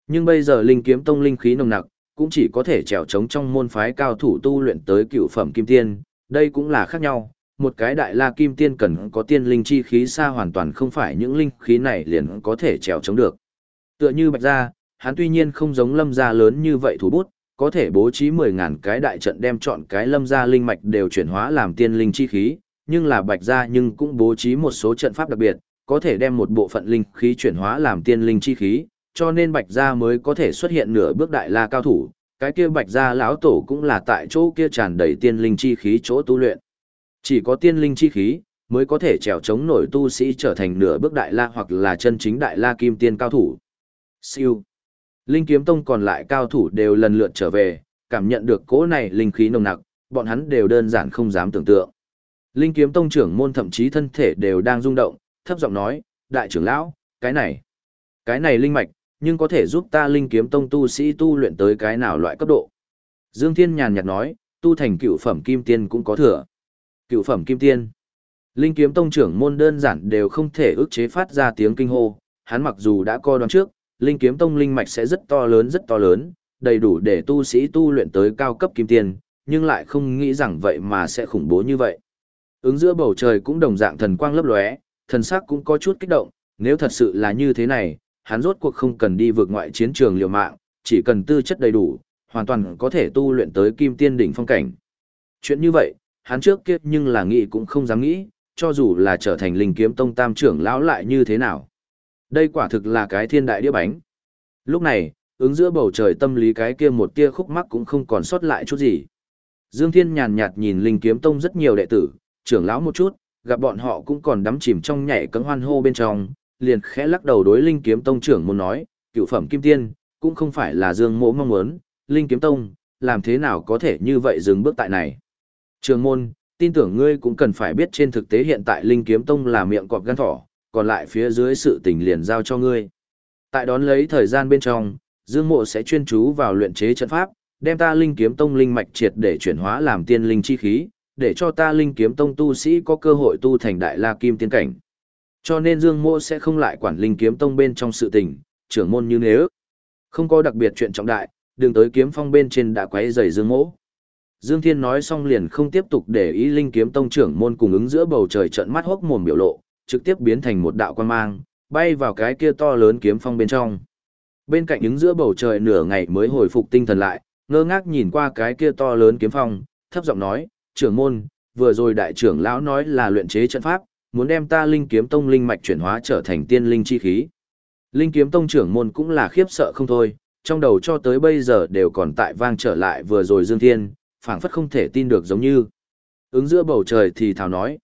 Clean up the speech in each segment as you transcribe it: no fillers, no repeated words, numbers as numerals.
Nhưng bây giờ linh kiếm tông linh khí nồng nặc, cũng chỉ có thể trèo trống trong môn phái cao thủ tu luyện tới cựu phẩm kim tiên, đây cũng là khác nhau. Một cái đại la kim tiên cần có tiên linh chi khí xa hoàn toàn không phải những linh khí này liền có thể trèo trống được. Tựa như Bạch Gia, hắn tuy nhiên không giống Lâm Gia lớn như vậy thủ bút, có thể bố trí 10.000 cái đại trận đem chọn cái Lâm Gia linh mạch đều chuyển hóa làm tiên linh chi khí, nhưng là Bạch Gia nhưng cũng bố trí một số trận pháp đặc biệt, có thể đem một bộ phận linh khí chuyển hóa làm tiên linh chi khí, cho nên Bạch Gia mới có thể xuất hiện nửa bước đại la cao thủ, cái kia Bạch Gia lão tổ cũng là tại chỗ kia tràn đầy tiên linh chi khí chỗ tu luyện. Chỉ có tiên linh chi khí mới có thể trèo chống nổi tu sĩ trở thành nửa bước đại la hoặc là chân chính đại la kim tiên cao thủ. Siêu. Linh kiếm tông còn lại cao thủ đều lần lượt trở về, cảm nhận được cỗ này linh khí nồng nặc, bọn hắn đều đơn giản không dám tưởng tượng. Linh kiếm tông trưởng môn thậm chí thân thể đều đang rung động, thấp giọng nói, đại trưởng lão, cái này linh mạch, nhưng có thể giúp ta linh kiếm tông tu sĩ tu luyện tới cái nào loại cấp độ. Dương Thiên nhàn nhạt nói, tu thành cựu phẩm kim tiên cũng có thừa. Cựu phẩm kim tiên. Linh kiếm tông trưởng môn đơn giản đều không thể ức chế phát ra tiếng kinh hô, hắn mặc dù đã coi đoán trước, linh kiếm tông linh mạch sẽ rất to lớn, đầy đủ để tu sĩ tu luyện tới cao cấp kim tiên, nhưng lại không nghĩ rằng vậy mà sẽ khủng bố như vậy. Ứng giữa bầu trời cũng đồng dạng thần quang lấp lóe, thần sắc cũng có chút kích động, nếu thật sự là như thế này, hắn rốt cuộc không cần đi vượt ngoại chiến trường liều mạng, chỉ cần tư chất đầy đủ, hoàn toàn có thể tu luyện tới kim tiên đỉnh phong cảnh. Chuyện như vậy, hắn trước kia nhưng là nghĩ cũng không dám nghĩ, cho dù là trở thành linh kiếm tông tam trưởng lão lại như thế nào. Đây quả thực là cái thiên đại đĩa bánh. Lúc này, ứng giữa bầu trời tâm lý cái kia một tia khúc mắc cũng không còn sót lại chút gì. Dương Thiên nhàn nhạt nhìn linh kiếm tông rất nhiều đệ tử, trưởng lão một chút, gặp bọn họ cũng còn đắm chìm trong nhảy cẫng hoan hô bên trong, liền khẽ lắc đầu đối linh kiếm tông trưởng muốn nói, cựu phẩm kim tiên, cũng không phải là Dương Mỗ mong muốn, linh kiếm tông, làm thế nào có thể như vậy dừng bước tại này. Trường môn, tin tưởng ngươi cũng cần phải biết trên thực tế hiện tại linh kiếm tông là miệng cọp gan thỏ, còn lại phía dưới sự tình liền giao cho ngươi. Tại đón lấy thời gian bên trong, Dương Mộ sẽ chuyên chú vào luyện chế trận pháp, đem ta linh kiếm tông linh mạch triệt để chuyển hóa làm tiên linh chi khí, để cho ta linh kiếm tông tu sĩ có cơ hội tu thành đại la kim tiên cảnh. Cho nên Dương Mộ sẽ không lại quản linh kiếm tông bên trong sự tình, trưởng môn như nếu không có đặc biệt chuyện trọng đại, đừng tới kiếm phong bên trên đã quấy rầy Dương Mộ. Dương Thiên nói xong liền không tiếp tục để ý linh kiếm tông trưởng môn cùng ứng giữa bầu trời trận mắt hốc mồm biểu lộ, trực tiếp biến thành một đạo quang mang, bay vào cái kia to lớn kiếm phong bên trong. Bên cạnh ứng giữa bầu trời nửa ngày mới hồi phục tinh thần lại, ngơ ngác nhìn qua cái kia to lớn kiếm phong, thấp giọng nói, trưởng môn, vừa rồi đại trưởng lão nói là luyện chế trận pháp, muốn đem ta linh kiếm tông linh mạch chuyển hóa trở thành tiên linh chi khí. Linh kiếm tông trưởng môn cũng là khiếp sợ không thôi, trong đầu cho tới bây giờ đều còn tại vang trở lại vừa rồi Dương Thiên, phảng phất không thể tin được giống như. Ứng giữa bầu trời thì thào nói,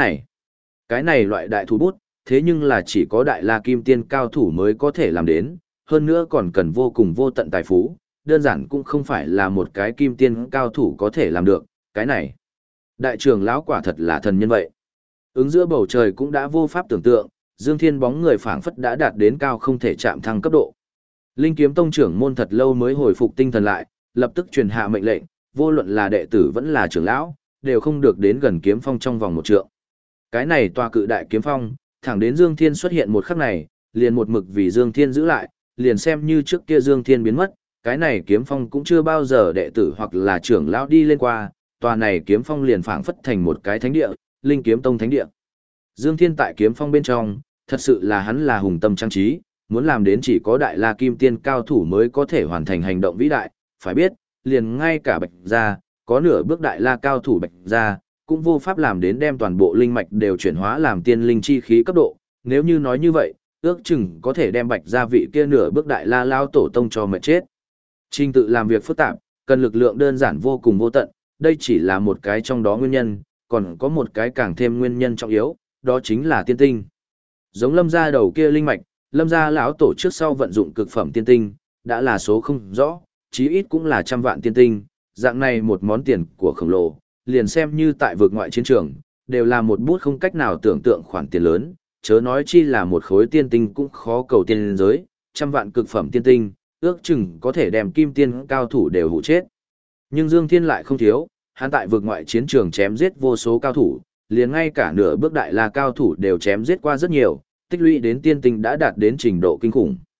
cái này loại đại thủ bút, thế nhưng là chỉ có đại la kim tiên cao thủ mới có thể làm đến, hơn nữa còn cần vô cùng vô tận tài phú, đơn giản cũng không phải là một cái kim tiên cao thủ có thể làm được, cái này. Đại trưởng lão quả thật là thần nhân vậy. Ứng giữa bầu trời cũng đã vô pháp tưởng tượng, Dương Thiên bóng người phảng phất đã đạt đến cao không thể chạm thăng cấp độ. Linh kiếm tông trưởng môn thật lâu mới hồi phục tinh thần lại, lập tức truyền hạ mệnh lệnh, vô luận là đệ tử vẫn là trưởng lão, đều không được đến gần kiếm phong trong vòng một trượng. Cái này tòa cự đại kiếm phong, thẳng đến Dương Thiên xuất hiện một khắc này, liền một mực vì Dương Thiên giữ lại, liền xem như trước kia Dương Thiên biến mất, cái này kiếm phong cũng chưa bao giờ đệ tử hoặc là trưởng lão đi lên qua, tòa này kiếm phong liền phảng phất thành một cái thánh địa, Linh kiếm tông thánh địa. Dương Thiên tại kiếm phong bên trong, thật sự là hắn là hùng tâm trang trí, muốn làm đến chỉ có đại la kim tiên cao thủ mới có thể hoàn thành hành động vĩ đại, phải biết, liền ngay cả Bạch gia, có nửa bước đại la cao thủ Bạch gia, cũng vô pháp làm đến đem toàn bộ linh mạch đều chuyển hóa làm tiên linh chi khí cấp độ, nếu như nói như vậy, ước chừng có thể đem Bạch gia vị kia nửa bước đại la lao tổ tông cho mệt chết. Trình tự làm việc phức tạp, cần lực lượng đơn giản vô cùng vô tận, đây chỉ là một cái trong đó nguyên nhân, còn có một cái càng thêm nguyên nhân trọng yếu, đó chính là tiên tinh. Giống Lâm gia đầu kia linh mạch, Lâm gia lão tổ trước sau vận dụng cực phẩm tiên tinh, đã là số không rõ, chí ít cũng là trăm vạn tiên tinh, dạng này một món tiền của khổng lồ, liền xem như tại vực ngoại chiến trường, đều là một bút không cách nào tưởng tượng khoản tiền lớn, chớ nói chi là một khối tiên tinh cũng khó cầu tiên giới, trăm vạn cực phẩm tiên tinh, ước chừng có thể đem kim tiên cao thủ đều hụ chết. Nhưng Dương Thiên lại không thiếu, hắn tại vực ngoại chiến trường chém giết vô số cao thủ, liền ngay cả nửa bước đại la cao thủ đều chém giết qua rất nhiều, tích lũy đến tiên tinh đã đạt đến trình độ kinh khủng.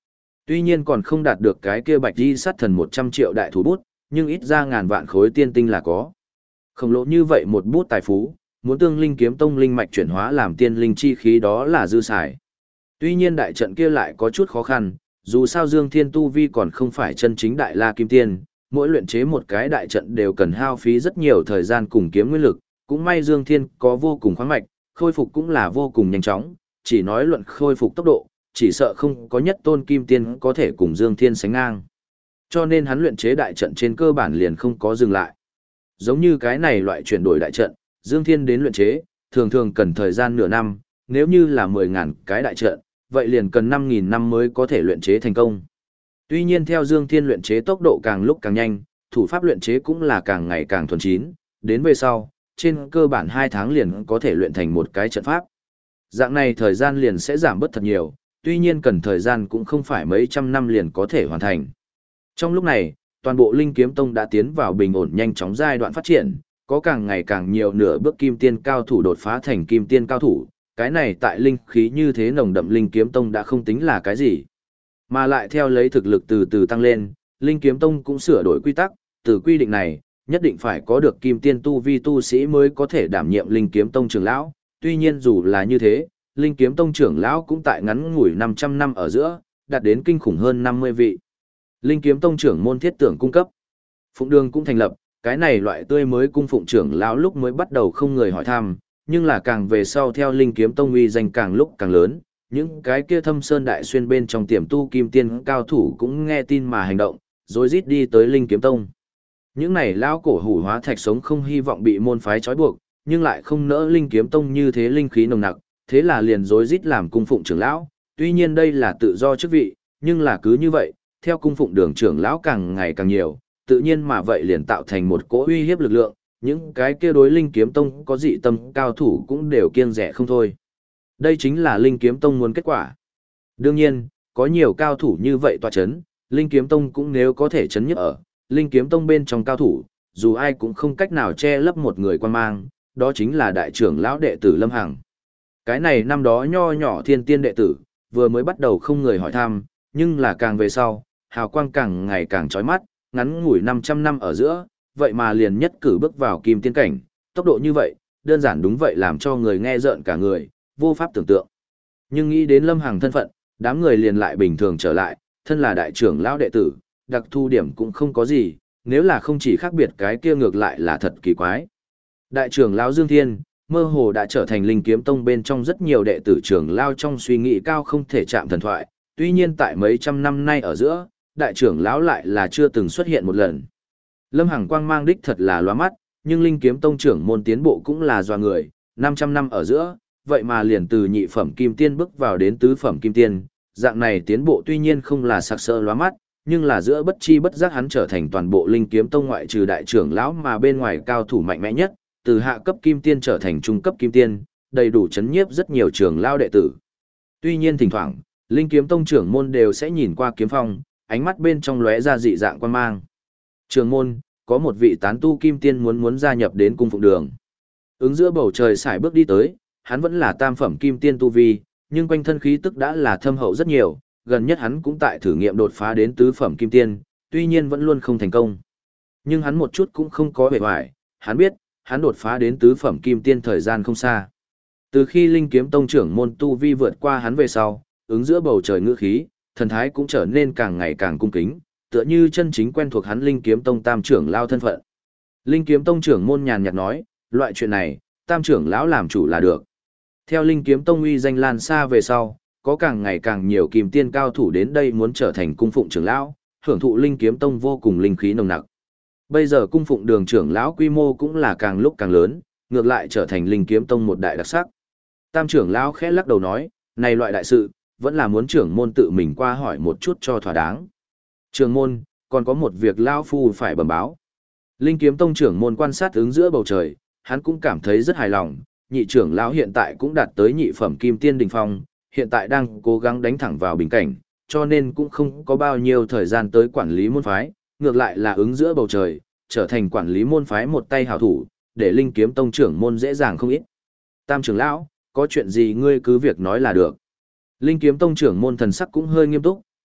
Tuy nhiên còn không đạt được cái kia bạch di sát thần 100 triệu đại thủ bút, nhưng ít ra ngàn vạn khối tiên tinh là có. Khổng lồ như vậy một bút tài phú, muốn tương linh kiếm tông linh mạch chuyển hóa làm tiên linh chi khí đó là dư xài. Tuy nhiên đại trận kia lại có chút khó khăn, dù sao Dương Thiên tu vi còn không phải chân chính đại la kim tiên, mỗi luyện chế một cái đại trận đều cần hao phí rất nhiều thời gian cùng kiếm nguyên lực, cũng may Dương Thiên có vô cùng khoáng mạch, khôi phục cũng là vô cùng nhanh chóng, chỉ nói luận khôi phục tốc độ, chỉ sợ không có nhất tôn kim tiên có thể cùng Dương Thiên sánh ngang. Cho nên hắn luyện chế đại trận trên cơ bản liền không có dừng lại. Giống như cái này loại chuyển đổi đại trận, Dương Thiên đến luyện chế, thường thường cần thời gian nửa năm, nếu như là 10.000 cái đại trận, vậy liền cần 5.000 năm mới có thể luyện chế thành công. Tuy nhiên theo Dương Thiên luyện chế tốc độ càng lúc càng nhanh, thủ pháp luyện chế cũng là càng ngày càng thuần chín, đến về sau, trên cơ bản 2 tháng liền có thể luyện thành một cái trận pháp. Dạng này thời gian liền sẽ giảm bớt thật nhiều, tuy nhiên cần thời gian cũng không phải mấy trăm năm liền có thể hoàn thành. Trong lúc này, toàn bộ Linh Kiếm Tông đã tiến vào bình ổn nhanh chóng giai đoạn phát triển, có càng ngày càng nhiều nửa bước kim tiên cao thủ đột phá thành kim tiên cao thủ, cái này tại linh khí như thế nồng đậm Linh Kiếm Tông đã không tính là cái gì. Mà lại theo lấy thực lực từ từ tăng lên, Linh Kiếm Tông cũng sửa đổi quy tắc, từ quy định này, nhất định phải có được kim tiên tu vi tu sĩ mới có thể đảm nhiệm Linh Kiếm Tông trưởng lão, tuy nhiên dù là như thế, Linh Kiếm Tông trưởng lão cũng tại ngắn ngủi 500 năm ở giữa, đạt đến kinh khủng hơn 50 vị. Linh Kiếm Tông trưởng môn thiết tưởng cung cấp. Phụng Đường cũng thành lập, cái này loại tươi mới cung phụng trưởng lão lúc mới bắt đầu không người hỏi thăm, nhưng là càng về sau theo Linh Kiếm Tông uy danh càng lúc càng lớn, những cái kia Thâm Sơn Đại Xuyên bên trong tiềm tu kim tiên cao thủ cũng nghe tin mà hành động, rồi rít đi tới Linh Kiếm Tông. Những này lão cổ hủ hóa thạch sống không hy vọng bị môn phái trói buộc, nhưng lại không nỡ Linh Kiếm Tông như thế linh khí nồng nặc, thế là liền rối rít làm cung phụng trưởng lão, tuy nhiên đây là tự do chức vị, nhưng là cứ như vậy, theo cung phụng đường trưởng lão càng ngày càng nhiều, tự nhiên mà vậy liền tạo thành một cỗ uy hiếp lực lượng, những cái kia đối Linh Kiếm Tông có dị tâm cao thủ cũng đều kiêng dè không thôi. Đây chính là Linh Kiếm Tông muốn kết quả. Đương nhiên, có nhiều cao thủ như vậy tọa chấn, Linh Kiếm Tông cũng nếu có thể chấn nhức ở, Linh Kiếm Tông bên trong cao thủ, dù ai cũng không cách nào che lấp một người quan mang, đó chính là đại trưởng lão đệ tử Lâm Hằng. Cái này năm đó nho nhỏ thiên tiên đệ tử, vừa mới bắt đầu không người hỏi thăm, nhưng là càng về sau, hào quang càng ngày càng chói mắt, ngắn ngủi 500 năm ở giữa, vậy mà liền nhất cử bước vào kim tiên cảnh, tốc độ như vậy, đơn giản đúng vậy làm cho người nghe rợn cả người, vô pháp tưởng tượng. Nhưng nghĩ đến Lâm Hằng thân phận, đám người liền lại bình thường trở lại, thân là đại trưởng lão đệ tử, đặc thu điểm cũng không có gì, nếu là không chỉ khác biệt cái kia ngược lại là thật kỳ quái. Đại trưởng lão Dương Thiên, mơ hồ đã trở thành Linh Kiếm Tông bên trong rất nhiều đệ tử trưởng lão trong suy nghĩ cao không thể chạm thần thoại, tuy nhiên tại mấy trăm năm nay ở giữa, đại trưởng lão lại là chưa từng xuất hiện một lần. Lâm Hằng quang mang đích thật là lóa mắt, nhưng Linh Kiếm Tông trưởng môn tiến bộ cũng là doa người, 500 năm ở giữa, vậy mà liền từ nhị phẩm kim tiên bước vào đến tứ phẩm kim tiên, dạng này tiến bộ tuy nhiên không là sặc sỡ lóa mắt, nhưng là giữa bất chi bất giác hắn trở thành toàn bộ Linh Kiếm Tông ngoại trừ đại trưởng lão mà bên ngoài cao thủ mạnh mẽ nhất, từ hạ cấp kim tiên trở thành trung cấp kim tiên, đầy đủ chấn nhiếp rất nhiều trưởng lão đệ tử. Tuy nhiên thỉnh thoảng, Linh Kiếm Tông trưởng môn đều sẽ nhìn qua kiếm phong, ánh mắt bên trong lóe ra dị dạng quan mang. Trưởng môn, có một vị tán tu kim tiên muốn gia nhập đến cung phụng đường. Ứng giữa bầu trời sải bước đi tới, hắn vẫn là tam phẩm kim tiên tu vi, nhưng quanh thân khí tức đã là thâm hậu rất nhiều, gần nhất hắn cũng tại thử nghiệm đột phá đến tứ phẩm kim tiên, tuy nhiên vẫn luôn không thành công. Nhưng hắn một chút cũng không có bề hoài, hắn biết, hắn đột phá đến tứ phẩm kim tiên thời gian không xa. Từ khi Linh Kiếm Tông trưởng môn tu vi vượt qua hắn về sau, ứng giữa bầu trời ngữ khí, thần thái cũng trở nên càng ngày càng cung kính, tựa như chân chính quen thuộc hắn Linh Kiếm Tông tam trưởng lao thân phận. Linh Kiếm Tông trưởng môn nhàn nhạt nói, loại chuyện này, tam trưởng lão làm chủ là được. Theo Linh Kiếm Tông uy danh lan xa về sau, có càng ngày càng nhiều kim tiên cao thủ đến đây muốn trở thành cung phụng trưởng lão, hưởng thụ Linh Kiếm Tông vô cùng linh khí nồng nặc. Bây giờ cung phụng đường trưởng lão quy mô cũng là càng lúc càng lớn, ngược lại trở thành Linh Kiếm Tông một đại đặc sắc. Tam trưởng lão khẽ lắc đầu nói, này loại đại sự, vẫn là muốn trưởng môn tự mình qua hỏi một chút cho thỏa đáng. Trưởng môn, còn có một việc lão phu phải bẩm báo. Linh Kiếm Tông trưởng môn quan sát ứng giữa bầu trời, hắn cũng cảm thấy rất hài lòng, nhị trưởng lão hiện tại cũng đạt tới nhị phẩm kim tiên đỉnh phong, hiện tại đang cố gắng đánh thẳng vào bình cảnh, cho nên cũng không có bao nhiêu thời gian tới quản lý môn phái, ngược lại là ứng giữa bầu trời, trở thành quản lý môn phái một tay hảo thủ, để Linh Kiếm Tông trưởng môn dễ dàng không ít. Tam trưởng lão, có chuyện gì ngươi cứ việc nói là được. Linh Kiếm Tông trưởng môn thần sắc cũng hơi nghiêm túc,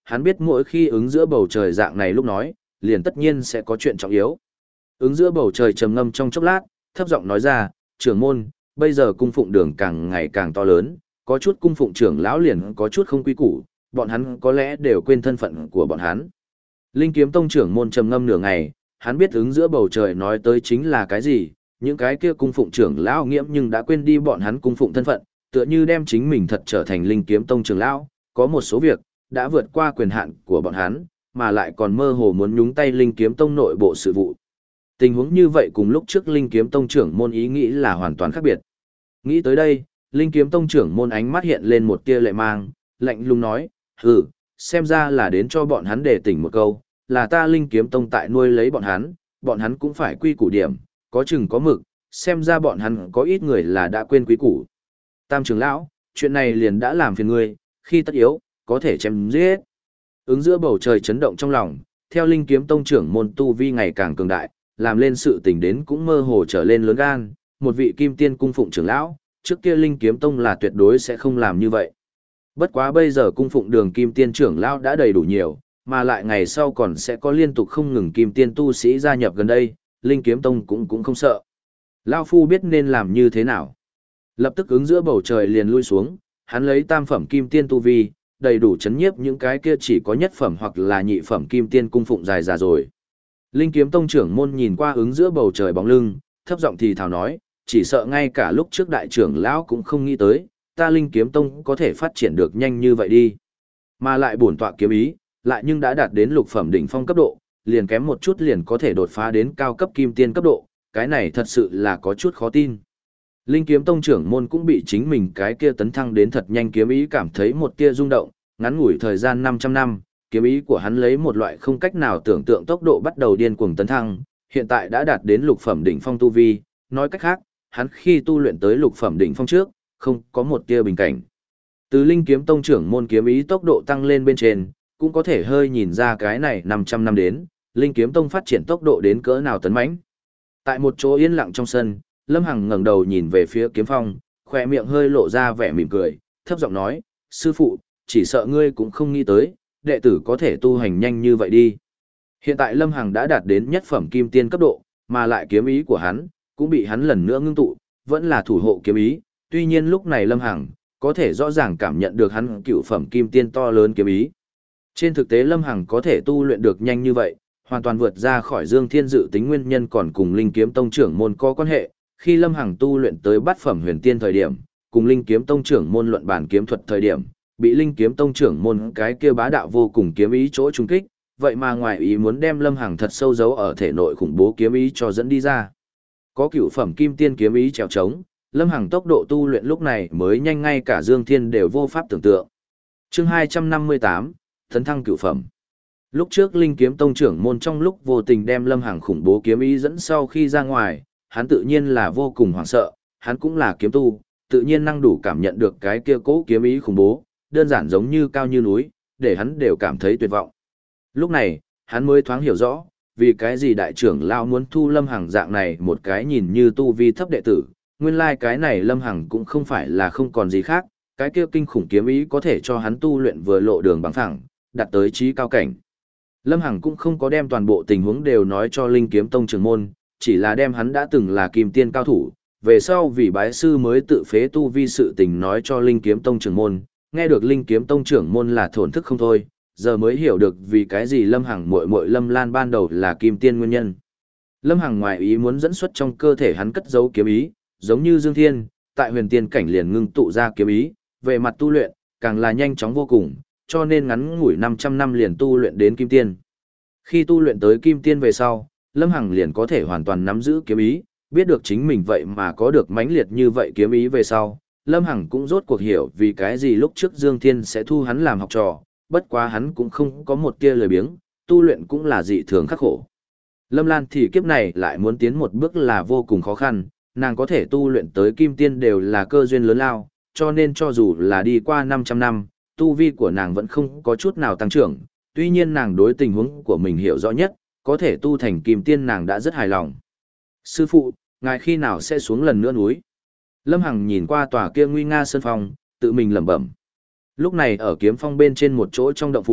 hắn biết mỗi khi ứng giữa bầu trời dạng này lúc nói, liền tất nhiên sẽ có chuyện trọng yếu. Ứng giữa bầu trời trầm ngâm trong chốc lát, thấp giọng nói ra, trưởng môn, bây giờ cung phụng đường càng ngày càng to lớn, có chút cung phụng trưởng lão liền có chút không quý củ, bọn hắn có lẽ đều quên thân phận của bọn hắn. Linh Kiếm Tông trưởng môn trầm ngâm nửa ngày, hắn biết ứng giữa bầu trời nói tới chính là cái gì, những cái kia cung phụng trưởng lão nghiễm nhưng đã quên đi bọn hắn cung phụng thân phận, tựa như đem chính mình thật trở thành Linh Kiếm Tông trưởng lão, có một số việc đã vượt qua quyền hạn của bọn hắn, mà lại còn mơ hồ muốn nhúng tay Linh Kiếm Tông nội bộ sự vụ. Tình huống như vậy cùng lúc trước Linh Kiếm Tông trưởng môn ý nghĩ là hoàn toàn khác biệt. Nghĩ tới đây, Linh Kiếm Tông trưởng môn ánh mắt hiện lên một tia lệ mang, lạnh lùng nói, hừ, xem ra là đến cho bọn hắn để tỉnh một câu, là ta Linh Kiếm Tông tại nuôi lấy bọn hắn cũng phải quy củ điểm, có chừng có mực, xem ra bọn hắn có ít người là đã quên quý củ. Tam trưởng lão, chuyện này liền đã làm phiền ngươi, khi tất yếu, có thể chém giết. Ứng giữa bầu trời chấn động trong lòng, theo Linh Kiếm Tông trưởng môn tu vi ngày càng cường đại, làm lên sự tình đến cũng mơ hồ trở lên lớn gan, một vị kim tiên cung phụng trưởng lão, trước kia Linh Kiếm Tông là tuyệt đối sẽ không làm như vậy. Bất quá bây giờ cung phụng đường kim tiên trưởng lão đã đầy đủ nhiều, mà lại ngày sau còn sẽ có liên tục không ngừng kim tiên tu sĩ gia nhập gần đây, Linh Kiếm Tông cũng không sợ. Lão phu biết nên làm như thế nào. Lập tức ứng giữa bầu trời liền lui xuống, hắn lấy tam phẩm kim tiên tu vi, đầy đủ chấn nhiếp những cái kia chỉ có nhất phẩm hoặc là nhị phẩm kim tiên cung phụng dài già rồi. Linh Kiếm Tông trưởng môn nhìn qua ứng giữa bầu trời bóng lưng, thấp giọng thì thào nói, chỉ sợ ngay cả lúc trước đại trưởng lão cũng không nghĩ tới, ta Linh Kiếm Tông có thể phát triển được nhanh như vậy đi. Mà lại bổn tọa kiếm ý, lại nhưng đã đạt đến lục phẩm đỉnh phong cấp độ, liền kém một chút liền có thể đột phá đến cao cấp kim tiên cấp độ, cái này thật sự là có chút khó tin. Linh Kiếm Tông trưởng môn cũng bị chính mình cái kia tấn thăng đến thật nhanh kiếm ý cảm thấy một tia rung động, ngắn ngủi thời gian 500 năm, kiếm ý của hắn lấy một loại không cách nào tưởng tượng tốc độ bắt đầu điên cuồng tấn thăng, hiện tại đã đạt đến lục phẩm đỉnh phong tu vi, nói cách khác, hắn khi tu luyện tới lục phẩm đỉnh phong trước, không có một tia bình cảnh. Từ Linh Kiếm Tông trưởng môn kiếm ý tốc độ tăng lên bên trên, cũng có thể hơi nhìn ra cái này 500 năm đến, Linh Kiếm Tông phát triển tốc độ đến cỡ nào tấn mãnh. Tại một chỗ yên lặng trong sân, Lâm Hằng ngẩng đầu nhìn về phía Kiếm Phong, khóe miệng hơi lộ ra vẻ mỉm cười, thấp giọng nói, sư phụ, chỉ sợ ngươi cũng không nghĩ tới, đệ tử có thể tu hành nhanh như vậy đi. Hiện tại Lâm Hằng đã đạt đến nhất phẩm kim tiên cấp độ, mà lại kiếm ý của hắn, cũng bị hắn lần nữa ngưng tụ, vẫn là thủ hộ kiếm ý, tuy nhiên lúc này Lâm Hằng có thể rõ ràng cảm nhận được hắn cựu phẩm kim tiên to lớn kiếm ý. Trên thực tế Lâm Hằng có thể tu luyện được nhanh như vậy, hoàn toàn vượt ra khỏi Dương Thiên dự tính nguyên nhân còn cùng Linh Kiếm Tông trưởng môn có quan hệ, khi Lâm Hằng tu luyện tới bát phẩm huyền tiên thời điểm, cùng Linh Kiếm Tông trưởng môn luận bản kiếm thuật thời điểm, bị Linh Kiếm Tông trưởng môn cái kia bá đạo vô cùng kiếm ý chỗ trùng kích, vậy mà ngoài ý muốn đem Lâm Hằng thật sâu giấu ở thể nội khủng bố kiếm ý cho dẫn đi ra. Có cựu phẩm kim tiên kiếm ý trèo trống, Lâm Hằng tốc độ tu luyện lúc này mới nhanh ngay cả Dương Thiên đều vô pháp tưởng tượng. Chương 258, Tấn thăng cựu phẩm. Lúc trước Linh Kiếm Tông trưởng môn trong lúc vô tình đem Lâm Hằng khủng bố kiếm ý dẫn sau khi ra ngoài, hắn tự nhiên là vô cùng hoảng sợ, hắn cũng là kiếm tu, tự nhiên năng đủ cảm nhận được cái kia cố kiếm ý khủng bố, đơn giản giống như cao như núi, để hắn đều cảm thấy tuyệt vọng. Lúc này, hắn mới thoáng hiểu rõ, vì cái gì đại trưởng lão muốn thu Lâm Hằng dạng này một cái nhìn như tu vi thấp đệ tử, nguyên lai cái này Lâm Hằng cũng không phải là không còn gì khác, cái kia kinh khủng kiếm ý có thể cho hắn tu luyện vừa lộ đường bằng phẳng, đạt tới trí cao cảnh. Lâm Hằng cũng không có đem toàn bộ tình huống đều nói cho Linh Kiếm Tông trưởng môn, chỉ là đem hắn đã từng là kim tiên cao thủ, về sau vì bái sư mới tự phế tu vi sự tình nói cho Linh Kiếm Tông trưởng môn, nghe được Linh Kiếm Tông trưởng môn là thổn thức không thôi, giờ mới hiểu được vì cái gì Lâm Hằng muội muội Lâm Lan ban đầu là kim tiên nguyên nhân. Lâm Hằng ngoài ý muốn dẫn xuất trong cơ thể hắn cất giấu kiếm ý, giống như Dương Thiên, tại huyền tiên cảnh liền ngưng tụ ra kiếm ý, về mặt tu luyện, càng là nhanh chóng vô cùng, cho nên ngắn ngủi 500 năm liền tu luyện đến kim tiên. Khi tu luyện tới kim tiên về sau, Lâm Hằng liền có thể hoàn toàn nắm giữ kiếm ý, biết được chính mình vậy mà có được mãnh liệt như vậy kiếm ý về sau, Lâm Hằng cũng rốt cuộc hiểu vì cái gì lúc trước Dương Thiên sẽ thu hắn làm học trò, bất quá hắn cũng không có một tia lười biếng, tu luyện cũng là dị thường khắc khổ. Lâm Lan thì kiếp này lại muốn tiến một bước là vô cùng khó khăn, nàng có thể tu luyện tới kim tiên đều là cơ duyên lớn lao, cho nên cho dù là đi qua 500 năm, tu vi của nàng vẫn không có chút nào tăng trưởng, tuy nhiên nàng đối tình huống của mình hiểu rõ nhất, có thể tu thành kim tiên nàng đã rất hài lòng. Sư phụ, ngài khi nào sẽ xuống lần nữa núi? Lâm Hằng nhìn qua tòa kia nguy nga sơn phong, tự mình lẩm bẩm. Lúc này ở Kiếm Phong bên trên một chỗ trong động phủ,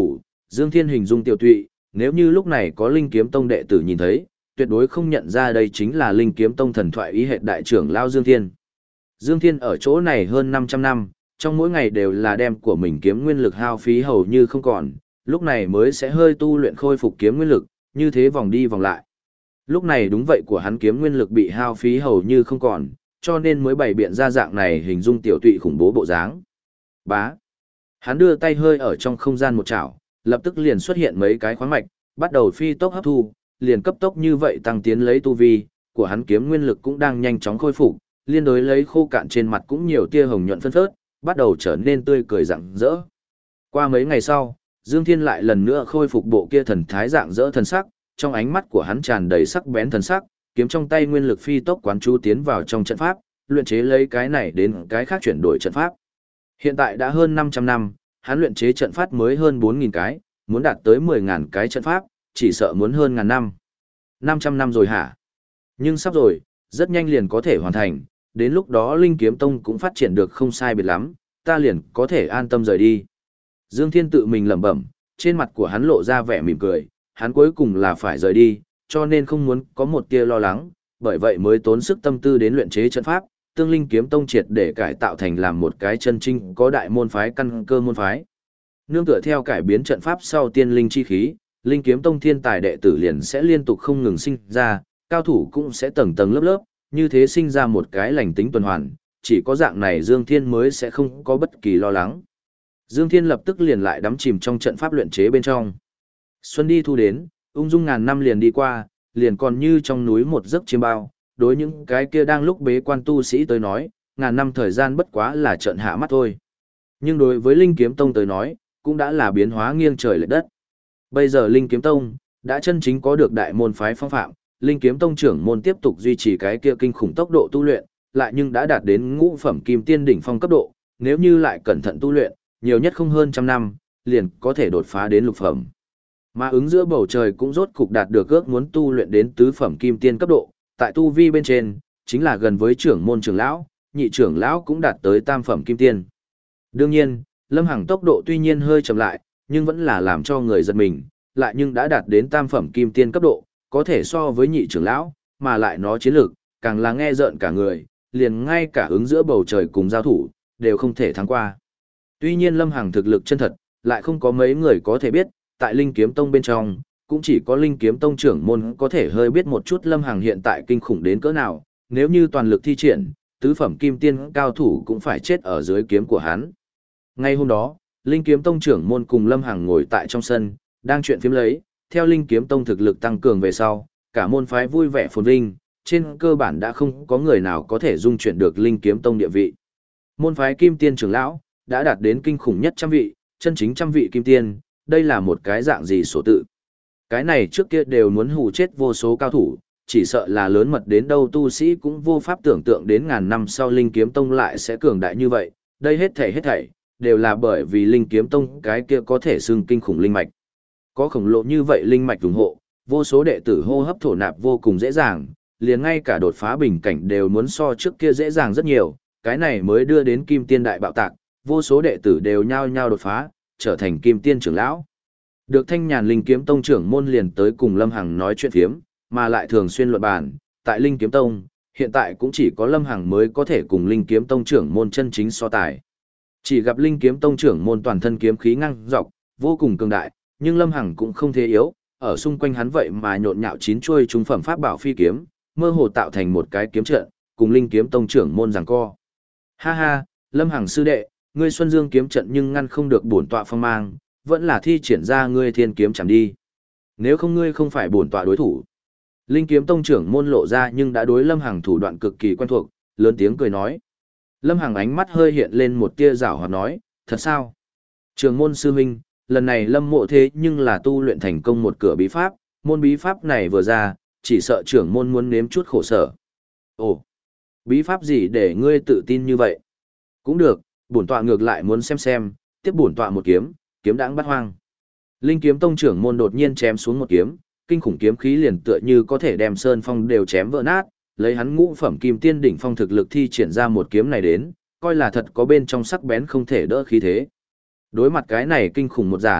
Dương Thiên hình dung tiểu tụy, nếu như lúc này có Linh Kiếm Tông đệ tử nhìn thấy, tuyệt đối không nhận ra đây chính là Linh Kiếm Tông thần thoại ý hệ đại trưởng lão Dương Thiên. Dương Thiên ở chỗ này hơn 500 năm, trong mỗi ngày đều là đem của mình kiếm nguyên lực hao phí hầu như không còn, lúc này mới sẽ hơi tu luyện khôi phục kiếm nguyên lực, như thế vòng đi vòng lại. Lúc này đúng vậy của hắn kiếm nguyên lực bị hao phí hầu như không còn, cho nên mới bày biện ra dạng này hình dung tiểu tụy khủng bố bộ dáng. Bá. Hắn đưa tay hơi ở trong không gian một chảo, lập tức liền xuất hiện mấy cái khoáng mạch, bắt đầu phi tốc hấp thu, liền cấp tốc như vậy tăng tiến lấy tu vi, của hắn kiếm nguyên lực cũng đang nhanh chóng khôi phục, liên đối lấy khô cạn trên mặt cũng nhiều tia hồng nhuận phân phớt, bắt đầu trở nên tươi cười rạng rỡ. Qua mấy ngày sau, Dương Thiên lại lần nữa khôi phục bộ kia thần thái rạng rỡ thần sắc, trong ánh mắt của hắn tràn đầy sắc bén thần sắc, kiếm trong tay nguyên lực phi tốc quán chú tiến vào trong trận pháp, luyện chế lấy cái này đến cái khác chuyển đổi trận pháp. Hiện tại đã hơn 500 năm, hắn luyện chế trận pháp mới hơn 4.000 cái, muốn đạt tới 10.000 cái trận pháp, chỉ sợ muốn hơn ngàn năm. 500 năm rồi hả? Nhưng sắp rồi, rất nhanh liền có thể hoàn thành, đến lúc đó Linh Kiếm Tông cũng phát triển được không sai biệt lắm, ta liền có thể an tâm rời đi. Dương Thiên tự mình lẩm bẩm, trên mặt của hắn lộ ra vẻ mỉm cười, hắn cuối cùng là phải rời đi, cho nên không muốn có một tia lo lắng, bởi vậy mới tốn sức tâm tư đến luyện chế trận pháp, tương Linh Kiếm Tông triệt để cải tạo thành làm một cái chân chính có đại môn phái căn cơ môn phái. Nương tựa theo cải biến trận pháp sau tiên linh chi khí, Linh Kiếm Tông thiên tài đệ tử liền sẽ liên tục không ngừng sinh ra, cao thủ cũng sẽ tầng tầng lớp lớp, như thế sinh ra một cái lành tính tuần hoàn, chỉ có dạng này Dương Thiên mới sẽ không có bất kỳ lo lắng. Dương Thiên lập tức liền lại đắm chìm trong trận pháp luyện chế bên trong. Xuân đi thu đến, ung dung ngàn năm liền đi qua, liền còn như trong núi một giấc chiêm bao, đối những cái kia đang lúc bế quan tu sĩ tới nói, ngàn năm thời gian bất quá là trợn hạ mắt thôi. Nhưng đối với Linh Kiếm Tông tới nói, cũng đã là biến hóa nghiêng trời lệch đất. Bây giờ Linh Kiếm Tông đã chân chính có được đại môn phái phong phạm, Linh Kiếm Tông trưởng môn tiếp tục duy trì cái kia kinh khủng tốc độ tu luyện, lại nhưng đã đạt đến ngũ phẩm kim tiên đỉnh phong cấp độ, nếu như lại cẩn thận tu luyện, nhiều nhất không hơn trăm năm, liền có thể đột phá đến lục phẩm. Mà ứng giữa bầu trời cũng rốt cục đạt được ước muốn tu luyện đến tứ phẩm kim tiên cấp độ, tại tu vi bên trên, chính là gần với trưởng môn trưởng lão, nhị trưởng lão cũng đạt tới tam phẩm kim tiên. Đương nhiên, Lâm Hằng tốc độ tuy nhiên hơi chậm lại, nhưng vẫn là làm cho người giật mình, lại nhưng đã đạt đến tam phẩm kim tiên cấp độ, có thể so với nhị trưởng lão, mà lại nó chiến lược, càng là nghe rợn cả người, liền ngay cả ứng giữa bầu trời cùng giao thủ, đều không thể thắng qua. Tuy nhiên Lâm Hằng thực lực chân thật, lại không có mấy người có thể biết, tại Linh Kiếm Tông bên trong, cũng chỉ có Linh Kiếm Tông trưởng môn có thể hơi biết một chút Lâm Hằng hiện tại kinh khủng đến cỡ nào, nếu như toàn lực thi triển, tứ phẩm kim tiên cao thủ cũng phải chết ở dưới kiếm của hắn. Ngay hôm đó, Linh Kiếm Tông trưởng môn cùng Lâm Hằng ngồi tại trong sân, đang chuyện phiếm lấy, theo Linh Kiếm Tông thực lực tăng cường về sau, cả môn phái vui vẻ phồn vinh, trên cơ bản đã không có người nào có thể dung chuyển được Linh Kiếm Tông địa vị. Môn phái Kim Tiên trưởng lão đã đạt đến kinh khủng nhất trăm vị, chân chính trăm vị Kim Tiên, đây là một cái dạng gì số tự. Cái này trước kia đều muốn hù chết vô số cao thủ, chỉ sợ là lớn mật đến đâu tu sĩ cũng vô pháp tưởng tượng đến ngàn năm sau Linh Kiếm Tông lại sẽ cường đại như vậy, đây hết thảy đều là bởi vì Linh Kiếm Tông cái kia có thể xưng kinh khủng linh mạch. Có khổng lồ như vậy linh mạch ủng hộ, vô số đệ tử hô hấp thổ nạp vô cùng dễ dàng, liền ngay cả đột phá bình cảnh đều muốn so trước kia dễ dàng rất nhiều, cái này mới đưa đến Kim Tiên đại bạo tạc, vô số đệ tử đều nhao nhao đột phá, trở thành Kim Tiên trưởng lão. Được thanh nhàn Linh Kiếm Tông trưởng môn liền tới cùng Lâm Hằng nói chuyện phiếm, mà lại thường xuyên luận bàn, tại Linh Kiếm Tông, hiện tại cũng chỉ có Lâm Hằng mới có thể cùng Linh Kiếm Tông trưởng môn chân chính so tài. Chỉ gặp Linh Kiếm Tông trưởng môn toàn thân kiếm khí ngang dọc, vô cùng cường đại, nhưng Lâm Hằng cũng không thế yếu, ở xung quanh hắn vậy mà nhộn nhạo chín chuôi trung phẩm pháp bảo phi kiếm, mơ hồ tạo thành một cái kiếm trận, cùng Linh Kiếm Tông trưởng môn giằng co. Ha ha, Lâm Hằng sư đệ, ngươi Xuân Dương kiếm trận nhưng ngăn không được bổn tọa phong mang, vẫn là thi triển ra ngươi Thiên kiếm chẳng đi. Nếu không ngươi không phải bổn tọa đối thủ. Linh Kiếm Tông trưởng môn lộ ra nhưng đã đối Lâm Hằng thủ đoạn cực kỳ quen thuộc, lớn tiếng cười nói. Lâm Hằng ánh mắt hơi hiện lên một tia giảo hoạt nói, thật sao? Trưởng môn sư huynh, lần này Lâm mộ thế nhưng là tu luyện thành công một cửa bí pháp, môn bí pháp này vừa ra, chỉ sợ trưởng môn muốn nếm chút khổ sở. Ồ, bí pháp gì để ngươi tự tin như vậy? Cũng được, bổn tọa ngược lại muốn xem, tiếp bổn tọa một kiếm, kiếm đãng bắt hoang. Linh Kiếm Tông trưởng môn đột nhiên chém xuống một kiếm, kinh khủng kiếm khí liền tựa như có thể đem sơn phong đều chém vỡ nát, lấy hắn ngũ phẩm kim tiên đỉnh phong thực lực thi triển ra một kiếm này đến, coi là thật có bên trong sắc bén không thể đỡ khí thế. Đối mặt cái này kinh khủng một giản,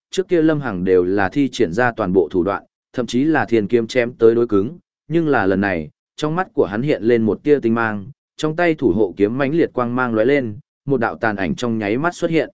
trước kia Lâm Hằng đều là thi triển ra toàn bộ thủ đoạn, thậm chí là thiên kiếm chém tới đối cứng, nhưng là lần này, trong mắt của hắn hiện lên một tia tinh mang, trong tay thủ hộ kiếm mãnh liệt quang mang lóe lên, một đạo tàn ảnh trong nháy mắt xuất hiện.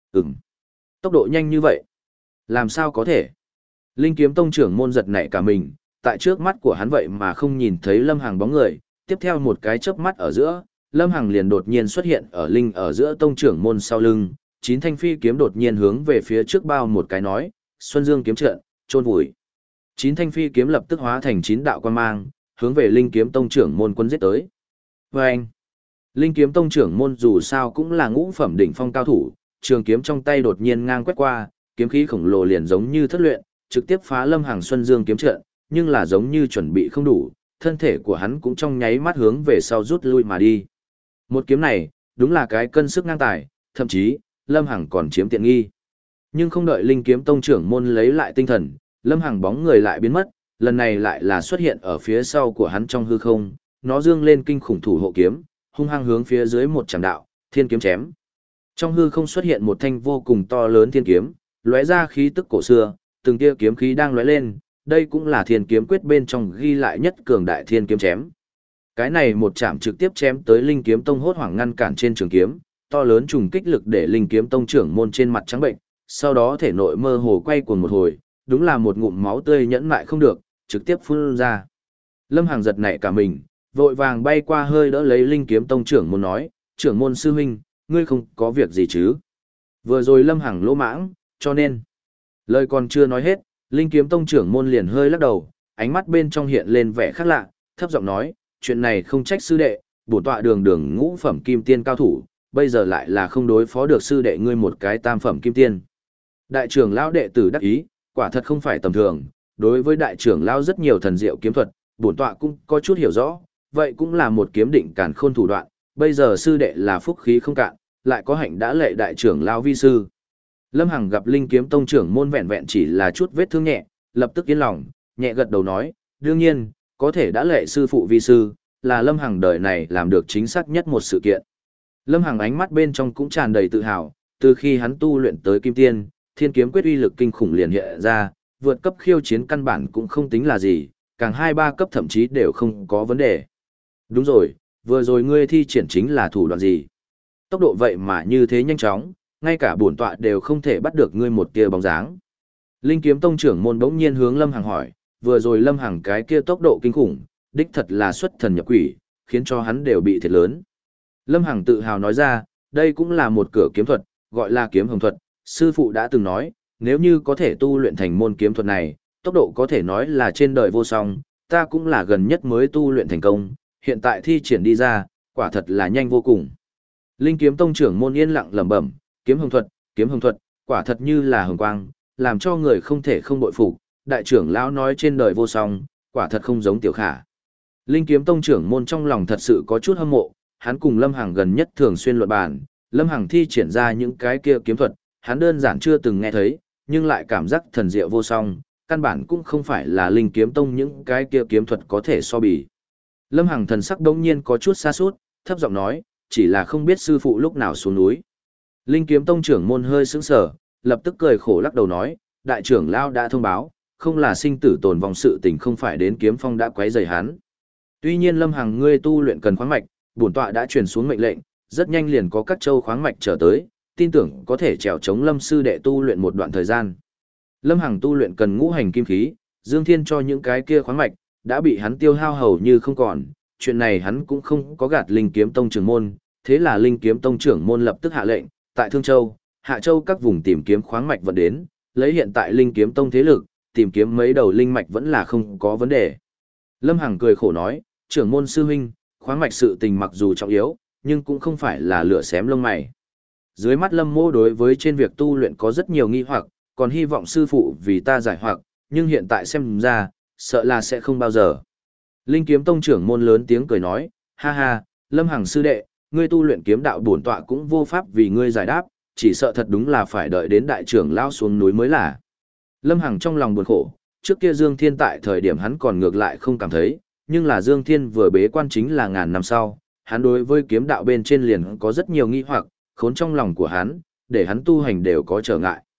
Tốc độ nhanh như vậy. Làm sao có thể? Linh Kiếm Tông trưởng môn giật nảy cả mình, tại trước mắt của hắn vậy mà không nhìn thấy Lâm Hằng bóng người, tiếp theo một cái chớp mắt ở giữa, Lâm Hằng liền đột nhiên xuất hiện ở giữa tông trưởng môn sau lưng, 9 thanh phi kiếm đột nhiên hướng về phía trước bao một cái nói, Xuân Dương kiếm trận, chôn vùi. 9 thanh phi kiếm lập tức hóa thành 9 đạo quang mang, hướng về Linh Kiếm Tông trưởng môn quân giết tới. Và anh, Linh Kiếm Tông trưởng môn dù sao cũng là ngũ phẩm đỉnh phong cao thủ, trường kiếm trong tay đột nhiên ngang quét qua, kiếm khí khổng lồ liền giống như thất luyện, trực tiếp phá Lâm Hằng Xuân Dương kiếm trận, nhưng là giống như chuẩn bị không đủ, thân thể của hắn cũng trong nháy mắt hướng về sau rút lui mà đi. Một kiếm này, đúng là cái cân sức ngang tài, thậm chí, Lâm Hằng còn chiếm tiện nghi. Nhưng không đợi Linh Kiếm Tông trưởng môn lấy lại tinh thần, Lâm Hằng bóng người lại biến mất, lần này lại là xuất hiện ở phía sau của hắn trong hư không, nó dương lên kinh khủng thủ hộ kiếm, hung hăng hướng phía dưới một trảm đạo, thiên kiếm chém. Trong hư không xuất hiện một thanh vô cùng to lớn thiên kiếm, lóe ra khí tức cổ xưa, từng tia kiếm khí đang lóe lên, đây cũng là thiên kiếm quyết bên trong ghi lại nhất cường đại thiên kiếm chém. Cái này một chạm trực tiếp chém tới Linh Kiếm Tông hốt hoảng ngăn cản trên trường kiếm, to lớn trùng kích lực để Linh Kiếm Tông trưởng môn trên mặt trắng bệnh, sau đó thể nội mơ hồ quay cuồng một hồi, đúng là một ngụm máu tươi nhẫn lại không được, trực tiếp phun ra. Lâm Hằng giật nảy cả mình, vội vàng bay qua hơi đỡ lấy Linh Kiếm Tông trưởng môn nói, trưởng môn sư huynh, ngươi không có việc gì chứ? Vừa rồi Lâm Hằng lỗ mãng, cho nên. Lời còn chưa nói hết, Linh Kiếm Tông trưởng môn liền hơi lắc đầu, ánh mắt bên trong hiện lên vẻ khác lạ, thấp giọng nói, chuyện này không trách sư đệ, bổn tọa đường đường ngũ phẩm kim tiên cao thủ, bây giờ lại là không đối phó được sư đệ ngươi một cái tam phẩm kim tiên. Đại trưởng lão đệ tử đắc ý, quả thật không phải tầm thường, đối với đại trưởng lão rất nhiều thần diệu kiếm thuật, bổn tọa cũng có chút hiểu rõ, vậy cũng là một kiếm định càn khôn thủ đoạn, bây giờ sư đệ là phúc khí không cạn, lại có hạnh đã lệ đại trưởng lão vi sư. Lâm Hằng gặp Linh Kiếm Tông trưởng môn vẹn vẹn chỉ là chút vết thương nhẹ, lập tức yên lòng, nhẹ gật đầu nói, đương nhiên, có thể đã lệ sư phụ vi sư, là Lâm Hằng đời này làm được chính xác nhất một sự kiện. Lâm Hằng ánh mắt bên trong cũng tràn đầy tự hào, từ khi hắn tu luyện tới kim tiên, thiên kiếm quyết uy lực kinh khủng liền hiện ra, vượt cấp khiêu chiến căn bản cũng không tính là gì, càng 2-3 cấp thậm chí đều không có vấn đề. Đúng rồi, vừa rồi ngươi thi triển chính là thủ đoạn gì? Tốc độ vậy mà như thế nhanh chóng, ngay cả bổn tọa đều không thể bắt được ngươi một tia bóng dáng. Linh Kiếm Tông trưởng môn bỗng nhiên hướng Lâm Hằng hỏi, vừa rồi Lâm Hằng cái kia tốc độ kinh khủng, đích thật là xuất thần nhập quỷ, khiến cho hắn đều bị thiệt lớn. Lâm Hằng tự hào nói ra, đây cũng là một cửa kiếm thuật, gọi là kiếm hồng thuật, sư phụ đã từng nói, nếu như có thể tu luyện thành môn kiếm thuật này, tốc độ có thể nói là trên đời vô song, ta cũng là gần nhất mới tu luyện thành công, hiện tại thi triển đi ra, quả thật là nhanh vô cùng. Linh Kiếm Tông trưởng môn yên lặng lẩm bẩm, kiếm hồng thuật, quả thật như là hồng quang, làm cho người không thể không bội phục, đại trưởng lão nói trên đời vô song, quả thật không giống tiểu khả. Linh Kiếm Tông trưởng môn trong lòng thật sự có chút hâm mộ, hắn cùng Lâm Hằng gần nhất thường xuyên luận bàn, Lâm Hằng thi triển ra những cái kia kiếm thuật, hắn đơn giản chưa từng nghe thấy, nhưng lại cảm giác thần diệu vô song, căn bản cũng không phải là Linh Kiếm Tông những cái kia kiếm thuật có thể so bì. Lâm Hằng thần sắc đống nhiên có chút xa sút, thấp giọng nói, chỉ là không biết sư phụ lúc nào xuống núi. Linh Kiếm Tông trưởng môn hơi sững sờ, lập tức cười khổ lắc đầu nói, đại trưởng lão đã thông báo, không là sinh tử tồn vong sự tình không phải đến kiếm phong đã quấy rầy hắn. Tuy nhiên Lâm Hằng ngươi tu luyện cần khoáng mạch, bổn tọa đã truyền xuống mệnh lệnh, rất nhanh liền có các châu khoáng mạch trở tới, tin tưởng có thể trèo chống Lâm sư đệ tu luyện một đoạn thời gian. Lâm Hằng tu luyện cần ngũ hành kim khí, Dương Thiên cho những cái kia khoáng mạch, đã bị hắn tiêu hao hầu như không còn, chuyện này hắn cũng không có gạt Linh Kiếm Tông trưởng môn, thế là Linh Kiếm Tông trưởng môn lập tức hạ lệnh, tại Thương Châu, Hạ Châu các vùng tìm kiếm khoáng mạch vận đến, lấy hiện tại Linh Kiếm Tông thế lực, tìm kiếm mấy đầu linh mạch vẫn là không có vấn đề. Lâm Hằng cười khổ nói, trưởng môn sư huynh, khoáng mạch sự tình mặc dù trọng yếu, nhưng cũng không phải là lửa xém lông mày. Dưới mắt Lâm Mô đối với trên việc tu luyện có rất nhiều nghi hoặc, còn hy vọng sư phụ vì ta giải hoặc, nhưng hiện tại xem ra, sợ là sẽ không bao giờ. Linh Kiếm Tông trưởng môn lớn tiếng cười nói, ha ha, Lâm Hằng sư đệ, ngươi tu luyện kiếm đạo bổn tọa cũng vô pháp vì ngươi giải đáp, chỉ sợ thật đúng là phải đợi đến đại trưởng lao xuống núi mới là. Lâm Hằng trong lòng buồn khổ, trước kia Dương Thiên tại thời điểm hắn còn ngược lại không cảm thấy, nhưng là Dương Thiên vừa bế quan chính là ngàn năm sau, hắn đối với kiếm đạo bên trên liền có rất nhiều nghi hoặc, khốn trong lòng của hắn, để hắn tu hành đều có trở ngại.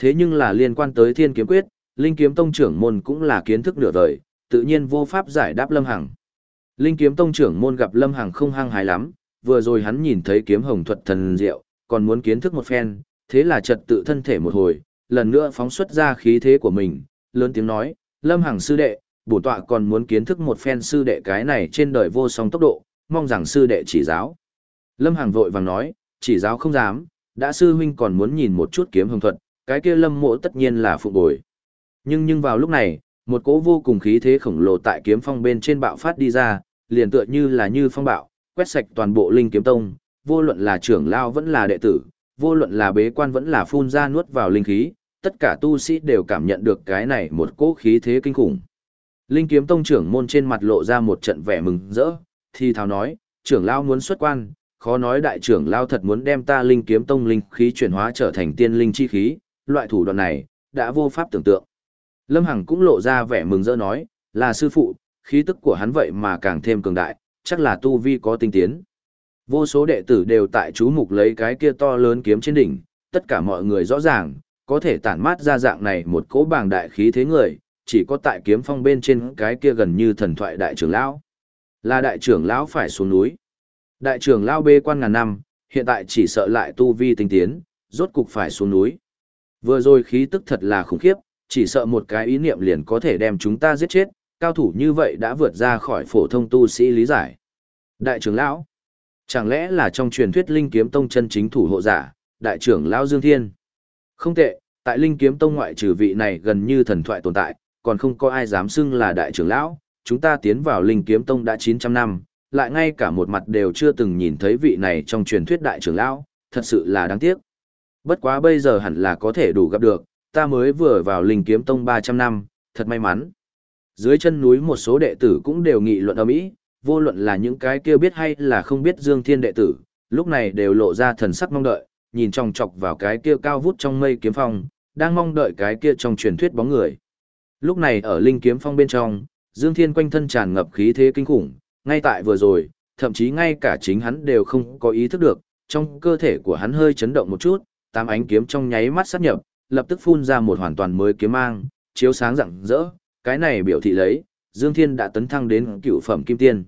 Thế nhưng là liên quan tới Thiên Kiếm Quyết, Linh Kiếm Tông trưởng môn cũng là kiến thức nửa vời, tự nhiên vô pháp giải đáp Lâm Hằng. Linh Kiếm Tông trưởng môn gặp Lâm Hằng không hăng hái lắm, vừa rồi hắn nhìn thấy kiếm hồng thuật thần diệu, còn muốn kiến thức một phen, thế là trật tự thân thể một hồi, lần nữa phóng xuất ra khí thế của mình, lớn tiếng nói, Lâm Hằng sư đệ, bổn tọa còn muốn kiến thức một phen sư đệ cái này trên đời vô song tốc độ, mong rằng sư đệ chỉ giáo. Lâm Hằng vội vàng nói, chỉ giáo không dám, đã sư huynh còn muốn nhìn một chút kiếm hồng thuật, cái kia Lâm Mộ tất nhiên là phụng bồi. Nhưng vào lúc này, một cỗ vô cùng khí thế khổng lồ tại kiếm phong bên trên bạo phát đi ra, liền tựa như phong bạo, quét sạch toàn bộ Linh Kiếm Tông, vô luận là trưởng lao vẫn là đệ tử, vô luận là bế quan vẫn là phun ra nuốt vào linh khí, tất cả tu sĩ đều cảm nhận được cái này một cỗ khí thế kinh khủng. Linh Kiếm Tông trưởng môn trên mặt lộ ra một trận vẻ mừng rỡ, thì thào nói, trưởng lao muốn xuất quan, khó nói đại trưởng lao thật muốn đem ta Linh Kiếm Tông linh khí chuyển hóa trở thành tiên linh chi khí, loại thủ đoạn này, đã vô pháp tưởng tượng. Lâm Hằng cũng lộ ra vẻ mừng rỡ nói, là sư phụ, khí tức của hắn vậy mà càng thêm cường đại, chắc là tu vi có tinh tiến. Vô số đệ tử đều tại chú mục lấy cái kia to lớn kiếm trên đỉnh, tất cả mọi người rõ ràng, có thể tản mát ra dạng này một cỗ bàng đại khí thế người, chỉ có tại kiếm phong bên trên cái kia gần như thần thoại đại trưởng lão. Là đại trưởng lão phải xuống núi. Đại trưởng lão bê quan ngàn năm, hiện tại chỉ sợ lại tu vi tinh tiến, rốt cục phải xuống núi. Vừa rồi khí tức thật là khủng khiếp, chỉ sợ một cái ý niệm liền có thể đem chúng ta giết chết, cao thủ như vậy đã vượt ra khỏi phổ thông tu sĩ lý giải. Đại trưởng lão, chẳng lẽ là trong truyền thuyết Linh Kiếm Tông chân chính thủ hộ giả, đại trưởng lão Dương Thiên? Không tệ, tại Linh Kiếm Tông ngoại trừ vị này gần như thần thoại tồn tại, còn không có ai dám xưng là đại trưởng lão, chúng ta tiến vào Linh Kiếm Tông đã 900 năm, lại ngay cả một mặt đều chưa từng nhìn thấy vị này trong truyền thuyết đại trưởng lão, thật sự là đáng tiếc. Bất quá bây giờ hẳn là có thể đủ gặp được, ta mới vừa vào Linh Kiếm Tông 300 năm, thật may mắn. Dưới chân núi một số đệ tử cũng đều nghị luận ầm ĩ, vô luận là những cái kia biết hay là không biết Dương Thiên đệ tử, lúc này đều lộ ra thần sắc mong đợi, nhìn chòng chọc vào cái kia cao vút trong mây kiếm phong, đang mong đợi cái kia trong truyền thuyết bóng người. Lúc này ở Linh Kiếm Phong bên trong, Dương Thiên quanh thân tràn ngập khí thế kinh khủng, ngay tại vừa rồi, thậm chí ngay cả chính hắn đều không có ý thức được, trong cơ thể của hắn hơi chấn động một chút, tám ánh kiếm trong nháy mắt sát nhập, lập tức phun ra một hoàn toàn mới kiếm mang, chiếu sáng rạng rỡ, cái này biểu thị lấy, Dương Thiên đã tấn thăng đến cựu phẩm kim tiên.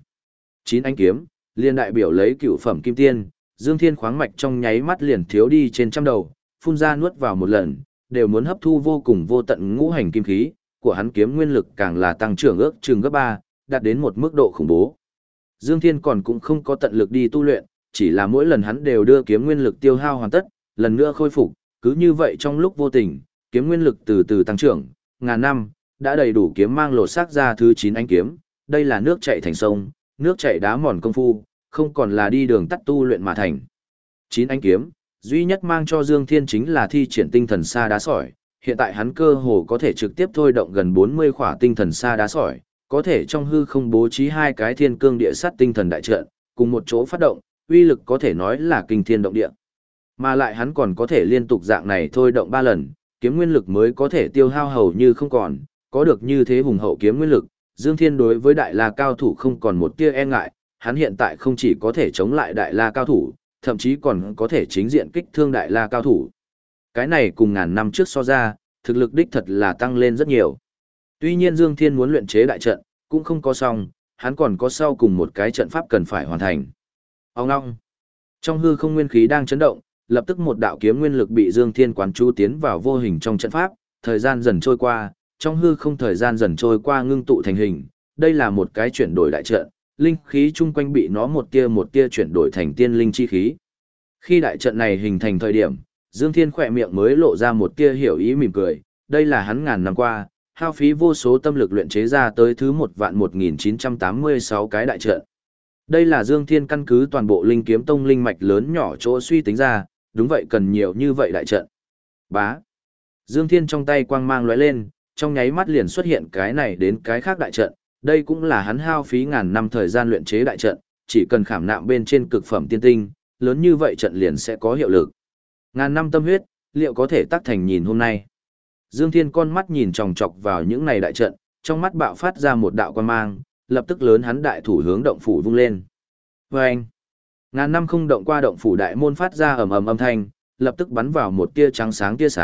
9 ánh kiếm, liên đại biểu lấy cựu phẩm kim tiên, Dương Thiên khoáng mạch trong nháy mắt liền thiếu đi trên trăm đầu, phun ra nuốt vào một lần, đều muốn hấp thu vô cùng vô tận ngũ hành kim khí, của hắn kiếm nguyên lực càng là tăng trưởng ước chừng gấp 3, đạt đến một mức độ khủng bố. Dương Thiên còn cũng không có tận lực đi tu luyện, chỉ là mỗi lần hắn đều đưa kiếm nguyên lực tiêu hao hoàn tất, lần nữa khôi phục, cứ như vậy trong lúc vô tình, kiếm nguyên lực từ từ tăng trưởng, ngàn năm, đã đầy đủ kiếm mang lột xác ra thứ 9 ánh kiếm, đây là nước chảy thành sông, nước chảy đá mòn công phu, không còn là đi đường tắt tu luyện mà thành. 9 ánh kiếm, duy nhất mang cho Dương Thiên chính là thi triển tinh thần sa đá sỏi, hiện tại hắn cơ hồ có thể trực tiếp thôi động gần 40 khỏa tinh thần sa đá sỏi, có thể trong hư không bố trí hai cái thiên cương địa sát tinh thần đại trận, cùng một chỗ phát động, uy lực có thể nói là kinh thiên động địa. Mà lại hắn còn có thể liên tục dạng này thôi động 3 lần, kiếm nguyên lực mới có thể tiêu hao hầu như không còn, có được như thế hùng hậu kiếm nguyên lực, Dương Thiên đối với đại la cao thủ không còn một tia e ngại, hắn hiện tại không chỉ có thể chống lại đại la cao thủ, thậm chí còn có thể chính diện kích thương đại la cao thủ. Cái này cùng ngàn năm trước so ra, thực lực đích thật là tăng lên rất nhiều. Tuy nhiên Dương Thiên muốn luyện chế đại trận, cũng không có xong, hắn còn có sau cùng một cái trận pháp cần phải hoàn thành. Ông ngong. Trong hư không nguyên khí đang chấn động, lập tức một đạo kiếm nguyên lực bị Dương Thiên quán chú tiến vào vô hình trong trận pháp, thời gian dần trôi qua, trong hư không thời gian dần trôi qua ngưng tụ thành hình, đây là một cái chuyển đổi đại trận, linh khí chung quanh bị nó một tia chuyển đổi thành tiên linh chi khí. Khi đại trận này hình thành thời điểm, Dương Thiên khỏe miệng mới lộ ra một tia hiểu ý mỉm cười, đây là hắn ngàn năm qua, hao phí vô số tâm lực luyện chế ra tới thứ 1.1986 cái đại trận. Đây là Dương Thiên căn cứ toàn bộ Linh Kiếm Tông linh mạch lớn nhỏ chỗ suy tính ra, đúng vậy cần nhiều như vậy đại trận. Bá. Dương Thiên trong tay quang mang lóe lên, trong nháy mắt liền xuất hiện cái này đến cái khác đại trận, đây cũng là hắn hao phí ngàn năm thời gian luyện chế đại trận, chỉ cần khảm nạm bên trên cực phẩm tiên tinh, lớn như vậy trận liền sẽ có hiệu lực. Ngàn năm tâm huyết, liệu có thể tác thành nhìn hôm nay? Dương Thiên con mắt nhìn chòng chọc vào những này đại trận, trong mắt bạo phát ra một đạo quang mang, lập tức lớn hắn đại thủ hướng động phủ vung lên. Vâng! Ngàn năm không động qua động phủ đại môn phát ra ầm ầm âm thanh, lập tức bắn vào một tia trắng sáng tia sáng,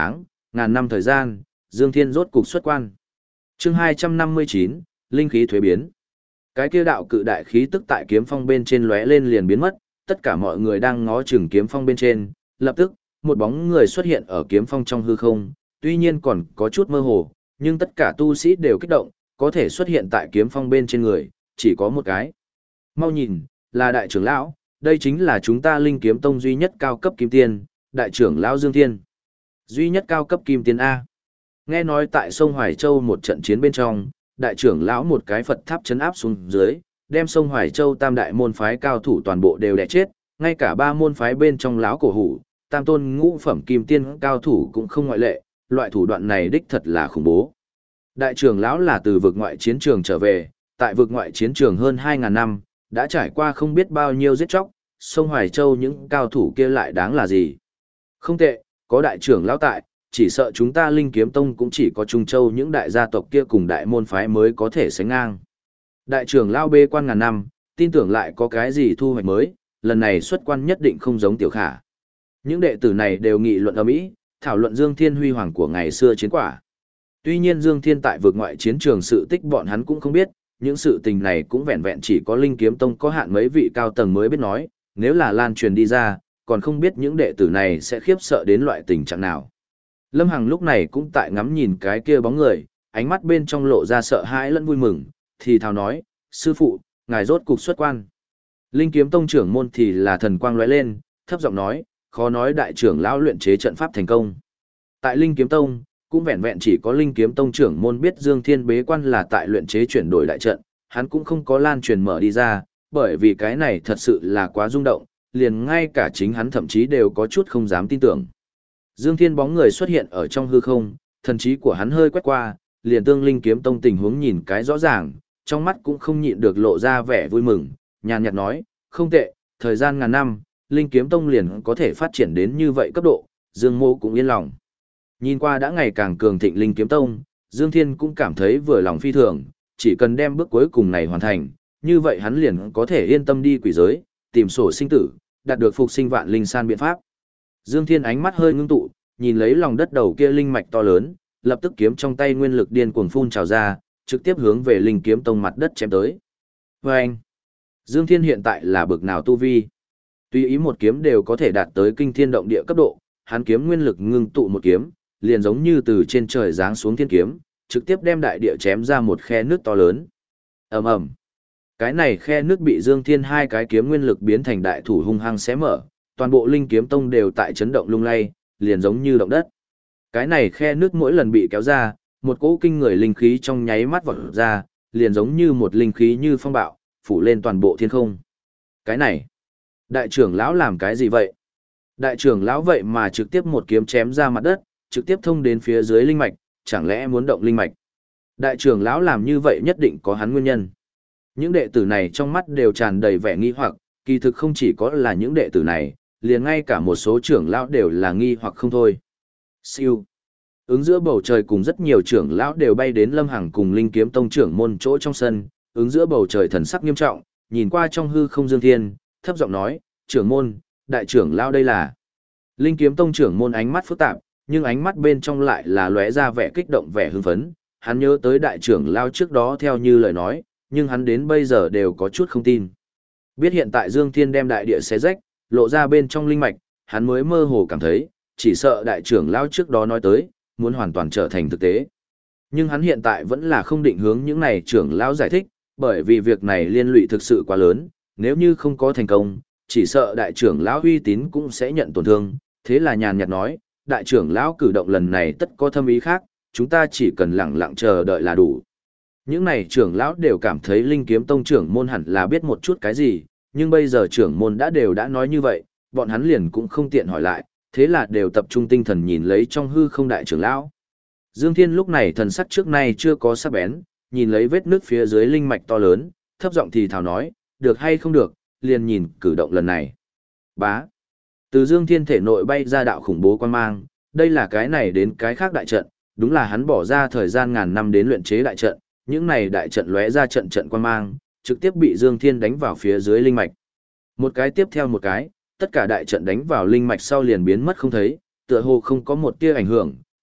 ngàn năm thời gian, Dương Thiên rốt cục xuất quan. Chương 259, linh khí thuế biến. Cái kia đạo cự đại khí tức tại kiếm phong bên trên lóe lên liền biến mất, tất cả mọi người đang ngó chừng kiếm phong bên trên, lập tức, một bóng người xuất hiện ở kiếm phong trong hư không, tuy nhiên còn có chút mơ hồ, nhưng tất cả tu sĩ đều kích động, có thể xuất hiện tại kiếm phong bên trên người, chỉ có một cái. Mau nhìn, là đại trưởng lão, đây chính là chúng ta Linh Kiếm Tông duy nhất cao cấp kim tiên, đại trưởng lão Dương Thiên. Duy nhất cao cấp kim tiên A. Nghe nói tại sông Hoài Châu một trận chiến bên trong, đại trưởng lão một cái Phật tháp chấn áp xuống dưới, đem sông Hoài Châu tam đại môn phái cao thủ toàn bộ đều đè chết, ngay cả ba môn phái bên trong lão cổ hủ, tam tôn ngũ phẩm kim tiên cao thủ cũng không ngoại lệ, loại thủ đoạn này đích thật là khủng bố. Đại trưởng lão là từ vực ngoại chiến trường trở về, tại vực ngoại chiến trường hơn 2.000 năm, đã trải qua không biết bao nhiêu giết chóc, sông Hoài Châu những cao thủ kia lại đáng là gì. Không tệ, có đại trưởng lão tại, chỉ sợ chúng ta Linh Kiếm Tông cũng chỉ có Trung Châu những đại gia tộc kia cùng đại môn phái mới có thể sánh ngang. Đại trưởng lão bê quan ngàn năm, tin tưởng lại có cái gì thu hoạch mới, lần này xuất quan nhất định không giống Tiểu Khả. Những đệ tử này đều nghị luận ầm ĩ, thảo luận Dương Thiên huy hoàng của ngày xưa chiến quả. Tuy nhiên Dương Thiên tại vực ngoại chiến trường sự tích bọn hắn cũng không biết, những sự tình này cũng vẹn vẹn chỉ có Linh Kiếm Tông có hạn mấy vị cao tầng mới biết nói, nếu là lan truyền đi ra, còn không biết những đệ tử này sẽ khiếp sợ đến loại tình trạng nào. Lâm Hằng lúc này cũng tại ngắm nhìn cái kia bóng người, ánh mắt bên trong lộ ra sợ hãi lẫn vui mừng, thì thào nói, sư phụ, ngài rốt cục xuất quan. Linh Kiếm Tông trưởng môn thì là thần quang lóe lên, thấp giọng nói, khó nói đại trưởng lão luyện chế trận pháp thành công. Tại Linh Kiếm Tông, cũng vẹn vẹn chỉ có Linh Kiếm Tông trưởng môn biết Dương Thiên bế quan là tại luyện chế chuyển đổi đại trận, hắn cũng không có lan truyền mở đi ra, bởi vì cái này thật sự là quá rung động, liền ngay cả chính hắn thậm chí đều có chút không dám tin tưởng. Dương Thiên bóng người xuất hiện ở trong hư không, thần trí của hắn hơi quét qua, liền tương Linh Kiếm Tông tình huống nhìn cái rõ ràng, trong mắt cũng không nhịn được lộ ra vẻ vui mừng, nhàn nhạt nói, không tệ, thời gian ngàn năm, Linh Kiếm Tông liền có thể phát triển đến như vậy cấp độ, Dương Mô cũng yên lòng. Nhìn qua đã ngày càng cường thịnh Linh Kiếm Tông, Dương Thiên cũng cảm thấy vừa lòng phi thường, chỉ cần đem bước cuối cùng này hoàn thành, như vậy hắn liền có thể yên tâm đi quỷ giới, tìm sổ sinh tử, đạt được phục sinh vạn linh san biện pháp. Dương Thiên ánh mắt hơi ngưng tụ, nhìn lấy lòng đất đầu kia linh mạch to lớn, lập tức kiếm trong tay nguyên lực điên cuồng phun trào ra, trực tiếp hướng về Linh Kiếm Tông mặt đất chém tới. Và anh, Dương Thiên hiện tại là bực nào tu vi? Tùy ý một kiếm đều có thể đạt tới kinh thiên động địa cấp độ, hắn kiếm nguyên lực ngưng tụ một kiếm, liền giống như từ trên trời giáng xuống thiên kiếm, trực tiếp đem đại địa chém ra một khe nước to lớn. Ầm ầm. Cái này khe nước bị Dương Thiên hai cái kiếm nguyên lực biến thành đại thủ hung hăng xé mở, toàn bộ Linh Kiếm Tông đều tại chấn động lung lay, liền giống như động đất. Cái này khe nước mỗi lần bị kéo ra, một cỗ kinh người linh khí trong nháy mắt vọt ra, liền giống như một linh khí như phong bạo, phủ lên toàn bộ thiên không. Cái này, đại trưởng lão làm cái gì vậy? Đại trưởng lão vậy mà trực tiếp một kiếm chém ra mặt đất, trực tiếp thông đến phía dưới linh mạch, chẳng lẽ muốn động linh mạch? Đại trưởng lão làm như vậy nhất định có hắn nguyên nhân. Những đệ tử này trong mắt đều tràn đầy vẻ nghi hoặc, kỳ thực không chỉ có là những đệ tử này, liền ngay cả một số trưởng lão đều là nghi hoặc không thôi. Siêu. Ứng giữa bầu trời cùng rất nhiều trưởng lão đều bay đến Lâm Hằng cùng Linh Kiếm Tông trưởng môn chỗ trong sân, ứng giữa bầu trời thần sắc nghiêm trọng, nhìn qua trong hư không Dương Thiên, thấp giọng nói, trưởng môn, đại trưởng lão đây là. Linh Kiếm Tông trưởng môn ánh mắt phức tạp, nhưng ánh mắt bên trong lại là lóe ra vẻ kích động vẻ hưng phấn, hắn nhớ tới đại trưởng lão trước đó theo như lời nói, nhưng hắn đến bây giờ đều có chút không tin. Biết hiện tại Dương Thiên đem đại địa xé rách, lộ ra bên trong linh mạch, hắn mới mơ hồ cảm thấy, chỉ sợ đại trưởng lão trước đó nói tới, muốn hoàn toàn trở thành thực tế. Nhưng hắn hiện tại vẫn là không định hướng những này trưởng lão giải thích, bởi vì việc này liên lụy thực sự quá lớn, nếu như không có thành công, chỉ sợ đại trưởng lão uy tín cũng sẽ nhận tổn thương, thế là nhàn nhạt nói, đại trưởng lão cử động lần này tất có thâm ý khác, chúng ta chỉ cần lặng lặng chờ đợi là đủ. Những này trưởng lão đều cảm thấy Linh Kiếm Tông trưởng môn hẳn là biết một chút cái gì, nhưng bây giờ trưởng môn đều đã nói như vậy, bọn hắn liền cũng không tiện hỏi lại, thế là đều tập trung tinh thần nhìn lấy trong hư không đại trưởng lão. Dương Thiên lúc này thần sắc trước nay chưa có sắc bén, nhìn lấy vết nước phía dưới linh mạch to lớn, thấp giọng thì thào nói, được hay không được, liền nhìn cử động lần này. Bá. Từ Dương Thiên thể nội bay ra đạo khủng bố quan mang, đây là cái này đến cái khác đại trận, đúng là hắn bỏ ra thời gian ngàn năm đến luyện chế đại trận, những này đại trận lóe ra trận trận quan mang, trực tiếp bị Dương Thiên đánh vào phía dưới linh mạch. Một cái tiếp theo một cái, tất cả đại trận đánh vào linh mạch sau liền biến mất không thấy, tựa hồ không có một tia ảnh hưởng,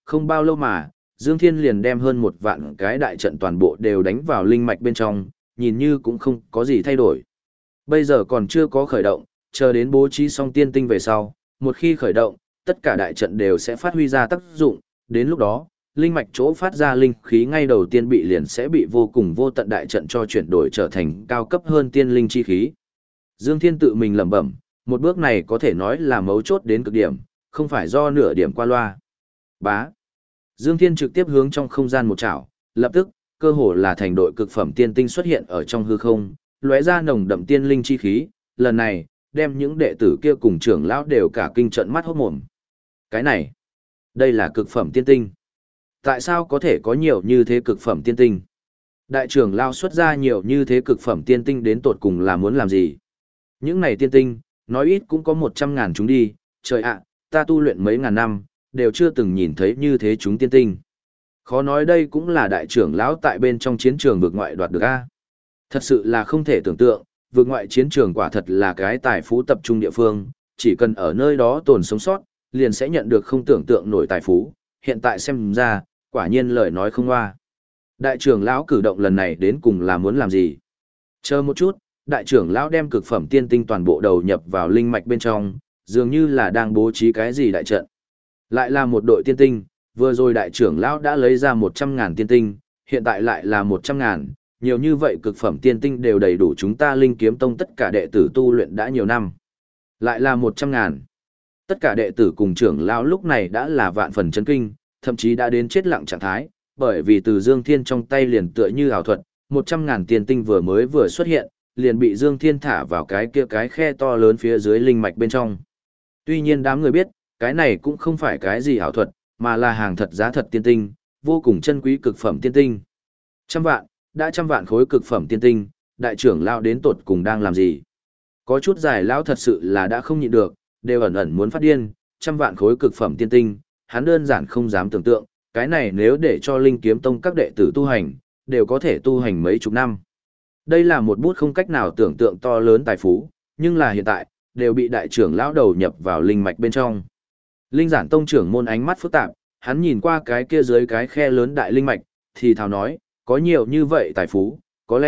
không bao lâu mà, Dương Thiên liền đem hơn 1 vạn cái đại trận toàn bộ đều đánh vào linh mạch bên trong, nhìn như cũng không có gì thay đổi. Bây giờ còn chưa có khởi động, chờ đến bố trí xong tiên tinh về sau, một khi khởi động, tất cả đại trận đều sẽ phát huy ra tác dụng, đến lúc đó, linh mạch chỗ phát ra linh khí ngay đầu tiên bị liền sẽ bị vô cùng vô tận đại trận cho chuyển đổi trở thành cao cấp hơn tiên linh chi khí. Dương Thiên tự mình lẩm bẩm, một bước này có thể nói là mấu chốt đến cực điểm, không phải do nửa điểm qua loa. Bá. Dương Thiên trực tiếp hướng trong không gian một chảo, lập tức, cơ hồ là thành đội cực phẩm tiên tinh xuất hiện ở trong hư không, lóe ra nồng đậm tiên linh chi khí, lần này, đem những đệ tử kia cùng trưởng lão đều cả kinh trận mắt hốt mồm. Cái này, đây là cực phẩm tiên tinh. Tại sao có thể có nhiều như thế cực phẩm tiên tinh? Đại trưởng lão xuất ra nhiều như thế cực phẩm tiên tinh đến tột cùng là muốn làm gì? Những này tiên tinh, nói ít cũng có 100.000 chúng đi, trời ạ, ta tu luyện mấy ngàn năm, đều chưa từng nhìn thấy như thế chúng tiên tinh. Khó nói đây cũng là đại trưởng lão tại bên trong chiến trường vực ngoại đoạt được a. Thật sự là không thể tưởng tượng, vực ngoại chiến trường quả thật là cái tài phú tập trung địa phương, chỉ cần ở nơi đó tồn sống sót, liền sẽ nhận được không tưởng tượng nổi tài phú, hiện tại xem ra, quả nhiên lời nói không hoa. Đại trưởng lão cử động lần này đến cùng là muốn làm gì? Chờ một chút, đại trưởng lão đem cực phẩm tiên tinh toàn bộ đầu nhập vào linh mạch bên trong, dường như là đang bố trí cái gì đại trận. Lại là một đội tiên tinh, vừa rồi đại trưởng lão đã lấy ra 100.000 tiên tinh, hiện tại lại là 100.000, nhiều như vậy cực phẩm tiên tinh đều đầy đủ chúng ta Linh Kiếm Tông tất cả đệ tử tu luyện đã nhiều năm. Lại là 100.000. Tất cả đệ tử cùng trưởng lão lúc này đã là vạn phần chấn kinh, thậm chí đã đến chết lặng trạng thái, bởi vì từ Dương Thiên trong tay liền tựa như ảo thuật, 100.000 tiên tinh vừa xuất hiện, liền bị Dương Thiên thả vào cái kia cái khe to lớn phía dưới linh mạch bên trong. Tuy nhiên đám người biết, cái này cũng không phải cái gì ảo thuật, mà là hàng thật giá thật tiên tinh, vô cùng chân quý cực phẩm tiên tinh. 100 vạn, đã 100 vạn khối cực phẩm tiên tinh, đại trưởng lão đến tột cùng đang làm gì? Có chút giải lão thật sự là đã không nhịn được, đều ẩn ẩn muốn phát điên, 100 vạn khối cực phẩm tiên tinh, hắn đơn giản không dám tưởng tượng, cái này nếu để cho Linh Kiếm Tông các đệ tử tu hành, đều có thể tu hành mấy chục năm. Đây là một bút không cách nào tưởng tượng to lớn tài phú, nhưng là hiện tại, đều bị đại trưởng lão đầu nhập vào linh mạch bên trong. Linh Giản Tông trưởng môn ánh mắt phức tạp, hắn nhìn qua cái kia dưới cái khe lớn đại linh mạch, thì thào nói, có nhiều như vậy tài phú,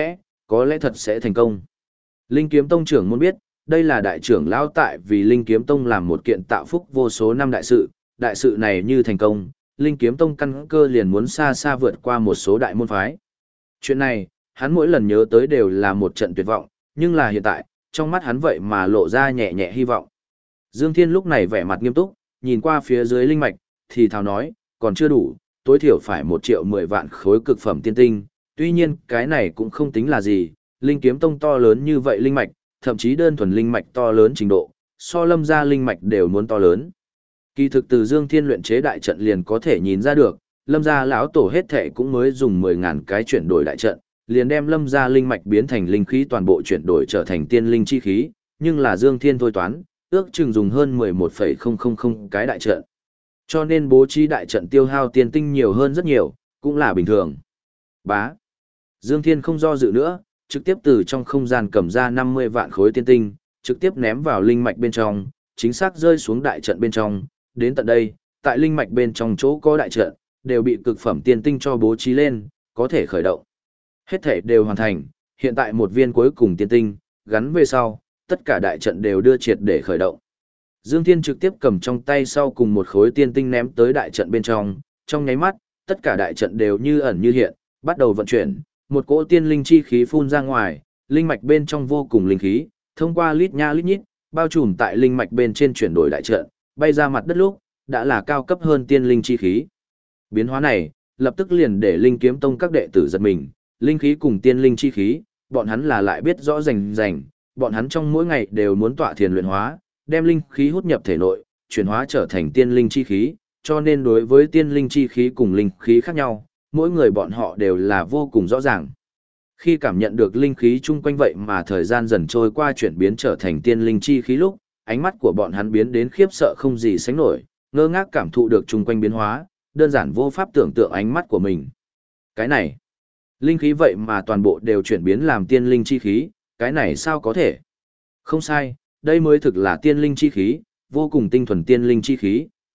có lẽ thật sẽ thành công. Linh Kiếm Tông trưởng môn biết, đây là đại trưởng lão tại vì Linh Kiếm Tông làm một kiện tạo phúc vô số năm đại sự này như thành công, Linh Kiếm Tông căn cơ liền muốn xa xa vượt qua một số đại môn phái. Chuyện này, hắn mỗi lần nhớ tới đều là một trận tuyệt vọng, nhưng là hiện tại, trong mắt hắn vậy mà lộ ra nhẹ nhẹ hy vọng. Dương Thiên lúc này vẻ mặt nghiêm túc, nhìn qua phía dưới linh mạch, thì thào nói, còn chưa đủ, tối thiểu phải 1.010.000 khối cực phẩm tiên tinh, tuy nhiên cái này cũng không tính là gì, Linh Kiếm Tông to lớn như vậy linh mạch, thậm chí đơn thuần linh mạch to lớn trình độ, so Lâm gia linh mạch đều muốn to lớn. Kỳ thực từ Dương Thiên luyện chế đại trận liền có thể nhìn ra được, Lâm gia lão tổ hết thệ cũng mới dùng 10.000 cái chuyển đổi đại trận, liền đem Lâm gia linh mạch biến thành linh khí toàn bộ chuyển đổi trở thành tiên linh chi khí, nhưng là Dương Thiên thôi toán, ước chừng dùng hơn 11,000 cái đại trận. Cho nên bố trí đại trận tiêu hao tiên tinh nhiều hơn rất nhiều, cũng là bình thường. Bá. Dương Thiên không do dự nữa, trực tiếp từ trong không gian cầm ra 50 vạn khối tiên tinh, trực tiếp ném vào linh mạch bên trong, chính xác rơi xuống đại trận bên trong. Đến tận đây, tại linh mạch bên trong chỗ có đại trận, đều bị cực phẩm tiên tinh cho bố trí lên, có thể khởi động. Hết thể đều hoàn thành, hiện tại một viên cuối cùng tiên tinh, gắn về sau, tất cả đại trận đều đưa triệt để khởi động. Dương Thiên trực tiếp cầm trong tay sau cùng một khối tiên tinh ném tới đại trận bên trong nháy mắt, tất cả đại trận đều như ẩn như hiện, bắt đầu vận chuyển, một cỗ tiên linh chi khí phun ra ngoài, linh mạch bên trong vô cùng linh khí, thông qua lít nha lít nhít, bao trùm tại linh mạch bên trên chuyển đổi đại trận, bay ra mặt đất lúc, đã là cao cấp hơn tiên linh chi khí. Biến hóa này, lập tức liền để Linh Kiếm Tông các đệ tử giật mình, linh khí cùng tiên linh chi khí, bọn hắn là lại biết rõ rành, bọn hắn trong mỗi ngày đều muốn tọa thiền luyện hóa, đem linh khí hút nhập thể nội, chuyển hóa trở thành tiên linh chi khí, cho nên đối với tiên linh chi khí cùng linh khí khác nhau, mỗi người bọn họ đều là vô cùng rõ ràng. Khi cảm nhận được linh khí chung quanh vậy mà thời gian dần trôi qua chuyển biến trở thành tiên linh chi khí lúc, ánh mắt của bọn hắn biến đến khiếp sợ không gì sánh nổi, ngơ ngác cảm thụ được chung quanh biến hóa, đơn giản vô pháp tưởng tượng ánh mắt của mình. Cái này, linh khí vậy mà toàn bộ đều chuyển biến làm tiên linh chi khí, cái này sao có thể? Không sai, đây mới thực là tiên linh chi khí, vô cùng tinh thuần tiên linh chi khí,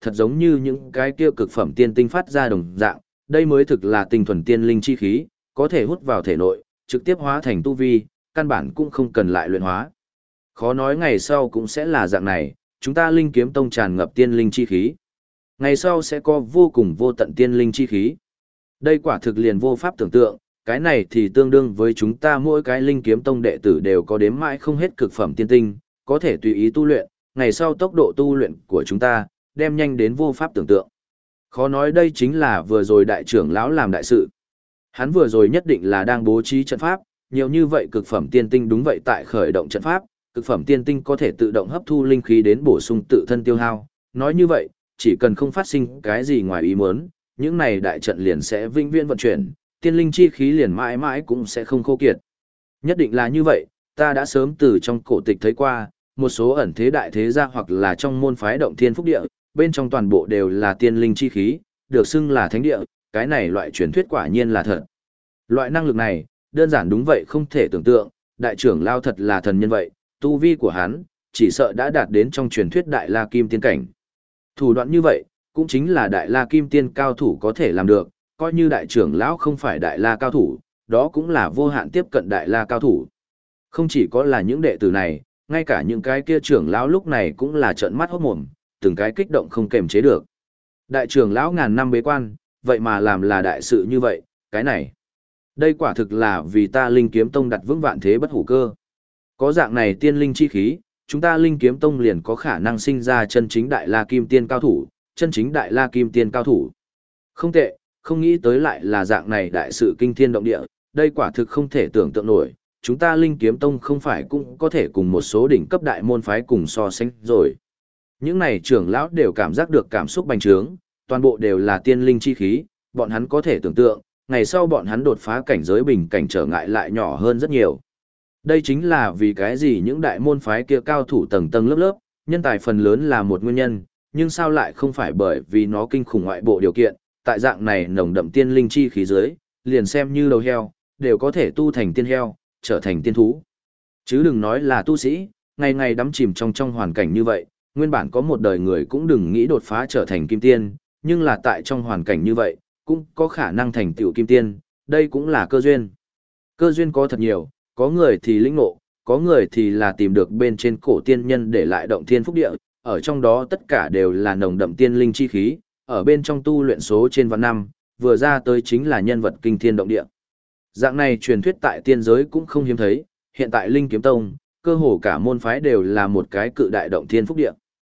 thật giống như những cái kia cực phẩm tiên tinh phát ra đồng dạng, đây mới thực là tinh thuần tiên linh chi khí, có thể hút vào thể nội, trực tiếp hóa thành tu vi, căn bản cũng không cần lại luyện hóa. Khó nói ngày sau cũng sẽ là dạng này, chúng ta Linh Kiếm Tông tràn ngập tiên linh chi khí. Ngày sau sẽ có vô cùng vô tận tiên linh chi khí. Đây quả thực liền vô pháp tưởng tượng, cái này thì tương đương với chúng ta mỗi cái Linh Kiếm Tông đệ tử đều có đếm mãi không hết cực phẩm tiên tinh, có thể tùy ý tu luyện, ngày sau tốc độ tu luyện của chúng ta, đem nhanh đến vô pháp tưởng tượng. Khó nói đây chính là vừa rồi đại trưởng lão làm đại sự. Hắn vừa rồi nhất định là đang bố trí trận pháp, nhiều như vậy cực phẩm tiên tinh đúng vậy tại khởi động trận pháp, cực phẩm tiên tinh có thể tự động hấp thu linh khí đến bổ sung tự thân tiêu hao. Nói như vậy, chỉ cần không phát sinh cái gì ngoài ý muốn, những này đại trận liền sẽ vĩnh viễn vận chuyển, tiên linh chi khí liền mãi mãi cũng sẽ không khô kiệt. Nhất định là như vậy, ta đã sớm từ trong cổ tịch thấy qua, một số ẩn thế đại thế gia hoặc là trong môn phái động thiên phúc địa, bên trong toàn bộ đều là tiên linh chi khí, được xưng là thánh địa, cái này loại truyền thuyết quả nhiên là thật. Loại năng lực này, đơn giản đúng vậy không thể tưởng tượng, đại trưởng lao thật là thần nhân vậy, tu vi của hắn, chỉ sợ đã đạt đến trong truyền thuyết đại la kim tiên cảnh. Thủ đoạn như vậy, cũng chính là đại la kim tiên cao thủ có thể làm được, coi như đại trưởng lão không phải đại la cao thủ, đó cũng là vô hạn tiếp cận đại la cao thủ. Không chỉ có là những đệ tử này, ngay cả những cái kia trưởng lão lúc này cũng là trợn mắt hốt mồm, từng cái kích động không kềm chế được. Đại trưởng lão ngàn năm bế quan, vậy mà làm là đại sự như vậy, cái này. Đây quả thực là vì ta Linh Kiếm Tông đặt vững vạn thế bất hủ cơ. Có dạng này tiên linh chi khí, chúng ta Linh Kiếm Tông liền có khả năng sinh ra chân chính đại la kim tiên cao thủ, chân chính đại la kim tiên cao thủ. Không tệ, không nghĩ tới lại là dạng này đại sự kinh thiên động địa, đây quả thực không thể tưởng tượng nổi, chúng ta Linh Kiếm Tông không phải cũng có thể cùng một số đỉnh cấp đại môn phái cùng so sánh rồi. Những này trưởng lão đều cảm giác được cảm xúc bành trướng, toàn bộ đều là tiên linh chi khí, bọn hắn có thể tưởng tượng, ngày sau bọn hắn đột phá cảnh giới bình cảnh trở ngại lại nhỏ hơn rất nhiều. Đây chính là vì cái gì những đại môn phái kia cao thủ tầng tầng lớp lớp, nhân tài phần lớn là một nguyên nhân, nhưng sao lại không phải bởi vì nó kinh khủng ngoại bộ điều kiện, tại dạng này nồng đậm tiên linh chi khí dưới, liền xem như đầu heo, đều có thể tu thành tiên heo, trở thành tiên thú. Chứ đừng nói là tu sĩ, ngày ngày đắm chìm trong hoàn cảnh như vậy, nguyên bản có một đời người cũng đừng nghĩ đột phá trở thành kim tiên, nhưng là tại trong hoàn cảnh như vậy, cũng có khả năng thành tựu kim tiên, đây cũng là cơ duyên. Cơ duyên có thật nhiều, có người thì lĩnh ngộ, có người thì là tìm được bên trên cổ tiên nhân để lại động thiên phúc địa, ở trong đó tất cả đều là nồng đậm tiên linh chi khí, ở bên trong tu luyện số trên vạn năm, vừa ra tới chính là nhân vật kinh thiên động địa. Dạng này truyền thuyết tại tiên giới cũng không hiếm thấy, hiện tại Linh Kiếm Tông, cơ hồ cả môn phái đều là một cái cự đại động thiên phúc địa.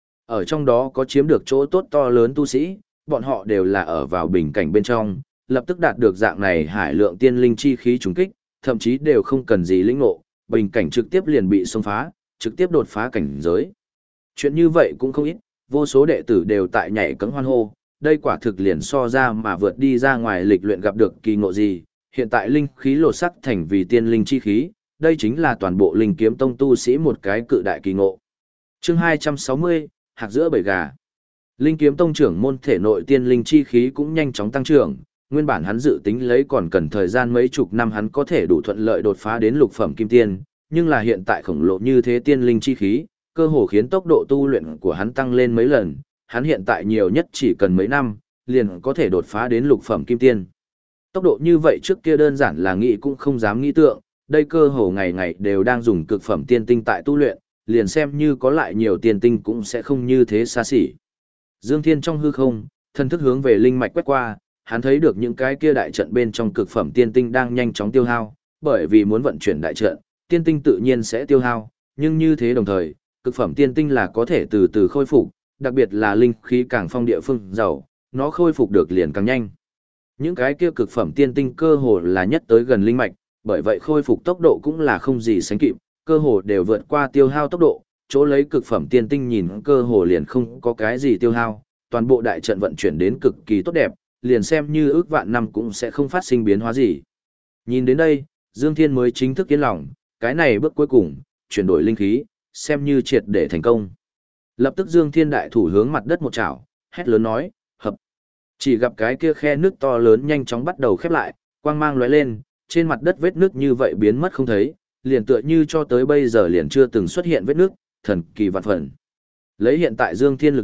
Ở trong đó có chiếm được chỗ tốt to lớn tu sĩ, bọn họ đều là ở vào bình cảnh bên trong, lập tức đạt được dạng này hải lượng tiên linh chi khí trùng kích, thậm chí đều không cần gì lĩnh ngộ, bình cảnh trực tiếp liền bị xông phá, trực tiếp đột phá cảnh giới. Chuyện như vậy cũng không ít, vô số đệ tử đều tại nhảy cẫng hoan hô, đây quả thực liền so ra mà vượt đi ra ngoài lịch luyện gặp được kỳ ngộ gì, hiện tại linh khí lột sắc thành vì tiên linh chi khí, đây chính là toàn bộ Linh Kiếm Tông tu sĩ một cái cự đại kỳ ngộ. Chương 260, hạc giữa bầy gà. Linh Kiếm Tông trưởng môn thể nội tiên linh chi khí cũng nhanh chóng tăng trưởng, nguyên bản hắn dự tính lấy còn cần thời gian mấy chục năm hắn có thể đủ thuận lợi đột phá đến lục phẩm kim tiên, nhưng là hiện tại khổng lồ như thế tiên linh chi khí, cơ hồ khiến tốc độ tu luyện của hắn tăng lên mấy lần, hắn hiện tại nhiều nhất chỉ cần mấy năm, liền có thể đột phá đến lục phẩm kim tiên. Tốc độ như vậy trước kia đơn giản là nghĩ cũng không dám nghĩ tượng, đây cơ hồ ngày ngày đều đang dùng cực phẩm tiên tinh tại tu luyện, liền xem như có lại nhiều tiên tinh cũng sẽ không như thế xa xỉ. Dương Thiên trong hư không, thân thức hướng về linh mạch quét qua, hắn thấy được những cái kia đại trận bên trong cực phẩm tiên tinh đang nhanh chóng tiêu hao, bởi vì muốn vận chuyển đại trận, tiên tinh tự nhiên sẽ tiêu hao, nhưng như thế đồng thời, cực phẩm tiên tinh là có thể từ từ khôi phục, đặc biệt là linh khí càng phong địa phương giàu, nó khôi phục được liền càng nhanh. Những cái kia cực phẩm tiên tinh cơ hồ là nhất tới gần linh mạch, bởi vậy khôi phục tốc độ cũng là không gì sánh kịp, cơ hồ đều vượt qua tiêu hao tốc độ, chỗ lấy cực phẩm tiên tinh nhìn cơ hồ liền không có cái gì tiêu hao, toàn bộ đại trận vận chuyển đến cực kỳ tốt đẹp, liền xem như ước vạn năm cũng sẽ không phát sinh biến hóa gì. Nhìn đến đây, Dương Thiên mới chính thức yên lòng, cái này bước cuối cùng, chuyển đổi linh khí, xem như triệt để thành công. Lập tức Dương Thiên đại thủ hướng mặt đất một chảo, hét lớn nói, hợp. Chỉ gặp cái kia khe nước to lớn nhanh chóng bắt đầu khép lại, quang mang lóe lên, trên mặt đất vết nước như vậy biến mất không thấy, liền tựa như cho tới bây giờ liền chưa từng xuất hiện vết nước, thần kỳ vạn phần. Lấy hiện tại Dương Thiên lực lượng,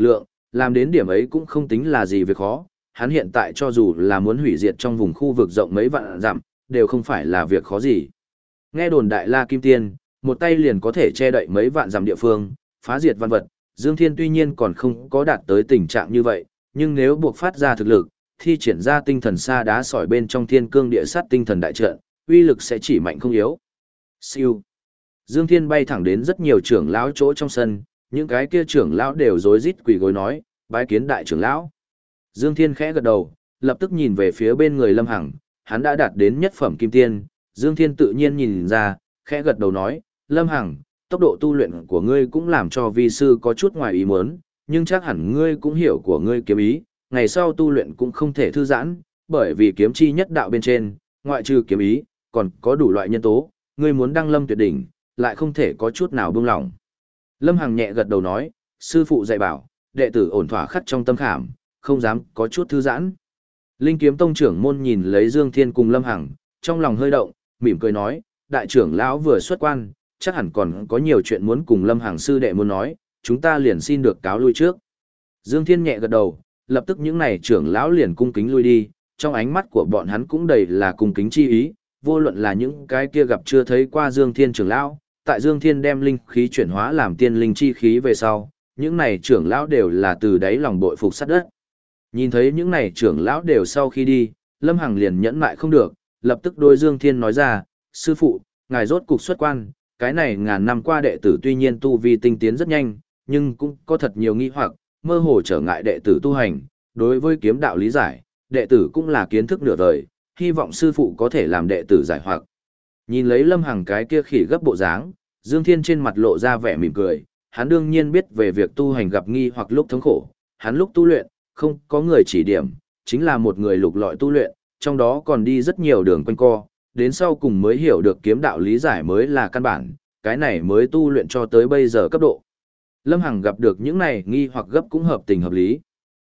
làm đến điểm ấy cũng không tính là gì việc khó, hắn hiện tại cho dù là muốn hủy diệt trong vùng khu vực rộng mấy vạn dặm, đều không phải là việc khó gì. Nghe đồn Đại La Kim Tiên, một tay liền có thể che đậy mấy vạn dặm địa phương, phá diệt văn vật, Dương Thiên tuy nhiên còn không có đạt tới tình trạng như vậy, nhưng nếu buộc phát ra thực lực, thi triển ra tinh thần sa đá sỏi bên trong thiên cương địa sát tinh thần đại trận, uy lực sẽ chỉ mạnh không yếu. Siêu. Dương Thiên bay thẳng đến rất nhiều trưởng lão chỗ trong sân, những cái kia trưởng lão đều rối rít quỳ gối nói, bái kiến đại trưởng lão. Dương Thiên khẽ gật đầu, lập tức nhìn về phía bên người Lâm Hằng, hắn đã đạt đến nhất phẩm kim tiên, Dương Thiên tự nhiên nhìn ra, khẽ gật đầu nói, Lâm Hằng, tốc độ tu luyện của ngươi cũng làm cho vi sư có chút ngoài ý muốn, nhưng chắc hẳn ngươi cũng hiểu của ngươi kiếm ý, ngày sau tu luyện cũng không thể thư giãn, bởi vì kiếm chi nhất đạo bên trên, ngoại trừ kiếm ý, còn có đủ loại nhân tố, ngươi muốn đăng lâm tuyệt đỉnh, lại không thể có chút nào buông lỏng. Lâm Hằng nhẹ gật đầu nói, sư phụ dạy bảo, đệ tử ổn thỏa khắc trong tâm khảm, không dám có chút thư giãn. Linh Kiếm Tông trưởng môn nhìn lấy Dương Thiên cùng Lâm Hằng, trong lòng hơi động, mỉm cười nói, đại trưởng lão vừa xuất quan, chắc hẳn còn có nhiều chuyện muốn cùng Lâm Hằng sư đệ muốn nói, chúng ta liền xin được cáo lui trước. Dương Thiên nhẹ gật đầu, lập tức những này trưởng lão liền cung kính lui đi, trong ánh mắt của bọn hắn cũng đầy là cung kính chi ý, vô luận là những cái kia gặp chưa thấy qua Dương Thiên trưởng lão, tại Dương Thiên đem linh khí chuyển hóa làm tiên linh chi khí về sau, những này trưởng lão đều là từ đáy lòng bội phục sát đất. Nhìn thấy những này trưởng lão đều sau khi đi, Lâm Hằng liền nhẫn mại không được, lập tức đối Dương Thiên nói ra, sư phụ, ngài rốt cục xuất quan, cái này ngàn năm qua đệ tử tuy nhiên tu vi tinh tiến rất nhanh, nhưng cũng có thật nhiều nghi hoặc, mơ hồ trở ngại đệ tử tu hành, đối với kiếm đạo lý giải, đệ tử cũng là kiến thức nửa đời, hy vọng sư phụ có thể làm đệ tử giải hoặc. Nhìn lấy Lâm Hằng cái kia khỉ gấp bộ dáng, Dương Thiên trên mặt lộ ra vẻ mỉm cười, hắn đương nhiên biết về việc tu hành gặp nghi hoặc lúc thống khổ, hắn lúc tu luyện, không có người chỉ điểm, chính là một người lục lọi tu luyện, trong đó còn đi rất nhiều đường quanh co, đến sau cùng mới hiểu được kiếm đạo lý giải mới là căn bản, cái này mới tu luyện cho tới bây giờ cấp độ. Lâm Hằng gặp được những này nghi hoặc gấp cũng hợp tình hợp lý.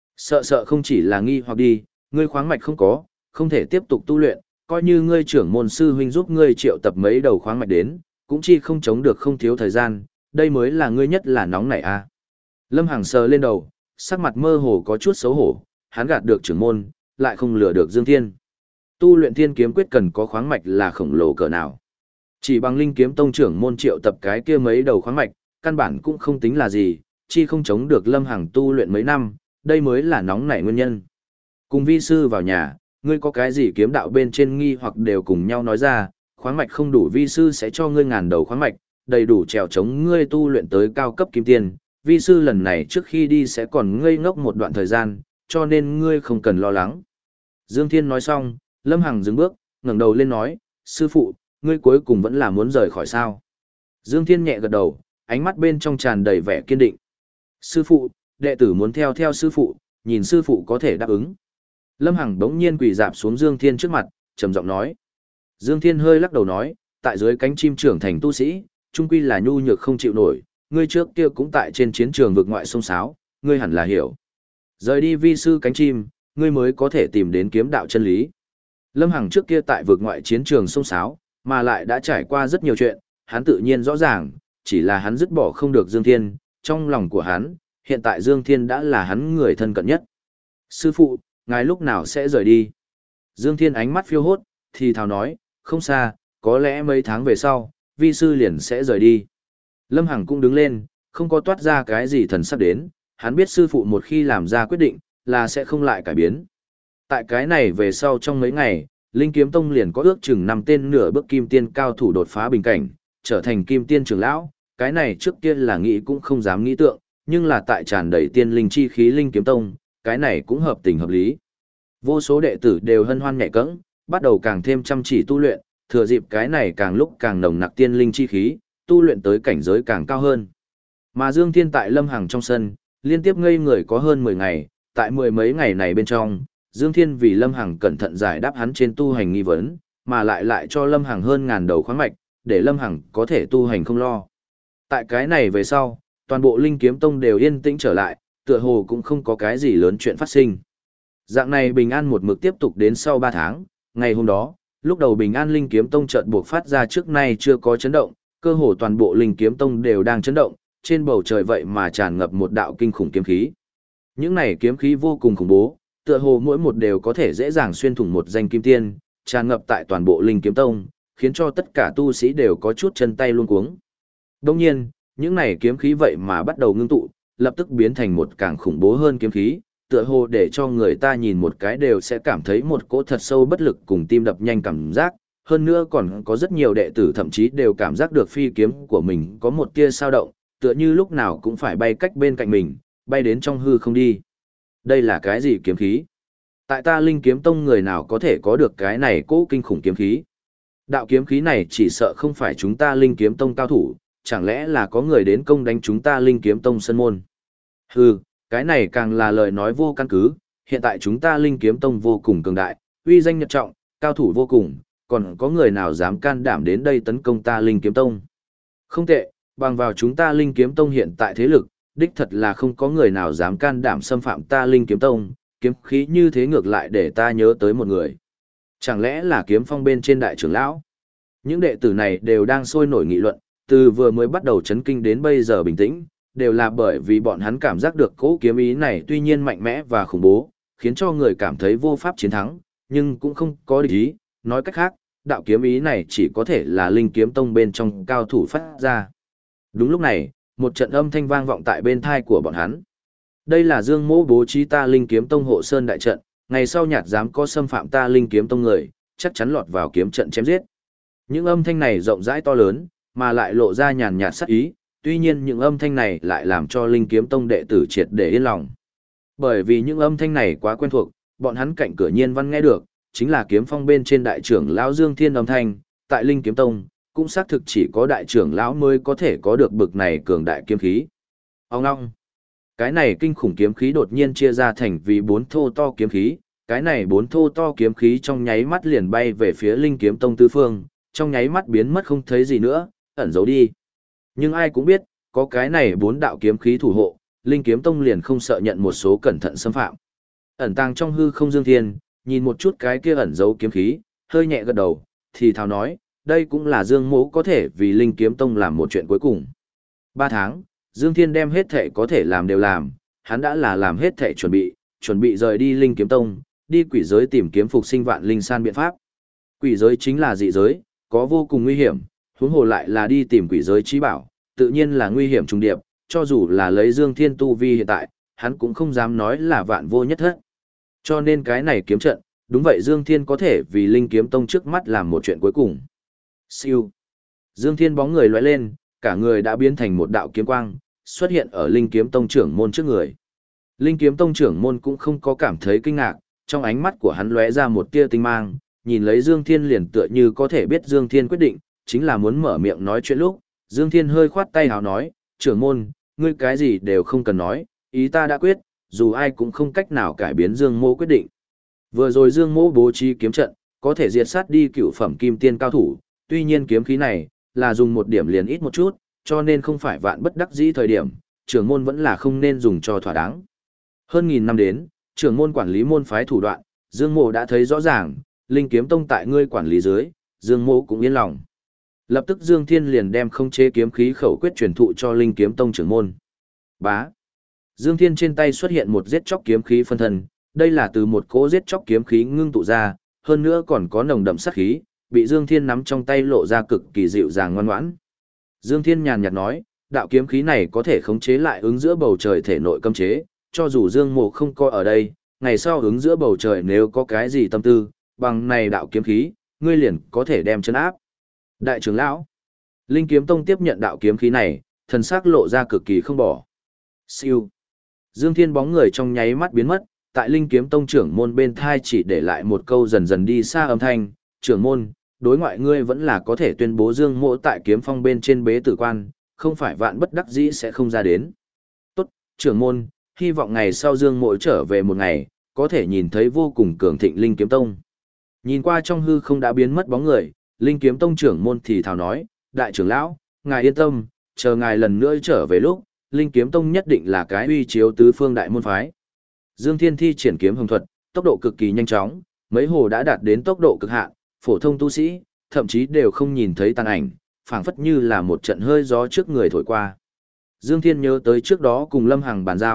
Sợ không chỉ là nghi hoặc đi, ngươi khoáng mạch không có, không thể tiếp tục tu luyện, coi như ngươi trưởng môn sư huynh giúp ngươi triệu tập mấy đầu khoáng mạch đến, cũng chi không chống được không thiếu thời gian, đây mới là ngươi nhất là nóng nảy a. Lâm Hằng sờ lên đầu, sắc mặt mơ hồ có chút xấu hổ, hắn gạt được trưởng môn, lại không lừa được Dương Thiên. Tu luyện thiên kiếm quyết cần có khoáng mạch là khổng lồ cỡ nào. Chỉ bằng linh kiếm tông trưởng môn triệu tập cái kia mấy đầu khoáng mạch, căn bản cũng không tính là gì, chi không chống được Lâm Hằng tu luyện mấy năm, đây mới là nóng nảy nguyên nhân. Cùng vi sư vào nhà, ngươi có cái gì kiếm đạo bên trên nghi hoặc đều cùng nhau nói ra, khoáng mạch không đủ vi sư sẽ cho ngươi ngàn đầu khoáng mạch, đầy đủ trèo chống ngươi tu luyện tới cao cấp kim tiên, vi sư lần này trước khi đi sẽ còn ngây ngốc một đoạn thời gian, cho nên ngươi không cần lo lắng. Dương Thiên nói xong, Lâm Hằng dừng bước, ngẩng đầu lên nói, sư phụ, ngươi cuối cùng vẫn là muốn rời khỏi sao. Dương Thiên nhẹ gật đầu, ánh mắt bên trong tràn đầy vẻ kiên định. Sư phụ, đệ tử muốn theo sư phụ, nhìn sư phụ có thể đáp ứng. Lâm Hằng đống nhiên quỳ dạp xuống Dương Thiên trước mặt, trầm giọng nói. Dương Thiên hơi lắc đầu nói, tại dưới cánh chim trưởng thành tu sĩ, trung quy là nhu nhược không chịu nổi, ngươi trước kia cũng tại trên chiến trường vực ngoại sông sáo, ngươi hẳn là hiểu. Rời đi vi sư cánh chim, ngươi mới có thể tìm đến kiếm đạo chân lý. Lâm Hằng trước kia tại vực ngoại chiến trường sông sáo, mà lại đã trải qua rất nhiều chuyện, hắn tự nhiên rõ ràng, chỉ là hắn dứt bỏ không được Dương Thiên, trong lòng của hắn, hiện tại Dương Thiên đã là hắn người thân cận nhất. Sư phụ, ngài lúc nào sẽ rời đi? Dương Thiên ánh mắt phiêu hốt, thì thào nói, không xa, có lẽ mấy tháng về sau, vi sư liền sẽ rời đi. Lâm Hằng cũng đứng lên, không có toát ra cái gì thần sắc đến, hắn biết sư phụ một khi làm ra quyết định, là sẽ không lại cải biến. Tại cái này về sau trong mấy ngày, Linh Kiếm Tông liền có ước chừng 5 tên nửa bước kim tiên cao thủ đột phá bình cảnh, trở thành kim tiên trưởng lão, cái này trước kia là nghĩ cũng không dám nghĩ tượng, nhưng là tại tràn đầy tiên linh chi khí Linh Kiếm Tông, cái này cũng hợp tình hợp lý. Vô số đệ tử đều hân hoan nhẹ cẫng, bắt đầu càng thêm chăm chỉ tu luyện, thừa dịp cái này càng lúc càng nồng nặc tiên linh chi khí, tu luyện tới cảnh giới càng cao hơn. Mà Dương Thiên tại Lâm Hằng trong sân, liên tiếp ngây người có hơn 10 ngày, tại 10 mấy ngày này bên trong, Dương Thiên vì Lâm Hằng cẩn thận giải đáp hắn trên tu hành nghi vấn, mà lại cho Lâm Hằng hơn ngàn đầu khoáng mạch, để Lâm Hằng có thể tu hành không lo. Tại cái này về sau, toàn bộ Linh Kiếm Tông đều yên tĩnh trở lại, tựa hồ cũng không có cái gì lớn chuyện phát sinh. Dạng này bình an một mực tiếp tục đến sau 3 tháng, ngày hôm đó, lúc đầu bình an Linh Kiếm Tông chợt buộc phát ra trước nay chưa có chấn động, cơ hồ toàn bộ Linh Kiếm Tông đều đang chấn động, trên bầu trời vậy mà tràn ngập một đạo kinh khủng kiếm khí. Những này kiếm khí vô cùng khủng bố, tựa hồ mỗi một đều có thể dễ dàng xuyên thủng một danh kim tiên, tràn ngập tại toàn bộ Linh Kiếm Tông, khiến cho tất cả tu sĩ đều có chút chân tay luống cuống. Đồng nhiên, những này kiếm khí vậy mà bắt đầu ngưng tụ, lập tức biến thành một càng khủng bố hơn kiếm khí, tựa hồ để cho người ta nhìn một cái đều sẽ cảm thấy một cỗ thật sâu bất lực cùng tim đập nhanh cảm giác. Hơn nữa còn có rất nhiều đệ tử thậm chí đều cảm giác được phi kiếm của mình có một tia dao động, tựa như lúc nào cũng phải bay cách bên cạnh mình, bay đến trong hư không đi. Đây là cái gì kiếm khí? Tại ta Linh Kiếm Tông người nào có thể có được cái này cỗ kinh khủng kiếm khí? Đạo kiếm khí này chỉ sợ không phải chúng ta Linh Kiếm Tông cao thủ, chẳng lẽ là có người đến công đánh chúng ta Linh Kiếm Tông sân môn? Hừ, cái này càng là lời nói vô căn cứ, hiện tại chúng ta Linh Kiếm Tông vô cùng cường đại, uy danh nhật trọng, cao thủ vô cùng, còn có người nào dám can đảm đến đây tấn công ta Linh Kiếm Tông? Không tệ, bằng vào chúng ta Linh Kiếm Tông hiện tại thế lực, đích thật là không có người nào dám can đảm xâm phạm ta Linh Kiếm Tông, kiếm khí như thế ngược lại để ta nhớ tới một người. Chẳng lẽ là Kiếm Phong bên trên đại trưởng lão? Những đệ tử này đều đang sôi nổi nghị luận, từ vừa mới bắt đầu chấn kinh đến bây giờ bình tĩnh, đều là bởi vì bọn hắn cảm giác được cỗ kiếm ý này tuy nhiên mạnh mẽ và khủng bố, khiến cho người cảm thấy vô pháp chiến thắng, nhưng cũng không có địch ý, nói cách khác, đạo kiếm ý này chỉ có thể là Linh Kiếm Tông bên trong cao thủ phát ra. Đúng lúc này, một trận âm thanh vang vọng tại bên thai của bọn hắn. Đây là Dương Mỗ bố trí ta Linh Kiếm Tông hộ sơn đại trận, ngày sau nhạt dám có xâm phạm ta Linh Kiếm Tông người, chắc chắn lọt vào kiếm trận chém giết. Những âm thanh này rộng rãi to lớn, mà lại lộ ra nhàn nhạt sát ý, tuy nhiên những âm thanh này lại làm cho Linh Kiếm Tông đệ tử triệt để yên lòng. Bởi vì những âm thanh này quá quen thuộc, bọn hắn cạnh cửa Nhiên Văn nghe được, chính là Kiếm Phong bên trên đại trưởng lão Dương Thiên âm thanh, tại Linh Kiếm Tông, cũng xác thực chỉ có đại trưởng lão mới có thể có được bực này cường đại kiếm khí. Ông ngong. Cái này kinh khủng kiếm khí đột nhiên chia ra thành vì 4 thô to kiếm khí, cái này 4 thô to kiếm khí trong nháy mắt liền bay về phía Linh Kiếm Tông tứ phương, trong nháy mắt biến mất không thấy gì nữa, ẩn giấu đi. Nhưng ai cũng biết, có cái này 4 đạo kiếm khí thủ hộ, Linh Kiếm Tông liền không sợ nhận một số cẩn thận xâm phạm. Ẩn tàng trong hư không Dương Thiên, nhìn một chút cái kia ẩn giấu kiếm khí, hơi nhẹ gật đầu, thì thào nói, đây cũng là Dương Mỗ có thể vì Linh Kiếm Tông làm một chuyện cuối cùng. 3 tháng, Dương Thiên đem hết thể có thể làm đều làm, hắn đã là làm hết thể chuẩn bị rời đi Linh Kiếm Tông, đi quỷ giới tìm kiếm phục sinh vạn linh san biện pháp. Quỷ giới chính là dị giới, có vô cùng nguy hiểm, huống hồ lại là đi tìm quỷ giới trí bảo, tự nhiên là nguy hiểm trùng điệp, cho dù là lấy Dương Thiên tu vi hiện tại, hắn cũng không dám nói là vạn vô nhất thất. Cho nên cái này kiếm trận, đúng vậy Dương Thiên có thể vì Linh Kiếm Tông trước mắt làm một chuyện cuối cùng. Siêu. Dương Thiên bóng người lóe lên, cả người đã biến thành một đạo kiếm quang, xuất hiện ở Linh Kiếm Tông trưởng môn trước người. Linh Kiếm Tông trưởng môn cũng không có cảm thấy kinh ngạc, trong ánh mắt của hắn lóe ra một tia tinh mang, nhìn lấy Dương Thiên liền tựa như có thể biết Dương Thiên quyết định, chính là muốn mở miệng nói chuyện lúc, Dương Thiên hơi khoát tay hào nói, trưởng môn, ngươi cái gì đều không cần nói, ý ta đã quyết, dù ai cũng không cách nào cải biến Dương Mỗ quyết định. Vừa rồi Dương Mỗ bố trí kiếm trận, có thể diệt sát đi cựu phẩm kim tiên cao thủ, tuy nhiên kiếm khí này, là dùng một điểm liền ít một chút, cho nên không phải vạn bất đắc dĩ thời điểm, trưởng môn vẫn là không nên dùng cho thỏa đáng. Hơn nghìn năm đến, trưởng môn quản lý môn phái thủ đoạn, Dương Mỗ đã thấy rõ ràng, Linh Kiếm Tông tại ngươi quản lý dưới, Dương Mỗ cũng yên lòng. Lập tức Dương Thiên liền đem không chế kiếm khí khẩu quyết truyền thụ cho Linh Kiếm Tông trưởng môn. Bá. Dương Thiên trên tay xuất hiện một giết chóc kiếm khí phân thân, đây là từ một cỗ giết chóc kiếm khí ngưng tụ ra, hơn nữa còn có nồng đậm sát khí, bị Dương Thiên nắm trong tay lộ ra cực kỳ dịu dàng ngoan ngoãn. Dương Thiên nhàn nhạt nói, đạo kiếm khí này có thể khống chế lại ứng giữa bầu trời thể nội cấm chế, cho dù Dương Mộ không coi ở đây, ngày sau ứng giữa bầu trời nếu có cái gì tâm tư, bằng này đạo kiếm khí, ngươi liền có thể đem chân áp. Đại trưởng lão, Linh Kiếm Tông tiếp nhận đạo kiếm khí này, thần sắc lộ ra cực kỳ không bỏ. Siêu. Dương Thiên bóng người trong nháy mắt biến mất, tại Linh Kiếm Tông trưởng môn bên thai chỉ để lại một câu dần dần đi xa âm thanh, trưởng môn, đối ngoại ngươi vẫn là có thể tuyên bố Dương Mộ tại Kiếm Phong bên trên bế tử quan, không phải vạn bất đắc dĩ sẽ không ra đến. Tốt, trưởng môn, hy vọng ngày sau Dương Mộ trở về một ngày, có thể nhìn thấy vô cùng cường thịnh Linh Kiếm Tông. Nhìn qua trong hư không đã biến mất bóng người, Linh Kiếm Tông trưởng môn thì thào nói, đại trưởng lão, ngài yên tâm, chờ ngài lần nữa trở về lúc, Linh Kiếm Tông nhất định là cái uy chiếu tứ phương đại môn phái. Dương Thiên thi triển kiếm hồng thuật, tốc độ cực kỳ nhanh chóng, mấy hồ đã đạt đến tốc độ cực hạn, phổ thông tu sĩ, thậm chí đều không nhìn thấy tàn ảnh, phảng phất như là một trận hơi gió trước người thổi qua. Dương Thiên nhớ tới trước đó cùng Lâm Hằng bàn giao,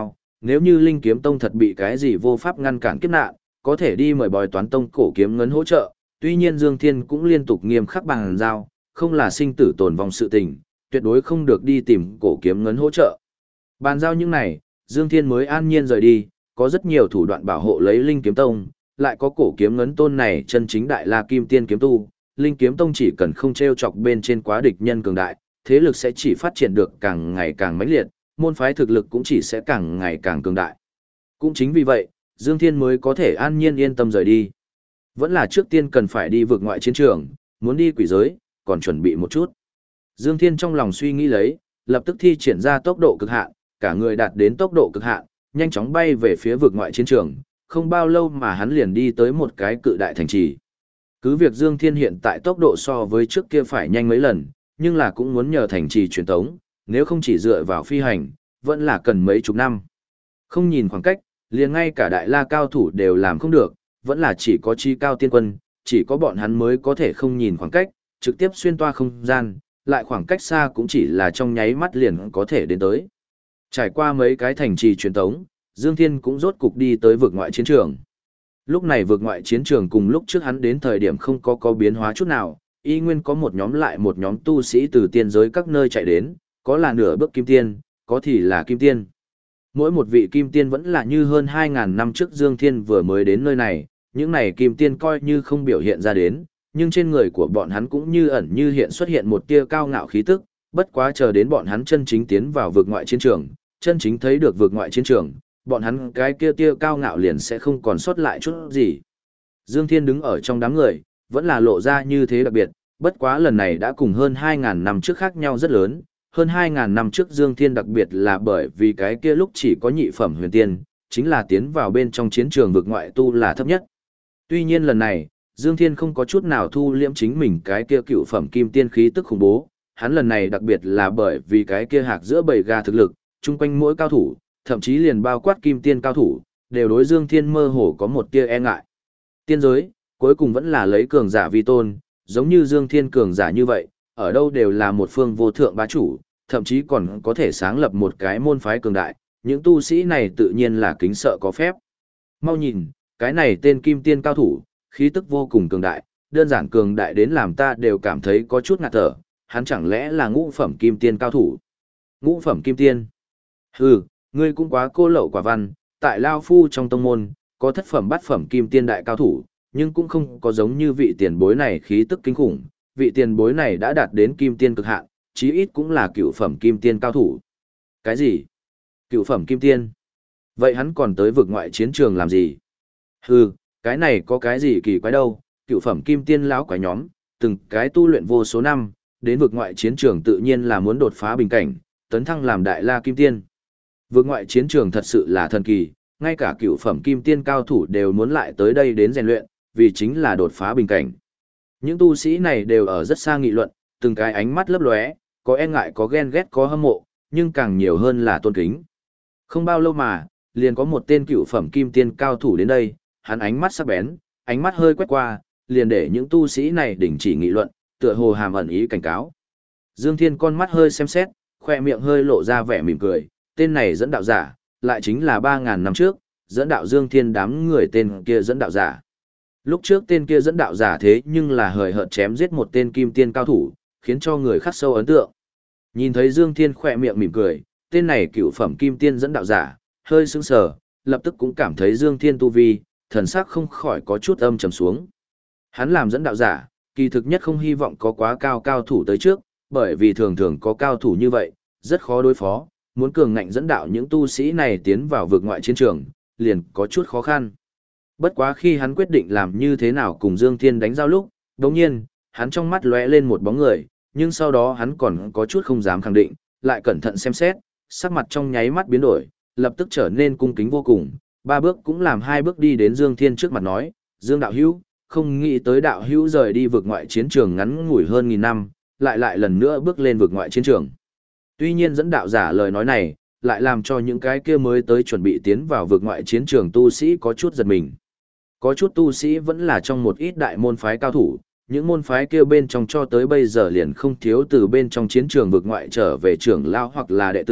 Nếu như Linh Kiếm Tông thật bị cái gì vô pháp ngăn cản kiếp nạn, có thể đi mời Bói Toán Tông Cổ Kiếm Ngấn hỗ trợ, tuy nhiên Dương Thiên cũng liên tục nghiêm khắc bằng giao, không là sinh tử tồn vong sự tình, tuyệt đối không được đi tìm Cổ Kiếm Ngấn hỗ trợ. Bàn giao những này, Dương Thiên mới an nhiên rời đi, có rất nhiều thủ đoạn bảo hộ lấy Linh Kiếm Tông, lại có Cổ Kiếm Ngấn tôn này chân chính đại la kim tiên kiếm tu, Linh Kiếm Tông chỉ cần không treo chọc bên trên quá địch nhân cường đại, thế lực sẽ chỉ phát triển được càng ngày càng mãnh liệt, môn phái thực lực cũng chỉ sẽ càng ngày càng cường đại. Cũng chính vì vậy, Dương Thiên mới có thể an nhiên yên tâm rời đi. Vẫn là trước tiên cần phải đi vượt ngoại chiến trường, muốn đi quỷ giới, còn chuẩn bị một chút. Dương Thiên trong lòng suy nghĩ lấy, lập tức thi triển ra tốc độ cực hạn, cả người đạt đến tốc độ cực hạn, nhanh chóng bay về phía vượt ngoại chiến trường, không bao lâu mà hắn liền đi tới một cái cự đại thành trì. Cứ việc Dương Thiên hiện tại tốc độ so với trước kia phải nhanh mấy lần, nhưng là cũng muốn nhờ thành trì truyền tống, nếu không chỉ dựa vào phi hành, vẫn là cần mấy chục năm. Không nhìn khoảng cách, liền ngay cả đại la cao thủ đều làm không được, vẫn là chỉ có chi cao tiên quân, chỉ có bọn hắn mới có thể không nhìn khoảng cách, trực tiếp xuyên toa không gian, lại khoảng cách xa cũng chỉ là trong nháy mắt liền có thể đến tới. Trải qua mấy cái thành trì truyền tống, Dương Thiên cũng rốt cục đi tới vực ngoại chiến trường. Lúc này vực ngoại chiến trường cùng lúc trước hắn đến thời điểm không có biến hóa chút nào, y nguyên có một nhóm lại một nhóm tu sĩ từ tiên giới các nơi chạy đến, có là nửa bước kim tiên, có thì là kim tiên. Mỗi một vị kim tiên vẫn là như hơn 2.000 năm trước Dương Thiên vừa mới đến nơi này, những này kim tiên coi như không biểu hiện ra đến, nhưng trên người của bọn hắn cũng như ẩn như hiện xuất hiện một tia cao ngạo khí tức, bất quá chờ đến bọn hắn chân chính tiến vào vực ngoại chiến trường, chân chính thấy được vực ngoại chiến trường, bọn hắn cái kia tia cao ngạo liền sẽ không còn sót lại chút gì. Dương Thiên đứng ở trong đám người, vẫn là lộ ra như thế đặc biệt, bất quá lần này đã cùng hơn 2.000 năm trước khác nhau rất lớn. Hơn 2.000 năm trước Dương Thiên đặc biệt là bởi vì cái kia lúc chỉ có nhị phẩm huyền tiên, chính là tiến vào bên trong chiến trường vực ngoại tu là thấp nhất. Tuy nhiên lần này, Dương Thiên không có chút nào thu liễm chính mình cái kia cựu phẩm kim tiên khí tức khủng bố, hắn lần này đặc biệt là bởi vì cái kia hạc giữa bầy gà thực lực, chung quanh mỗi cao thủ, thậm chí liền bao quát kim tiên cao thủ, đều đối Dương Thiên mơ hồ có một tia e ngại. Tiên giới, cuối cùng vẫn là lấy cường giả vi tôn, giống như Dương Thiên cường giả như vậy, ở đâu đều là một phương vô thượng bá chủ, thậm chí còn có thể sáng lập một cái môn phái cường đại, những tu sĩ này tự nhiên là kính sợ có phép. Mau nhìn, cái này tên kim tiên cao thủ, khí tức vô cùng cường đại, đơn giản cường đại đến làm ta đều cảm thấy có chút ngạt thở, hắn chẳng lẽ là ngũ phẩm kim tiên cao thủ? Ngũ phẩm kim tiên? Hừ, ngươi cũng quá cô lậu quả văn, tại Lao Phu trong tông môn, có thất phẩm bát phẩm kim tiên đại cao thủ, nhưng cũng không có giống như vị tiền bối này khí tức kinh khủng, vị tiền bối này đã đạt đến kim tiên cực hạn, chí ít cũng là cựu phẩm kim tiên cao thủ. Cái gì? Cựu phẩm kim tiên? Vậy hắn còn tới vực ngoại chiến trường làm gì? Hừ, cái này có cái gì kỳ quái đâu, cựu phẩm kim tiên lão quái nhóm, từng cái tu luyện vô số năm, đến vực ngoại chiến trường tự nhiên là muốn đột phá bình cảnh, tấn thăng làm đại la kim tiên. Vực ngoại chiến trường thật sự là thần kỳ, ngay cả cựu phẩm kim tiên cao thủ đều muốn lại tới đây đến rèn luyện, vì chính là đột phá bình cảnh. Những tu sĩ này đều ở rất xa nghị luận, từng cái ánh mắt lấp lóe, có e ngại có ghen ghét có hâm mộ, nhưng càng nhiều hơn là tôn kính. Không bao lâu mà, liền có một tên cựu phẩm kim tiên cao thủ đến đây, hắn ánh mắt sắc bén, ánh mắt hơi quét qua, liền để những tu sĩ này đình chỉ nghị luận, tựa hồ hàm ẩn ý cảnh cáo. Dương Thiên con mắt hơi xem xét, khoe miệng hơi lộ ra vẻ mỉm cười, tên này dẫn đạo giả, lại chính là 3.000 năm trước, dẫn đạo Dương Thiên đám người tên kia dẫn đạo giả. Lúc trước tên kia dẫn đạo giả thế nhưng là hời hợt chém giết một tên kim tiên cao thủ, khiến cho người khắc sâu ấn tượng. Nhìn thấy Dương Thiên khỏe miệng mỉm cười, tên này cựu phẩm kim tiên dẫn đạo giả, hơi sững sờ, lập tức cũng cảm thấy Dương Thiên tu vi, thần sắc không khỏi có chút âm trầm xuống. Hắn làm dẫn đạo giả, kỳ thực nhất không hy vọng có quá cao cao thủ tới trước, bởi vì thường thường có cao thủ như vậy, rất khó đối phó, muốn cường ngạnh dẫn đạo những tu sĩ này tiến vào vực ngoại chiến trường, liền có chút khó khăn. Bất quá khi hắn quyết định làm như thế nào cùng Dương Thiên đánh giao lúc, đồng nhiên, hắn trong mắt lóe lên một bóng người, nhưng sau đó hắn còn có chút không dám khẳng định, lại cẩn thận xem xét, sắc mặt trong nháy mắt biến đổi, lập tức trở nên cung kính vô cùng, 3 bước cũng làm 2 bước đi đến Dương Thiên trước mặt nói, Dương đạo hữu, không nghĩ tới đạo hữu rời đi vực ngoại chiến trường ngắn ngủi hơn 1000 năm, lại lần nữa bước lên vực ngoại chiến trường. Tuy nhiên dẫn đạo giả lời nói này, lại làm cho những cái kia mới tới chuẩn bị tiến vào vực ngoại chiến trường tu sĩ có chút giật mình. Có chút tu sĩ vẫn là trong một ít đại môn phái cao thủ, những môn phái kia bên trong cho tới bây giờ liền không thiếu từ bên trong chiến trường vực ngoại trở về trưởng lao hoặc là đệ tử,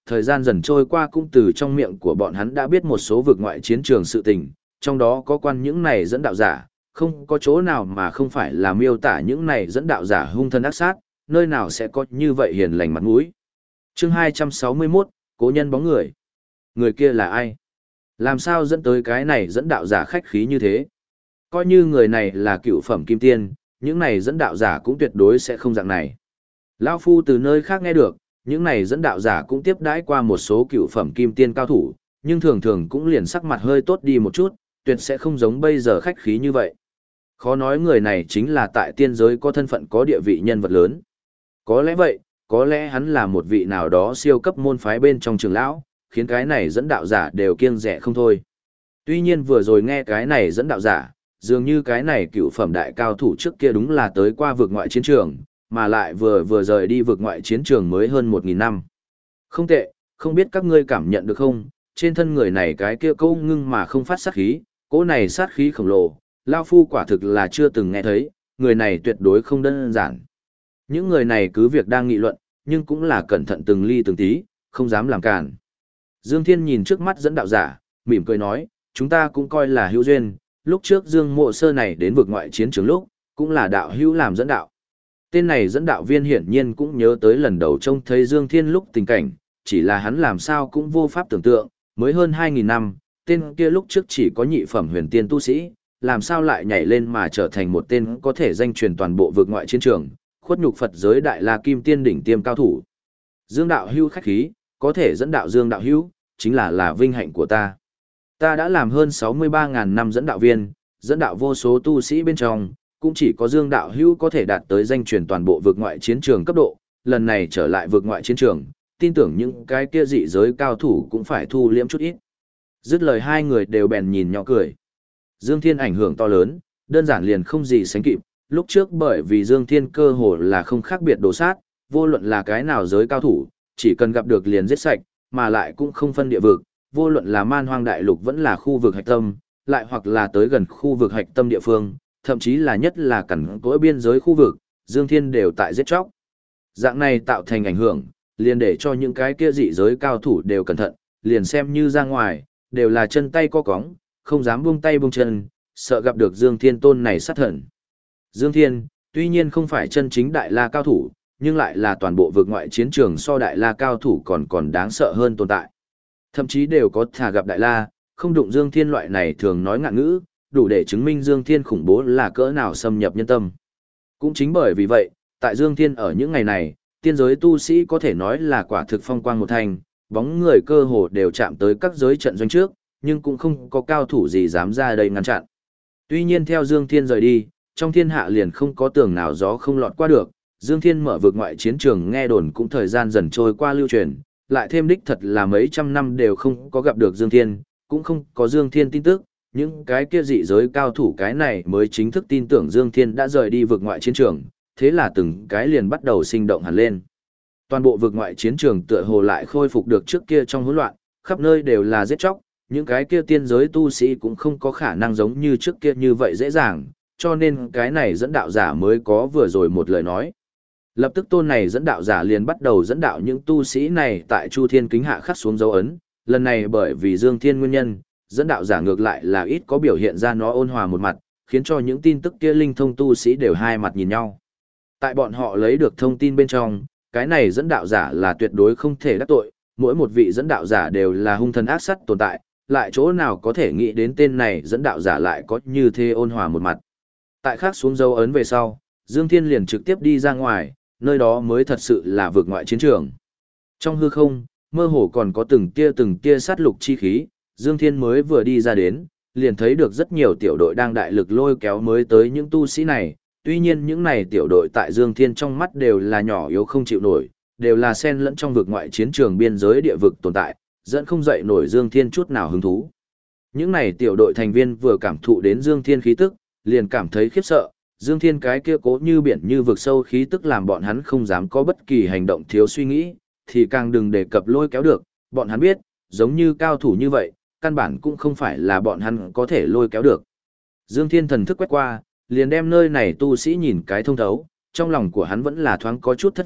thời gian dần trôi qua cũng từ trong miệng của bọn hắn đã biết một số vực ngoại chiến trường sự tình, trong đó có quan những này dẫn đạo giả, không có chỗ nào mà không phải là miêu tả những này dẫn đạo giả hung thân ác sát, nơi nào sẽ có như vậy hiền lành mặt mũi. Chương 261, Cố nhân bóng người. Người kia là ai? Làm sao dẫn tới cái này dẫn đạo giả khách khí như thế? Coi như người này là cựu phẩm kim tiên, những này dẫn đạo giả cũng tuyệt đối sẽ không dạng này. Lão Phu từ nơi khác nghe được, những này dẫn đạo giả cũng tiếp đãi qua một số cựu phẩm kim tiên cao thủ, nhưng thường thường cũng liền sắc mặt hơi tốt đi một chút, tuyệt sẽ không giống bây giờ khách khí như vậy. Khó nói người này chính là tại tiên giới có thân phận có địa vị nhân vật lớn. Có lẽ vậy, có lẽ hắn là một vị nào đó siêu cấp môn phái bên trong trường lão, khiến cái này dẫn đạo giả đều kiêng dè không thôi. Tuy nhiên vừa rồi nghe cái này dẫn đạo giả, dường như cái này cựu phẩm đại cao thủ trước kia đúng là tới qua vực ngoại chiến trường, mà lại vừa rời đi vực ngoại chiến trường mới hơn 1.000 năm. Không tệ, không biết các ngươi cảm nhận được không, trên thân người này cái kia câu ngưng mà không phát sát khí, cỗ này sát khí khổng lồ, Lao Phu quả thực là chưa từng nghe thấy, người này tuyệt đối không đơn giản. Những người này cứ việc đang nghị luận, nhưng cũng là cẩn thận từng ly từng tí, không dám làm cản. Dương Thiên nhìn trước mắt dẫn đạo giả, mỉm cười nói, chúng ta cũng coi là hữu duyên, lúc trước Dương Mộ Sơ này đến vực ngoại chiến trường lúc, cũng là đạo hữu làm dẫn đạo. Tên này dẫn đạo viên hiển nhiên cũng nhớ tới lần đầu trông thấy Dương Thiên lúc tình cảnh, chỉ là hắn làm sao cũng vô pháp tưởng tượng, mới hơn 2.000 năm, tên kia lúc trước chỉ có nhị phẩm huyền tiên tu sĩ, làm sao lại nhảy lên mà trở thành một tên có thể danh truyền toàn bộ vực ngoại chiến trường, khuất nhục Phật giới đại la kim tiên đỉnh tiêm cao thủ. Dương đạo hữu khách khí, có thể dẫn đạo Dương đạo hữu, chính là vinh hạnh của ta. Ta đã làm hơn 63.000 năm dẫn đạo viên, dẫn đạo vô số tu sĩ bên trong, cũng chỉ có Dương đạo hữu có thể đạt tới danh truyền toàn bộ vực ngoại chiến trường cấp độ, lần này trở lại vực ngoại chiến trường, tin tưởng những cái kia dị giới cao thủ cũng phải thu liễm chút ít. Dứt lời hai người đều bèn nhìn nhỏ cười. Dương Thiên ảnh hưởng to lớn, đơn giản liền không gì sánh kịp, lúc trước bởi vì Dương Thiên cơ hồ là không khác biệt đồ sát, vô luận là cái nào giới cao thủ, chỉ cần gặp được liền giết sạch, mà lại cũng không phân địa vực, vô luận là man hoang đại lục vẫn là khu vực hạch tâm, lại hoặc là tới gần khu vực hạch tâm địa phương, thậm chí là nhất là cẩn cỗi biên giới khu vực, Dương Thiên đều tại giết chóc. Dạng này tạo thành ảnh hưởng, liền để cho những cái kia dị giới cao thủ đều cẩn thận, liền xem như ra ngoài, đều là chân tay co cóng, không dám buông tay buông chân, sợ gặp được Dương Thiên tôn này sát thần. Dương Thiên, tuy nhiên không phải chân chính đại la cao thủ, nhưng lại là toàn bộ vực ngoại chiến trường so đại la cao thủ còn đáng sợ hơn tồn tại. Thậm chí đều có thà gặp đại la, không đụng Dương Thiên loại này thường nói ngạn ngữ, đủ để chứng minh Dương Thiên khủng bố là cỡ nào xâm nhập nhân tâm. Cũng chính bởi vì vậy, tại Dương Thiên ở những ngày này, tiên giới tu sĩ có thể nói là quả thực phong quang một thành, bóng người cơ hồ đều chạm tới các giới trận doanh trước, nhưng cũng không có cao thủ gì dám ra đây ngăn chặn. Tuy nhiên theo Dương Thiên rời đi, trong thiên hạ liền không có tường nào gió không lọt qua được, Dương Thiên mở vực ngoại chiến trường nghe đồn cũng thời gian dần trôi qua lưu truyền, lại thêm đích thật là mấy trăm năm đều không có gặp được Dương Thiên, cũng không có Dương Thiên tin tức, những cái kia dị giới cao thủ cái này mới chính thức tin tưởng Dương Thiên đã rời đi vực ngoại chiến trường, thế là từng cái liền bắt đầu sinh động hẳn lên. Toàn bộ vực ngoại chiến trường tựa hồ lại khôi phục được trước kia trong hỗn loạn, khắp nơi đều là giết chóc, những cái kia tiên giới tu sĩ cũng không có khả năng giống như trước kia như vậy dễ dàng, cho nên cái này dẫn đạo giả mới có vừa rồi một lời nói. Lập tức tôn này dẫn đạo giả liền bắt đầu dẫn đạo những tu sĩ này tại Chu Thiên kính hạ khắc xuống dấu ấn, lần này bởi vì Dương Thiên nguyên nhân, dẫn đạo giả ngược lại là ít có biểu hiện ra nó ôn hòa một mặt, khiến cho những tin tức kia linh thông tu sĩ đều hai mặt nhìn nhau. Tại bọn họ lấy được thông tin bên trong, cái này dẫn đạo giả là tuyệt đối không thể đắc tội, mỗi một vị dẫn đạo giả đều là hung thần ác sát tồn tại, lại chỗ nào có thể nghĩ đến tên này dẫn đạo giả lại có như thế ôn hòa một mặt. Tại khắc xuống dấu ấn về sau, Dương Thiên liền trực tiếp đi ra ngoài, nơi đó mới thật sự là vực ngoại chiến trường. Trong hư không, mơ hồ còn có từng tia sát lục chi khí, Dương Thiên mới vừa đi ra đến, liền thấy được rất nhiều tiểu đội đang đại lực lôi kéo mới tới những tu sĩ này, tuy nhiên những này tiểu đội tại Dương Thiên trong mắt đều là nhỏ yếu không chịu nổi, đều là xen lẫn trong vực ngoại chiến trường biên giới địa vực tồn tại, dẫn không dậy nổi Dương Thiên chút nào hứng thú. Những này tiểu đội thành viên vừa cảm thụ đến Dương Thiên khí tức, liền cảm thấy khiếp sợ, Dương Thiên cái kia cố như biển như vực sâu khí tức làm bọn hắn không dám có bất kỳ hành động thiếu suy nghĩ, thì càng đừng đề cập lôi kéo được, bọn hắn biết, giống như cao thủ như vậy, căn bản cũng không phải là bọn hắn có thể lôi kéo được. Dương Thiên thần thức quét qua, liền đem nơi này tu sĩ nhìn cái thông thấu, trong lòng của hắn vẫn là thoáng có chút thất vọng,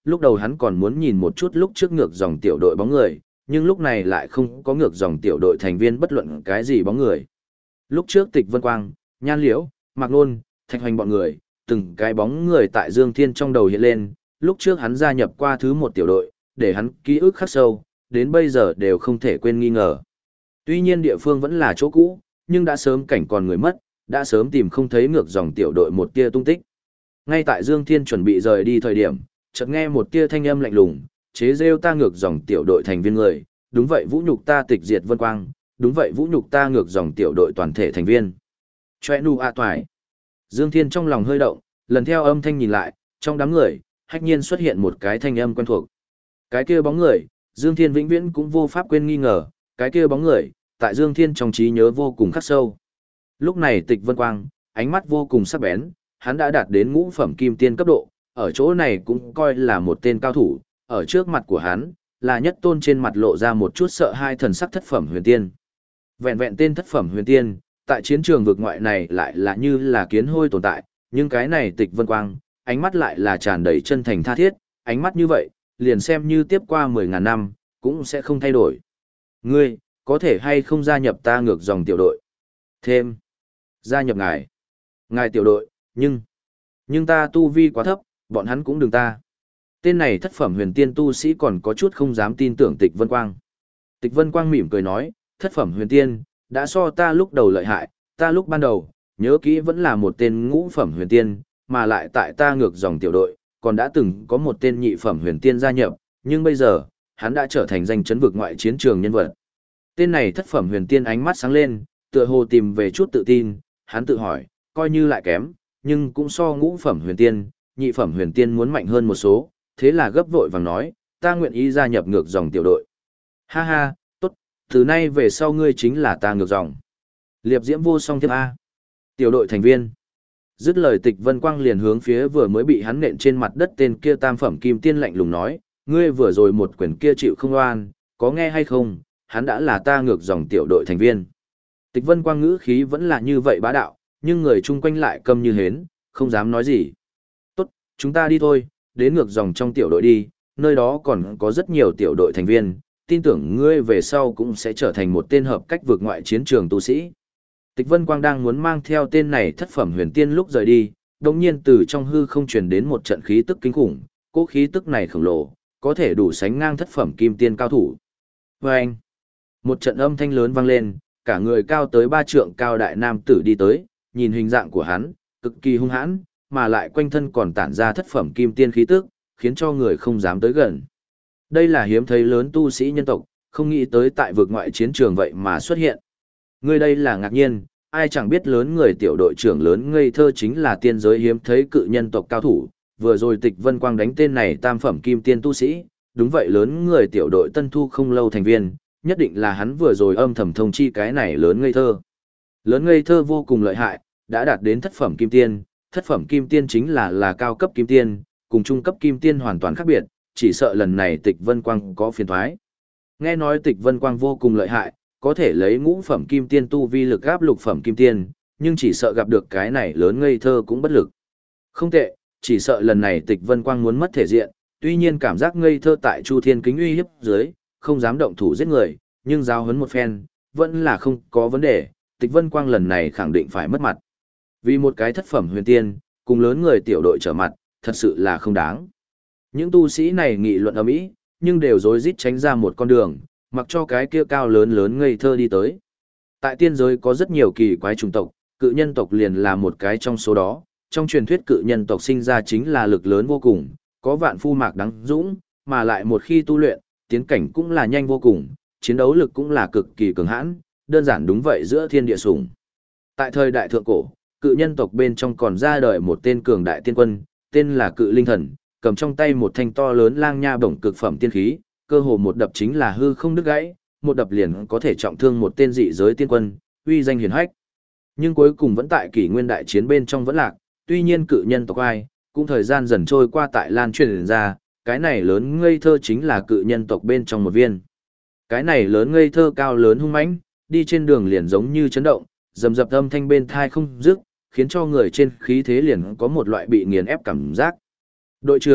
lúc đầu hắn còn muốn nhìn một chút lúc trước ngược dòng tiểu đội bóng người, nhưng lúc này lại không có ngược dòng tiểu đội thành viên bất luận cái gì bóng người. Lúc trước Tịch Vân Quang, Nhan Liễu, Mạc Nôn, Thạch Hoành bọn người, từng cái bóng người tại Dương Thiên trong đầu hiện lên, lúc trước hắn gia nhập qua thứ một tiểu đội, để hắn ký ức khắc sâu, đến bây giờ đều không thể quên nghi ngờ. Tuy nhiên địa phương vẫn là chỗ cũ, nhưng đã sớm cảnh còn người mất, đã sớm tìm không thấy ngược dòng tiểu đội một tia tung tích. Ngay tại Dương Thiên chuẩn bị rời đi thời điểm, chợt nghe một tia thanh âm lạnh lùng, chế rêu ta ngược dòng tiểu đội thành viên người, đúng vậy vũ nhục ta Tịch Diệt Vân Quang, đúng vậy vũ nhục ta ngược dòng tiểu đội toàn thể thành viên. Choe nu a toài. Dương Thiên trong lòng hơi động, lần theo âm thanh nhìn lại, trong đám người, hách nhiên xuất hiện một cái thanh âm quen thuộc. Cái kia bóng người, Dương Thiên vĩnh viễn cũng vô pháp quên nghi ngờ, cái kia bóng người, tại Dương Thiên trong trí nhớ vô cùng khắc sâu. Lúc này Tịch Vân Quang, ánh mắt vô cùng sắc bén, hắn đã đạt đến ngũ phẩm kim tiên cấp độ, ở chỗ này cũng coi là một tên cao thủ, ở trước mặt của hắn, là nhất tôn trên mặt lộ ra một chút sợ hai thần sắc thất phẩm huyền tiên. Vẹn vẹn tên thất phẩm huyền tiên, tại chiến trường vực ngoại này lại là như là kiến hôi tồn tại, nhưng cái này Tịch Vân Quang, ánh mắt lại là tràn đầy chân thành tha thiết, ánh mắt như vậy, liền xem như tiếp qua 10.000 năm, cũng sẽ không thay đổi. Ngươi, có thể hay không gia nhập ta ngược dòng tiểu đội? Thêm, gia nhập ngài. Ngài tiểu đội, nhưng ta tu vi quá thấp, bọn hắn cũng đừng ta. Tên này thất phẩm huyền tiên tu sĩ còn có chút không dám tin tưởng Tịch Vân Quang. Tịch Vân Quang mỉm cười nói, thất phẩm huyền tiên, đã so ta lúc đầu lợi hại, ta lúc ban đầu, nhớ kỹ vẫn là một tên ngũ phẩm huyền tiên, mà lại tại ta ngược dòng tiểu đội, còn đã từng có một tên nhị phẩm huyền tiên gia nhập, nhưng bây giờ, hắn đã trở thành danh chấn vực ngoại chiến trường nhân vật. Tên này thất phẩm huyền tiên ánh mắt sáng lên, tựa hồ tìm về chút tự tin, hắn tự hỏi, coi như lại kém, nhưng cũng so ngũ phẩm huyền tiên, nhị phẩm huyền tiên muốn mạnh hơn một số, thế là gấp vội vàng nói, ta nguyện ý gia nhập ngược dòng tiểu đội. Ha ha, tốt, từ nay về sau ngươi chính là ta ngược dòng. Liệp diễm vô song tiếp A. Tiểu đội thành viên. Dứt lời Tịch Vân Quang liền hướng phía vừa mới bị hắn nện trên mặt đất tên kia tam phẩm kim tiên lạnh lùng nói, ngươi vừa rồi một quyền kia chịu không oan, có nghe hay không, hắn đã là ta ngược dòng tiểu đội thành viên. Tịch Vân Quang ngữ khí vẫn là như vậy bá đạo, nhưng người chung quanh lại câm như hến, không dám nói gì. Tốt, chúng ta đi thôi, đến ngược dòng trong tiểu đội đi, nơi đó còn có rất nhiều tiểu đội thành viên, tin tưởng ngươi về sau cũng sẽ trở thành một tên hợp cách vượt ngoại chiến trường tu sĩ. Tịch Vân Quang đang muốn mang theo tên này thất phẩm huyền tiên lúc rời đi, đồng nhiên từ trong hư không truyền đến một trận khí tức kinh khủng, cỗ khí tức này khổng lồ, có thể đủ sánh ngang thất phẩm kim tiên cao thủ. Và anh, một trận âm thanh lớn vang lên, cả người cao tới 3 trượng cao đại nam tử đi tới, nhìn hình dạng của hắn, cực kỳ hung hãn, mà lại quanh thân còn tản ra thất phẩm kim tiên khí tức, khiến cho người không dám tới gần. Đây là hiếm thấy lớn tu sĩ nhân tộc, không nghĩ tới tại vực ngoại chiến trường vậy mà xuất hiện. Người đây là ngạc nhiên, ai chẳng biết lớn người tiểu đội trưởng lớn ngây thơ chính là tiên giới hiếm thấy cự nhân tộc cao thủ, vừa rồi Tịch Vân Quang đánh tên này tam phẩm kim tiên tu sĩ, đúng vậy lớn người tiểu đội tân thu không lâu thành viên, nhất định là hắn vừa rồi âm thầm thông chi cái này lớn ngây thơ. Lớn ngây thơ vô cùng lợi hại, đã đạt đến thất phẩm kim tiên chính là cao cấp kim tiên, cùng trung cấp kim tiên hoàn toàn khác biệt, chỉ sợ lần này Tịch Vân Quang có phiền thoái. Nghe nói Tịch Vân Quang vô cùng lợi hại, có thể lấy ngũ phẩm kim tiên tu vi lực áp lục phẩm kim tiên, nhưng chỉ sợ gặp được cái này lớn ngây thơ cũng bất lực. Không tệ, chỉ sợ lần này Tịch Vân Quang muốn mất thể diện, tuy nhiên cảm giác ngây thơ tại Chu Thiên Kính uy hiếp dưới, không dám động thủ giết người, nhưng giao huấn một phen, vẫn là không có vấn đề, Tịch Vân Quang lần này khẳng định phải mất mặt. Vì một cái thất phẩm huyền tiên, cùng lớn người tiểu đội trở mặt, thật sự là không đáng. Những tu sĩ này nghị luận ầm ĩ, nhưng đều rối rít tránh ra một con đường, mặc cho cái kia cao lớn lớn ngây thơ đi tới. Tại tiên giới có rất nhiều kỳ quái chủng tộc, cự nhân tộc liền là một cái trong số đó, trong truyền thuyết cự nhân tộc sinh ra chính là lực lớn vô cùng, có vạn phu mạc đắng dũng, mà lại một khi tu luyện, tiến cảnh cũng là nhanh vô cùng, chiến đấu lực cũng là cực kỳ cường hãn, đơn giản đúng vậy giữa thiên địa sủng. Tại thời đại thượng cổ, cự nhân tộc bên trong còn ra đời một tên cường đại tiên quân, tên là Cự Linh Thần, cầm trong tay một thanh to lớn lang nha bổng cực phẩm tiên khí, cơ hồ một đập chính là hư không đứt gãy, một đập liền có thể trọng thương một tên dị giới tiên quân, uy danh hiển hách. Nhưng cuối cùng vẫn tại kỷ nguyên đại chiến bên trong vẫn lạc, tuy nhiên cự nhân tộc ai, cũng thời gian dần trôi qua tại lan truyền ra, cái này lớn ngây thơ chính là cự nhân tộc bên trong một viên. Cái này lớn ngây thơ cao lớn hung mãnh, đi trên đường liền giống như chấn động, rầm rập âm thanh bên thai không dứt, khiến cho người trên khí thế liền có một loại bị nghiền ép cảm giác. Đội trưởng,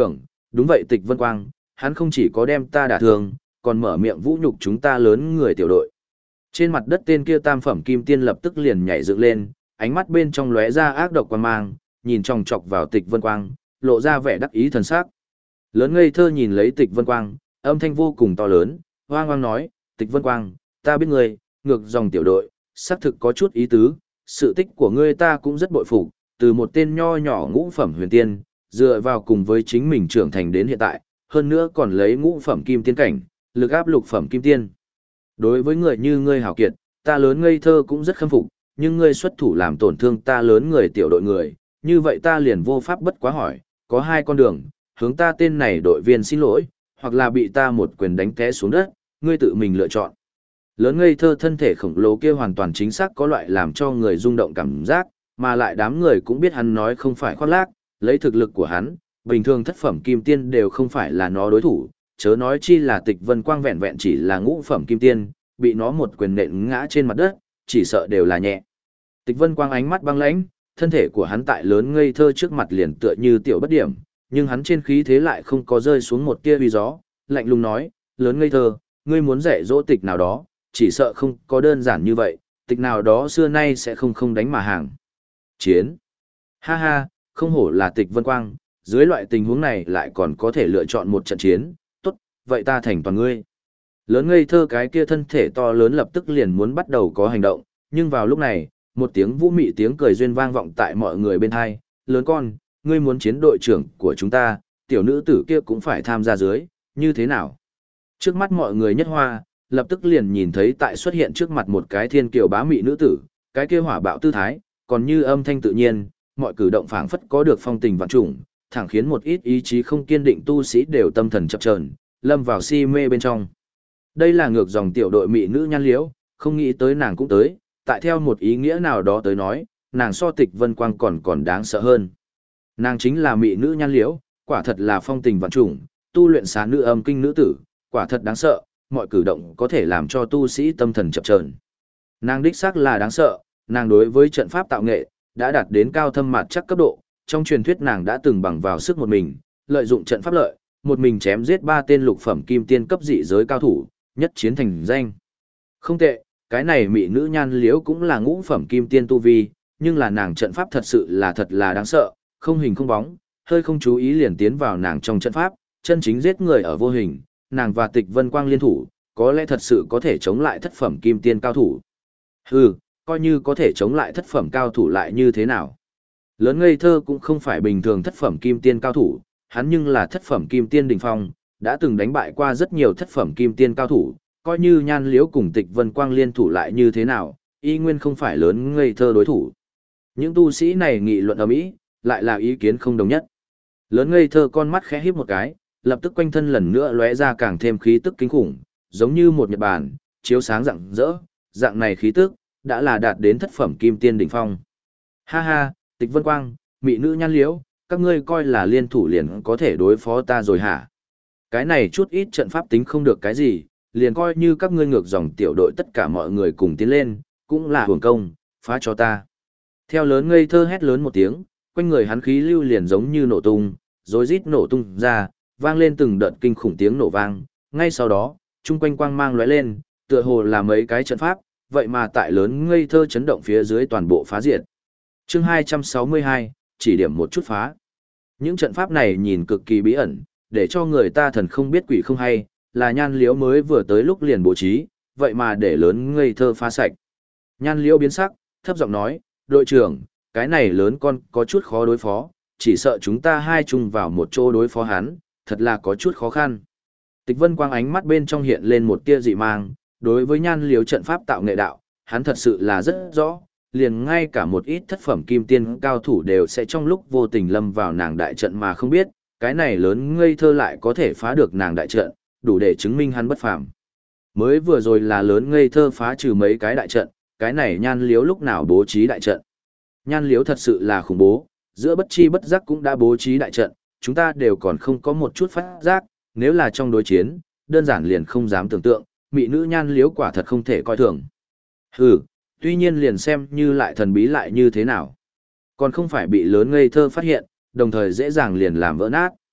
đúng vậy Tịch Vân Quang, hắn không chỉ có đem ta đả thương, còn mở miệng vũ nhục chúng ta lớn người tiểu đội. Trên mặt đất tên kia tam phẩm kim tiên lập tức liền nhảy dựng lên, ánh mắt bên trong lóe ra ác độc quan mang, nhìn chòng chọc vào Tịch Vân Quang, lộ ra vẻ đắc ý thần sắc. Lớn ngây thơ nhìn lấy Tịch Vân Quang, âm thanh vô cùng to lớn, hoang hoang nói, Tịch Vân Quang, ta biết ngươi, ngược dòng tiểu đội, xác thực có chút ý tứ, sự tích của ngươi ta cũng rất bội phục, từ một tên nho nhỏ ngũ phẩm huyền tiên, dựa vào cùng với chính mình trưởng thành đến hiện tại, hơn nữa còn lấy ngũ phẩm kim tiên cảnh, lực áp lục phẩm kim tiên. Đối với người như ngươi hảo kiệt, ta lớn ngây thơ cũng rất khâm phục, nhưng ngươi xuất thủ làm tổn thương ta lớn người tiểu đội người, như vậy ta liền vô pháp bất quá hỏi, có hai con đường, hướng ta tên này đội viên xin lỗi, hoặc là bị ta một quyền đánh té xuống đất, ngươi tự mình lựa chọn. Lớn ngây thơ thân thể khổng lồ kia hoàn toàn chính xác có loại làm cho người rung động cảm giác, mà lại đám người cũng biết hắn nói không phải khoác lác, lấy thực lực của hắn, bình thường thất phẩm kim tiên đều không phải là nó đối thủ, chớ nói chi là Tịch Vân Quang vẹn vẹn chỉ là ngũ phẩm kim tiên, bị nó một quyền nện ngã trên mặt đất, chỉ sợ đều là nhẹ. Tịch Vân Quang ánh mắt băng lãnh, thân thể của hắn tại lớn ngây thơ trước mặt liền tựa như tiểu bất điểm, nhưng hắn trên khí thế lại không có rơi xuống một tia uy gió, lạnh lùng nói, lớn ngây thơ, ngươi muốn dạy dỗ tịch nào đó, chỉ sợ không có đơn giản như vậy, tịch nào đó xưa nay sẽ không đánh mà hàng. Chiến. Ha ha, không hổ là Tịch Vân Quang, dưới loại tình huống này lại còn có thể lựa chọn một trận chiến, tốt, vậy ta thành toàn ngươi. Lớn ngây thơ cái kia thân thể to lớn lập tức liền muốn bắt đầu có hành động, nhưng vào lúc này, một tiếng vũ mị tiếng cười duyên vang vọng tại mọi người bên hai, lớn con, ngươi muốn chiến đội trưởng của chúng ta, tiểu nữ tử kia cũng phải tham gia dưới, như thế nào? Trước mắt mọi người nhất hoa, lập tức liền nhìn thấy tại xuất hiện trước mặt một cái thiên kiều bá mị nữ tử, cái kia hỏa bạo tư thái, còn như âm thanh tự nhiên, mọi cử động phảng phất có được phong tình vạn trùng, thẳng khiến một ít ý chí không kiên định tu sĩ đều tâm thần chập chờn, lâm vào si mê bên trong. Đây là ngược dòng tiểu đội mị nữ Nhan Liễu, không nghĩ tới nàng cũng tới, tại theo một ý nghĩa nào đó tới nói, nàng so Tịch Vân Quang còn đáng sợ hơn. Nàng chính là mị nữ Nhan Liễu, quả thật là phong tình vạn trùng, tu luyện xá nữ âm kinh nữ tử, quả thật đáng sợ, mọi cử động có thể làm cho tu sĩ tâm thần chập chờn. Nàng đích xác là đáng sợ, nàng đối với trận pháp tạo nghệ đã đạt đến cao thâm mạt chắc cấp độ, trong truyền thuyết nàng đã từng bằng vào sức một mình, lợi dụng trận pháp lợi, một mình chém giết 3 tên lục phẩm kim tiên cấp dị giới cao thủ, nhất chiến thành danh. Không tệ, cái này mị nữ Nhan Liễu cũng là ngũ phẩm kim tiên tu vi, nhưng là nàng trận pháp thật là đáng sợ, không hình không bóng, hơi không chú ý liền tiến vào nàng trong trận pháp, chân chính giết người ở vô hình, nàng và Tịch Vân Quang liên thủ, có lẽ thật sự có thể chống lại thất phẩm kim tiên cao thủ. Hừ, coi như có thể chống lại thất phẩm cao thủ lại như thế nào? Lớn ngây thơ cũng không phải bình thường thất phẩm kim tiên cao thủ, hắn nhưng là thất phẩm kim tiên đỉnh phong, đã từng đánh bại qua rất nhiều thất phẩm kim tiên cao thủ, coi như Nhan Liễu cùng Tịch Vân Quang liên thủ lại như thế nào, y nguyên không phải lớn ngây thơ đối thủ. Những tu sĩ này nghị luận ầm ĩ, lại là ý kiến không đồng nhất. Lớn ngây thơ con mắt khẽ híp một cái, lập tức quanh thân lần nữa lóe ra càng thêm khí tức kinh khủng, giống như một nhật bản, chiếu sáng rạng rỡ, dạng này khí tức đã là đạt đến thất phẩm kim tiên đỉnh phong. Ha ha, Tịch Vân Quang, mị nữ Nhan Liễu, các ngươi coi là liên thủ liền có thể đối phó ta rồi hả? Cái này chút ít trận pháp tính không được cái gì, liền coi như các ngươi ngược dòng tiểu đội tất cả mọi người cùng tiến lên, cũng là hưởng công, phá cho ta. Theo lớn ngây thơ hét lớn một tiếng, quanh người hắn khí lưu liền giống như nổ tung, rồi rít nổ tung ra, vang lên từng đợt kinh khủng tiếng nổ vang, ngay sau đó, chung quanh quang mang lóe lên, tựa hồ là mấy cái trận pháp, vậy mà tại lớn ngây thơ chấn động phía dưới toàn bộ phá diệt. Chương 262, chỉ điểm một chút phá. Những trận pháp này nhìn cực kỳ bí ẩn, để cho người ta thần không biết quỷ không hay, là Nhan Liễu mới vừa tới lúc liền bố trí, vậy mà để lớn ngây thơ phá sạch. Nhan Liễu biến sắc, thấp giọng nói, đội trưởng, cái này lớn con có chút khó đối phó, chỉ sợ chúng ta hai chung vào một chỗ đối phó hắn, thật là có chút khó khăn. Tịch Vân Quang ánh mắt bên trong hiện lên một tia dị mang, đối với Nhan Liễu trận pháp tạo nghệ đạo, hắn thật sự là rất rõ, liền ngay cả một ít thất phẩm kim tiên cao thủ đều sẽ trong lúc vô tình lâm vào nàng đại trận mà không biết, cái này lớn ngây thơ lại có thể phá được nàng đại trận, đủ để chứng minh hắn bất phàm. Mới vừa rồi là lớn ngây thơ phá trừ mấy cái đại trận, cái này Nhan Liễu lúc nào bố trí đại trận. Nhan Liễu thật sự là khủng bố, giữa bất chi bất giác cũng đã bố trí đại trận, chúng ta đều còn không có một chút phát giác, nếu là trong đối chiến, đơn giản liền không dám tưởng tượng, mỹ nữ Nhan Liễu quả thật không thể coi thường. Hừ, tuy nhiên liền xem như lại thần bí lại như thế nào. Còn không phải bị lớn ngây thơ phát hiện, đồng thời dễ dàng liền làm vỡ nát.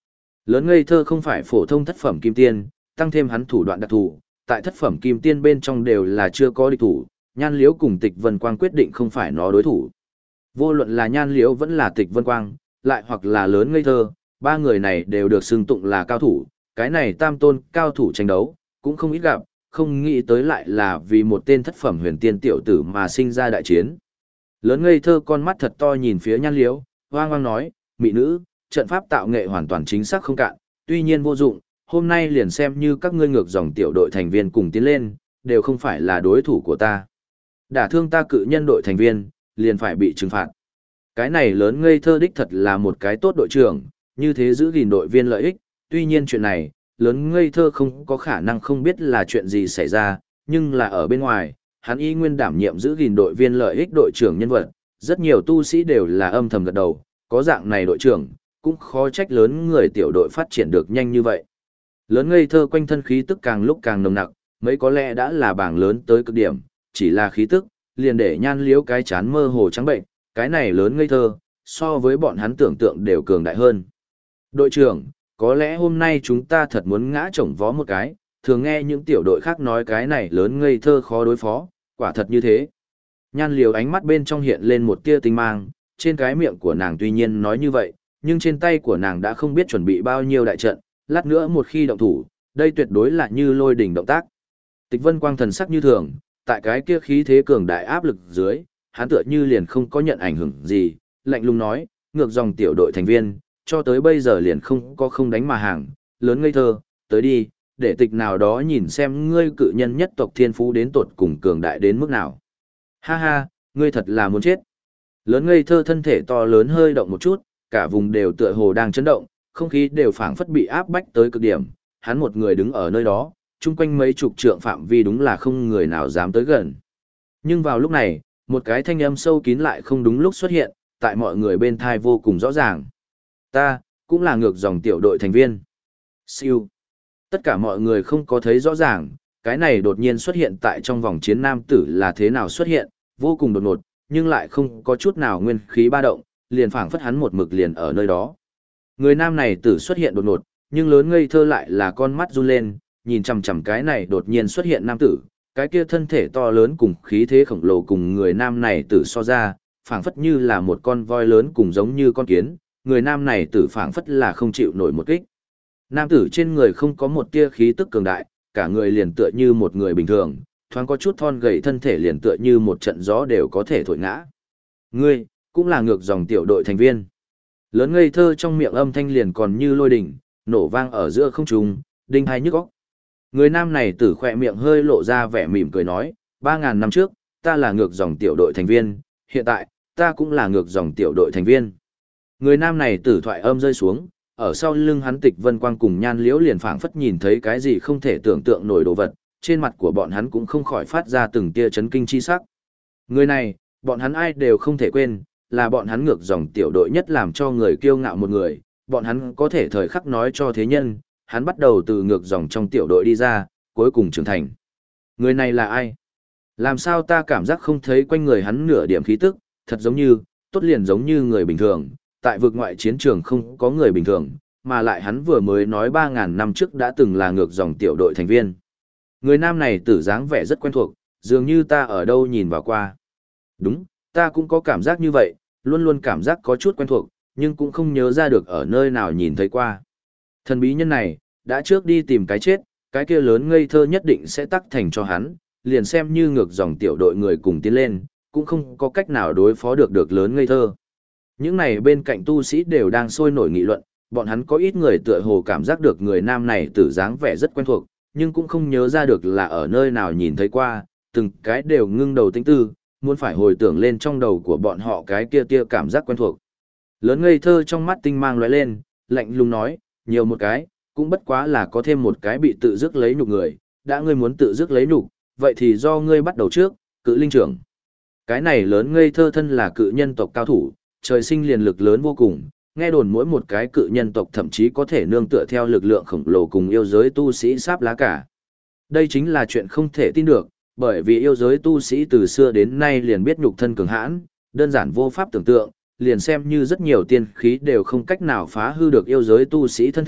Lớn ngây thơ không phải phổ thông thất phẩm kim tiên, tăng thêm hắn thủ đoạn đặc thù, tại thất phẩm kim tiên bên trong đều là chưa có địch thủ, Nhan Liễu cùng Tịch Vân Quang quyết định không phải nó đối thủ. Vô luận là Nhan Liễu vẫn là Tịch Vân Quang, lại hoặc là lớn ngây thơ, ba người này đều được xưng tụng là cao thủ, cái này tam tôn cao thủ tranh đấu, cũng không ít gặp, không nghĩ tới lại là vì một tên thất phẩm huyền tiên tiểu tử mà sinh ra đại chiến. Lớn ngây thơ con mắt thật to nhìn phía Nhan Liễu, hoang hoang nói, mỹ nữ, trận pháp tạo nghệ hoàn toàn chính xác không cạn, tuy nhiên vô dụng, hôm nay liền xem như các ngươi ngược dòng tiểu đội thành viên cùng tiến lên, đều không phải là đối thủ của ta. Đả thương ta cự nhân đội thành viên, liền phải bị trừng phạt. Cái này lớn ngây thơ đích thật là một cái tốt đội trưởng, như thế giữ gìn đội viên lợi ích, tuy nhiên chuyện này, lớn ngây thơ không có khả năng không biết là chuyện gì xảy ra, nhưng là ở bên ngoài, hắn y nguyên đảm nhiệm giữ gìn đội viên lợi ích đội trưởng nhân vật, rất nhiều tu sĩ đều là âm thầm gật đầu, có dạng này đội trưởng, cũng khó trách lớn người tiểu đội phát triển được nhanh như vậy. Lớn ngây thơ quanh thân khí tức càng lúc càng nồng nặc, mấy có lẽ đã là bảng lớn tới cực điểm, chỉ là khí tức, liền để Nhan Liễu cái chán mơ hồ trắng bệnh, cái này lớn ngây thơ, so với bọn hắn tưởng tượng đều cường đại hơn. Đội trưởng, có lẽ hôm nay chúng ta thật muốn ngã chổng vó một cái, thường nghe những tiểu đội khác nói cái này lớn ngây thơ khó đối phó, quả thật như thế. Nhan Liễu ánh mắt bên trong hiện lên một tia tinh mang, trên cái miệng của nàng tuy nhiên nói như vậy, nhưng trên tay của nàng đã không biết chuẩn bị bao nhiêu đại trận, lát nữa một khi động thủ, đây tuyệt đối là như lôi đỉnh động tác. Tịch Vân Quang thần sắc như thường, tại cái kia khí thế cường đại áp lực dưới, hắn tựa như liền không có nhận ảnh hưởng gì, lạnh lùng nói, ngược dòng tiểu đội thành viên, cho tới bây giờ liền không đánh mà hàng, lớn ngây thơ, tới đi, để tịch nào đó nhìn xem ngươi cự nhân nhất tộc thiên phú đến tột cùng cường đại đến mức nào. Ha ha, ngươi thật là muốn chết. Lớn ngây thơ thân thể to lớn hơi động một chút, cả vùng đều tựa hồ đang chấn động, không khí đều phảng phất bị áp bách tới cực điểm, hắn một người đứng ở nơi đó, chung quanh mấy chục trượng phạm vi đúng là không người nào dám tới gần. Nhưng vào lúc này, một cái thanh âm sâu kín lại không đúng lúc xuất hiện, tại mọi người bên thai vô cùng rõ ràng. Ta, cũng là ngược dòng tiểu đội thành viên. Siêu. Tất cả mọi người không có thấy rõ ràng, cái này đột nhiên xuất hiện tại trong vòng chiến nam tử là thế nào xuất hiện, vô cùng đột ngột, nhưng lại không có chút nào nguyên khí ba động, liền phảng phất hắn một mực liền ở nơi đó. Người nam này tử xuất hiện đột ngột, nhưng lớn ngây thơ lại là con mắt run lên, nhìn chằm chằm cái này đột nhiên xuất hiện nam tử, cái kia thân thể to lớn cùng khí thế khổng lồ cùng người nam này tử so ra, phảng phất như là một con voi lớn cùng giống như con kiến, người nam này tử phảng phất là không chịu nổi một kích. Nam tử trên người không có một tia khí tức cường đại, cả người liền tựa như một người bình thường, thoáng có chút thon gầy thân thể liền tựa như một trận gió đều có thể thổi ngã. Ngươi, cũng là ngược dòng tiểu đội thành viên. Lớn ngây thơ trong miệng âm thanh liền còn như lôi đỉnh, nổ vang ở giữa không trung, đinh hai nhức óc. Người nam này tử khỏe miệng hơi lộ ra vẻ mỉm cười nói, 3.000 năm trước, ta là ngược dòng tiểu đội thành viên, hiện tại, ta cũng là ngược dòng tiểu đội thành viên. Người nam này tử thoại âm rơi xuống, ở sau lưng hắn Tịch Vân Quang cùng Nhan Liễu liền phảng phất nhìn thấy cái gì không thể tưởng tượng nổi đồ vật, trên mặt của bọn hắn cũng không khỏi phát ra từng tia chấn kinh chi sắc. Người này, bọn hắn ai đều không thể quên, là bọn hắn ngược dòng tiểu đội nhất làm cho người kiêu ngạo một người, bọn hắn có thể thời khắc nói cho thế nhân, hắn bắt đầu từ ngược dòng trong tiểu đội đi ra, cuối cùng trưởng thành. Người này là ai? Làm sao ta cảm giác không thấy quanh người hắn nửa điểm khí tức, thật giống như, tốt liền giống như người bình thường, tại vực ngoại chiến trường không có người bình thường, mà lại hắn vừa mới nói 3.000 năm trước đã từng là ngược dòng tiểu đội thành viên. Người nam này tử dáng vẻ rất quen thuộc, dường như ta ở đâu nhìn vào qua. Đúng, ta cũng có cảm giác như vậy, luôn luôn cảm giác có chút quen thuộc, nhưng cũng không nhớ ra được ở nơi nào nhìn thấy qua. Thần bí nhân này, đã trước đi tìm cái chết, cái kia lớn ngây thơ nhất định sẽ tắc thành cho hắn, liền xem như ngược dòng tiểu đội người cùng tiến lên, cũng không có cách nào đối phó được lớn ngây thơ. Những này bên cạnh tu sĩ đều đang sôi nổi nghị luận, bọn hắn có ít người tựa hồ cảm giác được người nam này tử dáng vẻ rất quen thuộc, nhưng cũng không nhớ ra được là ở nơi nào nhìn thấy qua, từng cái đều ngưng đầu tính tư, muốn phải hồi tưởng lên trong đầu của bọn họ cái kia tia cảm giác quen thuộc. Lớn ngây thơ trong mắt tinh mang lóe lên, lạnh lùng nói, nhiều một cái, cũng bất quá là có thêm một cái bị tự dứt lấy nhục người, đã ngươi muốn tự dứt lấy nhục, vậy thì do ngươi bắt đầu trước, cự linh trưởng. Cái này lớn ngây thơ thân là cự nhân tộc cao thủ, trời sinh liền lực lớn vô cùng, nghe đồn mỗi một cái cự nhân tộc thậm chí có thể nương tựa theo lực lượng khổng lồ cùng yêu giới tu sĩ sáp lá cả. Đây chính là chuyện không thể tin được, bởi vì yêu giới tu sĩ từ xưa đến nay liền biết nhục thân cường hãn, đơn giản vô pháp tưởng tượng, liền xem như rất nhiều tiên khí đều không cách nào phá hư được yêu giới tu sĩ thân thể,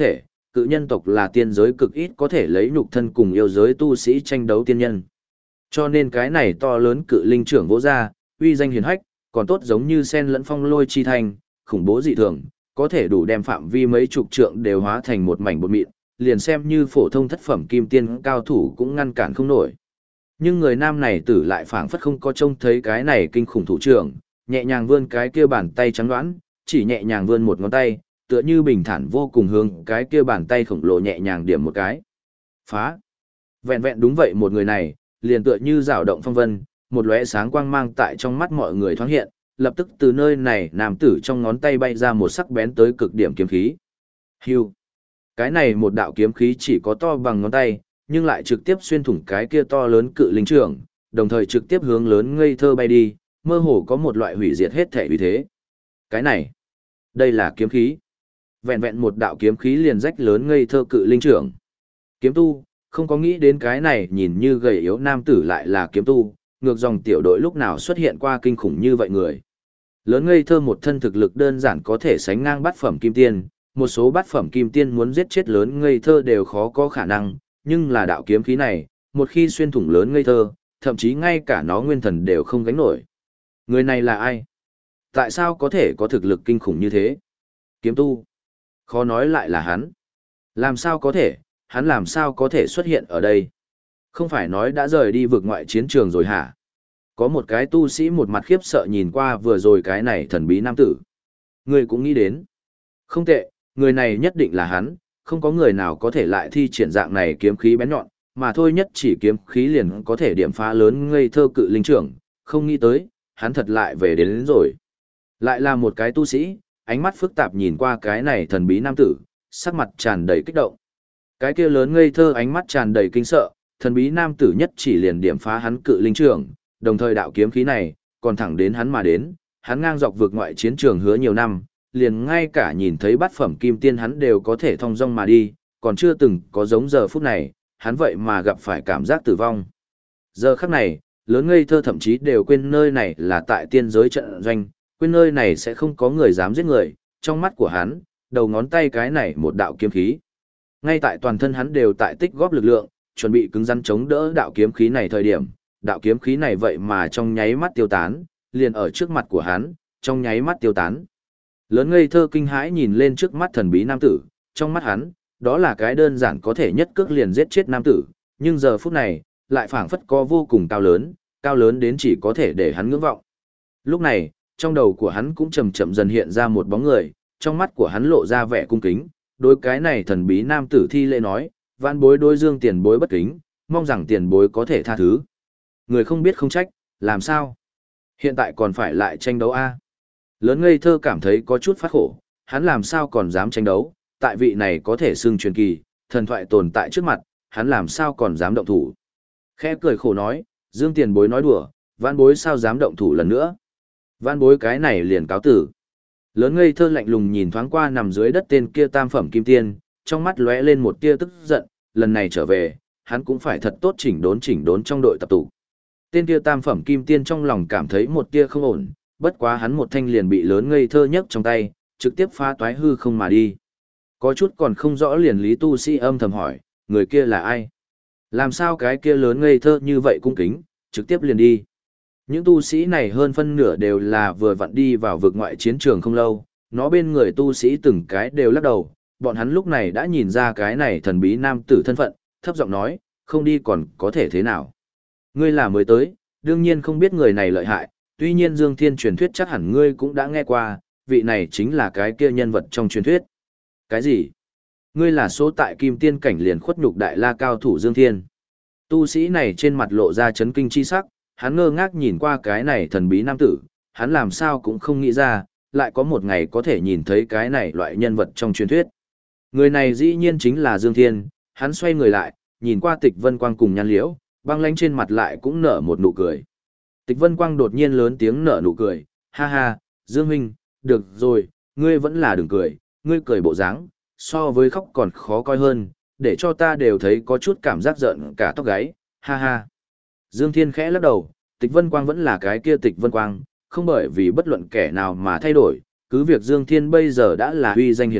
cự nhân tộc là tiên giới cực ít có thể lấy nhục thân cùng yêu giới tu sĩ tranh đấu tiên nhân. Cho nên cái này to lớn cự linh trưởng vỗ ra, uy danh hiển hách, còn tốt giống như sen lẫn phong lôi chi thành, khủng bố dị thường, có thể đủ đem phạm vi mấy chục trượng đều hóa thành một mảnh bột mịn, liền xem như phổ thông thất phẩm kim tiên cao thủ cũng ngăn cản không nổi. Nhưng người nam này tử lại phảng phất không có trông thấy cái này kinh khủng thủ trưởng, nhẹ nhàng vươn cái kia bàn tay trắng đoán, chỉ nhẹ nhàng vươn một ngón tay, tựa như bình thản vô cùng hướng cái kia bàn tay khổng lồ nhẹ nhàng điểm một cái. Phá! Vẹn vẹn đúng vậy một người này, liền tựa như rảo động phong vân, một lóe sáng quang mang tại trong mắt mọi người thoáng hiện, lập tức từ nơi này nam tử trong ngón tay bay ra một sắc bén tới cực điểm kiếm khí. Hưu! Cái này một đạo kiếm khí chỉ có to bằng ngón tay, nhưng lại trực tiếp xuyên thủng cái kia to lớn cự linh trưởng, đồng thời trực tiếp hướng lớn ngây thơ bay đi, mơ hồ có một loại hủy diệt hết thể uy thế. Cái này, đây là kiếm khí. Vẹn vẹn một đạo kiếm khí liền rách lớn ngây thơ cự linh trưởng. Kiếm tu, không có nghĩ đến cái này nhìn như gầy yếu nam tử lại là kiếm tu, ngược dòng tiểu đội lúc nào xuất hiện qua kinh khủng như vậy người. Lớn ngây thơ một thân thực lực đơn giản có thể sánh ngang bát phẩm kim tiên, một số bát phẩm kim tiên muốn giết chết lớn ngây thơ đều khó có khả năng, nhưng là đạo kiếm khí này, một khi xuyên thủng lớn ngây thơ, thậm chí ngay cả nó nguyên thần đều không gánh nổi. Người này là ai? Tại sao có thể có thực lực kinh khủng như thế? Kiếm tu. Khó nói lại là hắn. Làm sao có thể, hắn làm sao có thể xuất hiện ở đây? Không phải nói đã rời đi vực ngoại chiến trường rồi hả? Có một cái tu sĩ một mặt khiếp sợ nhìn qua vừa rồi cái này thần bí nam tử. Người cũng nghĩ đến. Không tệ, người này nhất định là hắn, không có người nào có thể lại thi triển dạng này kiếm khí bén nhọn, mà thôi nhất chỉ kiếm khí liền có thể điểm phá lớn ngây thơ cự linh trưởng, không nghĩ tới, hắn thật lại về đến rồi. Lại là một cái tu sĩ, ánh mắt phức tạp nhìn qua cái này thần bí nam tử, sắc mặt tràn đầy kích động. Cái kia lớn ngây thơ ánh mắt tràn đầy kinh sợ, thần bí nam tử nhất chỉ liền điểm phá hắn cự linh trưởng, đồng thời đạo kiếm khí này, còn thẳng đến hắn mà đến, hắn ngang dọc vượt ngoại chiến trường hứa nhiều năm, liền ngay cả nhìn thấy bát phẩm kim tiên hắn đều có thể thong dong mà đi, còn chưa từng có giống giờ phút này, hắn vậy mà gặp phải cảm giác tử vong. Giờ khắc này, lớn ngây thơ thậm chí đều quên nơi này là tại tiên giới trận doanh, quên nơi này sẽ không có người dám giết người, trong mắt của hắn, đầu ngón tay cái này một đạo kiếm khí. Ngay tại toàn thân hắn đều tại tích góp lực lượng, chuẩn bị cứng rắn chống đỡ đạo kiếm khí này thời điểm, đạo kiếm khí này vậy mà trong nháy mắt tiêu tán, liền ở trước mặt của hắn, trong nháy mắt tiêu tán. Lớn ngây thơ kinh hãi nhìn lên trước mắt thần bí nam tử, trong mắt hắn, đó là cái đơn giản có thể nhất cước liền giết chết nam tử, nhưng giờ phút này, lại phảng phất có vô cùng cao lớn đến chỉ có thể để hắn ngưỡng vọng. Lúc này, trong đầu của hắn cũng chậm chậm dần hiện ra một bóng người, trong mắt của hắn lộ ra vẻ cung kính, đối cái này thần bí nam tử thi lễ nói, vãn bối đối Dương tiền bối bất kính, mong rằng tiền bối có thể tha thứ. Người không biết không trách, làm sao? Hiện tại còn phải lại tranh đấu a? Lớn ngây thơ cảm thấy có chút phát khổ, hắn làm sao còn dám tranh đấu, tại vị này có thể xưng truyền kỳ, thần thoại tồn tại trước mặt, hắn làm sao còn dám động thủ. Khẽ cười khổ nói, Dương tiền bối nói đùa, vãn bối sao dám động thủ lần nữa. Vãn bối cái này liền cáo tử. Lớn ngây thơ lạnh lùng nhìn thoáng qua nằm dưới đất tên kia tam phẩm kim tiên, trong mắt lóe lên một tia tức giận, lần này trở về, hắn cũng phải thật tốt chỉnh đốn trong đội tập tụ. Tên kia tam phẩm kim tiên trong lòng cảm thấy một tia không ổn, bất quá hắn một thanh liền bị lớn ngây thơ nhấc trong tay, trực tiếp phá toái hư không mà đi. Có chút còn không rõ liền lý tu sĩ âm thầm hỏi, người kia là ai? Làm sao cái kia lớn ngây thơ như vậy cung kính, trực tiếp liền đi. Những tu sĩ này hơn phân nửa đều là vừa vặn đi vào vực ngoại chiến trường không lâu, nó bên người tu sĩ từng cái đều lắc đầu, bọn hắn lúc này đã nhìn ra cái này thần bí nam tử thân phận, thấp giọng nói, không đi còn có thể thế nào. Ngươi là mới tới, đương nhiên không biết người này lợi hại, tuy nhiên Dương Thiên truyền thuyết chắc hẳn ngươi cũng đã nghe qua, vị này chính là cái kia nhân vật trong truyền thuyết. Cái gì? Ngươi là số tại kim tiên cảnh liền khuất nhục đại la cao thủ Dương Thiên. Tu sĩ này trên mặt lộ ra chấn kinh chi sắc, hắn ngơ ngác nhìn qua cái này thần bí nam tử, hắn làm sao cũng không nghĩ ra, lại có một ngày có thể nhìn thấy cái này loại nhân vật trong truyền thuyết. Người này dĩ nhiên chính là Dương Thiên, hắn xoay người lại, nhìn qua Tịch Vân Quang cùng Nhan Liễu, băng lãnh trên mặt lại cũng nở một nụ cười. Tịch Vân Quang đột nhiên lớn tiếng nở nụ cười, ha ha, Dương Huynh, được rồi, ngươi vẫn là đừng cười, ngươi cười bộ dáng, so với khóc còn khó coi hơn, để cho ta đều thấy có chút cảm giác giận cả tóc gáy, ha ha. Dương Thiên khẽ lắc đầu, Tịch Vân Quang vẫn là cái kia Tịch Vân Quang, không bởi vì bất luận kẻ nào mà thay đổi, cứ việc Dương Thiên bây giờ đã là uy danh hiển hách,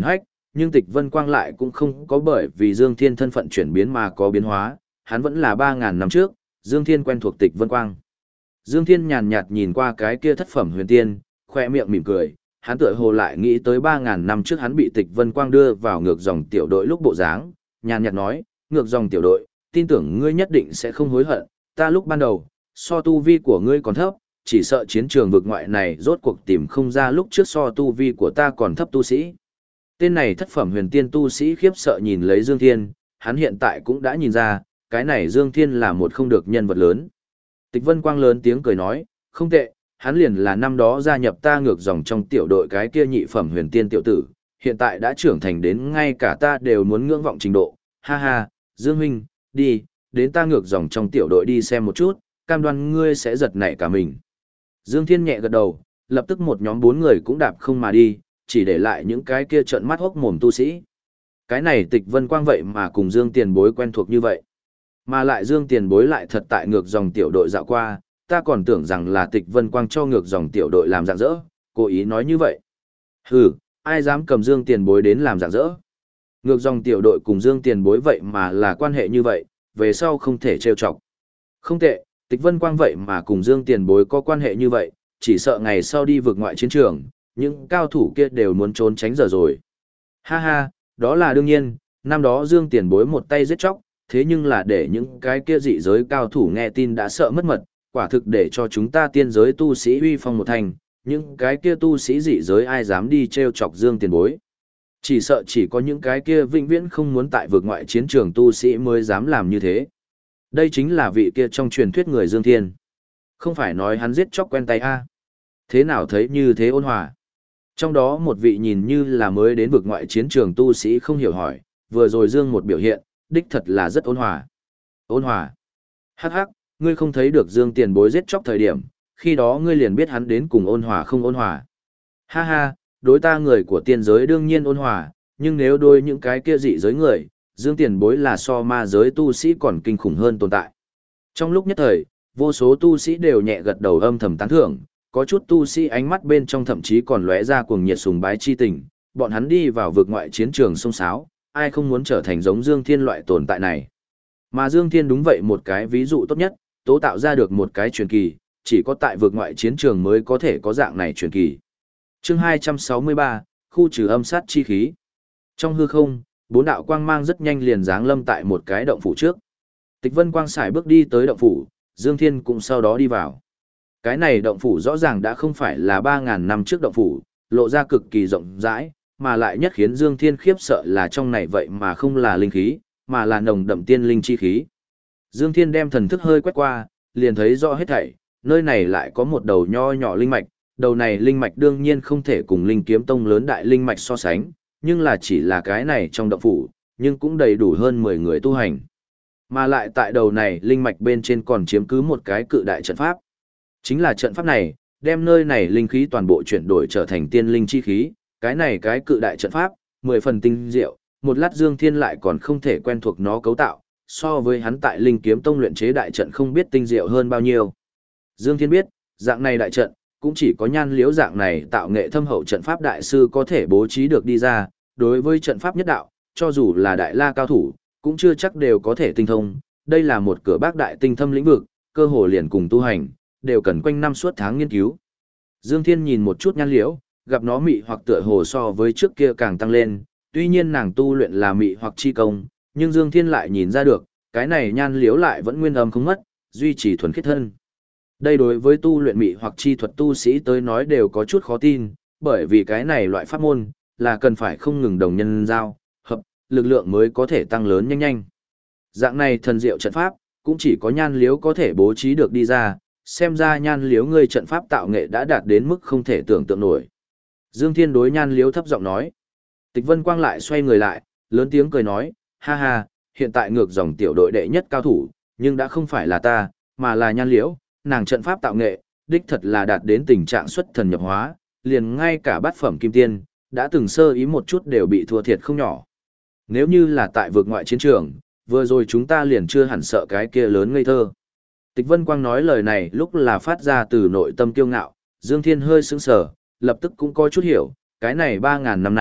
nhưng Tịch Vân Quang lại cũng không có bởi vì Dương Thiên thân phận chuyển biến mà có biến hóa, hắn vẫn là 3.000 năm trước, Dương Thiên quen thuộc Tịch Vân Quang. Dương Thiên nhàn nhạt nhìn qua cái kia thất phẩm huyền tiên, khoe miệng mỉm cười, hắn tựa hồ lại nghĩ tới 3.000 năm trước hắn bị Tịch Vân Quang đưa vào ngược dòng tiểu đội lúc bộ dáng, nhàn nhạt nói, ngược dòng tiểu đội, tin tưởng ngươi nhất định sẽ không hối hận, ta lúc ban đầu, so tu vi của ngươi còn thấp, chỉ sợ chiến trường vực ngoại này rốt cuộc tìm không ra lúc trước so tu vi của ta còn thấp tu sĩ. Tên này thất phẩm huyền tiên tu sĩ khiếp sợ nhìn lấy Dương Thiên, hắn hiện tại cũng đã nhìn ra, cái này Dương Thiên là một không được nhân vật lớn. Tịch Vân Quang lớn tiếng cười nói, không tệ, hắn liền là năm đó gia nhập ta ngược dòng trong tiểu đội cái kia nhị phẩm huyền tiên tiểu tử, hiện tại đã trưởng thành đến ngay cả ta đều muốn ngưỡng vọng trình độ, ha ha, Dương huynh, đi, đến ta ngược dòng trong tiểu đội đi xem một chút, cam đoan ngươi sẽ giật nảy cả mình. Dương Thiên nhẹ gật đầu, lập tức một nhóm 4 người cũng đạp không mà đi, chỉ để lại những cái kia trợn mắt hốc mồm tu sĩ. Cái này Tịch Vân Quang vậy mà cùng Dương Tiền Bối quen thuộc như vậy. Mà lại Dương Tiền Bối lại thật tại ngược dòng tiểu đội dạo qua, ta còn tưởng rằng là Tịch Vân Quang cho ngược dòng tiểu đội làm rạng rỡ, cố ý nói như vậy. Hừ, ai dám cầm Dương Tiền Bối đến làm rạng rỡ. Ngược dòng tiểu đội cùng Dương Tiền Bối vậy mà là quan hệ như vậy, về sau không thể trêu chọc. Không tệ, Tịch Vân Quang vậy mà cùng Dương Tiền Bối có quan hệ như vậy, chỉ sợ ngày sau đi vượt ngoại chiến trường, những cao thủ kia đều muốn trốn tránh giờ rồi. Ha ha, đó là đương nhiên, năm đó Dương Tiền Bối một tay giết chóc, thế nhưng là để những cái kia dị giới cao thủ nghe tin đã sợ mất mật, quả thực để cho chúng ta tiên giới tu sĩ uy phong một thành, những cái kia tu sĩ dị giới ai dám đi trêu chọc Dương Tiền Bối. Chỉ sợ chỉ có những cái kia vĩnh viễn không muốn tại vượt ngoại chiến trường tu sĩ mới dám làm như thế. Đây chính là vị kia trong truyền thuyết người Dương Thiên. Không phải nói hắn giết chóc quen tay a? Thế nào thấy như thế ôn hòa? Trong đó một vị nhìn như là mới đến vực ngoại chiến trường tu sĩ không hiểu hỏi, vừa rồi Dương một biểu hiện, đích thật là rất ôn hòa. Ôn hòa? Hắc hắc, ngươi không thấy được Dương Tiền Bối giết chóc thời điểm, khi đó ngươi liền biết hắn đến cùng ôn hòa không ôn hòa. Ha ha, đối ta người của tiên giới đương nhiên ôn hòa, nhưng nếu đối những cái kia dị giới người, Dương Tiền Bối là so ma giới tu sĩ còn kinh khủng hơn tồn tại. Trong lúc nhất thời, vô số tu sĩ đều nhẹ gật đầu âm thầm tán thưởng, có chút tu sĩ ánh mắt bên trong thậm chí còn lóe ra cuồng nhiệt sùng bái chi tình, bọn hắn đi vào vực ngoại chiến trường sông sáo, ai không muốn trở thành giống Dương Thiên loại tồn tại này. Mà Dương Thiên đúng vậy một cái ví dụ tốt nhất, tố tạo ra được một cái truyền kỳ, chỉ có tại vực ngoại chiến trường mới có thể có dạng này truyền kỳ. Chương 263, khu trừ âm sát chi khí. Trong hư không, 4 đạo quang mang rất nhanh liền giáng lâm tại một cái động phủ trước. Tịch Vân Quang xài bước đi tới động phủ, Dương Thiên cũng sau đó đi vào. Cái này động phủ rõ ràng đã không phải là 3.000 năm trước động phủ, lộ ra cực kỳ rộng rãi, mà lại nhất khiến Dương Thiên khiếp sợ là trong này vậy mà không là linh khí, mà là nồng đậm tiên linh chi khí. Dương Thiên đem thần thức hơi quét qua, liền thấy rõ hết thảy, nơi này lại có một đầu nho nhỏ linh mạch, đầu này linh mạch đương nhiên không thể cùng linh kiếm tông lớn đại linh mạch so sánh, nhưng là chỉ là cái này trong động phủ, nhưng cũng đầy đủ hơn 10 người tu hành. Mà lại tại đầu này linh mạch bên trên còn chiếm cứ một cái cự đại trận pháp. Chính là trận pháp này, đem nơi này linh khí toàn bộ chuyển đổi trở thành tiên linh chi khí, cái cự đại trận pháp, 10 phần tinh diệu, một lát Dương Thiên lại còn không thể quen thuộc nó cấu tạo, so với hắn tại Linh Kiếm Tông luyện chế đại trận không biết tinh diệu hơn bao nhiêu. Dương Thiên biết, dạng này đại trận, cũng chỉ có Nhan Liễu dạng này tạo nghệ thâm hậu trận pháp đại sư có thể bố trí được đi ra, đối với trận pháp nhất đạo, cho dù là đại la cao thủ, cũng chưa chắc đều có thể tinh thông, đây là một cửa bác đại tinh thâm lĩnh vực, cơ hồ liền cùng tu hành, đều cần quanh năm suốt tháng nghiên cứu. Dương Thiên nhìn một chút Nhan Liễu, gặp nó mị hoặc tựa hồ so với trước kia càng tăng lên, tuy nhiên nàng tu luyện là mị hoặc chi công, nhưng Dương Thiên lại nhìn ra được, cái này Nhan Liễu lại vẫn nguyên âm không mất, duy trì thuần khiết thân. Đây đối với tu luyện mị hoặc chi thuật tu sĩ tới nói đều có chút khó tin, bởi vì cái này loại pháp môn, là cần phải không ngừng đồng nhân giao, hợp, lực lượng mới có thể tăng lớn nhanh nhanh. Dạng này thần diệu trận pháp, cũng chỉ có Nhan Liễu có thể bố trí được đi ra, xem ra Nhan Liễu ngươi trận pháp tạo nghệ đã đạt đến mức không thể tưởng tượng nổi. Dương Thiên đối Nhan Liễu thấp giọng nói. Tịch Vân Quang lại xoay người lại, lớn tiếng cười nói, ha ha, hiện tại ngược dòng tiểu đội đệ nhất cao thủ, nhưng đã không phải là ta, mà là Nhan Liễu, nàng trận pháp tạo nghệ, đích thật là đạt đến tình trạng xuất thần nhập hóa, liền ngay cả bát phẩm kim tiên, đã từng sơ ý một chút đều bị thua thiệt không nhỏ. Nếu như là tại vực ngoại chiến trường, vừa rồi chúng ta liền chưa hẳn sợ cái kia lớn ngây thơ. Tịch Vân Quang nói lời này lúc là phát ra từ nội tâm kiêu ngạo, Dương Thiên hơi sững sờ, lập tức cũng có chút hiểu, cái này 3.000 năm nay,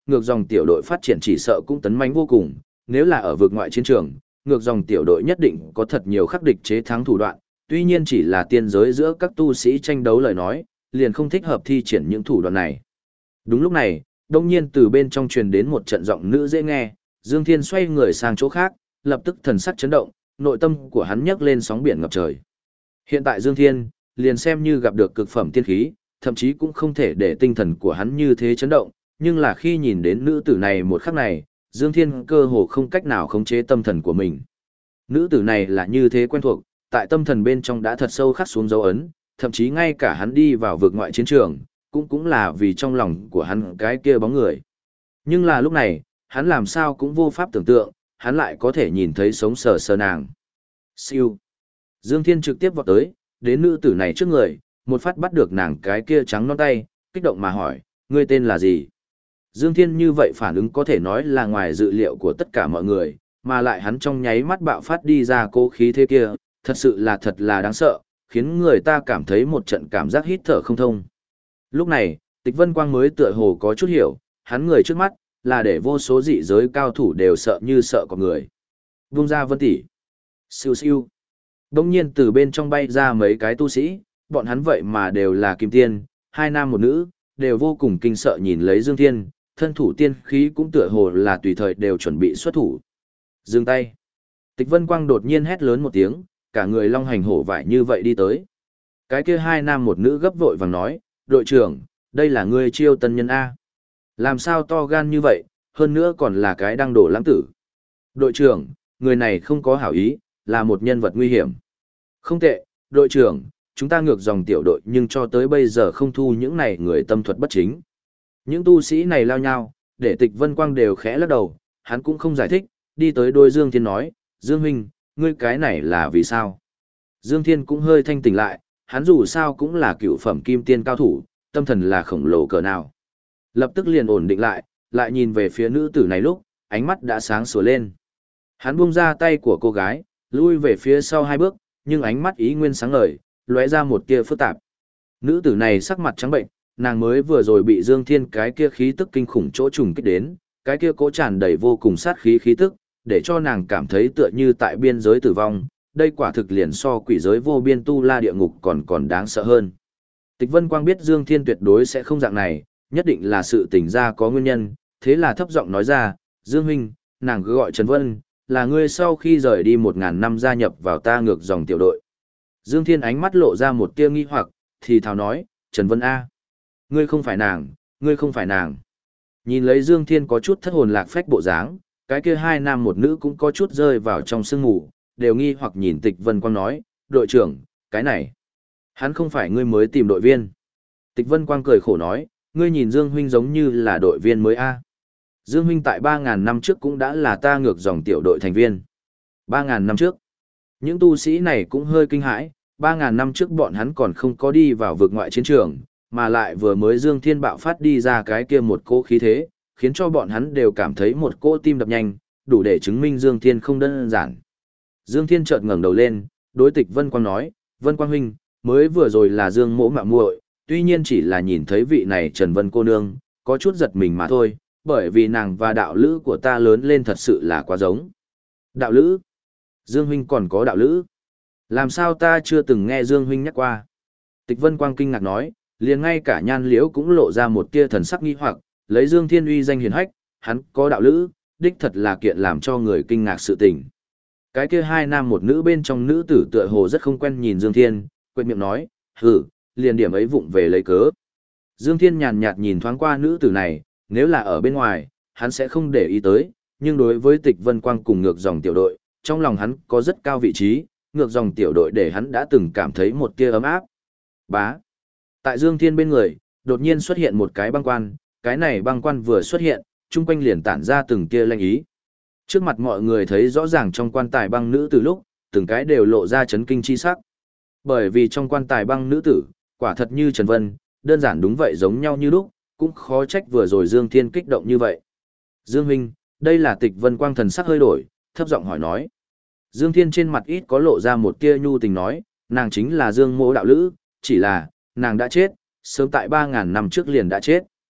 ngược dòng tiểu đội phát triển chỉ sợ cũng tấn mãnh vô cùng, nếu là ở vực ngoại chiến trường, ngược dòng tiểu đội nhất định có thật nhiều khắc địch chế thắng thủ đoạn, tuy nhiên chỉ là tiên giới giữa các tu sĩ tranh đấu lời nói, liền không thích hợp thi triển những thủ đoạn này. Đúng lúc này, đông nhiên từ bên trong truyền đến một trận giọng nữ dễ nghe, Dương Thiên xoay người sang chỗ khác, lập tức thần sắc chấn động, nội tâm của hắn nhấc lên sóng biển ngập trời. Hiện tại Dương Thiên, liền xem như gặp được cực phẩm tiên khí, thậm chí cũng không thể để tinh thần của hắn như thế chấn động, nhưng là khi nhìn đến nữ tử này một khắc này, Dương Thiên cơ hồ không cách nào khống chế tâm thần của mình. Nữ tử này là như thế quen thuộc, tại tâm thần bên trong đã thật sâu khắc xuống dấu ấn, thậm chí ngay cả hắn đi vào vực ngoại chiến trường, cũng là vì trong lòng của hắn cái kia bóng người. Nhưng là lúc này, hắn làm sao cũng vô pháp tưởng tượng, hắn lại có thể nhìn thấy sống sờ sờ nàng. Siêu. Dương Thiên trực tiếp vọt tới, đến nữ tử này trước người, một phát bắt được nàng cái kia trắng non tay, kích động mà hỏi, ngươi tên là gì? Dương Thiên như vậy phản ứng có thể nói là ngoài dự liệu của tất cả mọi người, mà lại hắn trong nháy mắt bạo phát đi ra cố khí thế kia, thật là đáng sợ, khiến người ta cảm thấy một trận cảm giác hít thở không thông. Lúc này, Tịch Vân Quang mới tựa hồ có chút hiểu, hắn người trước mắt, là để vô số dị giới cao thủ đều sợ như sợ có người. Vung ra Vân tỷ. Siêu siêu. Đông nhiên từ bên trong bay ra mấy cái tu sĩ, bọn hắn vậy mà đều là kim tiên, hai nam một nữ, đều vô cùng kinh sợ nhìn lấy Dương Thiên, thân thủ tiên khí cũng tựa hồ là tùy thời đều chuẩn bị xuất thủ. Dừng tay. Tịch Vân Quang đột nhiên hét lớn một tiếng, cả người long hành hổ vải như vậy đi tới. Cái kia hai nam một nữ gấp vội vàng nói, đội trưởng, đây là ngươi chiêu tân nhân A. Làm sao to gan như vậy, hơn nữa còn là cái đăng đổ lãng tử. Đội trưởng, người này không có hảo ý, là một nhân vật nguy hiểm. Không tệ, đội trưởng, chúng ta ngược dòng tiểu đội nhưng cho tới bây giờ không thu những này người tâm thuật bất chính. Những tu sĩ này lao nhau, để Tịch Vân Quang đều khẽ lắc đầu, hắn cũng không giải thích, đi tới đôi Dương Thiên nói, Dương huynh, ngươi cái này là vì sao? Dương Thiên cũng hơi thanh tỉnh lại, hắn dù sao cũng là cựu phẩm kim tiên cao thủ, tâm thần là khổng lồ cỡ nào. Lập tức liền ổn định lại, lại nhìn về phía nữ tử này lúc, ánh mắt đã sáng sủa lên. Hắn buông ra tay của cô gái, lui về phía sau hai bước, nhưng ánh mắt ý nguyên sáng ngời, lóe ra một tia phức tạp. Nữ tử này sắc mặt trắng bệnh, nàng mới vừa rồi bị Dương Thiên cái kia khí tức kinh khủng chỗ trùng kích đến, cái kia cố tràn đầy vô cùng sát khí khí tức, để cho nàng cảm thấy tựa như tại biên giới tử vong, đây quả thực liền so quỷ giới vô biên tu la địa ngục còn đáng sợ hơn. Tịch Vân Quang biết Dương Thiên tuyệt đối sẽ không dạng này, nhất định là sự tình ra có nguyên nhân, thế là thấp giọng nói ra, Dương huynh, nàng cứ gọi Trần Vân, là ngươi sau khi rời đi 1000 năm gia nhập vào ta ngược dòng tiểu đội. Dương Thiên ánh mắt lộ ra một tia nghi hoặc, thì thào nói, Trần Vân A. Ngươi không phải nàng, ngươi không phải nàng. Nhìn lấy Dương Thiên có chút thất hồn lạc phách bộ dáng, cái kia hai nam một nữ cũng có chút rơi vào trong sương ngủ, đều nghi hoặc nhìn Tịch Vân Quang nói, đội trưởng, cái này, hắn không phải ngươi mới tìm đội viên. Tịch Vân Quang cười khổ nói, ngươi nhìn Dương huynh giống như là đội viên mới A. Dương huynh tại 3000 năm trước cũng đã là ta ngược dòng tiểu đội thành viên. 3000 năm trước, những tu sĩ này cũng hơi kinh hãi, 3000 năm trước bọn hắn còn không có đi vào vực ngoại chiến trường, mà lại vừa mới Dương Thiên bạo phát đi ra cái kia một cỗ khí thế, khiến cho bọn hắn đều cảm thấy một cỗ tim đập nhanh, đủ để chứng minh Dương Thiên không đơn giản. Dương Thiên chợt ngẩng đầu lên, đối Tịch Vân Quang nói, Vân Quang huynh, mới vừa rồi là Dương mỗ mạo muội, tuy nhiên chỉ là nhìn thấy vị này Trần Vân cô nương, có chút giật mình mà thôi, bởi vì nàng và đạo lữ của ta lớn lên thật sự là quá giống. Đạo lữ? Dương huynh còn có đạo lữ? Làm sao ta chưa từng nghe Dương huynh nhắc qua? Tịch Vân Quang kinh ngạc nói, liền ngay cả Nhan Liễu cũng lộ ra một tia thần sắc nghi hoặc, lấy Dương Thiên uy danh hiển hách, hắn có đạo lữ, đích thật là kiện làm cho người kinh ngạc sự tình. Cái kia hai nam một nữ bên trong nữ tử tựa hồ rất không quen nhìn Dương Thiên, quệt miệng nói, hừ, liền điểm ấy vụng về lấy cớ. Dương Thiên nhàn nhạt nhìn thoáng qua nữ tử này, nếu là ở bên ngoài, hắn sẽ không để ý tới, nhưng đối với Tịch Vân Quang cùng ngược dòng tiểu đội, trong lòng hắn có rất cao vị trí, ngược dòng tiểu đội để hắn đã từng cảm thấy một tia ấm áp. Bá. Tại Dương Thiên bên người, đột nhiên xuất hiện một cái băng quan, cái này băng quan vừa xuất hiện, chung quanh liền tản ra từng tia lanh ý. Trước mặt mọi người thấy rõ ràng trong quan tài băng nữ từ lúc, từng cái đều lộ ra chấn kinh chi sắc. Bởi vì trong quan tài băng nữ tử, quả thật như Trần Vân, đơn giản đúng vậy giống nhau như lúc, cũng khó trách vừa rồi Dương Thiên kích động như vậy. Dương huynh, đây là Tịch Vân Quang thần sắc hơi đổi, thấp giọng hỏi nói. Dương Thiên trên mặt ít có lộ ra một tia nhu tình nói, nàng chính là Dương mỗ đạo lữ, chỉ là, nàng đã chết, sớm tại 3000 năm trước liền đã chết.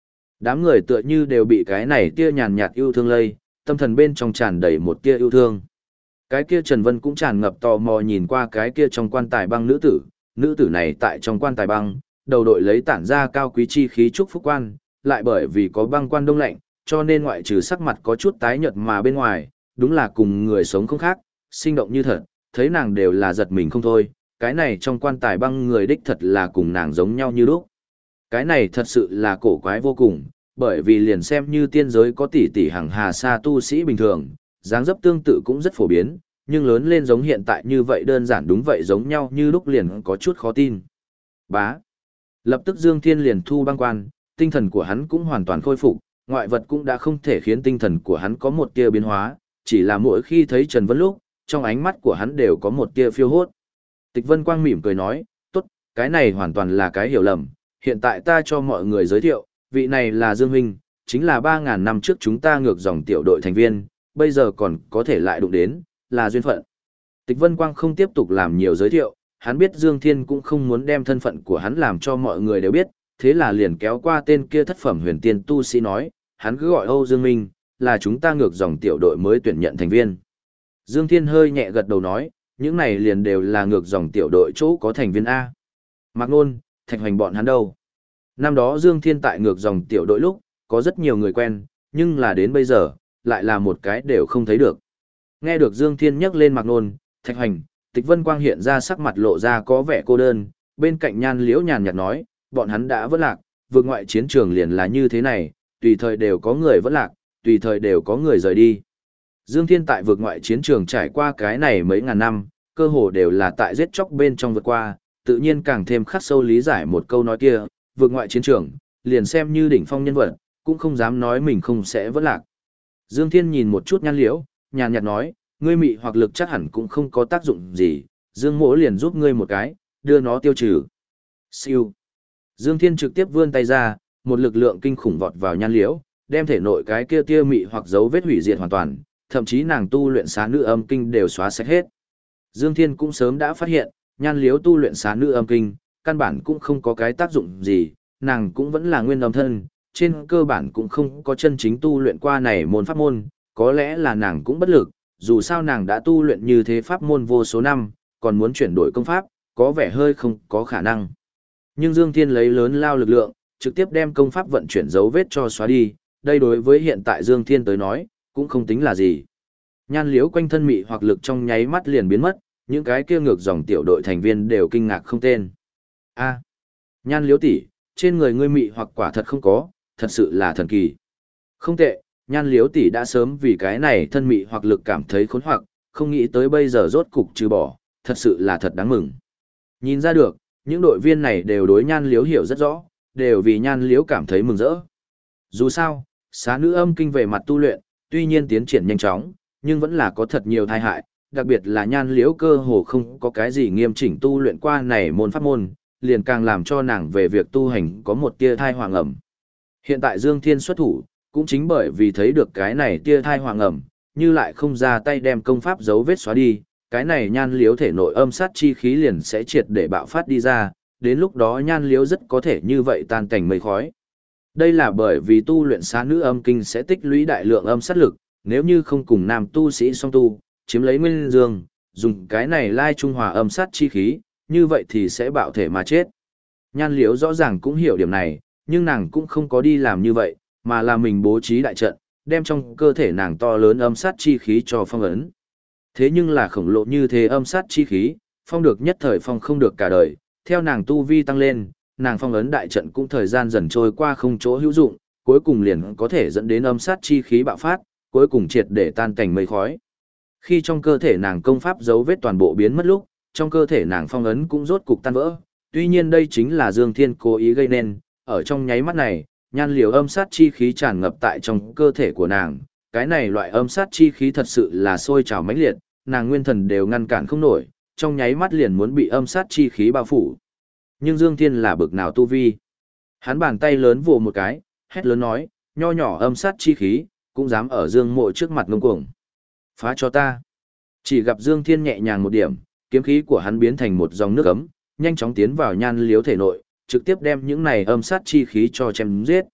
đám người tựa như đều bị cái này tia nhàn nhạt yêu thương lây, tâm thần bên trong tràn đầy một tia yêu thương. Cái kia Trần Vân cũng tràn ngập tò mò nhìn qua cái kia trong quan tài băng nữ tử này tại trong quan tài băng, đầu đội lấy tản ra cao quý chi khí trúc phúc quan, lại bởi vì có băng quan đông lạnh, cho nên ngoại trừ sắc mặt có chút tái nhợt mà bên ngoài, đúng là cùng người sống không khác, sinh động như thật, thấy nàng đều là giật mình không thôi, cái này trong quan tài băng người đích thật là cùng nàng giống nhau như lúc. Cái này thật sự là cổ quái vô cùng, bởi vì liền xem như tiên giới có tỷ tỷ hàng hà sa tu sĩ bình thường, dáng dấp tương tự cũng rất phổ biến, nhưng lớn lên giống hiện tại như vậy đơn giản đúng vậy giống nhau như lúc liền có chút khó tin. Bá. Lập tức Dương Thiên liền thu băng quan, tinh thần của hắn cũng hoàn toàn khôi phục, ngoại vật cũng đã không thể khiến tinh thần của hắn có một tia biến hóa, chỉ là mỗi khi thấy Trần Vân lúc, trong ánh mắt của hắn đều có một tia phiêu hốt. Tịch Vân Quang mỉm cười nói, tốt, cái này hoàn toàn là cái hiểu lầm, hiện tại ta cho mọi người giới thiệu, vị này là Dương Huynh, chính là 3.000 năm trước chúng ta ngược dòng tiểu đội thành viên, bây giờ còn có thể lại đụng đến, là duyên phận. Tịch Vân Quang không tiếp tục làm nhiều giới thiệu, hắn biết Dương Thiên cũng không muốn đem thân phận của hắn làm cho mọi người đều biết, thế là liền kéo qua tên kia thất phẩm huyền tiên tu sĩ nói, hắn cứ gọi Âu Dương Minh, là chúng ta ngược dòng tiểu đội mới tuyển nhận thành viên. Dương Thiên hơi nhẹ gật đầu nói, những này liền đều là ngược dòng tiểu đội chỗ có thành viên A. Mạc Nôn, Thạch Hoành bọn hắn đâu? Năm đó Dương Thiên tại ngược dòng tiểu đội lúc, có rất nhiều người quen, nhưng là đến bây giờ, lại là một cái đều không thấy được. Nghe được Dương Thiên nhắc lên Mạc Nôn, Thạch Hoành, Tịch Vân Quang hiện ra sắc mặt lộ ra có vẻ cô đơn, bên cạnh Nhan Liễu nhàn nhạt nói, bọn hắn đã vỡ lạc, vượt ngoại chiến trường liền là như thế này, tùy thời đều có người vỡ lạc, tùy thời đều có người rời đi. Dương Thiên tại vượt ngoại chiến trường trải qua cái này mấy ngàn năm, cơ hồ đều là tại giết chóc bên trong vượt qua, tự nhiên càng thêm khắc sâu lý giải một câu nói kia, vượt ngoại chiến trường, liền xem như đỉnh phong nhân vật, cũng không dám nói mình không sẽ vỡ lạc. Dương Thiên nhìn một chút Nhan Liễu, nhàn nhạt nói, ngươi mị hoặc lực chắc hẳn cũng không có tác dụng gì, Dương Mỗ liền giúp ngươi một cái, đưa nó tiêu trừ. Siêu. Dương Thiên trực tiếp vươn tay ra, một lực lượng kinh khủng vọt vào Nhan Liễu, đem thể nội cái kia tia mị hoặc dấu vết hủy diệt hoàn toàn, thậm chí nàng tu luyện xá nữ âm kinh đều xóa sạch hết. Dương Thiên cũng sớm đã phát hiện, Nhan Liễu tu luyện xá nữ âm kinh, căn bản cũng không có cái tác dụng gì, nàng cũng vẫn là nguyên âm thân, trên cơ bản cũng không có chân chính tu luyện qua này môn pháp môn, có lẽ là nàng cũng bất lực, dù sao nàng đã tu luyện như thế pháp môn vô số năm, còn muốn chuyển đổi công pháp, có vẻ hơi không có khả năng. Nhưng Dương Thiên lấy lớn lao lực lượng, trực tiếp đem công pháp vận chuyển dấu vết cho xóa đi, đây đối với hiện tại Dương Thiên tới nói, cũng không tính là gì. Nhan Liễu quanh thân mị hoặc lực trong nháy mắt liền biến mất, những cái kia ngược dòng tiểu đội thành viên đều kinh ngạc không tên. A, Nhan Liễu tỷ, trên người ngươi mị hoặc quả thật không có, thật sự là thần kỳ. Không tệ, Nhan Liễu tỷ đã sớm vì cái này thân mị hoặc lực cảm thấy khốn hoặc, không nghĩ tới bây giờ rốt cục trừ bỏ, thật sự là thật đáng mừng. Nhìn ra được, những đội viên này đều đối Nhan Liễu hiểu rất rõ, đều vì Nhan Liễu cảm thấy mừng rỡ. Dù sao, xá nữ âm kinh về mặt tu luyện, tuy nhiên tiến triển nhanh chóng, nhưng vẫn là có thật nhiều tai hại, đặc biệt là Nhan Liễu cơ hồ không có cái gì nghiêm chỉnh tu luyện qua này môn pháp môn, liền càng làm cho nàng về việc tu hành có một tia thai hoàng ẩm. Hiện tại Dương Thiên xuất thủ, cũng chính bởi vì thấy được cái này tia thai hoàng ẩm, như lại không ra tay đem công pháp dấu vết xóa đi, cái này Nhan Liễu thể nội âm sát chi khí liền sẽ triệt để bạo phát đi ra, đến lúc đó Nhan Liễu rất có thể như vậy tan cảnh mây khói. Đây là bởi vì tu luyện xá nữ âm kinh sẽ tích lũy đại lượng âm sát lực, nếu như không cùng nam tu sĩ song tu, chiếm lấy nguyên dương, dùng cái này lai trung hòa âm sát chi khí, như vậy thì sẽ bạo thể mà chết. Nhan Liễu rõ ràng cũng hiểu điểm này, nhưng nàng cũng không có đi làm như vậy, mà là mình bố trí đại trận, đem trong cơ thể nàng to lớn âm sát chi khí cho phong ấn. Thế nhưng là khổng lồ như thế âm sát chi khí, phong được nhất thời phong không được cả đời, theo nàng tu vi tăng lên, nàng phong ấn đại trận cũng thời gian dần trôi qua không chỗ hữu dụng, cuối cùng liền có thể dẫn đến âm sát chi khí bạo phát, cuối cùng triệt để tan cảnh mây khói. Khi trong cơ thể nàng công pháp dấu vết toàn bộ biến mất lúc, trong cơ thể nàng phong ấn cũng rốt cục tan vỡ. Tuy nhiên đây chính là Dương Thiên cố ý gây nên, ở trong nháy mắt này, Nhan Liễu âm sát chi khí tràn ngập tại trong cơ thể của nàng, cái này loại âm sát chi khí thật sự là sôi trào mãnh liệt, nàng nguyên thần đều ngăn cản không nổi, trong nháy mắt liền muốn bị âm sát chi khí bao phủ. Nhưng Dương Thiên là bực nào tu vi? Hắn bàn tay lớn vồ một cái, hét lớn nói, nho nhỏ âm sát chi khí, cũng dám ở Dương Mộ trước mặt ngông cuồng. Phá cho ta. Chỉ gặp Dương Thiên nhẹ nhàng một điểm, kiếm khí của hắn biến thành một dòng nước ấm, nhanh chóng tiến vào Nhan Liễu thể nội, trực tiếp đem những này âm sát chi khí cho chém giết.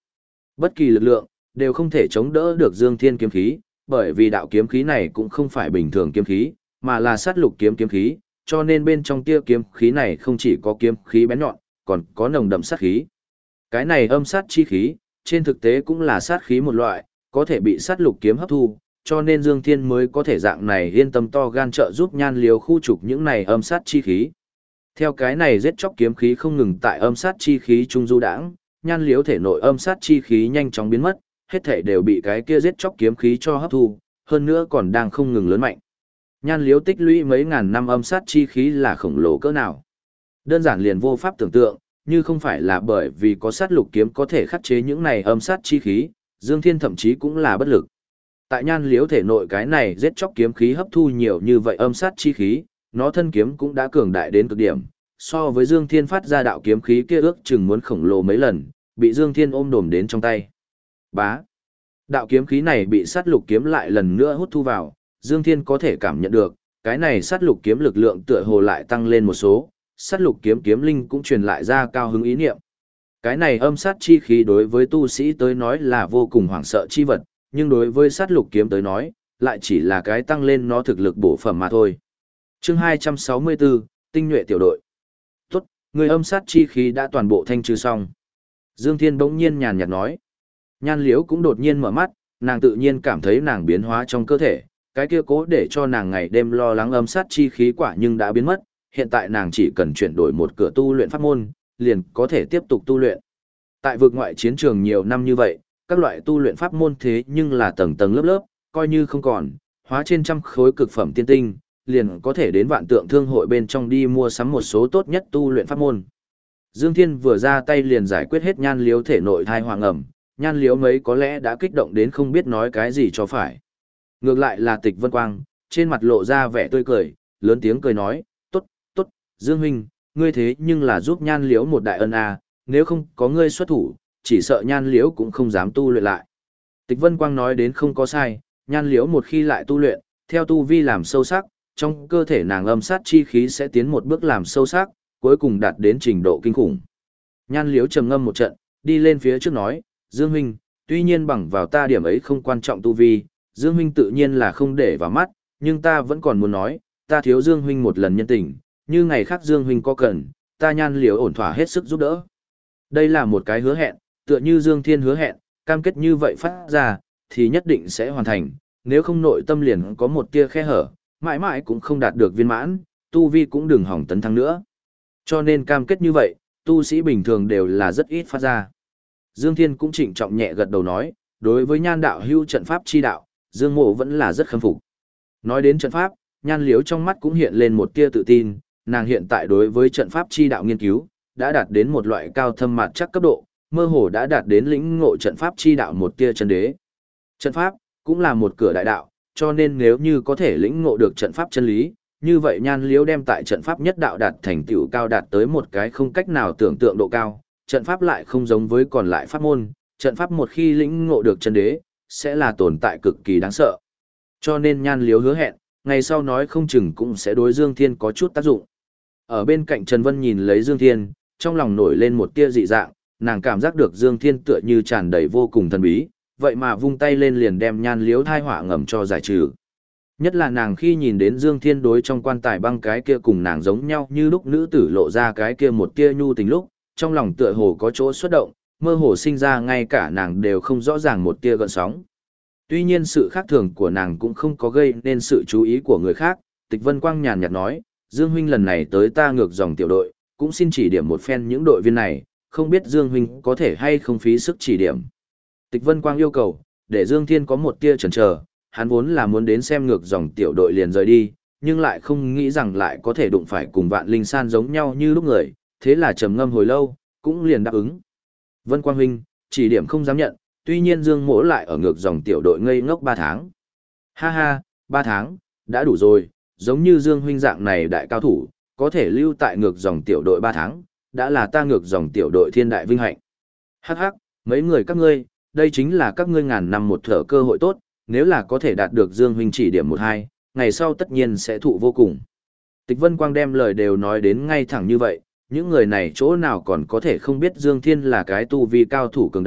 Bất kỳ lực lượng, đều không thể chống đỡ được Dương Thiên kiếm khí, bởi vì đạo kiếm khí này cũng không phải bình thường kiếm khí, mà là sát lục kiếm kiếm khí, cho nên bên trong tia kiếm khí này không chỉ có kiếm khí bén nhọn, còn có nồng đậm sát khí. Cái này âm sát chi khí, trên thực tế cũng là sát khí một loại, có thể bị sát lục kiếm hấp thu, cho nên Dương Thiên mới có thể dạng này yên tâm to gan trợ giúp Nhan Liếu khu trục những này âm sát chi khí. Theo cái này giết chóc kiếm khí không ngừng tại âm sát chi khí trung du đãng, Nhan Liếu thể nội âm sát chi khí nhanh chóng biến mất, hết thể đều bị cái kia giết chóc kiếm khí cho hấp thu, hơn nữa còn đang không ngừng lớn mạnh. Nhan Liếu tích lũy mấy ngàn năm âm sát chi khí là khổng lồ cỡ nào. Đơn giản liền vô pháp tưởng tượng, như không phải là bởi vì có sát lục kiếm có thể khắc chế những này âm sát chi khí, Dương Thiên thậm chí cũng là bất lực. Tại Nhan Liếu thể nội cái này giết chóc kiếm khí hấp thu nhiều như vậy âm sát chi khí, nó thân kiếm cũng đã cường đại đến cực điểm, so với Dương Thiên phát ra đạo kiếm khí kia ước chừng muốn khổng lồ mấy lần, bị Dương Thiên ôm đồm đến trong tay. Bá. Đạo kiếm khí này bị sát lục kiếm lại lần nữa hút thu vào, Dương Thiên có thể cảm nhận được, cái này sát lục kiếm lực lượng tựa hồ lại tăng lên một số, sát lục kiếm kiếm linh cũng truyền lại ra cao hứng ý niệm. Cái này âm sát chi khí đối với tu sĩ tới nói là vô cùng hoảng sợ chi vật, nhưng đối với sát lục kiếm tới nói, lại chỉ là cái tăng lên nó thực lực bổ phẩm mà thôi. Chương 264, tinh nhuệ tiểu đội. Tốt, người âm sát chi khí đã toàn bộ thanh trừ xong. Dương Thiên bỗng nhiên nhàn nhạt nói. Nhan Liếu cũng đột nhiên mở mắt, nàng tự nhiên cảm thấy nàng biến hóa trong cơ thể, cái kia cố để cho nàng ngày đêm lo lắng âm sát chi khí quả nhưng đã biến mất, hiện tại nàng chỉ cần chuyển đổi một cửa tu luyện pháp môn, liền có thể tiếp tục tu luyện. Tại vực ngoại chiến trường nhiều năm như vậy, các loại tu luyện pháp môn thế nhưng là tầng tầng lớp lớp, coi như không còn, hóa trên trăm khối cực phẩm tiên tinh, liền có thể đến vạn tượng thương hội bên trong đi mua sắm một số tốt nhất tu luyện pháp môn. Dương Thiên vừa ra tay liền giải quyết hết Nhan Liếu thể nội thai hoàng ẩm, Nhan Liếu mấy có lẽ đã kích động đến không biết nói cái gì cho phải. Ngược lại là Tịch Vân Quang, trên mặt lộ ra vẻ tươi cười, lớn tiếng cười nói, tốt, tốt, Dương Huynh, ngươi thế nhưng là giúp Nhan Liếu một đại ân à, nếu không có ngươi xuất thủ, chỉ sợ Nhan Liếu cũng không dám tu luyện lại. Tịch Vân Quang nói đến không có sai, Nhan Liếu một khi lại tu luyện, theo tu vi làm sâu sắc, trong cơ thể nàng âm sát chi khí sẽ tiến một bước làm sâu sắc, cuối cùng đạt đến trình độ kinh khủng. Nhan Liếu trầm ngâm một trận, đi lên phía trước nói, Dương Huynh, tuy nhiên bằng vào ta điểm ấy không quan trọng tu vi, Dương Huynh tự nhiên là không để vào mắt, nhưng ta vẫn còn muốn nói, ta thiếu Dương Huynh một lần nhân tình, như ngày khác Dương Huynh có cần, ta Nhan Liếu ổn thỏa hết sức giúp đỡ. Đây là một cái hứa hẹn, tựa như Dương Thiên hứa hẹn, cam kết như vậy phát ra, thì nhất định sẽ hoàn thành, nếu không nội tâm liền có một tia khe hở, mãi mãi cũng không đạt được viên mãn, tu vi cũng đừng hỏng tấn thăng nữa. Cho nên cam kết như vậy, tu sĩ bình thường đều là rất ít phát ra. Dương Thiên cũng trịnh trọng nhẹ gật đầu nói, đối với Nhan đạo hưu trận pháp chi đạo, Dương Mộ vẫn là rất khâm phục. Nói đến trận pháp, Nhan Liếu trong mắt cũng hiện lên một tia tự tin, nàng hiện tại đối với trận pháp chi đạo nghiên cứu, đã đạt đến một loại cao thâm mạt chắc cấp độ, mơ hồ đã đạt đến lĩnh ngộ trận pháp chi đạo một tia chân đế. Trận pháp cũng là một cửa đại đạo, cho nên nếu như có thể lĩnh ngộ được trận pháp chân lý, như vậy Nhan Liếu đem tại trận pháp nhất đạo đạt thành tựu cao đạt tới một cái không cách nào tưởng tượng độ cao, trận pháp lại không giống với còn lại pháp môn, trận pháp một khi lĩnh ngộ được chân đế, sẽ là tồn tại cực kỳ đáng sợ. Cho nên Nhan Liếu hứa hẹn, ngày sau nói không chừng cũng sẽ đối Dương Thiên có chút tác dụng. Ở bên cạnh Trần Vân nhìn lấy Dương Thiên, trong lòng nổi lên một tia dị dạng, nàng cảm giác được Dương Thiên tựa như tràn đầy vô cùng thần bí, vậy mà vung tay lên liền đem Nhan Liếu thai họa ngầm cho giải trừ. Nhất là nàng khi nhìn đến Dương Thiên đối trong quan tài băng cái kia cùng nàng giống nhau như lúc nữ tử lộ ra cái kia một tia nhu tình lúc, trong lòng tựa hồ có chỗ xuất động, mơ hồ sinh ra ngay cả nàng đều không rõ ràng một tia gợn sóng. Tuy nhiên sự khác thường của nàng cũng không có gây nên sự chú ý của người khác, Tịch Vân Quang nhàn nhạt nói, Dương Huynh lần này tới ta ngược dòng tiểu đội, cũng xin chỉ điểm một phen những đội viên này, không biết Dương Huynh có thể hay không phí sức chỉ điểm. Tịch Vân Quang yêu cầu, để Dương Thiên có một tia chần chờ, hắn vốn là muốn đến xem ngược dòng tiểu đội liền rời đi, nhưng lại không nghĩ rằng lại có thể đụng phải cùng Vạn Linh San giống nhau như lúc người, thế là trầm ngâm hồi lâu, cũng liền đáp ứng. Vân Quang huynh, chỉ điểm không dám nhận, tuy nhiên Dương Mỗ lại ở ngược dòng tiểu đội ngây ngốc 3 tháng. Ha ha, 3 tháng, đã đủ rồi, giống như Dương huynh dạng này đại cao thủ, có thể lưu tại ngược dòng tiểu đội 3 tháng, đã là ta ngược dòng tiểu đội thiên đại vinh hạnh. Hắc hắc, mấy người các ngươi, đây chính là các ngươi ngàn năm một thở cơ hội tốt, nếu là có thể đạt được Dương huynh chỉ điểm 1-2, ngày sau tất nhiên sẽ thụ vô cùng. Tịch Vân Quang đem lời đều nói đến ngay thẳng như vậy, những người này chỗ nào còn có thể không biết Dương Thiên là cái tu vi cao thủ cường đại,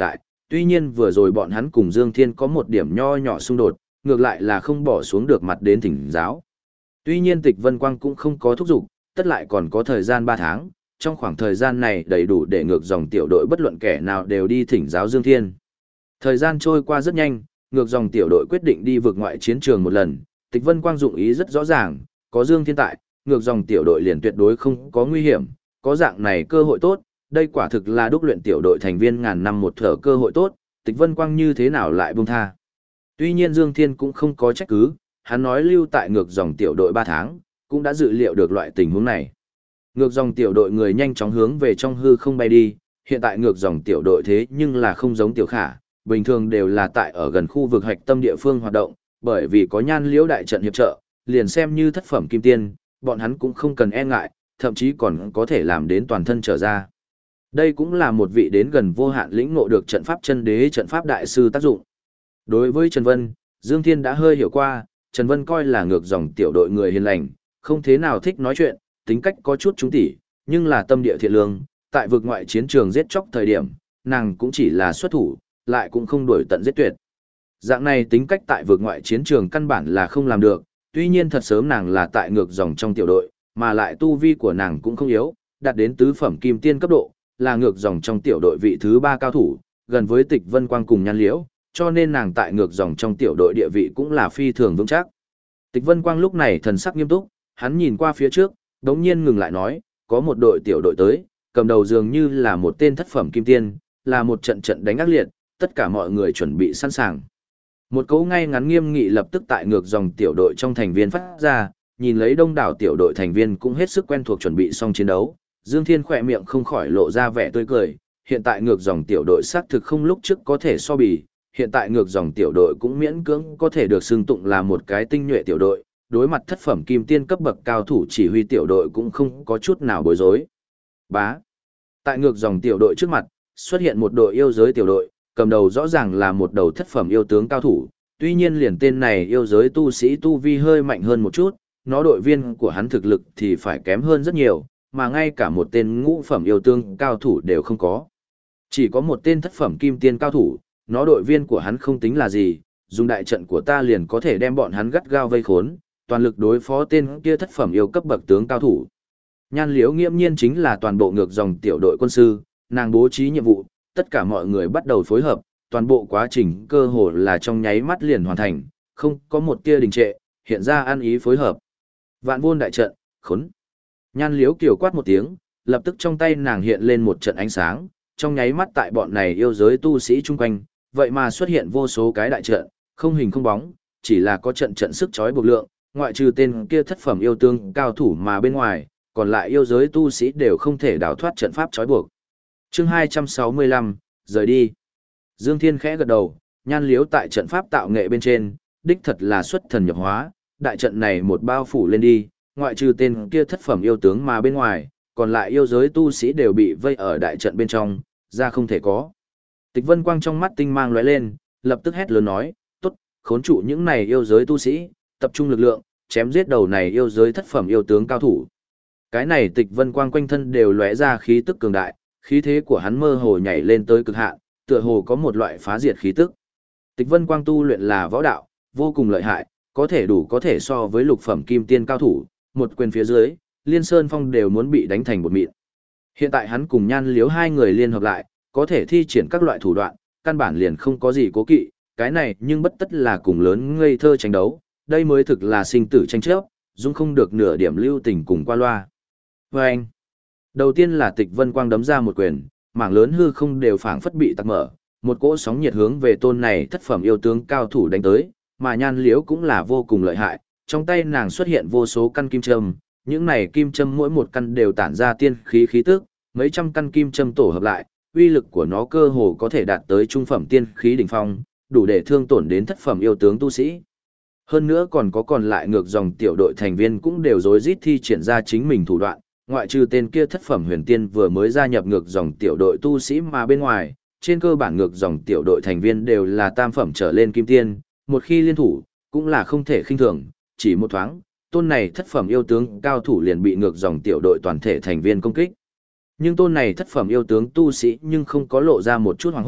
tuy nhiên vừa rồi bọn hắn cùng Dương Thiên có một điểm nho nhỏ xung đột, ngược lại là không bỏ xuống được mặt đến thỉnh giáo. Tuy nhiên Tịch Vân Quang cũng không có thúc giục, tất lại còn có thời gian 3 tháng, trong khoảng thời gian này đầy đủ để ngược dòng tiểu đội bất luận kẻ nào đều đi thỉnh giáo Dương Thiên. Thời gian trôi qua rất nhanh, ngược dòng tiểu đội quyết định đi vượt ngoại chiến trường một lần, Tịch Vân Quang dụng ý rất rõ ràng, có Dương Thiên tại, ngược dòng tiểu đội liền tuyệt đối không có nguy hiểm, có dạng này cơ hội tốt, đây quả thực là đúc luyện tiểu đội thành viên ngàn năm một thở cơ hội tốt, Tịch Vân Quang như thế nào lại buông tha. Tuy nhiên Dương Thiên cũng không có trách cứ, hắn nói lưu tại ngược dòng tiểu đội 3 tháng, cũng đã dự liệu được loại tình huống này. Ngược dòng tiểu đội người nhanh chóng hướng về trong hư không bay đi, hiện tại ngược dòng tiểu đội thế nhưng là không giống tiểu khả, bình thường đều là tại ở gần khu vực hạch tâm địa phương hoạt động, bởi vì có Nhan Liễu đại trận hiệp trợ, liền xem như thất phẩm kim tiên, bọn hắn cũng không cần e ngại, thậm chí còn có thể làm đến toàn thân trở ra. Đây cũng là một vị đến gần vô hạn lĩnh ngộ được trận pháp chân đế trận pháp đại sư tác dụng. Đối với Trần Vân, Dương Thiên đã hơi hiểu qua, Trần Vân coi là ngược dòng tiểu đội người hiền lành, không thế nào thích nói chuyện, tính cách có chút trúng tỉ, nhưng là tâm địa thiện lương, tại vực ngoại chiến trường giết chóc thời điểm, nàng cũng chỉ là xuất thủ, lại cũng không đuổi tận giết tuyệt. Dạng này tính cách tại vực ngoại chiến trường căn bản là không làm được, tuy nhiên thật sớm nàng là tại ngược dòng trong tiểu đội, mà lại tu vi của nàng cũng không yếu, đạt đến tứ phẩm kim tiên cấp độ, là ngược dòng trong tiểu đội vị thứ 3 cao thủ, gần với Tịch Vân Quang cùng Nhan Liễu, cho nên nàng tại ngược dòng trong tiểu đội địa vị cũng là phi thường vững chắc. Tịch Vân Quang lúc này thần sắc nghiêm túc, hắn nhìn qua phía trước, đống nhiên ngừng lại nói, có một đội tiểu đội tới, cầm đầu dường như là một tên thất phẩm kim tiên, là một trận trận đánh ác liệt, tất cả mọi người chuẩn bị sẵn sàng. Một câu ngay ngắn nghiêm nghị lập tức tại ngược dòng tiểu đội trong thành viên phát ra, nhìn lấy đông đảo tiểu đội thành viên cũng hết sức quen thuộc chuẩn bị xong chiến đấu, Dương Thiên khỏe miệng không khỏi lộ ra vẻ tươi cười, hiện tại ngược dòng tiểu đội xác thực không lúc trước có thể so bì, hiện tại ngược dòng tiểu đội cũng miễn cưỡng có thể được xưng tụng là một cái tinh nhuệ tiểu đội, đối mặt thất phẩm kim tiên cấp bậc cao thủ chỉ huy tiểu đội cũng không có chút nào bối rối. Bá. Tại ngược dòng tiểu đội trước mặt, xuất hiện một đội yêu giới tiểu đội, cầm đầu rõ ràng là một đầu thất phẩm yêu tướng cao thủ, tuy nhiên liền tên này yêu giới tu sĩ tu vi hơi mạnh hơn một chút, nó đội viên của hắn thực lực thì phải kém hơn rất nhiều, mà ngay cả một tên ngũ phẩm yêu tướng cao thủ đều không có. Chỉ có một tên thất phẩm kim tiên cao thủ, nó đội viên của hắn không tính là gì, dùng đại trận của ta liền có thể đem bọn hắn gắt gao vây khốn, toàn lực đối phó tên kia thất phẩm yêu cấp bậc tướng cao thủ. Nhan Liễu nghiễm nhiên chính là toàn bộ ngược dòng tiểu đội quân sư, nàng bố trí nhiệm vụ, tất cả mọi người bắt đầu phối hợp, toàn bộ quá trình cơ hồ là trong nháy mắt liền hoàn thành, không có một tia đình trệ, hiện ra ăn ý phối hợp. Vạn Vôn đại trận, khốn. Nhan Liễu kiều quát một tiếng, lập tức trong tay nàng hiện lên một trận ánh sáng, trong nháy mắt tại bọn này yêu giới tu sĩ chung quanh, vậy mà xuất hiện vô số cái đại trận, không hình không bóng, chỉ là có trận trận sức chói buộc lượng, ngoại trừ tên kia thất phẩm yêu tương cao thủ mà bên ngoài, còn lại yêu giới tu sĩ đều không thể đào thoát trận pháp chói buộc. Chương 265, rời đi. Dương Thiên khẽ gật đầu, Nhan Liễu tại trận pháp tạo nghệ bên trên, đích thật là xuất thần nhập hóa, đại trận này một bao phủ lên đi, ngoại trừ tên kia thất phẩm yêu tướng mà bên ngoài, còn lại yêu giới tu sĩ đều bị vây ở đại trận bên trong, ra không thể có. Tịch Vân Quang trong mắt tinh mang lóe lên, lập tức hét lớn nói, tốt, khốn trụ những này yêu giới tu sĩ, tập trung lực lượng, chém giết đầu này yêu giới thất phẩm yêu tướng cao thủ. Cái này Tịch Vân Quang quanh thân đều lóe ra khí tức cường đại, khí thế của hắn mơ hồ nhảy lên tới cực hạn, tựa hồ có một loại phá diệt khí tức. Tịch Vân Quang tu luyện là võ đạo, vô cùng lợi hại, có thể so với lục phẩm kim tiên cao thủ, một quyền phía dưới, Liên Sơn Phong đều muốn bị đánh thành bột mịn. Hiện tại hắn cùng Nhan Liễu hai người liên hợp lại, có thể thi triển các loại thủ đoạn, căn bản liền không có gì cố kỵ, cái này nhưng bất tất là cùng lớn ngây thơ tranh đấu, đây mới thực là sinh tử tranh chấp, dung không được nửa điểm lưu tình cùng qua loa. Và anh, đầu tiên là Tịch Vân Quang đấm ra một quyền, mảng lớn hư không đều phảng phất bị tắc mở, một cỗ sóng nhiệt hướng về tôn này thất phẩm yêu tướng cao thủ đánh tới, mà Nhan Liễu cũng là vô cùng lợi hại, trong tay nàng xuất hiện vô số căn kim châm, những này kim châm mỗi một căn đều tản ra tiên khí khí tức, mấy trăm căn kim châm tổ hợp lại, uy lực của nó cơ hồ có thể đạt tới trung phẩm tiên khí đỉnh phong, đủ để thương tổn đến thất phẩm yêu tướng tu sĩ. Hơn nữa còn lại ngược dòng tiểu đội thành viên cũng đều rối rít thi triển ra chính mình thủ đoạn, ngoại trừ tên kia thất phẩm huyền tiên vừa mới gia nhập ngược dòng tiểu đội tu sĩ mà bên ngoài, trên cơ bản ngược dòng tiểu đội thành viên đều là tam phẩm trở lên kim tiên, một khi liên thủ, cũng là không thể khinh thường, chỉ một thoáng, tôn này thất phẩm yêu tướng cao thủ liền bị ngược dòng tiểu đội toàn thể thành viên công kích. Nhưng tôn này thất phẩm yêu tướng tu sĩ nhưng không có lộ ra một chút hoảng hốt,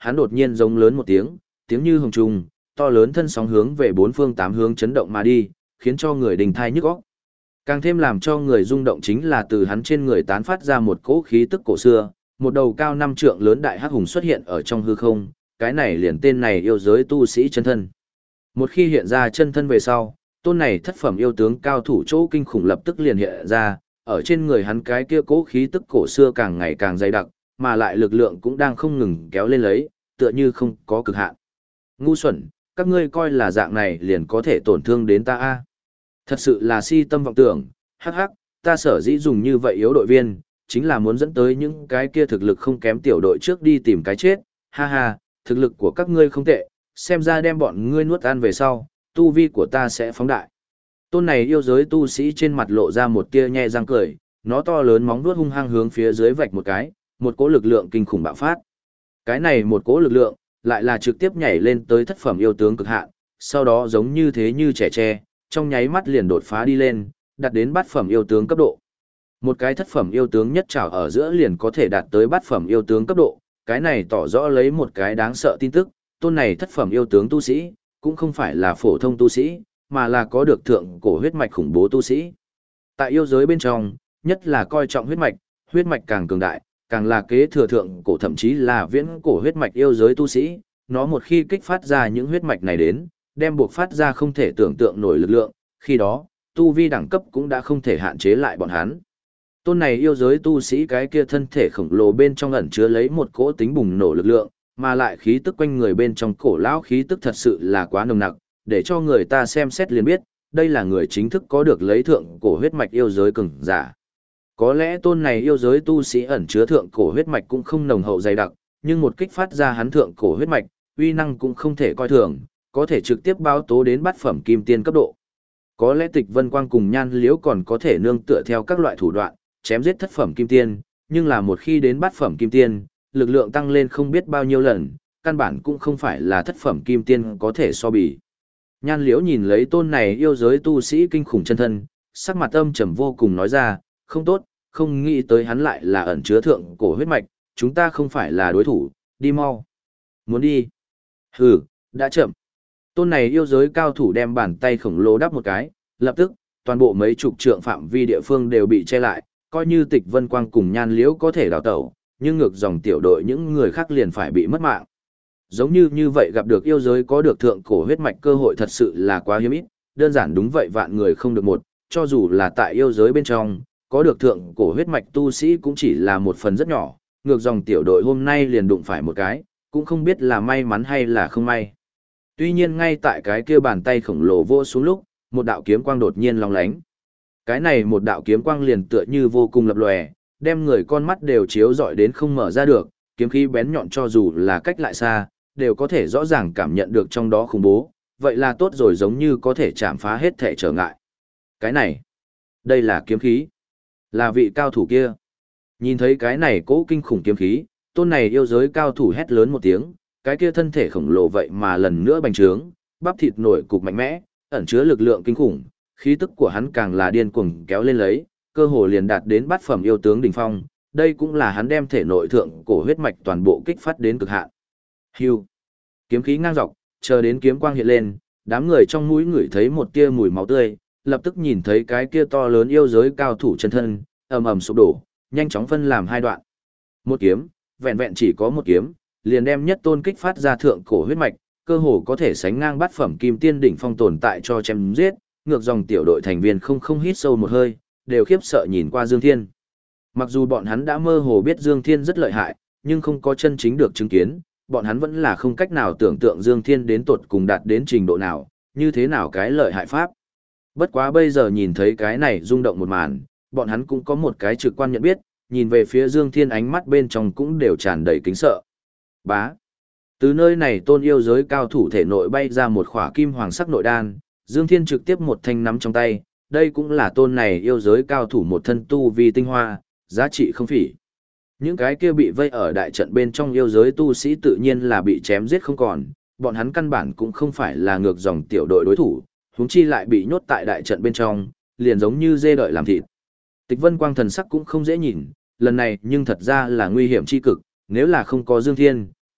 hắn đột nhiên giống lớn một tiếng, tiếng như hồng trùng, to lớn thân sóng hướng về bốn phương tám hướng chấn động mà đi, khiến cho người đình thai nhức óc. Càng thêm làm cho người rung động chính là từ hắn trên người tán phát ra một cỗ khí tức cổ xưa, một đầu cao 5 trượng lớn đại hắc hùng xuất hiện ở trong hư không, cái này liền tên này yêu giới tu sĩ chân thân. Một khi hiện ra chân thân về sau, tôn này thất phẩm yêu tướng cao thủ chỗ kinh khủng lập tức liền hiện ra, ở trên người hắn cái kia cỗ khí tức cổ xưa càng ngày càng dày đặc, mà lại lực lượng cũng đang không ngừng kéo lên lấy, tựa như không có cực hạn. Ngu xuẩn, các ngươi coi là dạng này liền có thể tổn thương đến ta a? Thật sự là si tâm vọng tưởng, hắc hắc, ta sở dĩ dùng như vậy yếu đội viên, chính là muốn dẫn tới những cái kia thực lực không kém tiểu đội trước đi tìm cái chết, ha ha, thực lực của các ngươi không tệ, xem ra đem bọn ngươi nuốt ăn về sau, tu vi của ta sẽ phóng đại. Tôn này yêu giới tu sĩ trên mặt lộ ra một tia nhe răng cười, nó to lớn móng vuốt hung hăng hướng phía dưới vạch một cái, một cỗ lực lượng kinh khủng bạo phát. Cái này một cỗ lực lượng, lại là trực tiếp nhảy lên tới thất phẩm yêu tướng cực hạn, sau đó giống như thế như trẻ tre, trong nháy mắt liền đột phá đi lên, đạt đến bát phẩm yêu tướng cấp độ. Một cái thất phẩm yêu tướng nhất trảo ở giữa liền có thể đạt tới bát phẩm yêu tướng cấp độ, cái này tỏ rõ lấy một cái đáng sợ tin tức, tôn này thất phẩm yêu tướng tu sĩ, cũng không phải là phổ thông tu sĩ, mà là có được thượng cổ huyết mạch khủng bố tu sĩ. Tại yêu giới bên trong, nhất là coi trọng huyết mạch càng cường đại, càng là kế thừa thượng cổ thậm chí là viễn cổ huyết mạch yêu giới tu sĩ, nó một khi kích phát ra những huyết mạch này đến, đem buộc phát ra không thể tưởng tượng nổi lực lượng, khi đó, tu vi đẳng cấp cũng đã không thể hạn chế lại bọn hắn. Tôn này yêu giới tu sĩ cái kia thân thể khổng lồ bên trong ẩn chứa lấy một cỗ tính bùng nổ lực lượng, mà lại khí tức quanh người bên trong cổ lão khí tức thật sự là quá nồng nặc, để cho người ta xem xét liền biết, đây là người chính thức có được lấy thượng cổ huyết mạch yêu giới cường giả. Có lẽ tôn này yêu giới tu sĩ ẩn chứa thượng cổ huyết mạch cũng không nồng hậu dày đặc, nhưng một kích phát ra hắn thượng cổ huyết mạch, uy năng cũng không thể coi thường, có thể trực tiếp báo tố đến bát phẩm kim tiên cấp độ. Có lẽ Tịch Vân Quang cùng Nhan Liễu còn có thể nương tựa theo các loại thủ đoạn, chém giết thất phẩm kim tiên, nhưng là một khi đến bát phẩm kim tiên, lực lượng tăng lên không biết bao nhiêu lần, căn bản cũng không phải là thất phẩm kim tiên có thể so bì. Nhan Liễu nhìn lấy tôn này yêu giới tu sĩ kinh khủng chân thân, sắc mặt âm trầm vô cùng nói ra, không tốt, không nghĩ tới hắn lại là ẩn chứa thượng cổ huyết mạch, chúng ta không phải là đối thủ, đi mau. Muốn đi? Hừ, đã chậm. Tôn này yêu giới cao thủ đem bàn tay khổng lồ đắp một cái, lập tức, toàn bộ mấy chục trượng phạm vi địa phương đều bị che lại, coi như Tịch Vân Quang cùng Nhan Liễu có thể đào tẩu, nhưng ngược dòng tiểu đội những người khác liền phải bị mất mạng. Giống như vậy gặp được yêu giới có được thượng cổ huyết mạch cơ hội thật sự là quá hiếm ít, đơn giản đúng vậy vạn người không được một, cho dù là tại yêu giới bên trong, có được thượng cổ huyết mạch tu sĩ cũng chỉ là một phần rất nhỏ, ngược dòng tiểu đội hôm nay liền đụng phải một cái, cũng không biết là may mắn hay là không may. Tuy nhiên ngay tại cái kia bàn tay khổng lồ vô xuống lúc, một đạo kiếm quang đột nhiên long lánh. Cái này một đạo kiếm quang liền tựa như vô cùng lập lòe, đem người con mắt đều chiếu rọi đến không mở ra được, kiếm khí bén nhọn cho dù là cách lại xa, đều có thể rõ ràng cảm nhận được trong đó khủng bố, vậy là tốt rồi, giống như có thể chạm phá hết thể trở ngại. Cái này, đây là kiếm khí, là vị cao thủ kia. Nhìn thấy cái này cố kinh khủng kiếm khí, tôn này yêu giới cao thủ hét lớn một tiếng, cái kia thân thể khổng lồ vậy mà lần nữa bành trướng, bắp thịt nổi cục mạnh mẽ, ẩn chứa lực lượng kinh khủng, khí tức của hắn càng là điên cuồng kéo lên lấy, cơ hồ liền đạt đến bát phẩm yêu tướng đỉnh phong, đây cũng là hắn đem thể nội thượng cổ huyết mạch toàn bộ kích phát đến cực hạn. Hưu. Kiếm khí ngang dọc, chờ đến kiếm quang hiện lên, đám người trong mũi ngửi thấy một tia mùi máu tươi, lập tức nhìn thấy cái kia to lớn yêu giới cao thủ chân thân, ầm ầm sụp đổ, nhanh chóng phân làm hai đoạn. Một kiếm, vẹn vẹn chỉ có một kiếm, liền đem nhất tôn kích phát ra thượng cổ huyết mạch, cơ hồ có thể sánh ngang bát phẩm kim tiên đỉnh phong tồn tại cho chém giết, ngược dòng tiểu đội thành viên không hít sâu một hơi, đều khiếp sợ nhìn qua Dương Thiên. Mặc dù bọn hắn đã mơ hồ biết Dương Thiên rất lợi hại, nhưng không có chân chính được chứng kiến, bọn hắn vẫn là không cách nào tưởng tượng Dương Thiên đến tột cùng đạt đến trình độ nào, như thế nào cái lợi hại pháp. Bất quá bây giờ nhìn thấy cái này rung động một màn, bọn hắn cũng có một cái trực quan nhận biết, nhìn về phía Dương Thiên ánh mắt bên trong cũng đều tràn đầy kính sợ. Bá. Từ nơi này tôn yêu giới cao thủ thể nội bay ra một khỏa kim hoàng sắc nội đan, Dương Thiên trực tiếp một thanh nắm trong tay, đây cũng là tôn này yêu giới cao thủ một thân tu vi tinh hoa, giá trị không phỉ. Những cái kia bị vây ở đại trận bên trong yêu giới tu sĩ tự nhiên là bị chém giết không còn, bọn hắn căn bản cũng không phải là ngược dòng tiểu đội đối thủ, huống chi lại bị nhốt tại đại trận bên trong, liền giống như dê đợi làm thịt. Tịch Vân Quang thần sắc cũng không dễ nhìn, lần này nhưng thật ra là nguy hiểm chi cực, nếu là không có Dương Thiên,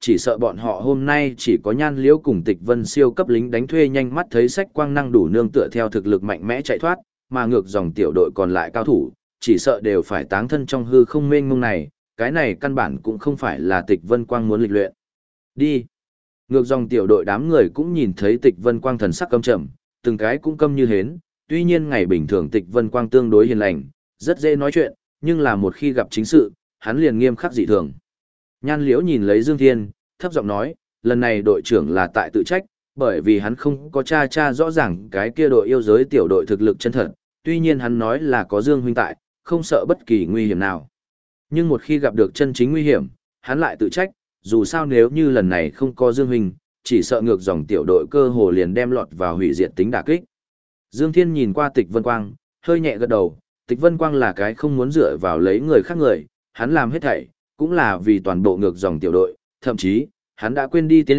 chỉ sợ bọn họ hôm nay chỉ có Nhan Liễu cùng Tịch Vân siêu cấp lính đánh thuê nhanh mắt thấy sách quang năng đủ nương tựa theo thực lực mạnh mẽ chạy thoát, mà ngược dòng tiểu đội còn lại cao thủ, chỉ sợ đều phải táng thân trong hư không mênh mông này, cái này căn bản cũng không phải là Tịch Vân Quang muốn lịch luyện. Đi. Ngược dòng tiểu đội đám người cũng nhìn thấy Tịch Vân Quang thần sắc căm trầm, từng cái cũng câm như hến, tuy nhiên ngày bình thường Tịch Vân Quang tương đối hiền lành, rất dễ nói chuyện, nhưng là một khi gặp chính sự, hắn liền nghiêm khắc dị thường. Nhan Liễu nhìn lấy Dương Thiên, thấp giọng nói, lần này đội trưởng là tại tự trách, bởi vì hắn không có tra rõ ràng cái kia đội yêu giới tiểu đội thực lực chân thật, tuy nhiên hắn nói là có Dương huynh tại, không sợ bất kỳ nguy hiểm nào. Nhưng một khi gặp được chân chính nguy hiểm, hắn lại tự trách, dù sao nếu như lần này không có Dương huynh, chỉ sợ ngược dòng tiểu đội cơ hồ liền đem lọt vào hủy diệt tính đả kích. Dương Thiên nhìn qua Tịch Vân Quang, hơi nhẹ gật đầu, Tịch Vân Quang là cái không muốn dựa vào lấy người khác người, hắn làm hết thảy, cũng là vì toàn bộ ngược dòng tiểu đội, thậm chí, hắn đã quên đi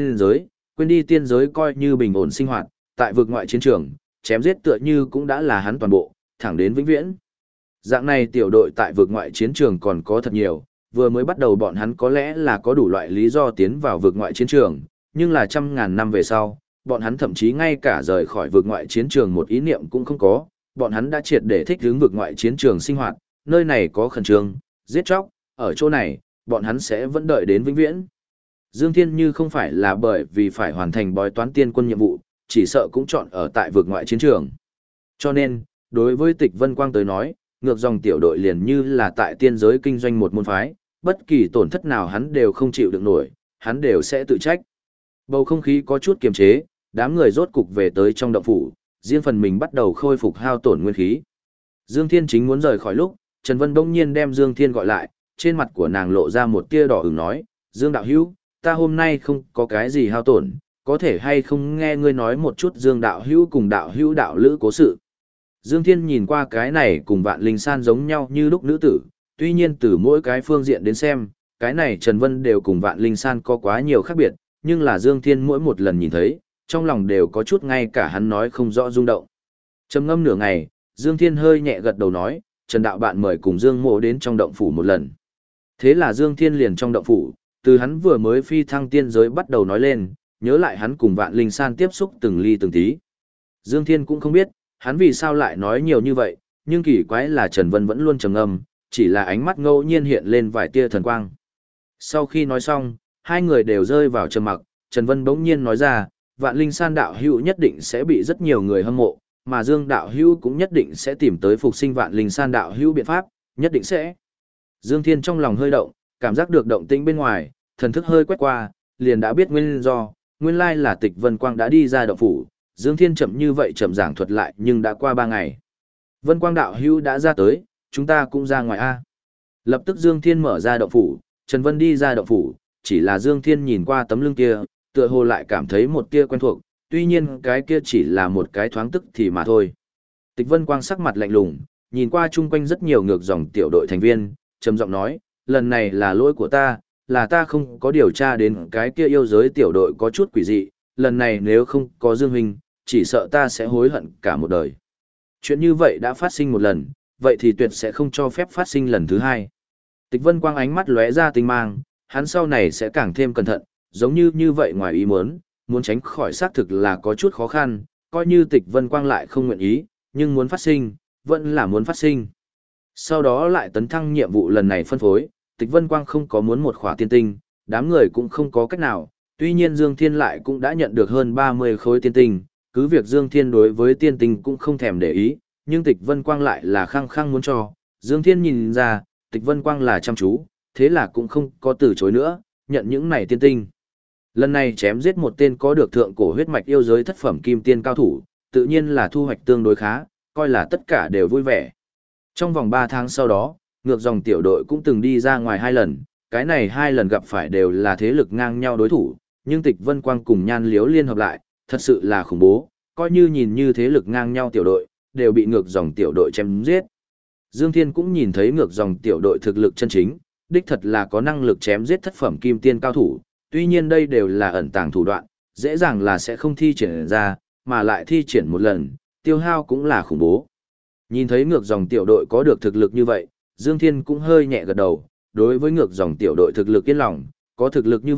tiên giới coi như bình ổn sinh hoạt, tại vực ngoại chiến trường, chém giết tựa như cũng đã là hắn toàn bộ, thẳng đến vĩnh viễn. Dạng này tiểu đội tại vực ngoại chiến trường còn có thật nhiều, vừa mới bắt đầu bọn hắn có lẽ là có đủ loại lý do tiến vào vực ngoại chiến trường, nhưng là trăm ngàn năm về sau, bọn hắn thậm chí ngay cả rời khỏi vực ngoại chiến trường một ý niệm cũng không có, bọn hắn đã triệt để thích ứng vực ngoại chiến trường sinh hoạt, nơi này có khẩn trương, giết chóc, ở chỗ này, bọn hắn sẽ vẫn đợi đến vĩnh viễn. Dương Thiên như không phải là bởi vì phải hoàn thành bói toán tiên quân nhiệm vụ, chỉ sợ cũng chọn ở tại vực ngoại chiến trường. Cho nên, đối với Tịch Vân Quang tới nói, ngược dòng tiểu đội liền như là tại tiên giới kinh doanh một môn phái, bất kỳ tổn thất nào hắn đều không chịu được nổi, hắn đều sẽ tự trách. Bầu không khí có chút kiềm chế, đám người rốt cục về tới trong động phủ, riêng phần mình bắt đầu khôi phục hao tổn nguyên khí. Dương Thiên chính muốn rời khỏi lúc, Trần Vân bỗng nhiên đem Dương Thiên gọi lại, trên mặt của nàng lộ ra một tia đỏ ửng nói, Dương đạo hữu, ta hôm nay không có cái gì hao tổn, có thể hay không nghe ngươi nói một chút Dương đạo hữu cùng đạo hữu đạo lữ cố sự. Dương Thiên nhìn qua cái này cùng Vạn Linh San giống nhau như lúc nữ tử, tuy nhiên từ mỗi cái phương diện đến xem, cái này Trần Vân đều cùng Vạn Linh San có quá nhiều khác biệt, nhưng là Dương Thiên mỗi một lần nhìn thấy, trong lòng đều có chút ngay cả hắn nói không rõ rung động. Trầm ngâm nửa ngày, Dương Thiên hơi nhẹ gật đầu nói, Trần đạo bạn mời cùng Dương Mộ đến trong động phủ một lần. Thế là Dương Thiên liền trong động phủ, từ hắn vừa mới phi thăng tiên giới bắt đầu nói lên, nhớ lại hắn cùng Vạn Linh San tiếp xúc từng ly từng tí. Dương Thiên cũng không biết, hắn vì sao lại nói nhiều như vậy, nhưng kỳ quái là Trần Vân vẫn luôn trầm ngâm, chỉ là ánh mắt ngẫu nhiên hiện lên vài tia thần quang. Sau khi nói xong, hai người đều rơi vào trầm mặc, Trần Vân bỗng nhiên nói ra, Vạn Linh San đạo hữu nhất định sẽ bị rất nhiều người hâm mộ, mà Dương đạo hữu cũng nhất định sẽ tìm tới phục sinh Vạn Linh San đạo hữu biện pháp, nhất định sẽ. Dương Thiên trong lòng hơi động, cảm giác được động tĩnh bên ngoài, thần thức hơi quét qua, liền đã biết nguyên do, nguyên lai là Tịch Vân Quang đã đi ra động phủ. Dương Thiên chậm như vậy chậm giảng thuật lại nhưng đã qua 3 ngày. Vân Quang đạo hữu đã ra tới, chúng ta cũng ra ngoài a. Lập tức Dương Thiên mở ra động phủ, Trần Vân đi ra động phủ, chỉ là Dương Thiên nhìn qua tấm lưng kia, tựa hồ lại cảm thấy một tia quen thuộc, tuy nhiên cái kia chỉ là một cái thoáng tức thì mà thôi. Tịch Vân Quang sắc mặt lạnh lùng, nhìn qua chung quanh rất nhiều ngược dòng tiểu đội thành viên, trầm giọng nói, lần này là lỗi của ta, là ta không có điều tra đến cái kia yêu giới tiểu đội có chút quỷ dị, lần này nếu không có Dương huynh, chỉ sợ ta sẽ hối hận cả một đời. Chuyện như vậy đã phát sinh một lần, vậy thì tuyệt sẽ không cho phép phát sinh lần thứ hai. Tịch Vân Quang ánh mắt lóe ra tinh mang, hắn sau này sẽ càng thêm cẩn thận, giống như vậy ngoài ý muốn tránh khỏi xác thực là có chút khó khăn, coi như Tịch Vân Quang lại không nguyện ý, nhưng muốn phát sinh, vẫn là muốn phát sinh. Sau đó lại tấn thăng nhiệm vụ lần này phân phối, Tịch Vân Quang không có muốn một khỏa tiên tinh, đám người cũng không có cách nào, tuy nhiên Dương Thiên lại cũng đã nhận được hơn 30 khối tiên tinh, cứ việc Dương Thiên đối với tiên tinh cũng không thèm để ý, nhưng Tịch Vân Quang lại là khăng khăng muốn cho. Dương Thiên nhìn ra, Tịch Vân Quang là chăm chú, thế là cũng không có từ chối nữa, nhận những này tiên tinh. Lần này chém giết một tên có được thượng cổ huyết mạch yêu giới thất phẩm kim tiên cao thủ, tự nhiên là thu hoạch tương đối khá, coi là tất cả đều vui vẻ. Trong vòng 3 tháng sau đó, ngược dòng tiểu đội cũng từng đi ra ngoài 2 lần, cái này 2 lần gặp phải đều là thế lực ngang nhau đối thủ, nhưng Tịch Vân Quang cùng Nhan Liếu liên hợp lại, thật sự là khủng bố, coi như nhìn như thế lực ngang nhau tiểu đội, đều bị ngược dòng tiểu đội chém giết. Dương Thiên cũng nhìn thấy ngược dòng tiểu đội thực lực chân chính, đích thật là có năng lực chém giết thất phẩm kim tiên cao thủ, tuy nhiên đây đều là ẩn tàng thủ đoạn, dễ dàng là sẽ không thi triển ra, mà lại thi triển một lần, tiêu hao cũng là khủng bố. Nhìn thấy ngược dòng tiểu đội có được thực lực như vậy, Dương Thiên cũng hơi nhẹ gật đầu, đối với ngược dòng tiểu đội thực lực yên lòng, có thực lực như vậy,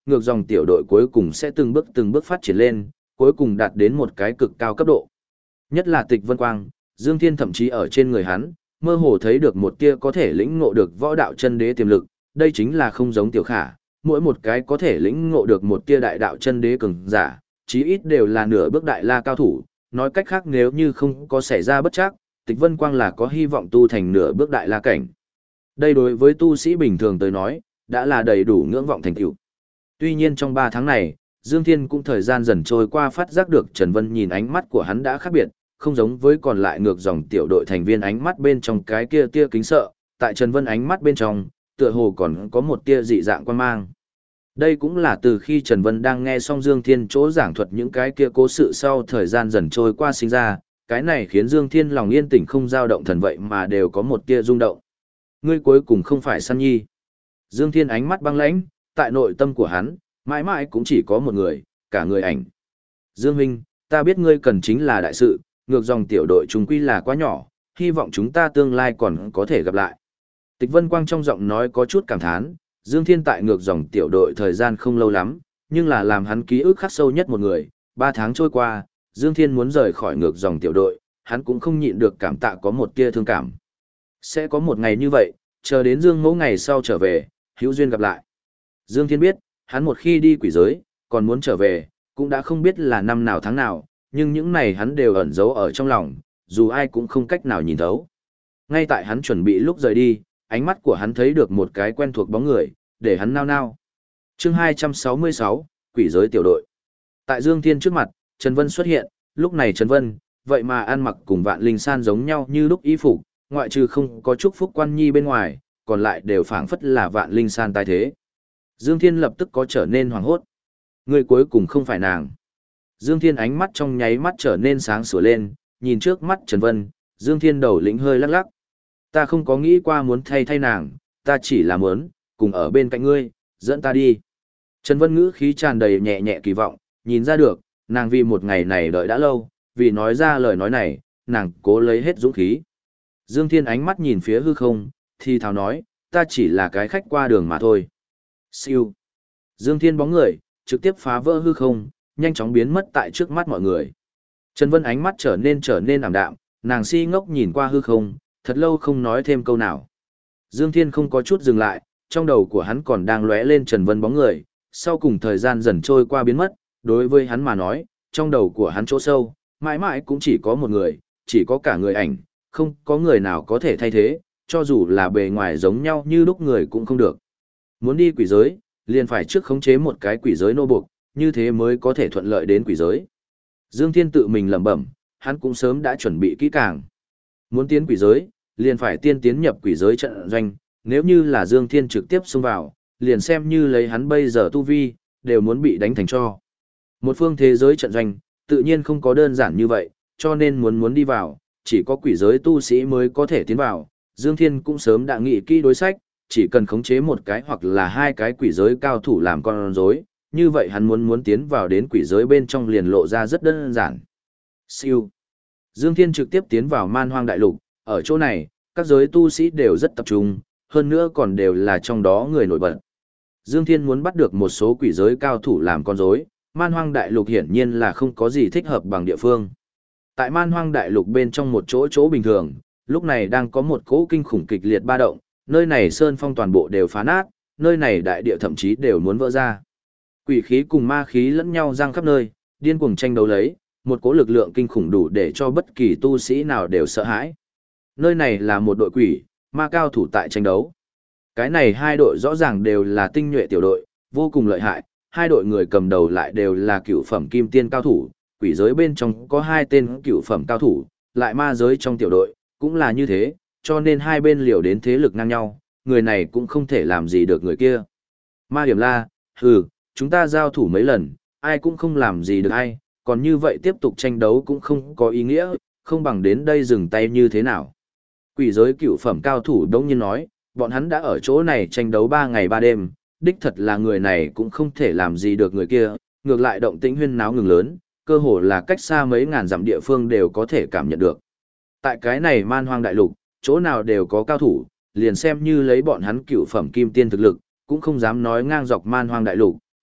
ngược dòng tiểu đội cuối cùng sẽ từng bước phát triển lên, cuối cùng đạt đến một cái cực cao cấp độ. Nhất là Tịch Vân Quang, Dương Thiên thậm chí ở trên người hắn, mơ hồ thấy được một tia có thể lĩnh ngộ được võ đạo chân đế tiềm lực, đây chính là không giống Tiểu Khả, mỗi một cái có thể lĩnh ngộ được một tia đại đạo chân đế cường giả, chí ít đều là nửa bước đại la cao thủ, nói cách khác nếu như không có xảy ra bất trắc, Tịch Vân Quang là có hy vọng tu thành nửa bước đại la cảnh. Đây đối với tu sĩ bình thường tới nói, đã là đầy đủ ngưỡng vọng thành tựu. Tuy nhiên trong 3 tháng này, Dương Thiên cũng thời gian dần trôi qua phát giác được Trần Vân nhìn ánh mắt của hắn đã khác biệt, không giống với còn lại ngược dòng tiểu đội thành viên ánh mắt bên trong cái kia tia kính sợ, tại Trần Vân ánh mắt bên trong, tựa hồ còn có một tia dị dạng quan mang. Đây cũng là từ khi Trần Vân đang nghe xong Dương Thiên chỗ giảng thuật những cái kia cố sự sau thời gian dần trôi qua sinh ra, cái này khiến Dương Thiên lòng yên tĩnh không dao động thần vậy mà đều có một tia rung động. Ngươi cuối cùng không phải săn nhi. Dương Thiên ánh mắt băng lãnh, tại nội tâm của hắn, mãi mãi cũng chỉ có một người, cả người ảnh. Dương Minh, ta biết ngươi cần chính là đại sự, ngược dòng tiểu đội chúng quy là quá nhỏ, hy vọng chúng ta tương lai còn có thể gặp lại. Tịch Vân Quang trong giọng nói có chút cảm thán, Dương Thiên tại ngược dòng tiểu đội thời gian không lâu lắm, nhưng là làm hắn ký ức khắc sâu nhất một người, 3 tháng trôi qua, Dương Thiên muốn rời khỏi ngược dòng tiểu đội, hắn cũng không nhịn được cảm tạ có một tia thương cảm. Sẽ có một ngày như vậy, chờ đến Dương Mẫu ngày sau trở về, hữu duyên gặp lại. Dương Thiên biết, hắn một khi đi quỷ giới, còn muốn trở về, cũng đã không biết là năm nào tháng nào, nhưng những này hắn đều ẩn giấu ở trong lòng, dù ai cũng không cách nào nhìn thấu. Ngay tại hắn chuẩn bị lúc rời đi, ánh mắt của hắn thấy được một cái quen thuộc bóng người, để hắn nao nao. Chương 266, Quỷ giới tiểu đội. Tại Dương Thiên trước mặt, Trần Vân xuất hiện, lúc này Trần Vân, vậy mà ăn mặc cùng Vạn Linh San giống nhau như lúc y phục, ngoại trừ không có chúc phúc quan nhi bên ngoài, còn lại đều phảng phất là Vạn Linh San tái thế. Dương Thiên lập tức có trở nên hoảng hốt. Người cuối cùng không phải nàng. Dương Thiên ánh mắt trong nháy mắt trở nên sáng sủa lên, nhìn trước mắt Trần Vân, Dương Thiên đầu lĩnh hơi lắc lắc. Ta không có nghĩ qua muốn thay nàng, ta chỉ là muốn, cùng ở bên cạnh ngươi, dẫn ta đi. Trần Vân ngữ khí tràn đầy nhẹ nhẹ kỳ vọng, nhìn ra được, nàng vì một ngày này đợi đã lâu, vì nói ra lời nói này, nàng cố lấy hết dũng khí. Dương Thiên ánh mắt nhìn phía hư không, thì thào nói, ta chỉ là cái khách qua đường mà thôi. Siêu. Dương Thiên bóng người, trực tiếp phá vỡ hư không, nhanh chóng biến mất tại trước mắt mọi người. Trần Vân ánh mắt trở nên ảm đạm, nàng si ngốc nhìn qua hư không, thật lâu không nói thêm câu nào. Dương Thiên không có chút dừng lại, trong đầu của hắn còn đang lóe lên Trần Vân bóng người, sau cùng thời gian dần trôi qua biến mất, đối với hắn mà nói, trong đầu của hắn chỗ sâu, mãi mãi cũng chỉ có một người, chỉ có cả người ảnh, không có người nào có thể thay thế, cho dù là bề ngoài giống nhau như lúc người cũng không được. Muốn đi quỷ giới, liền phải trước khống chế một cái quỷ giới nô buộc, như thế mới có thể thuận lợi đến quỷ giới. Dương Thiên tự mình lẩm bẩm, hắn cũng sớm đã chuẩn bị kỹ càng. Muốn tiến quỷ giới, liền phải tiên tiến nhập quỷ giới trận doanh, nếu như là Dương Thiên trực tiếp xông vào, liền xem như lấy hắn bây giờ tu vi, đều muốn bị đánh thành tro. Một phương thế giới trận doanh, tự nhiên không có đơn giản như vậy, cho nên muốn đi vào, chỉ có quỷ giới tu sĩ mới có thể tiến vào. Dương Thiên cũng sớm đã nghĩ kỹ đối sách, chỉ cần khống chế một cái hoặc là hai cái quỷ giới cao thủ làm con rối, như vậy hắn muốn tiến vào đến quỷ giới bên trong liền lộ ra rất đơn giản. Siêu. Dương Thiên trực tiếp tiến vào Man Hoang Đại Lục, ở chỗ này, các giới tu sĩ đều rất tập trung, hơn nữa còn đều là trong đó người nổi bật. Dương Thiên muốn bắt được một số quỷ giới cao thủ làm con rối, Man Hoang Đại Lục hiển nhiên là không có gì thích hợp bằng địa phương. Tại Man Hoang Đại Lục bên trong một chỗ bình thường, lúc này đang có một cỗ kinh khủng kịch liệt ba động, nơi này sơn phong toàn bộ đều phá nát, nơi này đại địa thậm chí đều muốn vỡ ra. Quỷ khí cùng ma khí lẫn nhau giăng khắp nơi, điên cuồng tranh đấu lấy, một cỗ lực lượng kinh khủng đủ để cho bất kỳ tu sĩ nào đều sợ hãi. Nơi này là một đội quỷ, ma cao thủ tại tranh đấu. Cái này hai đội rõ ràng đều là tinh nhuệ tiểu đội, vô cùng lợi hại, hai đội người cầm đầu lại đều là cựu phẩm kim tiên cao thủ, quỷ giới bên trong có hai tên cựu phẩm cao thủ, lại ma giới trong tiểu đội, cũng là như thế, cho nên hai bên liều đến thế lực ngang nhau, người này cũng không thể làm gì được người kia. Ma Điểm La, chúng ta giao thủ mấy lần, ai cũng không làm gì được ai, còn như vậy tiếp tục tranh đấu cũng không có ý nghĩa, không bằng đến đây dừng tay như thế nào. Quỷ giới cựu phẩm cao thủ đống nhiên nói, bọn hắn đã ở chỗ này tranh đấu 3 ngày 3 đêm, đích thật là người này cũng không thể làm gì được người kia, ngược lại động tĩnh huyên náo ngừng lớn, cơ hồ là cách xa mấy ngàn dặm địa phương đều có thể cảm nhận được. Tại cái này Man Hoang Đại Lục, chỗ nào đều có cao thủ, liền xem như lấy bọn hắn cựu phẩm kim tiên thực lực, cũng không dám nói ngang dọc Man Hoang Đại Lục,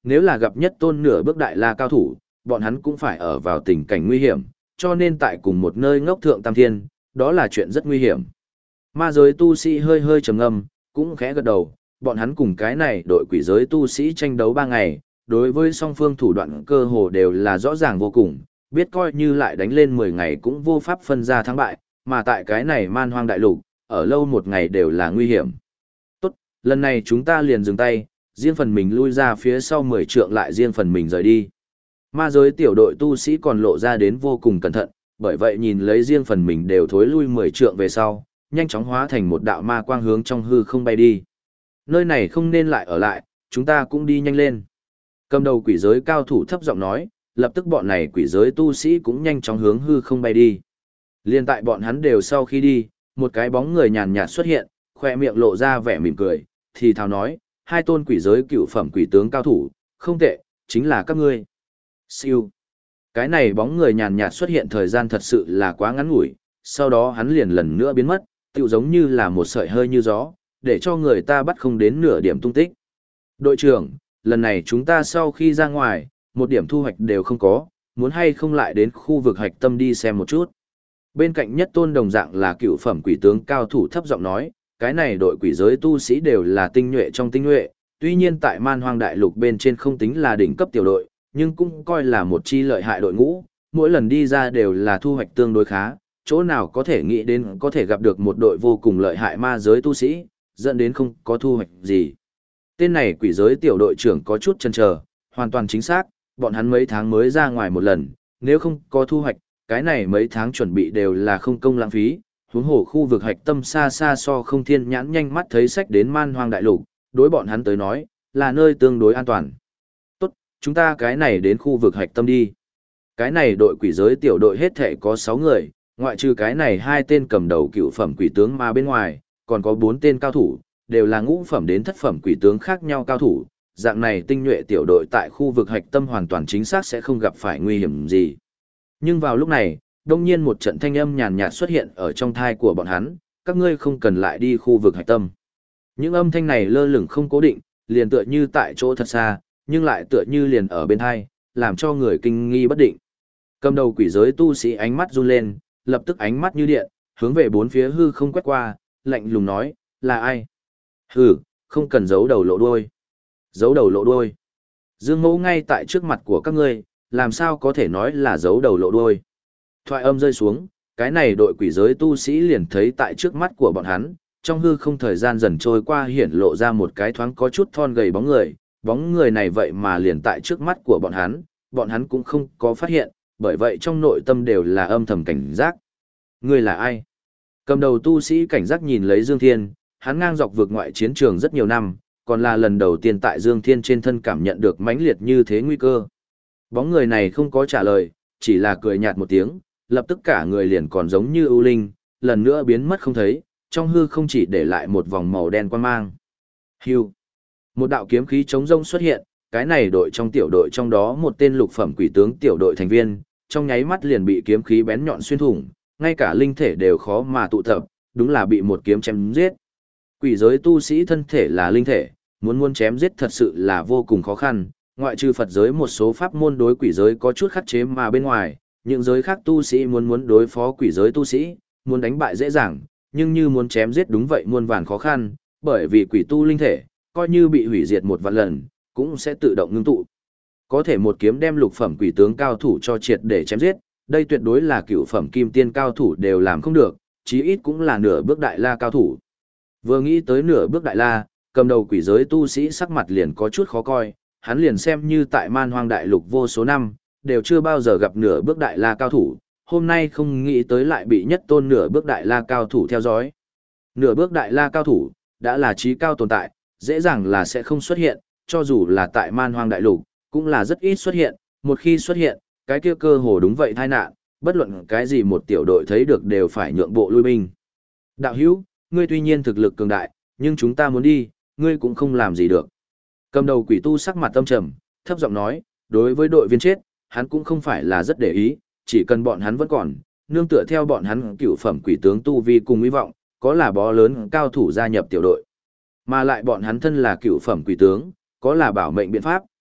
nếu là gặp nhất tôn nửa bước đại la cao thủ, bọn hắn cũng phải ở vào tình cảnh nguy hiểm, cho nên tại cùng một nơi ngốc thượng tam thiên, đó là chuyện rất nguy hiểm. Ma giới tu sĩ hơi hơi trầm ngâm, cũng khẽ gật đầu, bọn hắn cùng cái này đội quỷ giới tu sĩ tranh đấu 3 ngày, đối với song phương thủ đoạn cơ hồ đều là rõ ràng vô cùng, biết coi như lại đánh lên 10 ngày cũng vô pháp phân ra thắng bại, mà tại cái này man hoang đại lục, ở lâu một ngày đều là nguy hiểm. Tốt, lần này chúng ta liền dừng tay, riêng phần mình lui ra phía sau 10 trượng lại riêng phần mình rời đi. Ma giới tiểu đội tu sĩ còn lộ ra đến vô cùng cẩn thận, bởi vậy nhìn lấy riêng phần mình đều thối lui 10 trượng về sau, nhanh chóng hóa thành một đạo ma quang hướng trong hư không bay đi. Nơi này không nên lại ở lại, chúng ta cũng đi nhanh lên. Cầm đầu quỷ giới cao thủ thấp giọng nói, lập tức bọn này quỷ giới tu sĩ cũng nhanh chóng hướng hư không bay đi. Liên tại bọn hắn đều sau khi đi, một cái bóng người nhàn nhạt xuất hiện, khoe miệng lộ ra vẻ mỉm cười, thì thào nói, hai tôn quỷ giới cựu phẩm quỷ tướng cao thủ, không tệ, chính là các ngươi. Siêu. Cái này bóng người nhàn nhạt xuất hiện thời gian thật sự là quá ngắn ngủi, sau đó hắn liền lần nữa biến mất, tựu giống như là một sợi hơi như gió, để cho người ta bắt không đến nửa điểm tung tích. Đội trưởng, lần này chúng ta sau khi ra ngoài, một điểm thu hoạch đều không có, muốn hay không lại đến khu vực hạch tâm đi xem một chút. Bên cạnh nhất tôn đồng dạng là cựu phẩm quỷ tướng cao thủ thấp giọng nói, cái này đội quỷ giới tu sĩ đều là tinh nhuệ trong tinh nhuệ, tuy nhiên tại man hoang đại lục bên trên không tính là đỉnh cấp tiểu đội, nhưng cũng coi là một chi lợi hại đội ngũ, mỗi lần đi ra đều là thu hoạch tương đối khá, chỗ nào có thể nghĩ đến có thể gặp được một đội vô cùng lợi hại ma giới tu sĩ, dẫn đến không có thu hoạch gì. Tên này quỷ giới tiểu đội trưởng có chút chần chờ, hoàn toàn chính xác, bọn hắn mấy tháng mới ra ngoài một lần, nếu không có thu hoạch, cái này mấy tháng chuẩn bị đều là không công lãng phí, huống hồ khu vực hạch tâm xa xa so không thiên nhãn nhanh mắt thấy sách đến man hoang đại lục, đối bọn hắn tới nói, là nơi tương đối an toàn. Tốt, chúng ta cái này đến khu vực hạch tâm đi. Cái này đội quỷ giới tiểu đội hết thể có 6 người, ngoại trừ cái này 2 tên cầm đầu cựu phẩm quỷ tướng mà bên ngoài, còn có 4 tên cao thủ, đều là ngũ phẩm đến thất phẩm quỷ tướng khác nhau cao thủ. Dạng này tinh nhuệ tiểu đội tại khu vực hạch tâm hoàn toàn chính xác sẽ không gặp phải nguy hiểm gì. Nhưng vào lúc này, đông nhiên một trận thanh âm nhàn nhạt xuất hiện ở trong thai của bọn hắn, các ngươi không cần lại đi khu vực hạch tâm. Những âm thanh này lơ lửng không cố định, liền tựa như tại chỗ thật xa, nhưng lại tựa như liền ở bên thai, làm cho người kinh nghi bất định. Cầm đầu quỷ giới tu sĩ ánh mắt run lên, lập tức ánh mắt như điện, hướng về bốn phía hư không quét qua, lạnh lùng nói, là ai? Hừ, không cần giấu đầu lộ đuôi. Giấu đầu lộ đuôi. Dương Mẫu ngay tại trước mặt của các ngươi, làm sao có thể nói là giấu đầu lộ đuôi. Thoại âm rơi xuống, cái này đội quỷ giới tu sĩ liền thấy tại trước mắt của bọn hắn, trong hư không thời gian dần trôi qua hiển lộ ra một cái thoáng có chút thon gầy bóng người này vậy mà liền tại trước mắt của bọn hắn cũng không có phát hiện, bởi vậy trong nội tâm đều là âm thầm cảnh giác. Ngươi là ai? Cầm đầu tu sĩ cảnh giác nhìn lấy Dương Thiên, hắn ngang dọc vượt ngoại chiến trường rất nhiều năm, còn là lần đầu tiên tại Dương Thiên trên thân cảm nhận được mãnh liệt như thế nguy cơ. Bóng người này không có trả lời, chỉ là cười nhạt một tiếng, lập tức cả người liền còn giống như ưu linh, lần nữa biến mất không thấy, trong hư không chỉ để lại một vòng màu đen quang mang. Hưu. Một đạo kiếm khí chống rông xuất hiện, cái này đội trong tiểu đội trong đó một tên lục phẩm quỷ tướng tiểu đội thành viên, trong nháy mắt liền bị kiếm khí bén nhọn xuyên thủng, ngay cả linh thể đều khó mà tụ tập, đúng là bị một kiếm chém giết. Quỷ giới tu sĩ thân thể là linh thể, muốn chém giết thật sự là vô cùng khó khăn, ngoại trừ Phật giới một số pháp môn đối quỷ giới có chút khắc chế mà bên ngoài, những giới khác tu sĩ muốn đối phó quỷ giới tu sĩ, muốn đánh bại dễ dàng, nhưng như muốn chém giết đúng vậy muôn vàn khó khăn, bởi vì quỷ tu linh thể, coi như bị hủy diệt một vạn lần, cũng sẽ tự động ngưng tụ. Có thể một kiếm đem lục phẩm quỷ tướng cao thủ cho triệt để chém giết, đây tuyệt đối là cửu phẩm kim tiên cao thủ đều làm không được, chí ít cũng là nửa bước đại la cao thủ. Vừa nghĩ tới nửa bước đại la, cầm đầu quỷ giới tu sĩ sắc mặt liền có chút khó coi, hắn liền xem như tại man hoang đại lục vô số năm, đều chưa bao giờ gặp nửa bước đại la cao thủ, hôm nay không nghĩ tới lại bị nhất tôn nửa bước đại la cao thủ theo dõi. Nửa bước đại la cao thủ, đã là trí cao tồn tại, dễ dàng là sẽ không xuất hiện, cho dù là tại man hoang đại lục, cũng là rất ít xuất hiện, một khi xuất hiện, cái kia cơ hồ đúng vậy tai nạn, bất luận cái gì một tiểu đội thấy được đều phải nhượng bộ lui binh. Đạo hữu, ngươi tuy nhiên thực lực cường đại, nhưng chúng ta muốn đi, ngươi cũng không làm gì được. Cầm đầu quỷ tu sắc mặt âm trầm, thấp giọng nói, đối với đội viên chết, hắn cũng không phải là rất để ý, chỉ cần bọn hắn vẫn còn, nương tựa theo bọn hắn cửu phẩm quỷ tướng tu vi cùng hy vọng, có là bó lớn cao thủ gia nhập tiểu đội. Mà lại bọn hắn thân là cửu phẩm quỷ tướng, có là bảo mệnh biện pháp,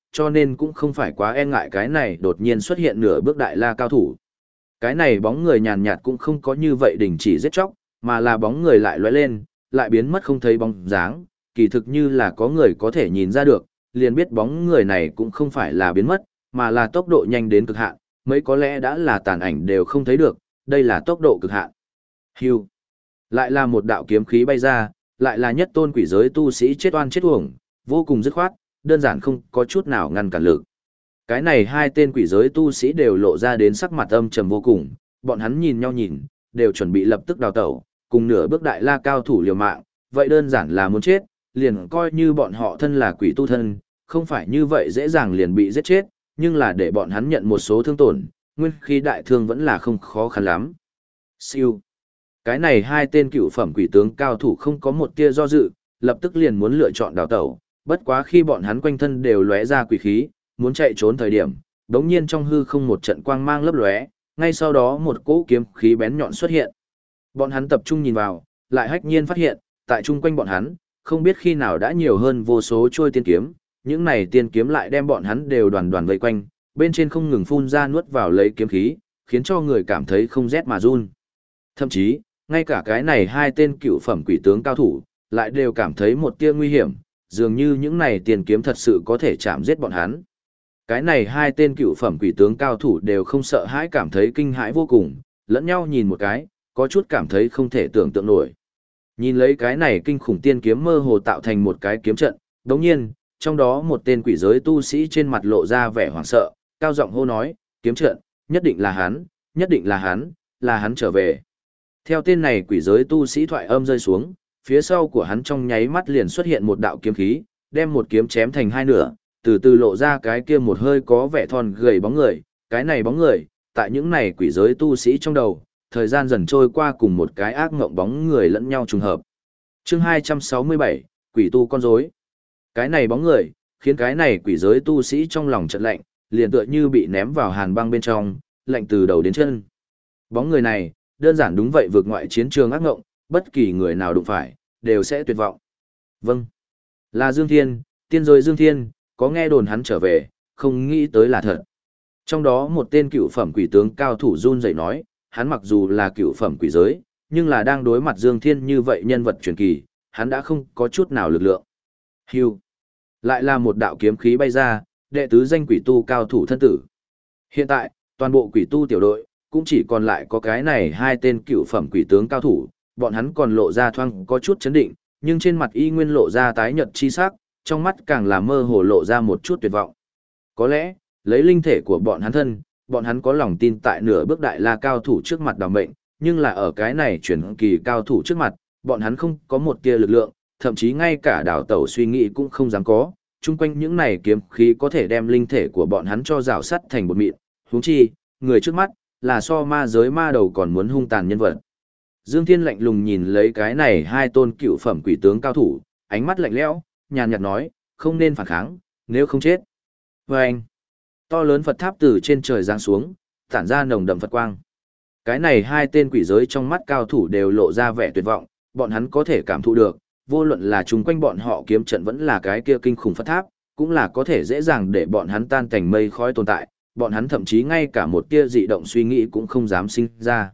cho nên cũng không phải quá e ngại cái này đột nhiên xuất hiện nửa bước đại la cao thủ. Cái này bóng người nhàn nhạt cũng không có như vậy đình chỉ giết chóc, mà là bóng người lại lóe lên, lại biến mất không thấy bóng dáng, kỳ thực như là có người có thể nhìn ra được, liền biết bóng người này cũng không phải là biến mất, mà là tốc độ nhanh đến cực hạn, mấy có lẽ đã là tàn ảnh đều không thấy được, đây là tốc độ cực hạn. Hưu. Lại là một đạo kiếm khí bay ra, lại là nhất tôn quỷ giới tu sĩ chết oan chết uổng, vô cùng dứt khoát, đơn giản không có chút nào ngăn cản lực. Cái này hai tên quỷ giới tu sĩ đều lộ ra đến sắc mặt âm trầm vô cùng, bọn hắn nhìn nhau nhìn, đều chuẩn bị lập tức đào tẩu, cùng nửa bước đại la cao thủ liều mạng, vậy đơn giản là muốn chết, liền coi như bọn họ thân là quỷ tu thân, không phải như vậy dễ dàng liền bị giết chết, nhưng là để bọn hắn nhận một số thương tổn, nguyên khí đại thương vẫn là không khó khăn lắm. Siêu. Cái này hai tên cựu phẩm quỷ tướng cao thủ không có một tia do dự, lập tức liền muốn lựa chọn đào tẩu, bất quá khi bọn hắn quanh thân đều lóe ra quỷ khí, muốn chạy trốn thời điểm, đống nhiên trong hư không một trận quang mang lấp lóe, ngay sau đó một cỗ kiếm khí bén nhọn xuất hiện. Bọn hắn tập trung nhìn vào, lại hách nhiên phát hiện, tại chung quanh bọn hắn, không biết khi nào đã nhiều hơn vô số trôi tiên kiếm, những này tiên kiếm lại đem bọn hắn đều đoàn đoàn vây quanh, bên trên không ngừng phun ra nuốt vào lấy kiếm khí, khiến cho người cảm thấy không rét mà run. Thậm chí, ngay cả cái này hai tên cựu phẩm quỷ tướng cao thủ, lại đều cảm thấy một tia nguy hiểm, dường như những này tiên kiếm thật sự có thể chạm giết bọn hắn. Cái này hai tên cựu phẩm quỷ tướng cao thủ đều không sợ hãi, cảm thấy kinh hãi vô cùng, lẫn nhau nhìn một cái, có chút cảm thấy không thể tưởng tượng nổi. Nhìn lấy cái này kinh khủng tiên kiếm mơ hồ tạo thành một cái kiếm trận, đồng nhiên, trong đó một tên quỷ giới tu sĩ trên mặt lộ ra vẻ hoảng sợ, cao giọng hô nói, kiếm trận, nhất định là hắn, nhất định là hắn trở về. Theo tên này quỷ giới tu sĩ thoại âm rơi xuống, phía sau của hắn trong nháy mắt liền xuất hiện một đạo kiếm khí, đem một kiếm chém thành hai nửa, từ từ lộ ra cái kia một hơi có vẻ thon gầy bóng người, cái này bóng người, tại những này quỷ giới tu sĩ trong đầu, thời gian dần trôi qua cùng một cái ác ngộng bóng người lẫn nhau trùng hợp. Chương 267, quỷ tu con rối. Cái này bóng người, khiến cái này quỷ giới tu sĩ trong lòng chợt lạnh, liền tựa như bị ném vào hàn băng bên trong, lạnh từ đầu đến chân. Bóng người này, đơn giản đúng vậy vượt ngoại chiến trường ác ngộng, bất kỳ người nào đụng phải, đều sẽ tuyệt vọng. Vâng, là Dương Thiên, tiên rồi Dương Thiên, có nghe đồn hắn trở về, không nghĩ tới là thật. Trong đó một tên cựu phẩm quỷ tướng cao thủ run rẩy nói, hắn mặc dù là cựu phẩm quỷ giới, nhưng là đang đối mặt Dương Thiên như vậy nhân vật truyền kỳ, hắn đã không có chút nào lực lượng. Hưu. Lại là một đạo kiếm khí bay ra, đệ tứ danh quỷ tu cao thủ thân tử. Hiện tại, toàn bộ quỷ tu tiểu đội, cũng chỉ còn lại có cái này hai tên cựu phẩm quỷ tướng cao thủ, bọn hắn còn lộ ra thoáng có chút chấn định, nhưng trên mặt y nguyên lộ ra tái nhợt chi sắc, trong mắt càng là mơ hồ lộ ra một chút tuyệt vọng. Có lẽ, lấy linh thể của bọn hắn thân, bọn hắn có lòng tin tại nửa bước đại la cao thủ trước mặt đảm mệnh, nhưng là ở cái này chuyển kỳ cao thủ trước mặt, bọn hắn không có một tia lực lượng, thậm chí ngay cả đảo tẩu suy nghĩ cũng không dám có. Chung quanh những này kiếm khí có thể đem linh thể của bọn hắn cho rào sắt thành bột mịn, huống chi, người trước mắt, là so ma giới ma đầu còn muốn hung tàn nhân vật. Dương Thiên lạnh lùng nhìn lấy cái này hai tôn cựu phẩm quỷ tướng cao thủ, ánh mắt lạnh lẽo, nhàn nhạt nói, không nên phản kháng, nếu không chết. Và anh, to lớn Phật tháp từ trên trời giáng xuống, tản ra nồng đậm Phật quang. Cái này hai tên quỷ giới trong mắt cao thủ đều lộ ra vẻ tuyệt vọng, bọn hắn có thể cảm thụ được, vô luận là chung quanh bọn họ kiếm trận vẫn là cái kia kinh khủng Phật tháp, cũng là có thể dễ dàng để bọn hắn tan thành mây khói tồn tại, bọn hắn thậm chí ngay cả một tia dị động suy nghĩ cũng không dám sinh ra.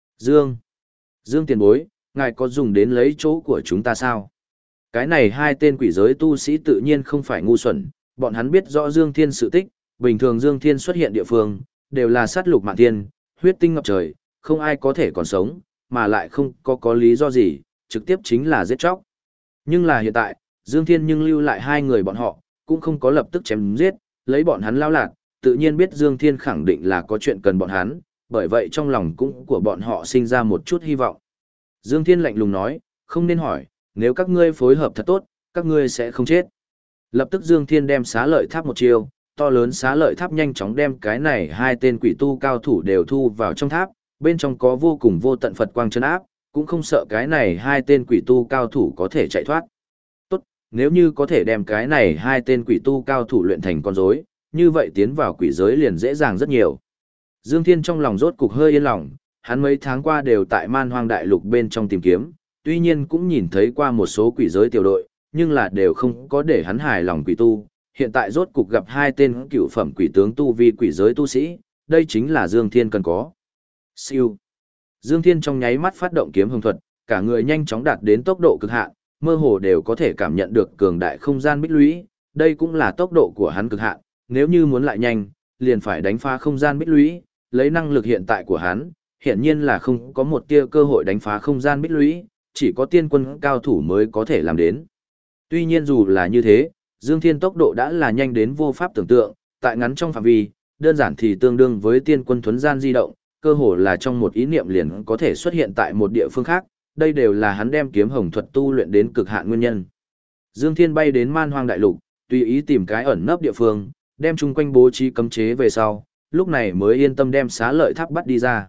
Dương tiền bối, ngài có dùng đến lấy chỗ của chúng ta sao? Cái này hai tên quỷ giới tu sĩ tự nhiên không phải ngu xuẩn, bọn hắn biết rõ Dương Thiên sự tích, bình thường Dương Thiên xuất hiện địa phương, đều là sát lục mạn thiên, huyết tinh ngập trời, không ai có thể còn sống, mà lại không có lý do gì, trực tiếp chính là giết chóc. Nhưng là hiện tại, Dương Thiên nhưng lưu lại hai người bọn họ, cũng không có lập tức chém giết, lấy bọn hắn lao lạc, tự nhiên biết Dương Thiên khẳng định là có chuyện cần bọn hắn, bởi vậy trong lòng cũng của bọn họ sinh ra một chút hy vọng. Dương Thiên lạnh lùng nói, không nên hỏi, nếu các ngươi phối hợp thật tốt, các ngươi sẽ không chết. Lập tức Dương Thiên đem xá lợi tháp một chiêu, to lớn xá lợi tháp nhanh chóng đem cái này hai tên quỷ tu cao thủ đều thu vào trong tháp, bên trong có vô cùng vô tận Phật quang trấn áp, cũng không sợ cái này hai tên quỷ tu cao thủ có thể chạy thoát. Tốt, nếu như có thể đem cái này hai tên quỷ tu cao thủ luyện thành con rối, như vậy tiến vào quỷ giới liền dễ dàng rất nhiều. Dương Thiên trong lòng rốt cục hơi yên lòng, hắn mấy tháng qua đều tại Man Hoang Đại Lục bên trong tìm kiếm, tuy nhiên cũng nhìn thấy qua một số quỷ giới tiểu đội, nhưng là đều không có để hắn hài lòng quỷ tu, hiện tại rốt cục gặp hai tên cựu phẩm quỷ tướng tu vi quỷ giới tu sĩ, đây chính là Dương Thiên cần có. Siêu. Dương Thiên trong nháy mắt phát động kiếm hồng thuật, cả người nhanh chóng đạt đến tốc độ cực hạn, mơ hồ đều có thể cảm nhận được cường đại không gian bích lũy, đây cũng là tốc độ của hắn cực hạn, nếu như muốn lại nhanh, liền phải đánh phá không gian bích lũy, lấy năng lực hiện tại của hắn, hiển nhiên là không có một tia cơ hội đánh phá không gian bích lũy, chỉ có tiên quân cao thủ mới có thể làm đến. Tuy nhiên dù là như thế, Dương Thiên tốc độ đã là nhanh đến vô pháp tưởng tượng, tại ngắn trong phạm vi, đơn giản thì tương đương với tiên quân thuấn gian di động, cơ hồ là trong một ý niệm liền có thể xuất hiện tại một địa phương khác, đây đều là hắn đem kiếm hồng thuật tu luyện đến cực hạn nguyên nhân. Dương Thiên bay đến Man Hoang đại lục, tùy ý tìm cái ẩn nấp địa phương, đem chung quanh bố trí cấm chế về sau, lúc này mới yên tâm đem Xá Lợi Tháp bắt đi ra.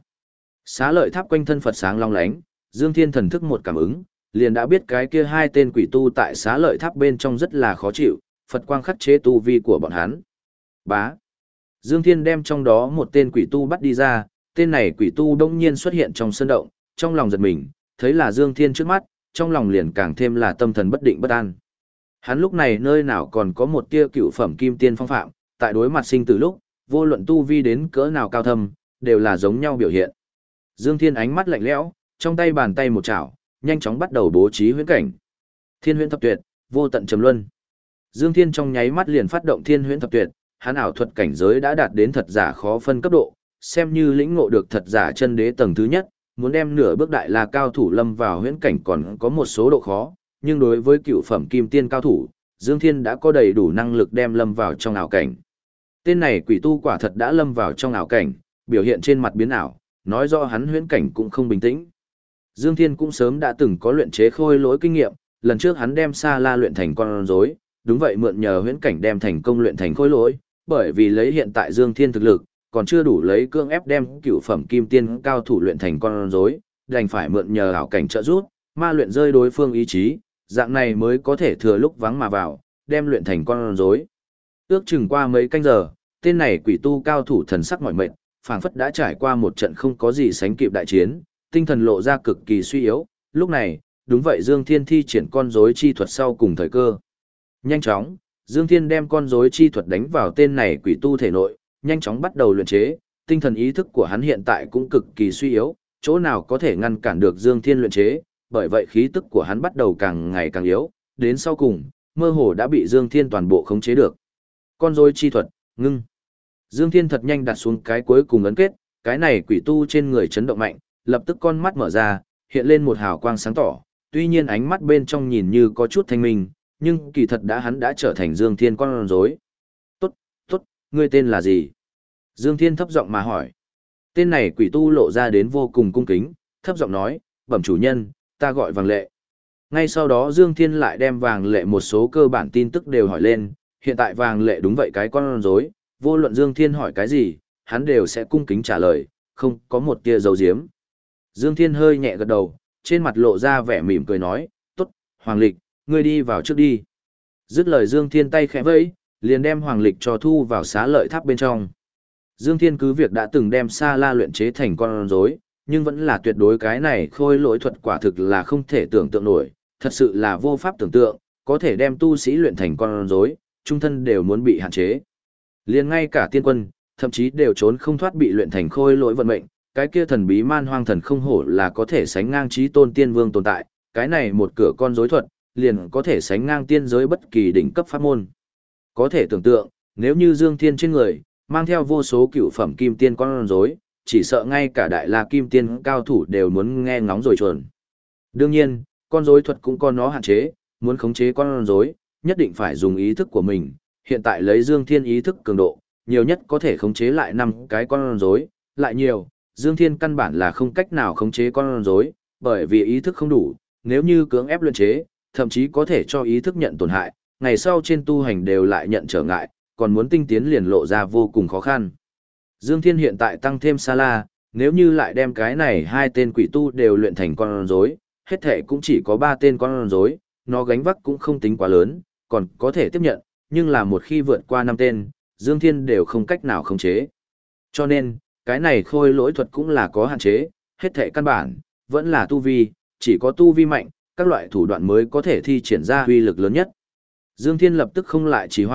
Xá Lợi Tháp quanh thân Phật sáng long lánh, Dương Thiên thần thức một cảm ứng, liền đã biết cái kia hai tên quỷ tu tại Xá Lợi Tháp bên trong rất là khó chịu, Phật quang khắc chế tu vi của bọn hắn. Bá. Dương Thiên đem trong đó một tên quỷ tu bắt đi ra, tên này quỷ tu đông nhiên xuất hiện trong sân động, trong lòng giật mình, thấy là Dương Thiên trước mắt, trong lòng liền càng thêm là tâm thần bất định bất an. Hắn lúc này nơi nào còn có một tia cựu phẩm kim tiên phong phạm, tại đối mặt sinh tử lúc, vô luận tu vi đến cỡ nào cao thâm, đều là giống nhau biểu hiện. Dương Thiên ánh mắt lạnh lẽo, trong tay bàn tay một chảo, nhanh chóng bắt đầu bố trí huyễn cảnh. Thiên huyễn thập tuyệt, vô tận trầm luân. Dương Thiên trong nháy mắt liền phát động Thiên huyễn thập tuyệt, hắn ảo thuật cảnh giới đã đạt đến thật giả khó phân cấp độ, xem như lĩnh ngộ được thật giả chân đế tầng thứ nhất, muốn đem nửa bước đại la cao thủ lâm vào huyễn cảnh còn có một số độ khó, nhưng đối với cựu phẩm kim tiên cao thủ, Dương Thiên đã có đầy đủ năng lực đem lâm vào trong ảo cảnh. Tên này quỷ tu quả thật đã lâm vào trong ảo cảnh, biểu hiện trên mặt biến ảo, nói rõ hắn huyễn cảnh cũng không bình tĩnh. Dương Thiên cũng sớm đã từng có luyện chế khôi lỗi kinh nghiệm, lần trước hắn đem Sa La luyện thành con rối, đúng vậy mượn nhờ huyễn cảnh đem thành công luyện thành khôi lỗi, bởi vì lấy hiện tại Dương Thiên thực lực, còn chưa đủ lấy cương ép đem cựu phẩm kim tiên cao thủ luyện thành con rối, đành phải mượn nhờ ảo cảnh trợ giúp, ma luyện rơi đối phương ý chí, dạng này mới có thể thừa lúc vắng mà vào, đem luyện thành con rối. Ước chừng qua mấy canh giờ, tên này quỷ tu cao thủ thần sắc mỏi mệt, phảng phất đã trải qua một trận không có gì sánh kịp đại chiến, tinh thần lộ ra cực kỳ suy yếu, lúc này, đúng vậy Dương Thiên thi triển con rối chi thuật sau cùng thời cơ. Nhanh chóng, Dương Thiên đem con rối chi thuật đánh vào tên này quỷ tu thể nội, nhanh chóng bắt đầu luyện chế, tinh thần ý thức của hắn hiện tại cũng cực kỳ suy yếu, chỗ nào có thể ngăn cản được Dương Thiên luyện chế, bởi vậy khí tức của hắn bắt đầu càng ngày càng yếu, đến sau cùng, mơ hồ đã bị Dương Thiên toàn bộ khống chế được. Con rối chi thuật, ngưng. Dương Thiên thật nhanh đặt xuống cái cuối cùng ấn kết, cái này quỷ tu trên người chấn động mạnh, lập tức con mắt mở ra, hiện lên một hào quang sáng tỏ, tuy nhiên ánh mắt bên trong nhìn như có chút thanh minh, nhưng kỳ thật hắn đã trở thành Dương Thiên con rối. Tốt, tốt, ngươi tên là gì? Dương Thiên thấp giọng mà hỏi. Tên này quỷ tu lộ ra đến vô cùng cung kính, thấp giọng nói, bẩm chủ nhân, ta gọi Vàng Lệ. Ngay sau đó Dương Thiên lại đem Vàng Lệ một số cơ bản tin tức đều hỏi lên, hiện tại Vàng Lệ đúng vậy cái con rối, vô luận Dương Thiên hỏi cái gì, hắn đều sẽ cung kính trả lời, không có một tia giấu giếm. Dương Thiên hơi nhẹ gật đầu, trên mặt lộ ra vẻ mỉm cười nói, tốt, Hoàng Lịch, ngươi đi vào trước đi. Dứt lời Dương Thiên tay khẽ vẫy, liền đem Hoàng Lịch cho thu vào Xá Lợi Tháp bên trong. Dương Thiên cứ việc đã từng đem Sa La luyện chế thành con rối, nhưng vẫn là tuyệt đối cái này khôi lỗi thuật quả thực là không thể tưởng tượng nổi, thật sự là vô pháp tưởng tượng, có thể đem tu sĩ luyện thành con rối, trung thân đều muốn bị hạn chế. Liền ngay cả tiên quân, thậm chí đều trốn không thoát bị luyện thành khôi lỗi vận mệnh, cái kia thần bí Man Hoang thần không hổ là có thể sánh ngang chí tôn tiên vương tồn tại, cái này một cửa con rối thuật, liền có thể sánh ngang tiên giới bất kỳ đỉnh cấp pháp môn. Có thể tưởng tượng, nếu như Dương Thiên trên người mang theo vô số cựu phẩm kim tiên con rối, chỉ sợ ngay cả đại la kim tiên cao thủ đều muốn nghe ngóng rồi chuồn. Đương nhiên, con rối thuật cũng có nó hạn chế, muốn khống chế con rối, nhất định phải dùng ý thức của mình. Hiện tại lấy Dương Thiên ý thức cường độ, nhiều nhất có thể khống chế lại 5 cái con rối, lại nhiều, Dương Thiên căn bản là không cách nào khống chế con rối, bởi vì ý thức không đủ, nếu như cưỡng ép luyện chế, thậm chí có thể cho ý thức nhận tổn hại, ngày sau trên tu hành đều lại nhận trở ngại, còn muốn tinh tiến liền lộ ra vô cùng khó khăn. Dương Thiên hiện tại tăng thêm Sa La, nếu như lại đem cái này hai tên quỷ tu đều luyện thành con rối, hết thể cũng chỉ có 3 tên con rối, nó gánh vác cũng không tính quá lớn, còn có thể tiếp nhận, nhưng là một khi vượt qua 5 tên, Dương Thiên đều không cách nào khống chế. Cho nên, cái này khôi lỗi thuật cũng là có hạn chế, hết thể căn bản, vẫn là tu vi, chỉ có tu vi mạnh, các loại thủ đoạn mới có thể thi triển ra uy lực lớn nhất. Dương Thiên lập tức không lại trì hoãn,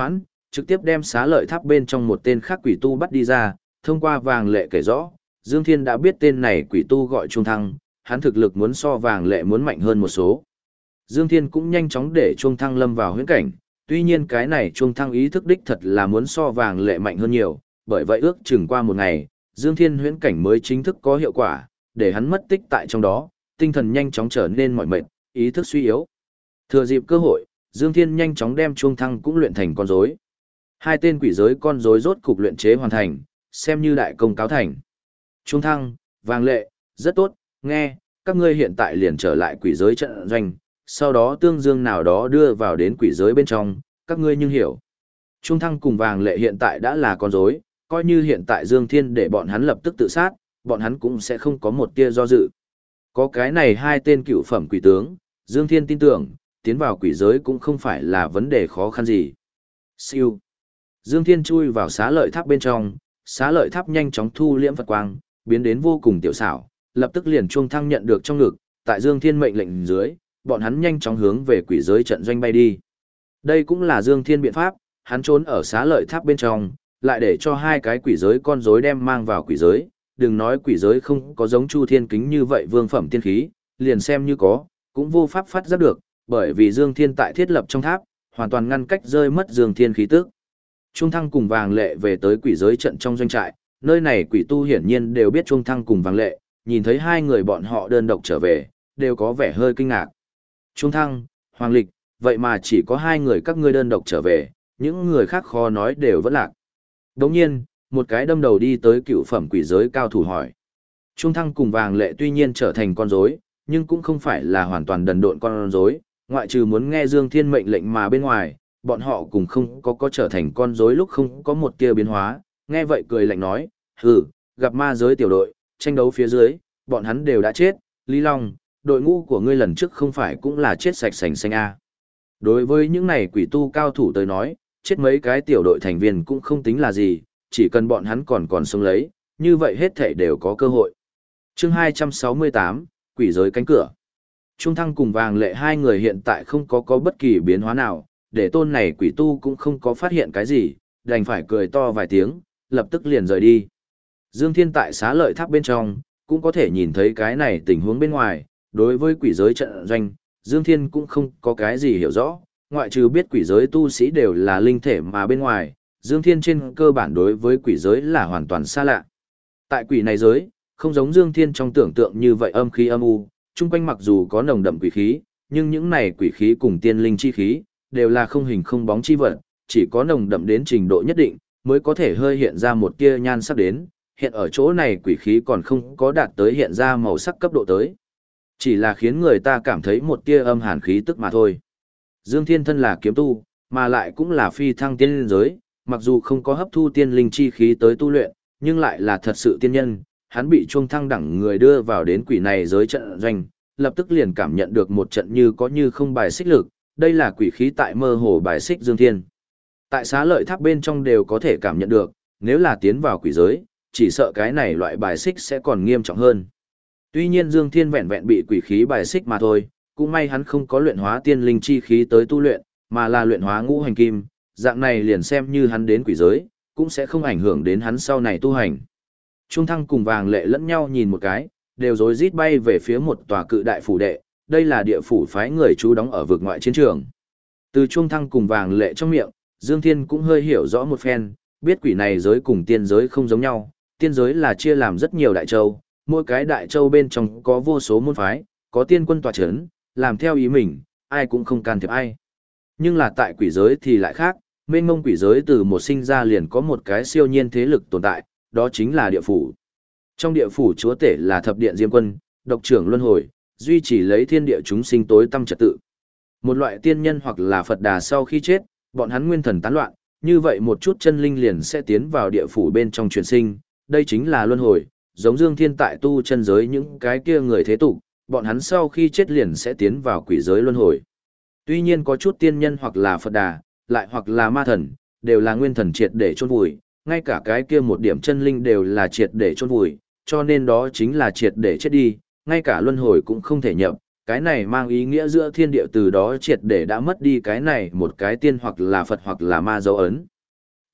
trực tiếp đem xá lợi tháp bên trong một tên khác quỷ tu bắt đi ra, thông qua Vàng Lệ kể rõ, Dương Thiên đã biết tên này quỷ tu gọi Chuông Thăng, hắn thực lực muốn so Vàng Lệ muốn mạnh hơn một số. Dương Thiên cũng nhanh chóng để Chuông Thăng lâm vào huyễn cảnh, tuy nhiên cái này Chuông Thăng ý thức đích thật là muốn so Vàng Lệ mạnh hơn nhiều, bởi vậy ước chừng qua một ngày, Dương Thiên huyễn cảnh mới chính thức có hiệu quả, để hắn mất tích tại trong đó, tinh thần nhanh chóng trở nên mỏi mệt, ý thức suy yếu. Thừa dịp cơ hội, Dương Thiên nhanh chóng đem Chuông Thăng cũng luyện thành con rối. Hai tên quỷ giới con rối rốt cục luyện chế hoàn thành, xem như đại công cáo thành. Chuông Thăng, Vàng Lệ, rất tốt, nghe, các ngươi hiện tại liền trở lại quỷ giới trận doanh, sau đó tương dương nào đó đưa vào đến quỷ giới bên trong, các ngươi nhưng hiểu. Chuông Thăng cùng Vàng Lệ hiện tại đã là con rối, coi như hiện tại Dương Thiên để bọn hắn lập tức tự sát, bọn hắn cũng sẽ không có một tia do dự. Có cái này hai tên cựu phẩm quỷ tướng, Dương Thiên tin tưởng, tiến vào quỷ giới cũng không phải là vấn đề khó khăn gì. Siêu. Dương Thiên chui vào xá lợi tháp bên trong, xá lợi tháp nhanh chóng thu liễm Phật quang, biến đến vô cùng tiểu xảo, lập tức liền Chuông Thăng nhận được trong ngực, tại Dương Thiên mệnh lệnh dưới, bọn hắn nhanh chóng hướng về quỷ giới trận doanh bay đi. Đây cũng là Dương Thiên biện pháp, hắn trốn ở xá lợi tháp bên trong, lại để cho hai cái quỷ giới con rối đem mang vào quỷ giới, đừng nói quỷ giới không có giống Chu Thiên Kính như vậy vương phẩm tiên khí, liền xem như có, cũng vô pháp phát giác được, bởi vì Dương Thiên tại thiết lập trong tháp, hoàn toàn ngăn cách rơi mất Dương Thiên khí tức. Chuông Thăng cùng Vàng Lệ về tới quỷ giới trận trong doanh trại, nơi này quỷ tu hiển nhiên đều biết Chuông Thăng cùng Vàng Lệ, nhìn thấy hai người bọn họ đơn độc trở về, đều có vẻ hơi kinh ngạc. Chuông Thăng, Hoàng Lịch, vậy mà chỉ có hai người các ngươi đơn độc trở về, những người khác khó nói đều vẫn lạc. Đồng nhiên, một cái đâm đầu đi tới cựu phẩm quỷ giới cao thủ hỏi. Chuông Thăng cùng Vàng Lệ tuy nhiên trở thành con rối, nhưng cũng không phải là hoàn toàn đần độn con rối, ngoại trừ muốn nghe Dương Thiên mệnh lệnh mà bên ngoài, bọn họ cùng không có trở thành con rối lúc không có một tia biến hóa, nghe vậy cười lạnh nói, hừ, gặp ma giới tiểu đội, tranh đấu phía dưới, bọn hắn đều đã chết, Lý Long, đội ngũ của ngươi lần trước không phải cũng là chết sạch sành xanh à. Đối với những này quỷ tu cao thủ tới nói, chết mấy cái tiểu đội thành viên cũng không tính là gì, chỉ cần bọn hắn còn sống lấy, như vậy hết thảy đều có cơ hội. Chương 268, Quỷ giới cánh cửa. Chuông Thăng cùng Vàng Lệ hai người hiện tại không có bất kỳ biến hóa nào, để tôn này quỷ tu cũng không có phát hiện cái gì, đành phải cười to vài tiếng, lập tức liền rời đi. Dương Thiên tại xá lợi tháp bên trong, cũng có thể nhìn thấy cái này tình huống bên ngoài, đối với quỷ giới trận doanh, Dương Thiên cũng không có cái gì hiểu rõ, ngoại trừ biết quỷ giới tu sĩ đều là linh thể mà bên ngoài, Dương Thiên trên cơ bản đối với quỷ giới là hoàn toàn xa lạ. Tại quỷ này giới, không giống Dương Thiên trong tưởng tượng như vậy âm khí âm u, chung quanh mặc dù có nồng đậm quỷ khí, nhưng những này quỷ khí cùng tiên linh chi khí, đều là không hình không bóng chi vật, chỉ có nồng đậm đến trình độ nhất định, mới có thể hơi hiện ra một tia nhan sắc đến, hiện ở chỗ này quỷ khí còn không có đạt tới hiện ra màu sắc cấp độ tới. Chỉ là khiến người ta cảm thấy một tia âm hàn khí tức mà thôi. Dương Thiên thân là kiếm tu, mà lại cũng là phi thăng tiên linh giới, mặc dù không có hấp thu tiên linh chi khí tới tu luyện, nhưng lại là thật sự tiên nhân, hắn bị chuông thăng đẳng người đưa vào đến quỷ này giới trận doanh, lập tức liền cảm nhận được một trận như có như không bài xích lực, đây là quỷ khí tại mơ hồ bài xích Dương Thiên. Tại xá lợi tháp bên trong đều có thể cảm nhận được, nếu là tiến vào quỷ giới, chỉ sợ cái này loại bài xích sẽ còn nghiêm trọng hơn. Tuy nhiên Dương Thiên vẹn vẹn bị quỷ khí bài xích mà thôi, cũng may hắn không có luyện hóa tiên linh chi khí tới tu luyện, mà là luyện hóa ngũ hành kim, dạng này liền xem như hắn đến quỷ giới, cũng sẽ không ảnh hưởng đến hắn sau này tu hành. Trung Thăng cùng Vàng Lệ lẫn nhau nhìn một cái, đều rối rít bay về phía một tòa cự đại phủ đệ, đây là địa phủ phái người trú đóng ở vực ngoại chiến trường. Từ Trung Thăng cùng Vàng Lệ trong miệng, Dương Thiên cũng hơi hiểu rõ một phen, biết quỷ này giới cùng tiên giới không giống nhau, tiên giới là chia làm rất nhiều đại châu, mỗi cái đại châu bên trong có vô số môn phái, có tiên quân tọa chấn, làm theo ý mình, ai cũng không can thiệp ai. Nhưng là tại quỷ giới thì lại khác, mênh mông quỷ giới từ một sinh ra liền có một cái siêu nhiên thế lực tồn tại, đó chính là địa phủ. Trong địa phủ chúa tể là thập điện Diêm Quân, độc trưởng luân hồi, duy trì lấy thiên địa chúng sinh tối tâm trật tự. Một loại tiên nhân hoặc là Phật Đà sau khi chết, bọn hắn nguyên thần tán loạn, như vậy một chút chân linh liền sẽ tiến vào địa phủ bên trong chuyển sinh, đây chính là luân hồi, giống Dương Thiên tại tu chân giới những cái kia người thế tục, bọn hắn sau khi chết liền sẽ tiến vào quỷ giới luân hồi. Tuy nhiên có chút tiên nhân hoặc là Phật Đà, lại hoặc là ma thần, đều là nguyên thần triệt để chôn vùi, ngay cả cái kia một điểm chân linh đều là triệt để chôn vùi, cho nên đó chính là triệt để chết đi, ngay cả luân hồi cũng không thể nhập, cái này mang ý nghĩa giữa thiên địa từ đó triệt để đã mất đi cái này một cái tiên hoặc là Phật hoặc là ma dấu ấn.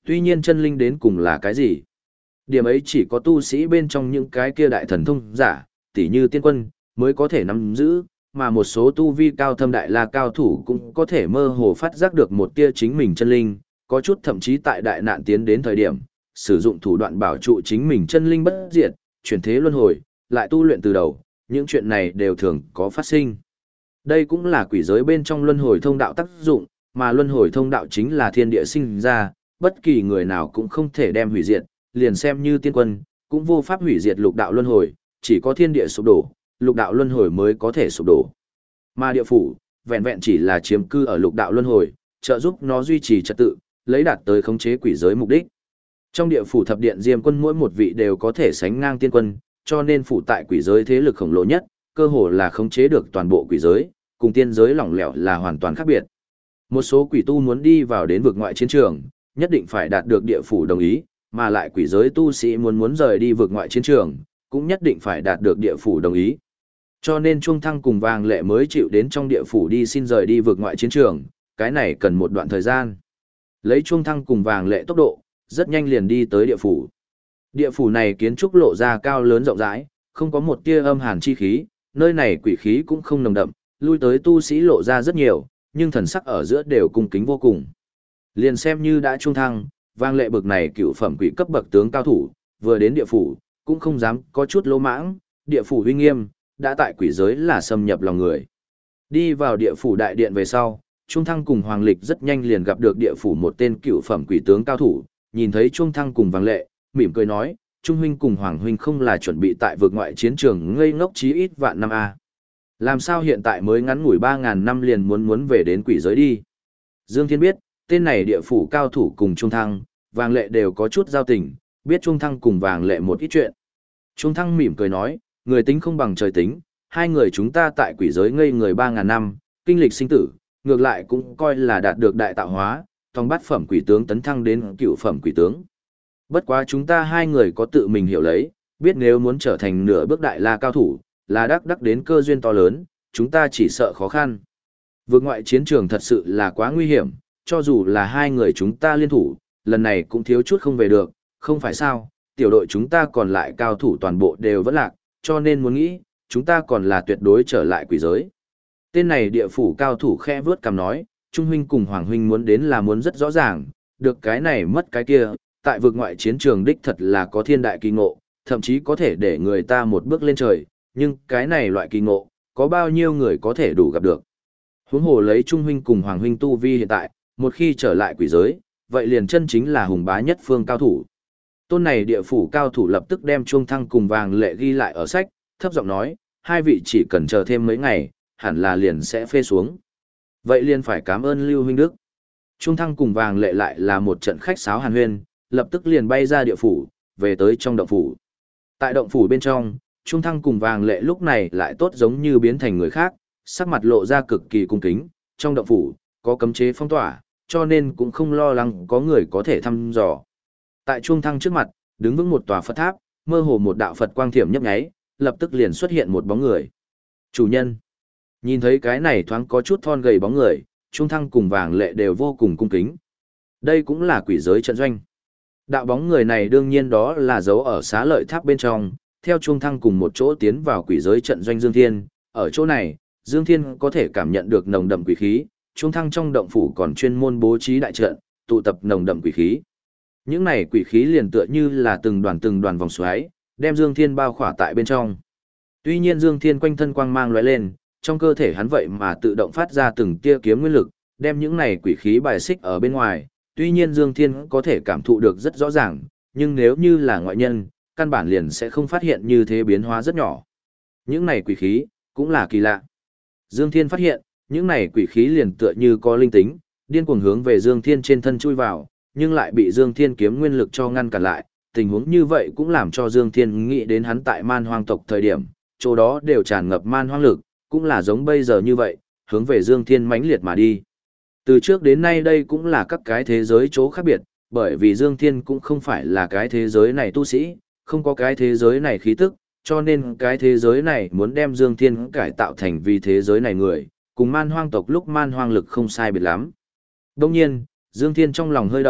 Tuy nhiên chân linh đến cùng là cái gì? Điểm ấy chỉ có tu sĩ bên trong những cái kia đại thần thông giả, tỉ như tiên quân, mới có thể nắm giữ, mà một số tu vi cao thâm đại la cao thủ cũng có thể mơ hồ phát giác được một tia chính mình chân linh, có chút thậm chí tại đại nạn tiến đến thời điểm, sử dụng thủ đoạn bảo trụ chính mình chân linh bất diệt, chuyển thế luân hồi, lại tu luyện từ đầu, những chuyện này đều thường có phát sinh. Đây cũng là quỷ giới bên trong luân hồi thông đạo tác dụng, mà luân hồi thông đạo chính là thiên địa sinh ra, bất kỳ người nào cũng không thể đem hủy diệt, liền xem như tiên quân, cũng vô pháp hủy diệt lục đạo luân hồi, chỉ có thiên địa sụp đổ, lục đạo luân hồi mới có thể sụp đổ. Mà địa phủ, vẹn vẹn chỉ là chiếm cư ở lục đạo luân hồi, trợ giúp nó duy trì trật tự, lấy đạt tới khống chế quỷ giới mục đích. Trong địa phủ thập điện diêm quân mỗi một vị đều có thể sánh ngang tiên quân, cho nên phủ tại quỷ giới thế lực khổng lồ nhất, cơ hồ là khống chế được toàn bộ quỷ giới, cùng tiên giới lỏng lẻo là hoàn toàn khác biệt. Một số quỷ tu muốn đi vào đến vực ngoại chiến trường, nhất định phải đạt được địa phủ đồng ý, mà lại quỷ giới tu sĩ muốn rời đi vực ngoại chiến trường, cũng nhất định phải đạt được địa phủ đồng ý. Cho nên Chuông Thăng cùng Vàng Lệ mới chịu đến trong địa phủ đi xin rời đi vực ngoại chiến trường, cái này cần một đoạn thời gian. Lấy Chuông Thăng cùng Vàng Lệ tốc độ, rất nhanh liền đi tới địa phủ. Địa phủ này kiến trúc lộ ra cao lớn rộng rãi, không có một tia âm hàn chi khí, nơi này quỷ khí cũng không nồng đậm, lui tới tu sĩ lộ ra rất nhiều, nhưng thần sắc ở giữa đều cung kính vô cùng. Liền xem như đã Chuông Thăng, Vàng Lệ bực này cựu phẩm quỷ cấp bậc tướng cao thủ, vừa đến địa phủ, cũng không dám có chút lỗ mãng, địa phủ uy nghiêm, đã tại quỷ giới là xâm nhập lòng người. Đi vào địa phủ đại điện về sau, Chuông Thăng cùng Hoàng Lịch rất nhanh liền gặp được địa phủ một tên cựu phẩm quỷ tướng cao thủ, nhìn thấy Chuông Thăng cùng Vàng Lệ, mỉm cười nói, Trung huynh cùng Hoàng huynh không là chuẩn bị tại vực ngoại chiến trường ngây ngốc chí ít vạn năm a. Làm sao hiện tại mới ngắn ngủi 3000 năm liền muốn về đến quỷ giới đi? Dương Thiên biết, tên này địa phủ cao thủ cùng Chuông Thăng, Vàng Lệ đều có chút giao tình, biết Chuông Thăng cùng Vàng Lệ một ít chuyện. Chuông Thăng mỉm cười nói, người tính không bằng trời tính, hai người chúng ta tại quỷ giới ngây người 3000 năm, kinh lịch sinh tử, ngược lại cũng coi là đạt được đại tạo hóa, trong bát phẩm quỷ tướng tấn thăng đến cửu phẩm quỷ tướng. Bất quá chúng ta hai người có tự mình hiểu lấy, biết nếu muốn trở thành nửa bước đại la cao thủ, là đắc đến cơ duyên to lớn, chúng ta chỉ sợ khó khăn. Vượt ngoại chiến trường thật sự là quá nguy hiểm, cho dù là hai người chúng ta liên thủ, lần này cũng thiếu chút không về được, không phải sao, tiểu đội chúng ta còn lại cao thủ toàn bộ đều vẫn lạc, cho nên muốn nghĩ, chúng ta còn là tuyệt đối trở lại quỷ giới. Tên này địa phủ cao thủ khẽ vướt cằm nói, Trung huynh cùng Hoàng huynh muốn đến là muốn rất rõ ràng, được cái này mất cái kia, tại vực ngoại chiến trường đích thật là có thiên đại kỳ ngộ, thậm chí có thể để người ta một bước lên trời, nhưng cái này loại kỳ ngộ, có bao nhiêu người có thể đủ gặp được. Huống hồ lấy Trung huynh cùng Hoàng huynh tu vi hiện tại, một khi trở lại quỷ giới, vậy liền chân chính là hùng bá nhất phương cao thủ. Tôn này địa phủ cao thủ lập tức đem Chuông Thăng cùng Vàng Lệ ghi lại ở sách, thấp giọng nói, hai vị chỉ cần chờ thêm mấy ngày, hẳn là liền sẽ phê xuống. Vậy liền phải cảm ơn Lưu huynh Đức. Chuông Thăng cùng Vàng Lệ lại là một trận khách sáo hàn huyên, lập tức liền bay ra địa phủ, về tới trong động phủ. Tại động phủ bên trong, Chuông Thăng cùng Vàng Lệ lúc này lại tốt giống như biến thành người khác, sắc mặt lộ ra cực kỳ cung kính, trong động phủ có cấm chế phong tỏa, cho nên cũng không lo lắng có người có thể thăm dò. Tại Chuông Thăng trước mặt, đứng vững một tòa Phật tháp, mơ hồ một đạo Phật quang thiểm nhấp nháy, lập tức liền xuất hiện một bóng người. Chủ nhân. Nhìn thấy cái này thoáng có chút thon gầy bóng người, Chuông Thăng cùng Vàng Lệ đều vô cùng cung kính. Đây cũng là quỷ giới trận doanh. Đạo bóng người này đương nhiên đó là dấu ở Xá Lợi Tháp bên trong, theo Chuông Thăng cùng một chỗ tiến vào quỷ giới trận doanh Dương Thiên, ở chỗ này, Dương Thiên có thể cảm nhận được nồng đậm quỷ khí, Chuông Thăng trong động phủ còn chuyên môn bố trí đại trận, tụ tập nồng đậm quỷ khí. Những này quỷ khí liền tựa như là từng đoàn vòng xoáy, đem Dương Thiên bao khỏa tại bên trong. Tuy nhiên Dương Thiên quanh thân quang mang lóe lên, trong cơ thể hắn vậy mà tự động phát ra từng tia kiếm nguyên lực, đem những này quỷ khí bài xích ở bên ngoài. Tuy nhiên Dương Thiên có thể cảm thụ được rất rõ ràng, nhưng nếu như là ngoại nhân, căn bản liền sẽ không phát hiện như thế biến hóa rất nhỏ. Những này quỷ khí, cũng là kỳ lạ. Dương Thiên phát hiện, những này quỷ khí liền tựa như có linh tính, điên cuồng hướng về Dương Thiên trên thân chui vào, nhưng lại bị Dương Thiên kiếm nguyên lực cho ngăn cản lại. Tình huống như vậy cũng làm cho Dương Thiên nghĩ đến hắn tại man hoang tộc thời điểm, chỗ đó đều tràn ngập man hoang lực, cũng là giống bây giờ như vậy, hướng về Dương Thiên mãnh liệt mà đi. Từ trước đến nay đây cũng là các cái thế giới chỗ khác biệt, bởi vì Dương Thiên cũng không phải là cái thế giới này tu sĩ, không có cái thế giới này khí tức, cho nên cái thế giới này muốn đem Dương Thiên cải tạo thành vì thế giới này người, cùng man hoang tộc lúc man hoang lực không sai biệt lắm. Đồng nhiên, Dương Thiên trong lòng hơi động,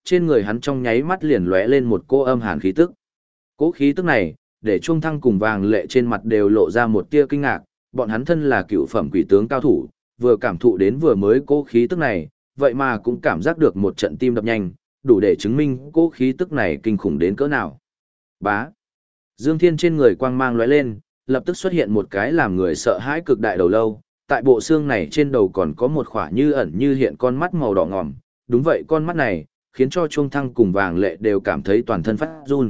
trên người hắn trong nháy mắt liền lóe lên một cô âm hàn khí tức. Cỗ khí tức này, để Trung Thăng cùng Vàng Lệ trên mặt đều lộ ra một tia kinh ngạc, bọn hắn thân là cựu phẩm quỷ tướng cao thủ, vừa cảm thụ đến vừa mới cỗ khí tức này, vậy mà cũng cảm giác được một trận tim đập nhanh, đủ để chứng minh cỗ khí tức này kinh khủng đến cỡ nào. Bá. Dương Thiên trên người quang mang lóe lên, lập tức xuất hiện một cái làm người sợ hãi cực đại đầu lâu, tại bộ xương này trên đầu còn có một khỏa như ẩn như hiện con mắt màu đỏ ngòm, đúng vậy con mắt này, khiến cho Trung Thăng cùng Vàng Lệ đều cảm thấy toàn thân phát run.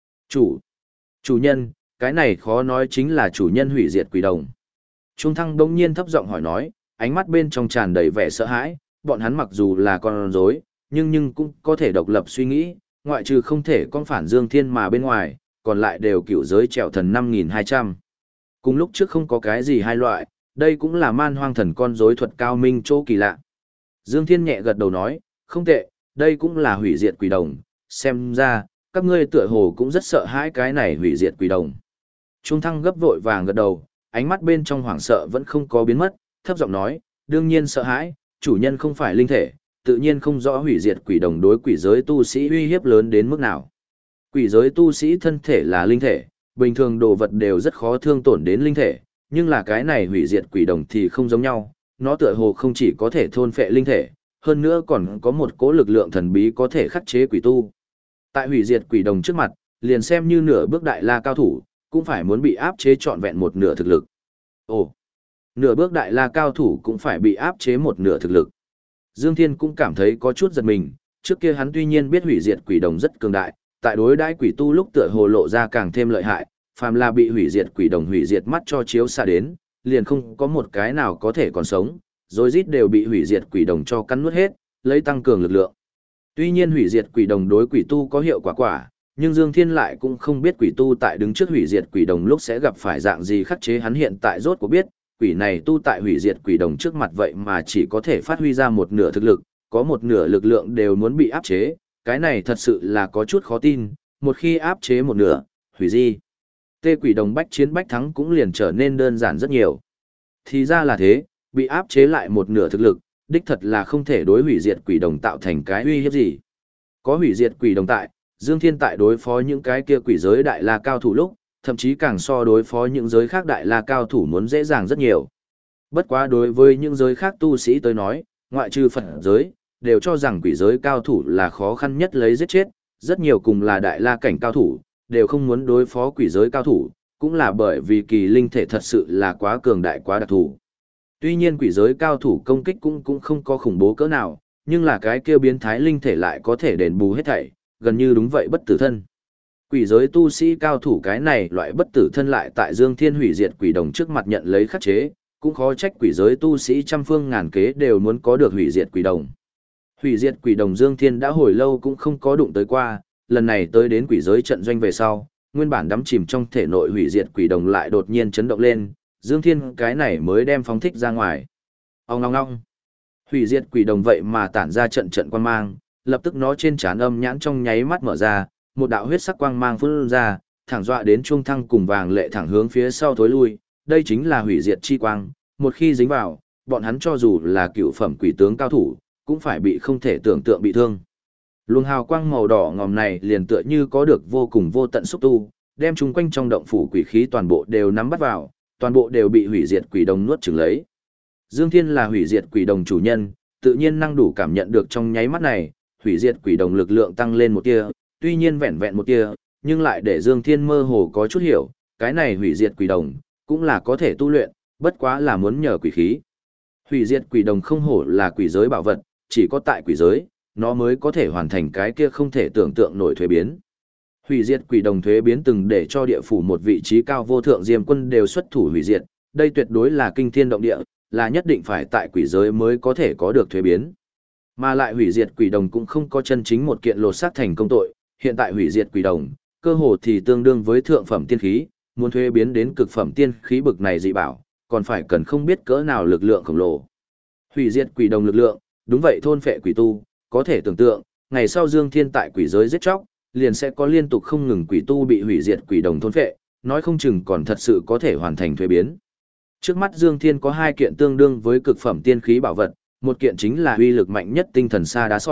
Chủ nhân, cái này khó nói chính là chủ nhân hủy diệt quỷ đồng. Trung Thăng bỗng nhiên thấp giọng hỏi nói, ánh mắt bên trong tràn đầy vẻ sợ hãi, bọn hắn mặc dù là con rối, nhưng cũng có thể độc lập suy nghĩ, ngoại trừ không thể con phản Dương Thiên mà bên ngoài, còn lại đều cựu giới trèo thần 5200. Cùng lúc trước không có cái gì hai loại, đây cũng là man hoang thần con rối thuật cao minh chỗ kỳ lạ. Dương Thiên nhẹ gật đầu nói, không tệ, đây cũng là hủy diệt quỷ đồng, xem ra, các ngươi tựa hồ cũng rất sợ hãi cái này hủy diệt quỷ đồng. Trung Thăng gấp vội vàng gật đầu, ánh mắt bên trong hoảng sợ vẫn không có biến mất, thấp giọng nói, đương nhiên sợ hãi, chủ nhân không phải linh thể, tự nhiên không rõ hủy diệt quỷ đồng đối quỷ giới tu sĩ uy hiếp lớn đến mức nào. Quỷ giới tu sĩ thân thể là linh thể, bình thường đồ vật đều rất khó thương tổn đến linh thể, nhưng là cái này hủy diệt quỷ đồng thì không giống nhau, nó tựa hồ không chỉ có thể thôn phệ linh thể, hơn nữa còn có một cỗ lực lượng thần bí có thể khắc chế quỷ tu. Tại hủy diệt quỷ đồng trước mặt, liền xem như nửa bước đại la cao thủ, cũng phải muốn bị áp chế trọn vẹn một nửa thực lực. Ồ, nửa bước đại la cao thủ cũng phải bị áp chế một nửa thực lực. Dương Thiên cũng cảm thấy có chút giật mình, trước kia hắn tuy nhiên biết hủy diệt quỷ đồng rất cường đại, tại đối đãi quỷ tu lúc tựa hồ lộ ra càng thêm lợi hại, phàm là bị hủy diệt quỷ đồng hủy diệt mắt cho chiếu xa đến, liền không có một cái nào có thể còn sống, rồi rít đều bị hủy diệt quỷ đồng cho cắn nuốt hết, lấy tăng cường lực lượng. Tuy nhiên hủy diệt quỷ đồng đối quỷ tu có hiệu quả, nhưng Dương Thiên lại cũng không biết quỷ tu tại đứng trước hủy diệt quỷ đồng lúc sẽ gặp phải dạng gì khắc chế, hắn hiện tại rốt cuộc biết, quỷ này tu tại hủy diệt quỷ đồng trước mặt vậy mà chỉ có thể phát huy ra một nửa thực lực, có một nửa lực lượng đều muốn bị áp chế, cái này thật sự là có chút khó tin, một khi áp chế một nửa, hủy di. Tê quỷ đồng bách chiến bách thắng cũng liền trở nên đơn giản rất nhiều. Thì ra là thế, bị áp chế lại một nửa thực lực, đích thật là không thể đối hủy diệt quỷ đồng tạo thành cái uy hiếp gì. Có hủy diệt quỷ đồng tại, Dương Thiên tại đối phó những cái kia quỷ giới đại la cao thủ lúc, thậm chí càng so đối phó những giới khác đại la cao thủ muốn dễ dàng rất nhiều. Bất quá đối với những giới khác tu sĩ tới nói, ngoại trừ Phật giới, đều cho rằng quỷ giới cao thủ là khó khăn nhất lấy giết chết, rất nhiều cùng là đại la cảnh cao thủ, đều không muốn đối phó quỷ giới cao thủ, cũng là bởi vì kỳ linh thể thật sự là quá cường đại quá đặc thù. Tuy nhiên quỷ giới cao thủ công kích cũng không có khủng bố cỡ nào, nhưng là cái kia biến thái linh thể lại có thể đền bù hết thảy, gần như đúng vậy bất tử thân. Quỷ giới tu sĩ cao thủ cái này loại bất tử thân lại tại Dương Thiên hủy diệt quỷ đồng trước mặt nhận lấy khắc chế, cũng khó trách quỷ giới tu sĩ trăm phương ngàn kế đều muốn có được hủy diệt quỷ đồng. Hủy diệt quỷ đồng Dương Thiên đã hồi lâu cũng không có đụng tới qua, lần này tới đến quỷ giới trận doanh về sau, nguyên bản đắm chìm trong thể nội hủy diệt quỷ đồng lại đột nhiên chấn động lên, Dương Thiên cái này mới đem phóng thích ra ngoài. Ong ong ong. Hủy diệt quỷ đồng vậy mà tản ra trận trận quang mang, lập tức nó trên trán âm nhãn trong nháy mắt mở ra, một đạo huyết sắc quang mang phun ra, thẳng dọa đến Trung Thăng cùng Vàng Lệ thẳng hướng phía sau thối lui, đây chính là hủy diệt chi quang, một khi dính vào, bọn hắn cho dù là cựu phẩm quỷ tướng cao thủ, cũng phải bị không thể tưởng tượng bị thương. Luồng hào quang màu đỏ ngòm này liền tựa như có được vô cùng vô tận xúc tu, đem chúng quanh trong động phủ quỷ khí toàn bộ đều nắm bắt vào, toàn bộ đều bị hủy diệt quỷ đồng nuốt chửng lấy. Dương Thiên là hủy diệt quỷ đồng chủ nhân, tự nhiên năng đủ cảm nhận được trong nháy mắt này, hủy diệt quỷ đồng lực lượng tăng lên một tia, tuy nhiên vẹn vẹn một tia, nhưng lại để Dương Thiên mơ hồ có chút hiểu, cái này hủy diệt quỷ đồng cũng là có thể tu luyện, bất quá là muốn nhờ quỷ khí. Hủy diệt quỷ đồng không hổ là quỷ giới bảo vật, chỉ có tại quỷ giới, nó mới có thể hoàn thành cái kia không thể tưởng tượng nổi thuế biến. Hủy diệt quỷ đồng thuế biến từng để cho địa phủ một vị trí cao vô thượng Diêm Quân đều xuất thủ hủy diệt, đây tuyệt đối là kinh thiên động địa, là nhất định phải tại quỷ giới mới có thể có được thuế biến. Mà lại hủy diệt quỷ đồng cũng không có chân chính một kiện lột xác thành công tội, hiện tại hủy diệt quỷ đồng, cơ hồ thì tương đương với thượng phẩm tiên khí, muốn thuế biến đến cực phẩm tiên khí bực này dị bảo, còn phải cần không biết cỡ nào lực lượng khổng lồ. Hủy diệt quỷ đồng lực lượng, đúng vậy thôn phệ quỷ tu, có thể tưởng tượng, ngày sau Dương Thiên tại quỷ giới giết chóc, liền sẽ có liên tục không ngừng quỷ tu bị hủy diệt quỷ đồng thôn phệ, nói không chừng còn thật sự có thể hoàn thành thuế biến. Trước mắt Dương Thiên có hai kiện tương đương với cực phẩm tiên khí bảo vật, một kiện chính là uy lực mạnh nhất tinh thần sa đá sỏi,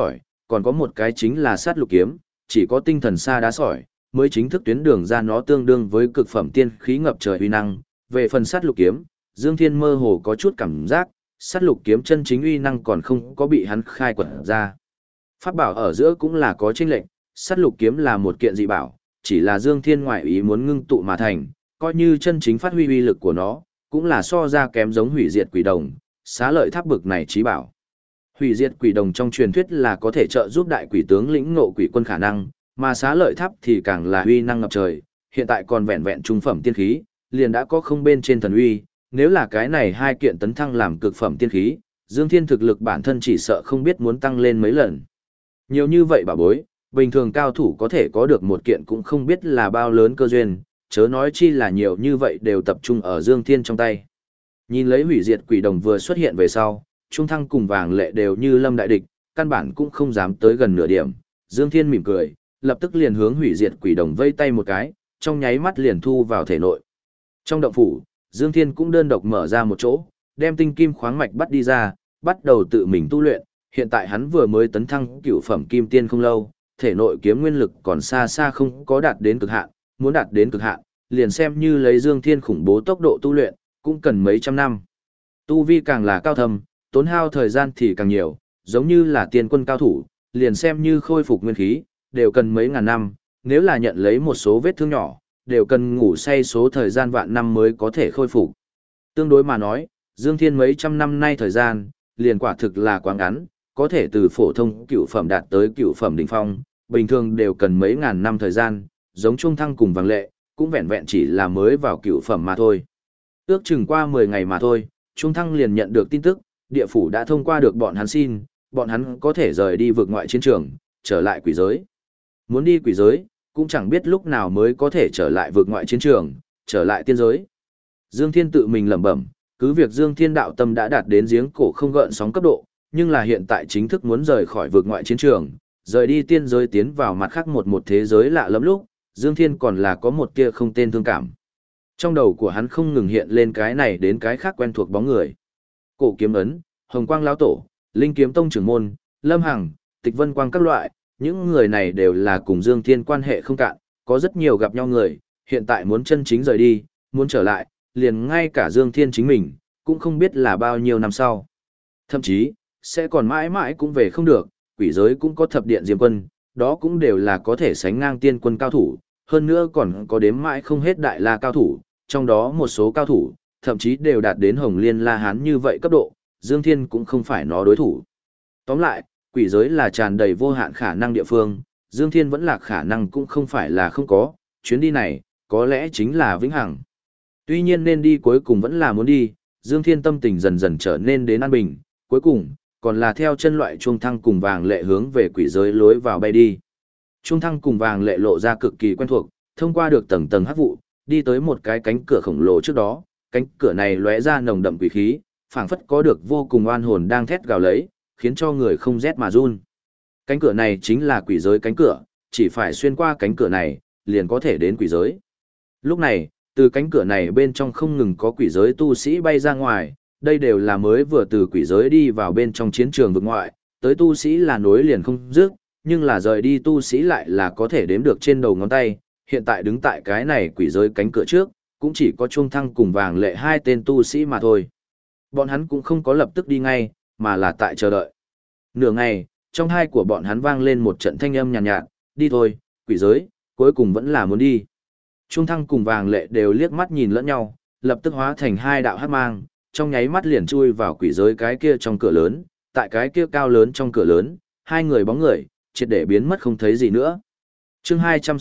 còn có một cái chính là sát lục kiếm, chỉ có tinh thần sa đá sỏi, mới chính thức tuyến đường ra nó tương đương với cực phẩm tiên khí ngập trời uy năng. Về phần sát lục kiếm, Dương Thiên mơ hồ có chút cảm giác, sát lục kiếm chân chính uy năng còn không có bị hắn khai quật ra. Pháp bảo ở giữa cũng là có chênh lệnh, sát lục kiếm là một kiện dị bảo, chỉ là Dương Thiên ngoại ý muốn ngưng tụ mà thành, coi như chân chính phát huy uy lực của nó, cũng là so ra kém giống hủy diệt quỷ đồng, xá lợi tháp bực này trí bảo. Hủy diệt quỷ đồng trong truyền thuyết là có thể trợ giúp đại quỷ tướng lĩnh ngộ quỷ quân khả năng, mà xá lợi tháp thì càng là uy năng ngập trời, hiện tại còn vẹn vẹn trung phẩm tiên khí, liền đã có không bên trên thần uy, nếu là cái này hai kiện tấn thăng làm cực phẩm tiên khí, Dương Thiên thực lực bản thân chỉ sợ không biết muốn tăng lên mấy lần. Nhiều như vậy bà bối, bình thường cao thủ có thể có được một kiện cũng không biết là bao lớn cơ duyên, chớ nói chi là nhiều như vậy đều tập trung ở Dương Thiên trong tay. Nhìn lấy hủy diệt quỷ đồng vừa xuất hiện về sau, Trung Thăng cùng Vàng Lệ đều như lâm đại địch, căn bản cũng không dám tới gần nửa điểm. Dương Thiên mỉm cười, lập tức liền hướng hủy diệt quỷ đồng vây tay một cái, trong nháy mắt liền thu vào thể nội. Trong động phủ, Dương Thiên cũng đơn độc mở ra một chỗ, đem tinh kim khoáng mạch bắt đi ra, bắt đầu tự mình tu luyện. Hiện tại hắn vừa mới tấn thăng cửu phẩm kim tiên không lâu, thể nội kiếm nguyên lực còn xa xa không có đạt đến cực hạn, muốn đạt đến cực hạn, liền xem như lấy Dương Thiên khủng bố tốc độ tu luyện, cũng cần mấy trăm năm. Tu vi càng là cao thâm, tốn hao thời gian thì càng nhiều, giống như là tiên quân cao thủ, liền xem như khôi phục nguyên khí, đều cần mấy ngàn năm, nếu là nhận lấy một số vết thương nhỏ, đều cần ngủ say số thời gian vạn năm mới có thể khôi phục. Tương đối mà nói, Dương Thiên mấy trăm năm nay thời gian, liền quả thực là quá ngắn, có thể từ phổ thông cửu phẩm đạt tới cửu phẩm đỉnh phong, bình thường đều cần mấy ngàn năm thời gian, giống Trung Thăng cùng Vàng Lệ, cũng vẹn vẹn chỉ là mới vào cửu phẩm mà thôi. Ước chừng qua 10 ngày mà thôi, Trung Thăng liền nhận được tin tức, địa phủ đã thông qua được bọn hắn xin, bọn hắn có thể rời đi vượt ngoại chiến trường, trở lại quỷ giới. Muốn đi quỷ giới, cũng chẳng biết lúc nào mới có thể trở lại vượt ngoại chiến trường, trở lại tiên giới. Dương Thiên tự mình lẩm bẩm, cứ việc Dương Thiên đạo tâm đã đạt đến giếng cổ không gợn sóng cấp độ, nhưng là hiện tại chính thức muốn rời khỏi vượt ngoại chiến trường, rời đi tiên giới tiến vào mặt khác một thế giới lạ lẫm lúc, Dương Thiên còn là có một tia không tên thương cảm. Trong đầu của hắn không ngừng hiện lên cái này đến cái khác quen thuộc bóng người. Cổ Kiếm Ấn, Hồng Quang lão tổ, Linh Kiếm Tông trưởng môn, Lâm Hằng, Tịch Vân Quang các loại, những người này đều là cùng Dương Thiên quan hệ không cạn, có rất nhiều gặp nhau người, hiện tại muốn chân chính rời đi, muốn trở lại, liền ngay cả Dương Thiên chính mình, cũng không biết là bao nhiêu năm sau. Thậm chí, sẽ còn mãi mãi cũng về không được, quỷ giới cũng có thập điện diêm quân, đó cũng đều là có thể sánh ngang tiên quân cao thủ, hơn nữa còn có đếm mãi không hết đại la cao thủ, trong đó một số cao thủ, thậm chí đều đạt đến Hồng Liên La Hán như vậy cấp độ, Dương Thiên cũng không phải nó đối thủ. Tóm lại, quỷ giới là tràn đầy vô hạn khả năng địa phương, Dương Thiên vẫn là khả năng cũng không phải là không có, chuyến đi này, có lẽ chính là vĩnh hằng. Tuy nhiên nên đi cuối cùng vẫn là muốn đi, Dương Thiên tâm tình dần dần trở nên đến an bình, cuối cùng, còn là theo chân loại Trung Thăng cùng Vàng Lệ hướng về quỷ giới lối vào bay đi. Trung Thăng cùng Vàng Lệ lộ ra cực kỳ quen thuộc, thông qua được tầng tầng hắc vụ, đi tới một cái cánh cửa khổng lồ trước đó, cánh cửa này lóe ra nồng đậm quỷ khí, phảng phất có được vô cùng oan hồn đang thét gào lấy, khiến cho người không rét mà run. Cánh cửa này chính là quỷ giới cánh cửa, chỉ phải xuyên qua cánh cửa này, liền có thể đến quỷ giới. Lúc này, từ cánh cửa này bên trong không ngừng có quỷ giới tu sĩ bay ra ngoài, đây đều là mới vừa từ quỷ giới đi vào bên trong chiến trường vực ngoại, tới tu sĩ là nối liền không dứt, nhưng là rời đi tu sĩ lại là có thể đếm được trên đầu ngón tay, hiện tại đứng tại cái này quỷ giới cánh cửa trước, cũng chỉ có Trung Thăng cùng Vàng Lệ hai tên tu sĩ mà thôi. Bọn hắn cũng không có lập tức đi ngay, mà là tại chờ đợi. Nửa ngày, trong hai của bọn hắn vang lên một trận thanh âm nhàn nhạt, đi thôi, quỷ giới, cuối cùng vẫn là muốn đi. Trung Thăng cùng Vàng Lệ đều liếc mắt nhìn lẫn nhau, lập tức hóa thành hai đạo hắc mang, trong nháy mắt liền chui vào quỷ giới cái kia trong cửa lớn, tại cái kia cao lớn trong cửa lớn, hai người bóng người, triệt để biến mất không thấy gì nữa. Chương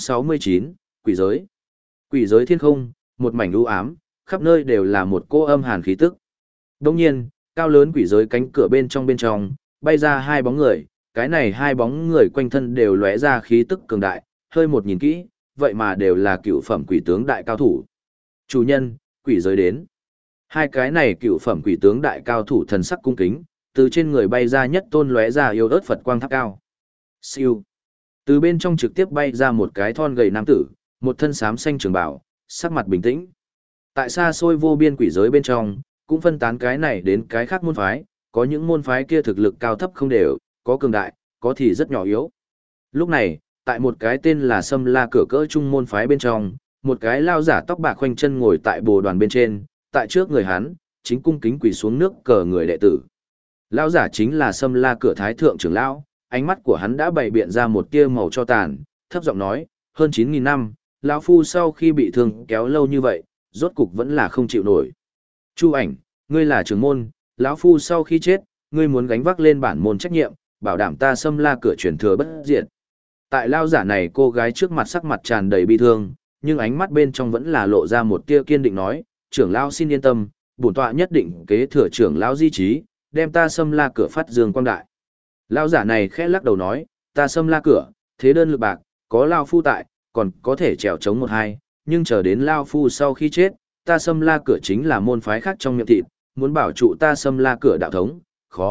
269, Quỷ giới. Quỷ giới thiên không, một mảnh u ám, khắp nơi đều là một cô âm hàn khí tức. Đồng nhiên, cao lớn quỷ giới cánh cửa bên trong, bay ra hai bóng người, cái này hai bóng người quanh thân đều lóe ra khí tức cường đại, hơi một nhìn kỹ, vậy mà đều là cựu phẩm quỷ tướng đại cao thủ. Chủ nhân, quỷ giới đến. Hai cái này cựu phẩm quỷ tướng đại cao thủ thần sắc cung kính, từ trên người bay ra nhất tôn lóe ra yêu ớt Phật quang tháp cao. Siêu. Từ bên trong trực tiếp bay ra một cái thon gầy nam tử, một thân xám xanh trường bào, sắc mặt bình tĩnh. Tại xa xôi vô biên quỷ giới bên trong, cũng phân tán cái này đến cái khác môn phái, có những môn phái kia thực lực cao thấp không đều, có cường đại, có thì rất nhỏ yếu. Lúc này, tại một cái tên là Sâm La Cửa cỡ trung môn phái bên trong, một cái lao giả tóc bạc khoanh chân ngồi tại bồ đoàn bên trên, tại trước người hắn, chính cung kính quỳ xuống nước cờ người đệ tử. Lao giả chính là Sâm La Cửa thái thượng trưởng lão, ánh mắt của hắn đã bày biện ra một tia màu cho tàn, thấp giọng nói, hơn 9.000 năm, lão phu sau khi bị thương kéo lâu như vậy, rốt cục vẫn là không chịu nổi. Chu Ảnh, ngươi là trưởng môn, lão phu sau khi chết, ngươi muốn gánh vác lên bản môn trách nhiệm, bảo đảm ta Sâm La Cửa truyền thừa bất diệt. Tại lao giả này cô gái trước mặt sắc mặt tràn đầy bi thương, nhưng ánh mắt bên trong vẫn là lộ ra một tia kiên định nói, trưởng lão xin yên tâm, bổn tọa nhất định kế thừa trưởng lão di trí, đem ta Sâm La Cửa phát dương quang đại. Lao giả này khẽ lắc đầu nói, ta Sâm La Cửa, thế đơn lực bạc, có lao phu tại, còn có thể trèo chống một hai, nhưng chờ đến lao phu sau khi chết, ta Sâm La Cửa chính là môn phái khác trong miệng thịt, muốn bảo trụ ta Sâm La Cửa đạo thống,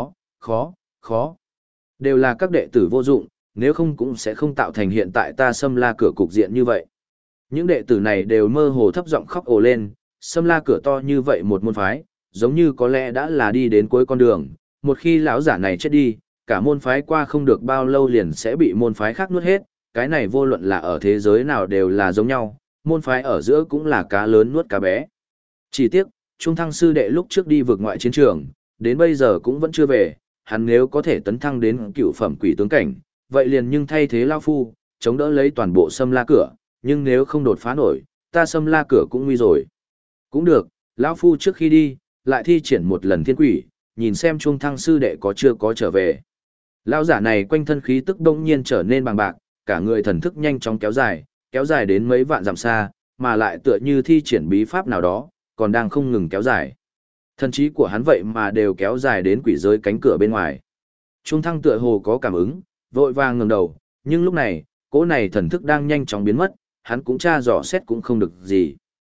khó. Đều là các đệ tử vô dụng, nếu không cũng sẽ không tạo thành hiện tại ta Sâm La Cửa cục diện như vậy. Những đệ tử này đều mơ hồ thấp giọng khóc ồ lên, Sâm La Cửa to như vậy một môn phái, giống như có lẽ đã là đi đến cuối con đường, một khi lão giả này chết đi, cả môn phái qua không được bao lâu liền sẽ bị môn phái khác nuốt hết, cái này vô luận là ở thế giới nào đều là giống nhau, môn phái ở giữa cũng là cá lớn nuốt cá bé. Chỉ tiếc, Trung Thăng sư đệ lúc trước đi vượt ngoại chiến trường, đến bây giờ cũng vẫn chưa về, hắn nếu có thể tấn thăng đến cựu phẩm quỷ tướng cảnh, vậy liền nhưng thay thế lao phu, chống đỡ lấy toàn bộ Sâm La Cửa, nhưng nếu không đột phá nổi, ta Sâm La Cửa cũng nguy rồi. Cũng được, lão phu trước khi đi, lại thi triển một lần thiên quỷ, nhìn xem Trung Thăng sư đệ có chưa có trở về. Lão giả này quanh thân khí tức đông nhiên trở nên bằng bạc, cả người thần thức nhanh chóng kéo dài đến mấy vạn dặm xa, mà lại tựa như thi triển bí pháp nào đó, còn đang không ngừng kéo dài. Thần trí của hắn vậy mà đều kéo dài đến quỷ giới cánh cửa bên ngoài. Trung Thăng tựa hồ có cảm ứng, vội vàng ngẩng đầu, nhưng lúc này, cỗ này thần thức đang nhanh chóng biến mất, hắn cũng tra dò xét cũng không được gì.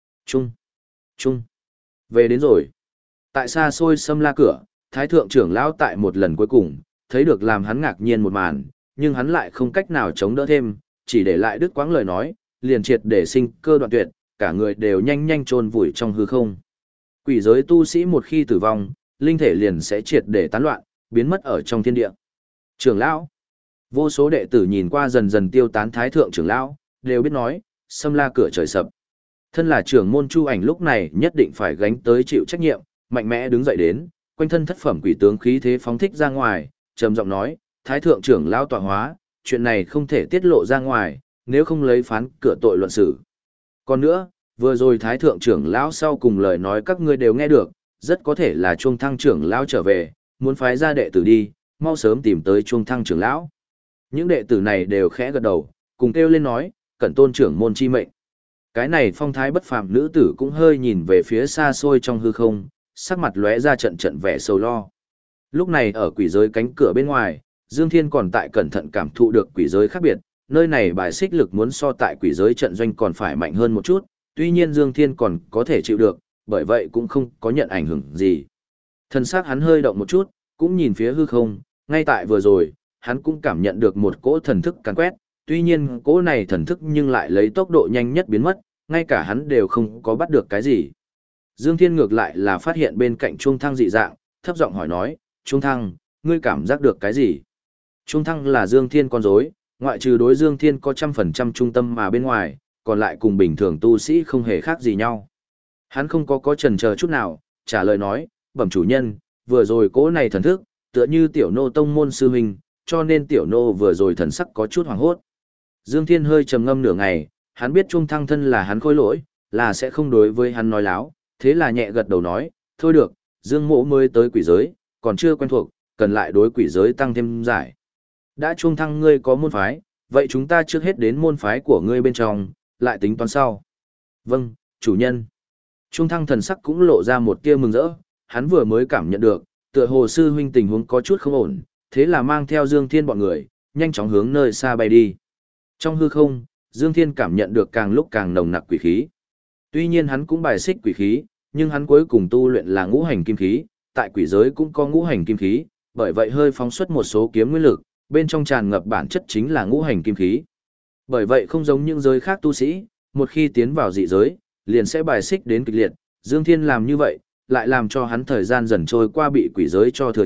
Trung, về đến rồi. Tại xa xôi Sâm La Cửa, Thái thượng trưởng lão tại một lần cuối cùng, thấy được làm hắn ngạc nhiên một màn, nhưng hắn lại không cách nào chống đỡ thêm, chỉ để lại đứt quãng lời nói, liền triệt để sinh cơ đoạn tuyệt, cả người đều nhanh chôn vùi trong hư không. Quỷ giới tu sĩ một khi tử vong, linh thể liền sẽ triệt để tán loạn, biến mất ở trong thiên địa. Trưởng lão, vô số đệ tử nhìn qua dần dần tiêu tán Thái thượng trưởng lão, đều biết nói, Sâm La Cửa trời sập. Thân là trưởng môn Chu Ảnh lúc này nhất định phải gánh tới chịu trách nhiệm, mạnh mẽ đứng dậy đến, quanh thân thất phẩm quỷ tướng khí thế phóng thích ra ngoài, trầm giọng nói, Thái thượng trưởng lão tọa hóa, chuyện này không thể tiết lộ ra ngoài, nếu không lấy phán cửa tội luận xử. Còn nữa, vừa rồi Thái thượng trưởng lão sau cùng lời nói các ngươi đều nghe được, rất có thể là Trung Thăng trưởng lão trở về, muốn phái ra đệ tử đi, mau sớm tìm tới Trung Thăng trưởng lão. Những đệ tử này đều khẽ gật đầu, cùng kêu lên nói, cẩn tôn trưởng môn chi mệnh. Cái này phong thái bất phàm nữ tử cũng hơi nhìn về phía xa xôi trong hư không, sắc mặt lóe ra trận trận vẻ sầu lo. Lúc này ở quỷ giới cánh cửa bên ngoài, Dương Thiên còn tại cẩn thận cảm thụ được quỷ giới khác biệt, nơi này bài xích lực muốn so tại quỷ giới trận doanh còn phải mạnh hơn một chút, tuy nhiên Dương Thiên còn có thể chịu được, bởi vậy cũng không có nhận ảnh hưởng gì. Thân xác hắn hơi động một chút, cũng nhìn phía hư không, ngay tại vừa rồi, hắn cũng cảm nhận được một cỗ thần thức càn quét, tuy nhiên cỗ này thần thức nhưng lại lấy tốc độ nhanh nhất biến mất, ngay cả hắn đều không có bắt được cái gì. Dương Thiên ngược lại là phát hiện bên cạnh Trung Thăng dị dạng, thấp giọng hỏi nói, Trung Thăng, ngươi cảm giác được cái gì? Trung Thăng là Dương Thiên con rối, ngoại trừ đối Dương Thiên có 100% trung tâm mà bên ngoài, còn lại cùng bình thường tu sĩ không hề khác gì nhau. Hắn không có chần chờ chút nào, trả lời nói, bẩm chủ nhân, vừa rồi cỗ này thần thức, tựa như tiểu nô tông môn sư huynh, cho nên tiểu nô vừa rồi thần sắc có chút hoảng hốt. Dương Thiên hơi trầm ngâm nửa ngày, hắn biết Trung Thăng thân là hắn khôi lỗi, là sẽ không đối với hắn nói láo, thế là nhẹ gật đầu nói, thôi được, Dương mỗ mới tới quỷ giới, còn chưa quen thuộc, cần lại đối quỷ giới tăng thêm giải. Đã Trung Thăng ngươi có môn phái, vậy chúng ta trước hết đến môn phái của ngươi bên trong, lại tính toán sau. Vâng, chủ nhân. Trung Thăng thần sắc cũng lộ ra một tia mừng rỡ, hắn vừa mới cảm nhận được, tựa hồ sư huynh tình huống có chút không ổn, thế là mang theo Dương Thiên bọn người, nhanh chóng hướng nơi xa bay đi. Trong hư không, Dương Thiên cảm nhận được càng lúc càng nồng nặc quỷ khí. Tuy nhiên hắn cũng bài xích quỷ khí, nhưng hắn cuối cùng tu luyện là ngũ hành kim khí, tại quỷ giới cũng có ngũ hành kim khí, bởi vậy hơi phóng xuất một số kiếm nguyên lực, bên trong tràn ngập bản chất chính là ngũ hành kim khí. Bởi vậy không giống những giới khác tu sĩ, một khi tiến vào dị giới, liền sẽ bài xích đến kịch liệt, Dương Thiên làm như vậy, lại làm cho hắn thời gian dần trôi qua bị quỷ giới cho thừa nhận,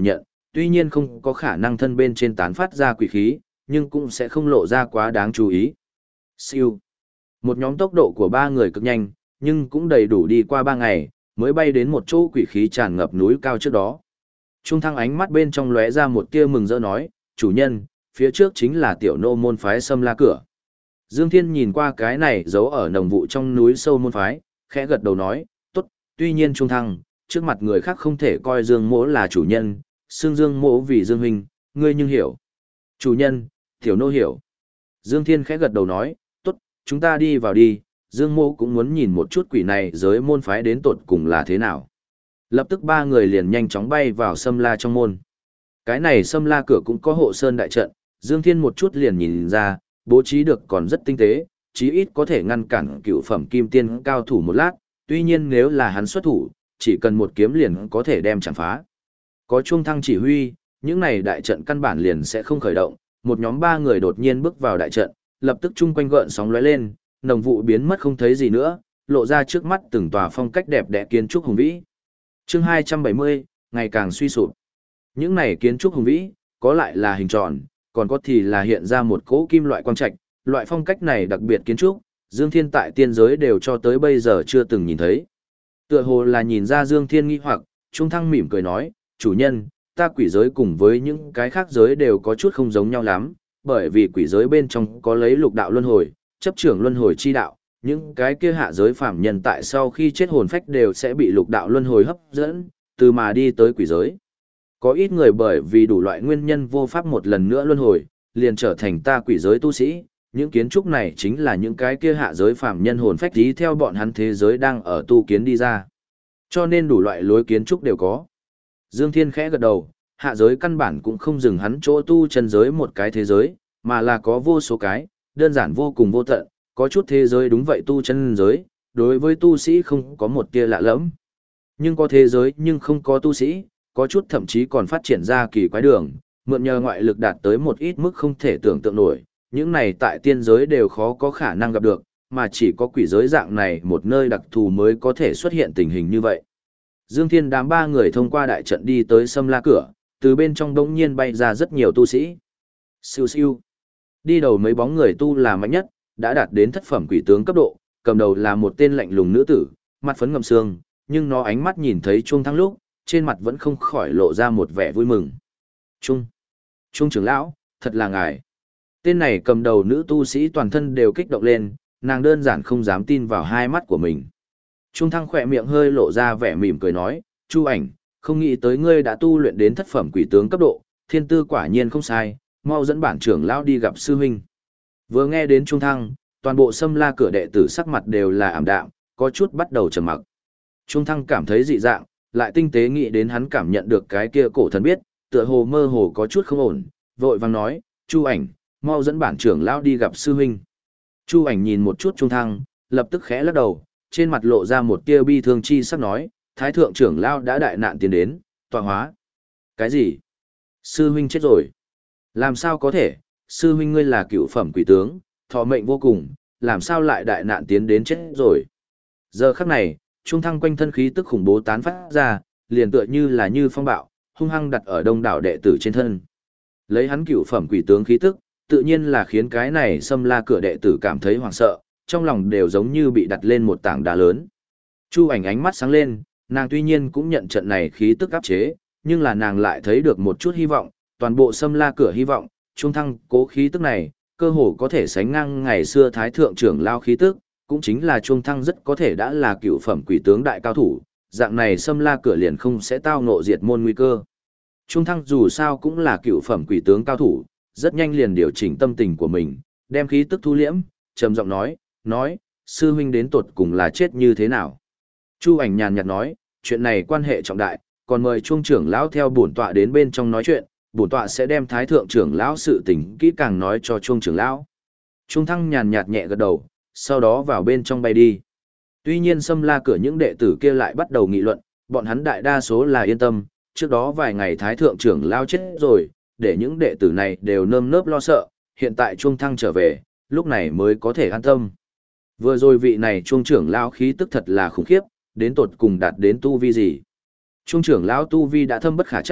tuy nhiên không có khả năng thân bên trên tán phát ra quỷ khí, nhưng cũng sẽ không lộ ra quá đáng chú ý. Siêu. Một nhóm tốc độ của 3 người cực nhanh, nhưng cũng đầy đủ đi qua 3 ngày, mới bay đến một chỗ quỷ khí tràn ngập núi cao trước đó. Trung Thăng ánh mắt bên trong lóe ra một tia mừng rỡ nói, chủ nhân, phía trước chính là tiểu nô môn phái Sâm La Cửa. Dương Thiên nhìn qua cái này giấu ở nồng vụ trong núi sâu môn phái, khẽ gật đầu nói, tốt, tuy nhiên Trung Thăng, trước mặt người khác không thể coi Dương Mỗ là chủ nhân, xưng Dương Mỗ vì Dương Huynh, ngươi nhưng hiểu. Chủ nhân, tiểu nô hiểu. Dương Thiên khẽ gật đầu nói, tốt, chúng ta đi vào đi, Dương Mỗ cũng muốn nhìn một chút quỷ này giới môn phái đến tột cùng là thế nào. Lập tức 3 người liền nhanh chóng bay vào Sâm La trong môn. Cái này Sâm La Cửa cũng có hộ sơn đại trận, Dương Thiên một chút liền nhìn ra, bố trí được còn rất tinh tế, chí ít có thể ngăn cản cựu phẩm kim tiên cao thủ một lát, tuy nhiên nếu là hắn xuất thủ, chỉ cần một kiếm liền có thể đem chạm phá. Có Trung Thăng chỉ huy, những này đại trận căn bản liền sẽ không khởi động, một nhóm 3 người đột nhiên bước vào đại trận, lập tức chung quanh gợn sóng lóe lên, nồng vụ biến mất không thấy gì nữa, lộ ra trước mắt từng tòa phong cách đẹp đẽ kiến trúc hùng vĩ. Chương 270, ngày càng suy sụp. Những này kiến trúc hùng vĩ, có lại là hình tròn, còn có thì là hiện ra một cỗ kim loại quang trạch, loại phong cách này đặc biệt kiến trúc, Dương Thiên tại tiên giới đều cho tới bây giờ chưa từng nhìn thấy. Tựa hồ là nhìn ra Dương Thiên nghi hoặc, Trung Thăng mỉm cười nói, chủ nhân, ta quỷ giới cùng với những cái khác giới đều có chút không giống nhau lắm, bởi vì quỷ giới bên trong có lấy lục đạo luân hồi, chấp trưởng luân hồi chi đạo, những cái kia hạ giới phạm nhân tại sau khi chết hồn phách đều sẽ bị lục đạo luân hồi hấp dẫn, từ mà đi tới quỷ giới. Có ít người bởi vì đủ loại nguyên nhân vô pháp một lần nữa luân hồi, liền trở thành ta quỷ giới tu sĩ, những kiến trúc này chính là những cái kia hạ giới phạm nhân hồn phách tí theo bọn hắn thế giới đang ở tu kiến đi ra. Cho nên đủ loại lối kiến trúc đều có. Dương Thiên khẽ gật đầu, hạ giới căn bản cũng không dừng hắn chỗ tu chân giới một cái thế giới, mà là có vô số cái, đơn giản vô cùng vô tận, có chút thế giới đúng vậy tu chân giới, đối với tu sĩ không có một tia lạ lẫm. Nhưng có thế giới nhưng không có tu sĩ, có chút thậm chí còn phát triển ra kỳ quái đường, mượn nhờ ngoại lực đạt tới một ít mức không thể tưởng tượng nổi, những này tại tiên giới đều khó có khả năng gặp được, mà chỉ có quỷ giới dạng này một nơi đặc thù mới có thể xuất hiện tình hình như vậy. Dương Thiên đám 3 người thông qua đại trận đi tới Sâm La Cửa, từ bên trong đống nhiên bay ra rất nhiều tu sĩ. Siêu siêu. Đi đầu mấy bóng người tu là mạnh nhất, đã đạt đến thất phẩm quỷ tướng cấp độ, cầm đầu là một tên lạnh lùng nữ tử, mặt phấn ngậm sương, nhưng nó ánh mắt nhìn thấy Trung Thăng lúc, trên mặt vẫn không khỏi lộ ra một vẻ vui mừng. Trung trưởng lão, thật là ngài. Tên này cầm đầu nữ tu sĩ toàn thân đều kích động lên, nàng đơn giản không dám tin vào hai mắt của mình. Trung Thăng khỏe miệng hơi lộ ra vẻ mỉm cười nói, Chu ảnh, không nghĩ tới ngươi đã tu luyện đến thất phẩm quỷ tướng cấp độ, thiên tư quả nhiên không sai, mau dẫn bản trưởng lão đi gặp sư huynh. Vừa nghe đến Trung Thăng, toàn bộ Sâm La Cửa đệ tử sắc mặt đều là ảm đạm, có chút bắt đầu trầm mặc. Trung Thăng cảm thấy dị dạng, lại tinh tế nghĩ đến hắn cảm nhận được cái kia cổ thần biết, tựa hồ mơ hồ có chút không ổn, vội vàng nói, Chu ảnh, mau dẫn bản trưởng lão đi gặp sư huynh. Chu ảnh nhìn một chút Trung Thăng, lập tức khẽ lắc đầu, trên mặt lộ ra một tia bi thương chi sắc nói, Thái thượng trưởng lão đã đại nạn tiến đến, tọa hóa. Cái gì? Sư huynh chết rồi. Làm sao có thể, sư huynh ngươi là cựu phẩm quỷ tướng, thọ mệnh vô cùng, làm sao lại đại nạn tiến đến chết rồi. Giờ khắc này, Trung Thăng quanh thân khí tức khủng bố tán phát ra, liền tựa như là như phong bạo, hung hăng đặt ở đông đảo đệ tử trên thân. Lấy hắn cựu phẩm quỷ tướng khí tức, tự nhiên là khiến cái này Sâm La Cửa đệ tử cảm thấy hoảng sợ, trong lòng đều giống như bị đặt lên một tảng đá lớn. Chu ảnh ánh mắt sáng lên, nàng tuy nhiên cũng nhận trận này khí tức áp chế, nhưng là nàng lại thấy được một chút hy vọng, toàn bộ Sâm La Cửa hy vọng, Trung Thăng cố khí tức này, cơ hồ có thể sánh ngang ngày xưa Thái thượng trưởng lao khí tức, cũng chính là Trung Thăng rất có thể đã là cựu phẩm quỷ tướng đại cao thủ, dạng này Sâm La Cửa liền không sẽ tao ngộ diệt môn nguy cơ. Trung Thăng dù sao cũng là cựu phẩm quỷ tướng cao thủ, rất nhanh liền điều chỉnh tâm tình của mình, đem khí tức thu liễm, trầm giọng nói, sư huynh đến tột cùng là chết như thế nào. Chu ảnh nhàn nhạt nói, chuyện này quan hệ trọng đại, còn mời Trung trưởng lão theo bổn tọa đến bên trong nói chuyện, bổn tọa sẽ đem Thái thượng trưởng lão sự tình kỹ càng nói cho Trung trưởng lão. Trung Thăng nhàn nhạt nhẹ gật đầu, sau đó vào bên trong bay đi. Tuy nhiên Sâm La Cửa những đệ tử kia lại bắt đầu nghị luận, bọn hắn đại đa số là yên tâm, trước đó vài ngày Thái thượng trưởng lão chết rồi, để những đệ tử này đều nơm nớp lo sợ, hiện tại Trung Thăng trở về, lúc này mới có thể an tâm. Vừa rồi vị này Trung trưởng lão khí tức thật là khủng khiếp, đến tột cùng đạt đến tu vi gì. Trung trưởng lão tu vi đã thâm bất khả chắc,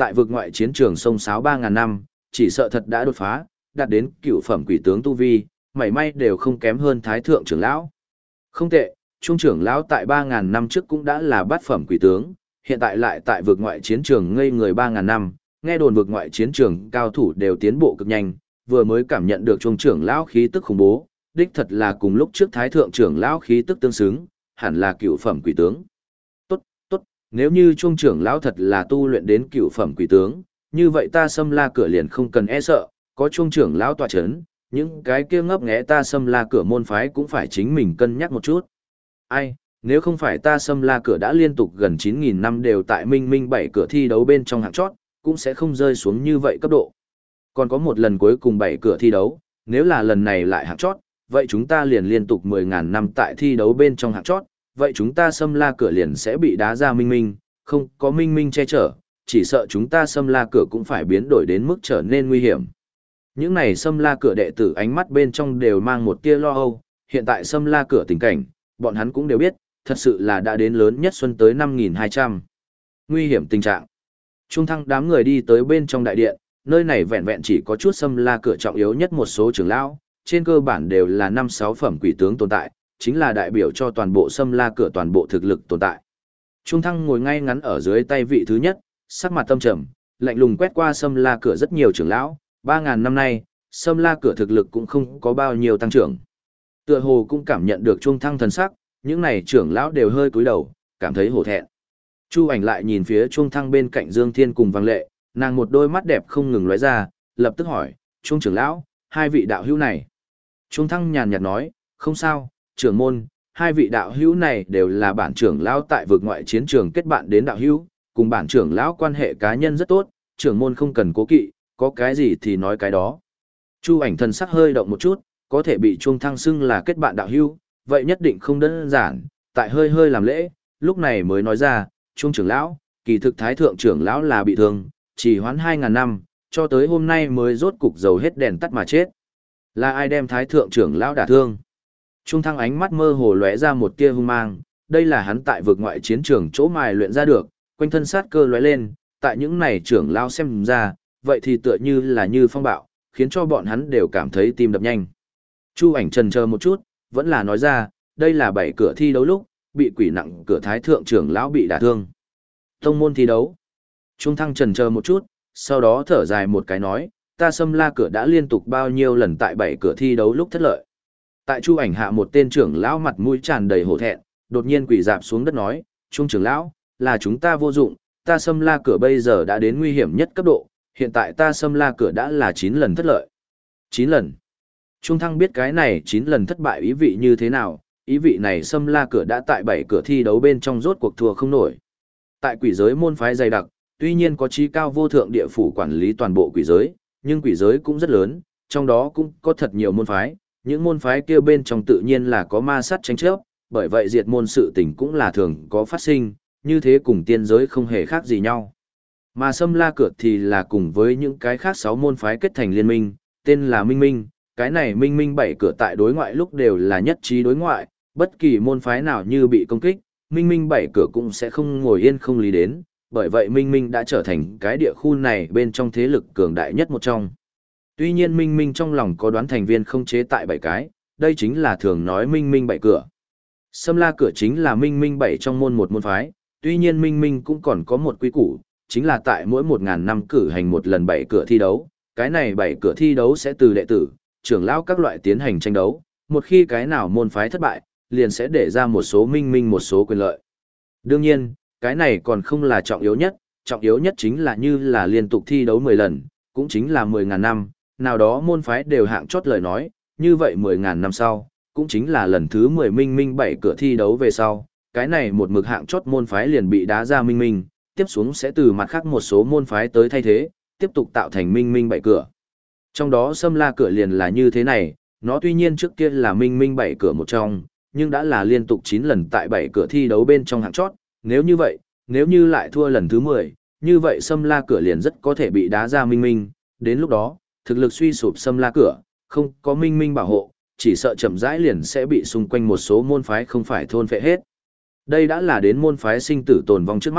tại vực ngoại chiến trường sông sáo 3.000 năm, chỉ sợ thật đã đột phá, đạt đến cựu phẩm quỷ tướng tu vi, mảy may đều không kém hơn thái thượng trưởng lão. Không tệ, trung trưởng lão tại 3.000 năm trước cũng đã là bát phẩm quỷ tướng, hiện tại lại tại vực ngoại chiến trường ngây người 3.000 năm, nghe đồn vực ngoại chiến trường cao thủ đều tiến bộ cực nhanh, vừa mới cảm nhận được trung trưởng lão khí tức khủng bố, đích thật là cùng lúc trước thái thượng trưởng lão khí tức tương xứng, hẳn là cựu phẩm quỷ tướng. Tốt, tốt, nếu như trung trưởng lão thật là tu luyện đến cựu phẩm quỷ tướng, như vậy ta Sâm La cửa liền không cần e sợ, có trung trưởng lão tọa chấn, những cái kia ngấp nghé ta Sâm La cửa môn phái cũng phải chính mình cân nhắc một chút. Ai, nếu không phải ta Sâm La cửa đã liên tục gần 9.000 năm đều tại Minh Minh 7 cửa thi đấu bên trong hạng chót, cũng sẽ không rơi xuống như vậy cấp độ. Còn có một lần cuối cùng 7 cửa thi đấu, nếu là lần này lại hạng chót, vậy chúng ta liền liên tục 10.000 năm tại thi đấu bên trong hạng chót, vậy chúng ta Sâm La cửa liền sẽ bị đá ra Minh Minh, không có Minh Minh che chở, chỉ sợ chúng ta Sâm La cửa cũng phải biến đổi đến mức trở nên nguy hiểm. Những này Sâm La cửa đệ tử ánh mắt bên trong đều mang một tia lo âu, hiện tại Sâm La cửa tình cảnh, bọn hắn cũng đều biết, thật sự là đã đến lớn nhất xuân tới 5.200. Nguy hiểm tình trạng. Trung thăng đám người đi tới bên trong đại điện, nơi này vẹn vẹn chỉ có chút Sâm La cửa trọng yếu nhất một số trưởng lão, trên cơ bản đều là 5-6 phẩm quỷ tướng tồn tại, chính là đại biểu cho toàn bộ Sâm La cửa toàn bộ thực lực tồn tại. Trung thăng ngồi ngay ngắn ở dưới tay vị thứ nhất, sắc mặt tâm trầm, lạnh lùng quét qua Sâm La cửa rất nhiều trưởng lão, 3.000 năm nay, Sâm La cửa thực lực cũng không có bao nhiêu tăng trưởng. Tựa hồ cũng cảm nhận được Trung thăng thần sắc, những này trưởng lão đều hơi cúi đầu, cảm thấy hổ thẹn. Chu ảnh lại nhìn phía Trung thăng bên cạnh Dương Thiên cùng Văn Lệ, nàng một đôi mắt đẹp không ngừng lóe ra, lập tức hỏi, Trung trưởng lão, hai vị đạo hữu này. Trung thăng nhàn nhạt nói, không sao, trưởng môn, hai vị đạo hữu này đều là bản trưởng lão tại vực ngoại chiến trường kết bạn đến đạo hữu, cùng bản trưởng lão quan hệ cá nhân rất tốt, trưởng môn không cần cố kỵ, có cái gì thì nói cái đó. Chu ảnh thần sắc hơi động một chút, có thể bị Trung thăng xưng là kết bạn đạo hữu, vậy nhất định không đơn giản, tại hơi hơi làm lễ, lúc này mới nói ra, Trung trưởng lão, kỳ thực thái thượng trưởng lão là bị thương, chỉ hoãn 2.000 năm, cho tới hôm nay mới rốt cục dầu hết đèn tắt mà chết. Là ai đem thái thượng trưởng lão đả thương? Trung thăng ánh mắt mơ hồ lóe ra một tia hung mang, đây là hắn tại vực ngoại chiến trường chỗ mài luyện ra được, quanh thân sát cơ lóe lên, tại những này trưởng lão xem ra, vậy thì tựa như là như phong bạo, khiến cho bọn hắn đều cảm thấy tim đập nhanh. Chu ảnh chần chờ một chút, vẫn là nói ra, đây là 7 cửa thi đấu lúc, bị quỷ nặng cửa thái thượng trưởng lão bị đả thương. Tông môn thi đấu. Trung thăng chần chờ một chút, sau đó thở dài một cái nói, ta Sâm La cửa đã liên tục bao nhiêu lần tại 7 cửa thi đấu lúc thất lợi. Tại Chu ảnh hạ một tên trưởng lão mặt mũi tràn đầy hổ thẹn, đột nhiên quỳ rạp xuống đất nói, Trung trưởng lão, là chúng ta vô dụng, ta Sâm La cửa bây giờ đã đến nguy hiểm nhất cấp độ, hiện tại ta Sâm La cửa đã là 9 lần thất lợi. 9 lần. Trung thăng biết cái này 9 lần thất bại ý vị như thế nào, ý vị này Sâm La cửa đã tại 7 cửa thi đấu bên trong rốt cuộc thua không nổi. Tại quỷ giới môn phái dày đặc, tuy nhiên có chí cao vô thượng địa phủ quản lý toàn bộ quỷ giới, nhưng quỷ giới cũng rất lớn, trong đó cũng có thật nhiều môn phái, những môn phái kia bên trong tự nhiên là có ma sát tranh chấp, bởi vậy diệt môn sự tình cũng là thường có phát sinh, như thế cùng tiên giới không hề khác gì nhau. Mà Sâm La cửa thì là cùng với những cái khác 6 môn phái kết thành liên minh, tên là Minh Minh, cái này Minh Minh 7 cửa tại đối ngoại lúc đều là nhất trí đối ngoại, bất kỳ môn phái nào như bị công kích, Minh Minh 7 cửa cũng sẽ không ngồi yên không lý đến, bởi vậy Minh Minh đã trở thành cái địa khu này bên trong thế lực cường đại nhất một trong. Tuy nhiên Minh Minh trong lòng có đoán thành viên không chế tại 7 cái, đây chính là thường nói Minh Minh 7 cửa. Sâm La cửa chính là Minh Minh 7 trong môn một môn phái, tuy nhiên Minh Minh cũng còn có một quy củ, chính là tại mỗi 1.000 năm cử hành một lần 7 cửa thi đấu, cái này 7 cửa thi đấu sẽ từ đệ tử, trưởng lão các loại tiến hành tranh đấu, một khi cái nào môn phái thất bại, liền sẽ để ra một số Minh Minh một số quyền lợi. Đương nhiên, cái này còn không là trọng yếu nhất chính là như là liên tục thi đấu 10 lần, cũng chính là 10.000 năm, nào đó môn phái đều hạng chót lời nói, như vậy 10.000 năm sau, cũng chính là lần thứ 10 Minh Minh 7 cửa thi đấu về sau, cái này một mực hạng chót môn phái liền bị đá ra Minh Minh, tiếp xuống sẽ từ mặt khác một số môn phái tới thay thế, tiếp tục tạo thành Minh Minh 7 cửa. Trong đó Sâm La cửa liền là như thế này, nó tuy nhiên trước kia là Minh Minh 7 cửa một trong, nhưng đã là liên tục 9 lần tại 7 cửa thi đấu bên trong hạng chót, nếu như vậy, nếu như lại thua lần thứ 10, như vậy Sâm La cửa liền rất có thể bị đá ra Minh Minh, đến lúc đó, thực lực suy sụp Sâm La cửa, không có Minh Minh bảo hộ, chỉ sợ chậm rãi liền sẽ bị xung quanh một số môn phái không phải thôn phệ hết. Đây đã là đến môn phái sinh tử tồn vong trước mắt,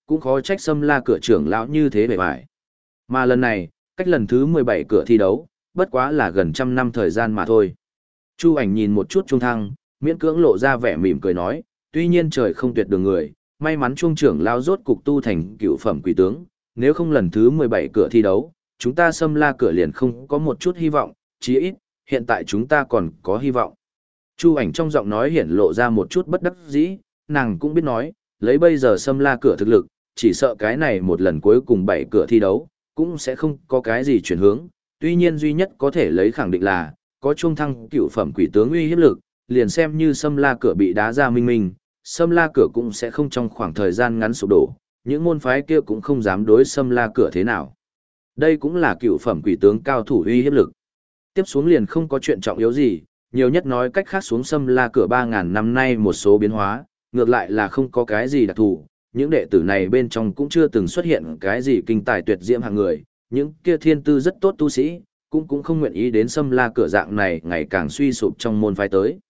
Cũng khó trách Sâm La cửa trưởng lão như thế bề bại. Mà lần này, cách lần thứ 17 cửa thi đấu, bất quá là gần trăm năm thời gian mà thôi. Chu Ảnh nhìn một chút Trung Thăng, miễn cưỡng lộ ra vẻ mỉm cười nói, tuy nhiên trời không tuyệt đường người, may mắn Trung trưởng lão rốt cục tu thành cựu phẩm quỷ tướng, nếu không lần thứ 17 cửa thi đấu, chúng ta Sâm La cửa liền không có một chút hy vọng, chí ít, hiện tại chúng ta còn có hy vọng. Chu Ảnh trong giọng nói hiển lộ ra một chút bất đắc dĩ, nàng cũng biết nói, lấy bây giờ Sâm La cửa thực lực, chỉ sợ cái này một lần cuối cùng 7 cửa thi đấu, cũng sẽ không có cái gì chuyển hướng, tuy nhiên duy nhất có thể lấy khẳng định là, có Trung Thăng cựu phẩm quỷ tướng uy hiếp lực, liền xem như Sâm La cửa bị đá ra minh minh, Sâm La cửa cũng sẽ không trong khoảng thời gian ngắn sụp đổ, những môn phái kia cũng không dám đối Sâm La cửa thế nào. Đây cũng là cựu phẩm quỷ tướng cao thủ uy hiếp lực. Tiếp xuống liền không có chuyện trọng yếu gì, nhiều nhất nói cách khác xuống Sâm La cửa 3.000 năm nay một số biến hóa, ngược lại là không có cái gì đặc thù, những đệ tử này bên trong cũng chưa từng xuất hiện cái gì kinh tài tuyệt diễm hạng người, những kia thiên tư rất tốt tu sĩ, cũng không nguyện ý đến Sâm La cửa dạng này ngày càng suy sụp trong môn phái tới.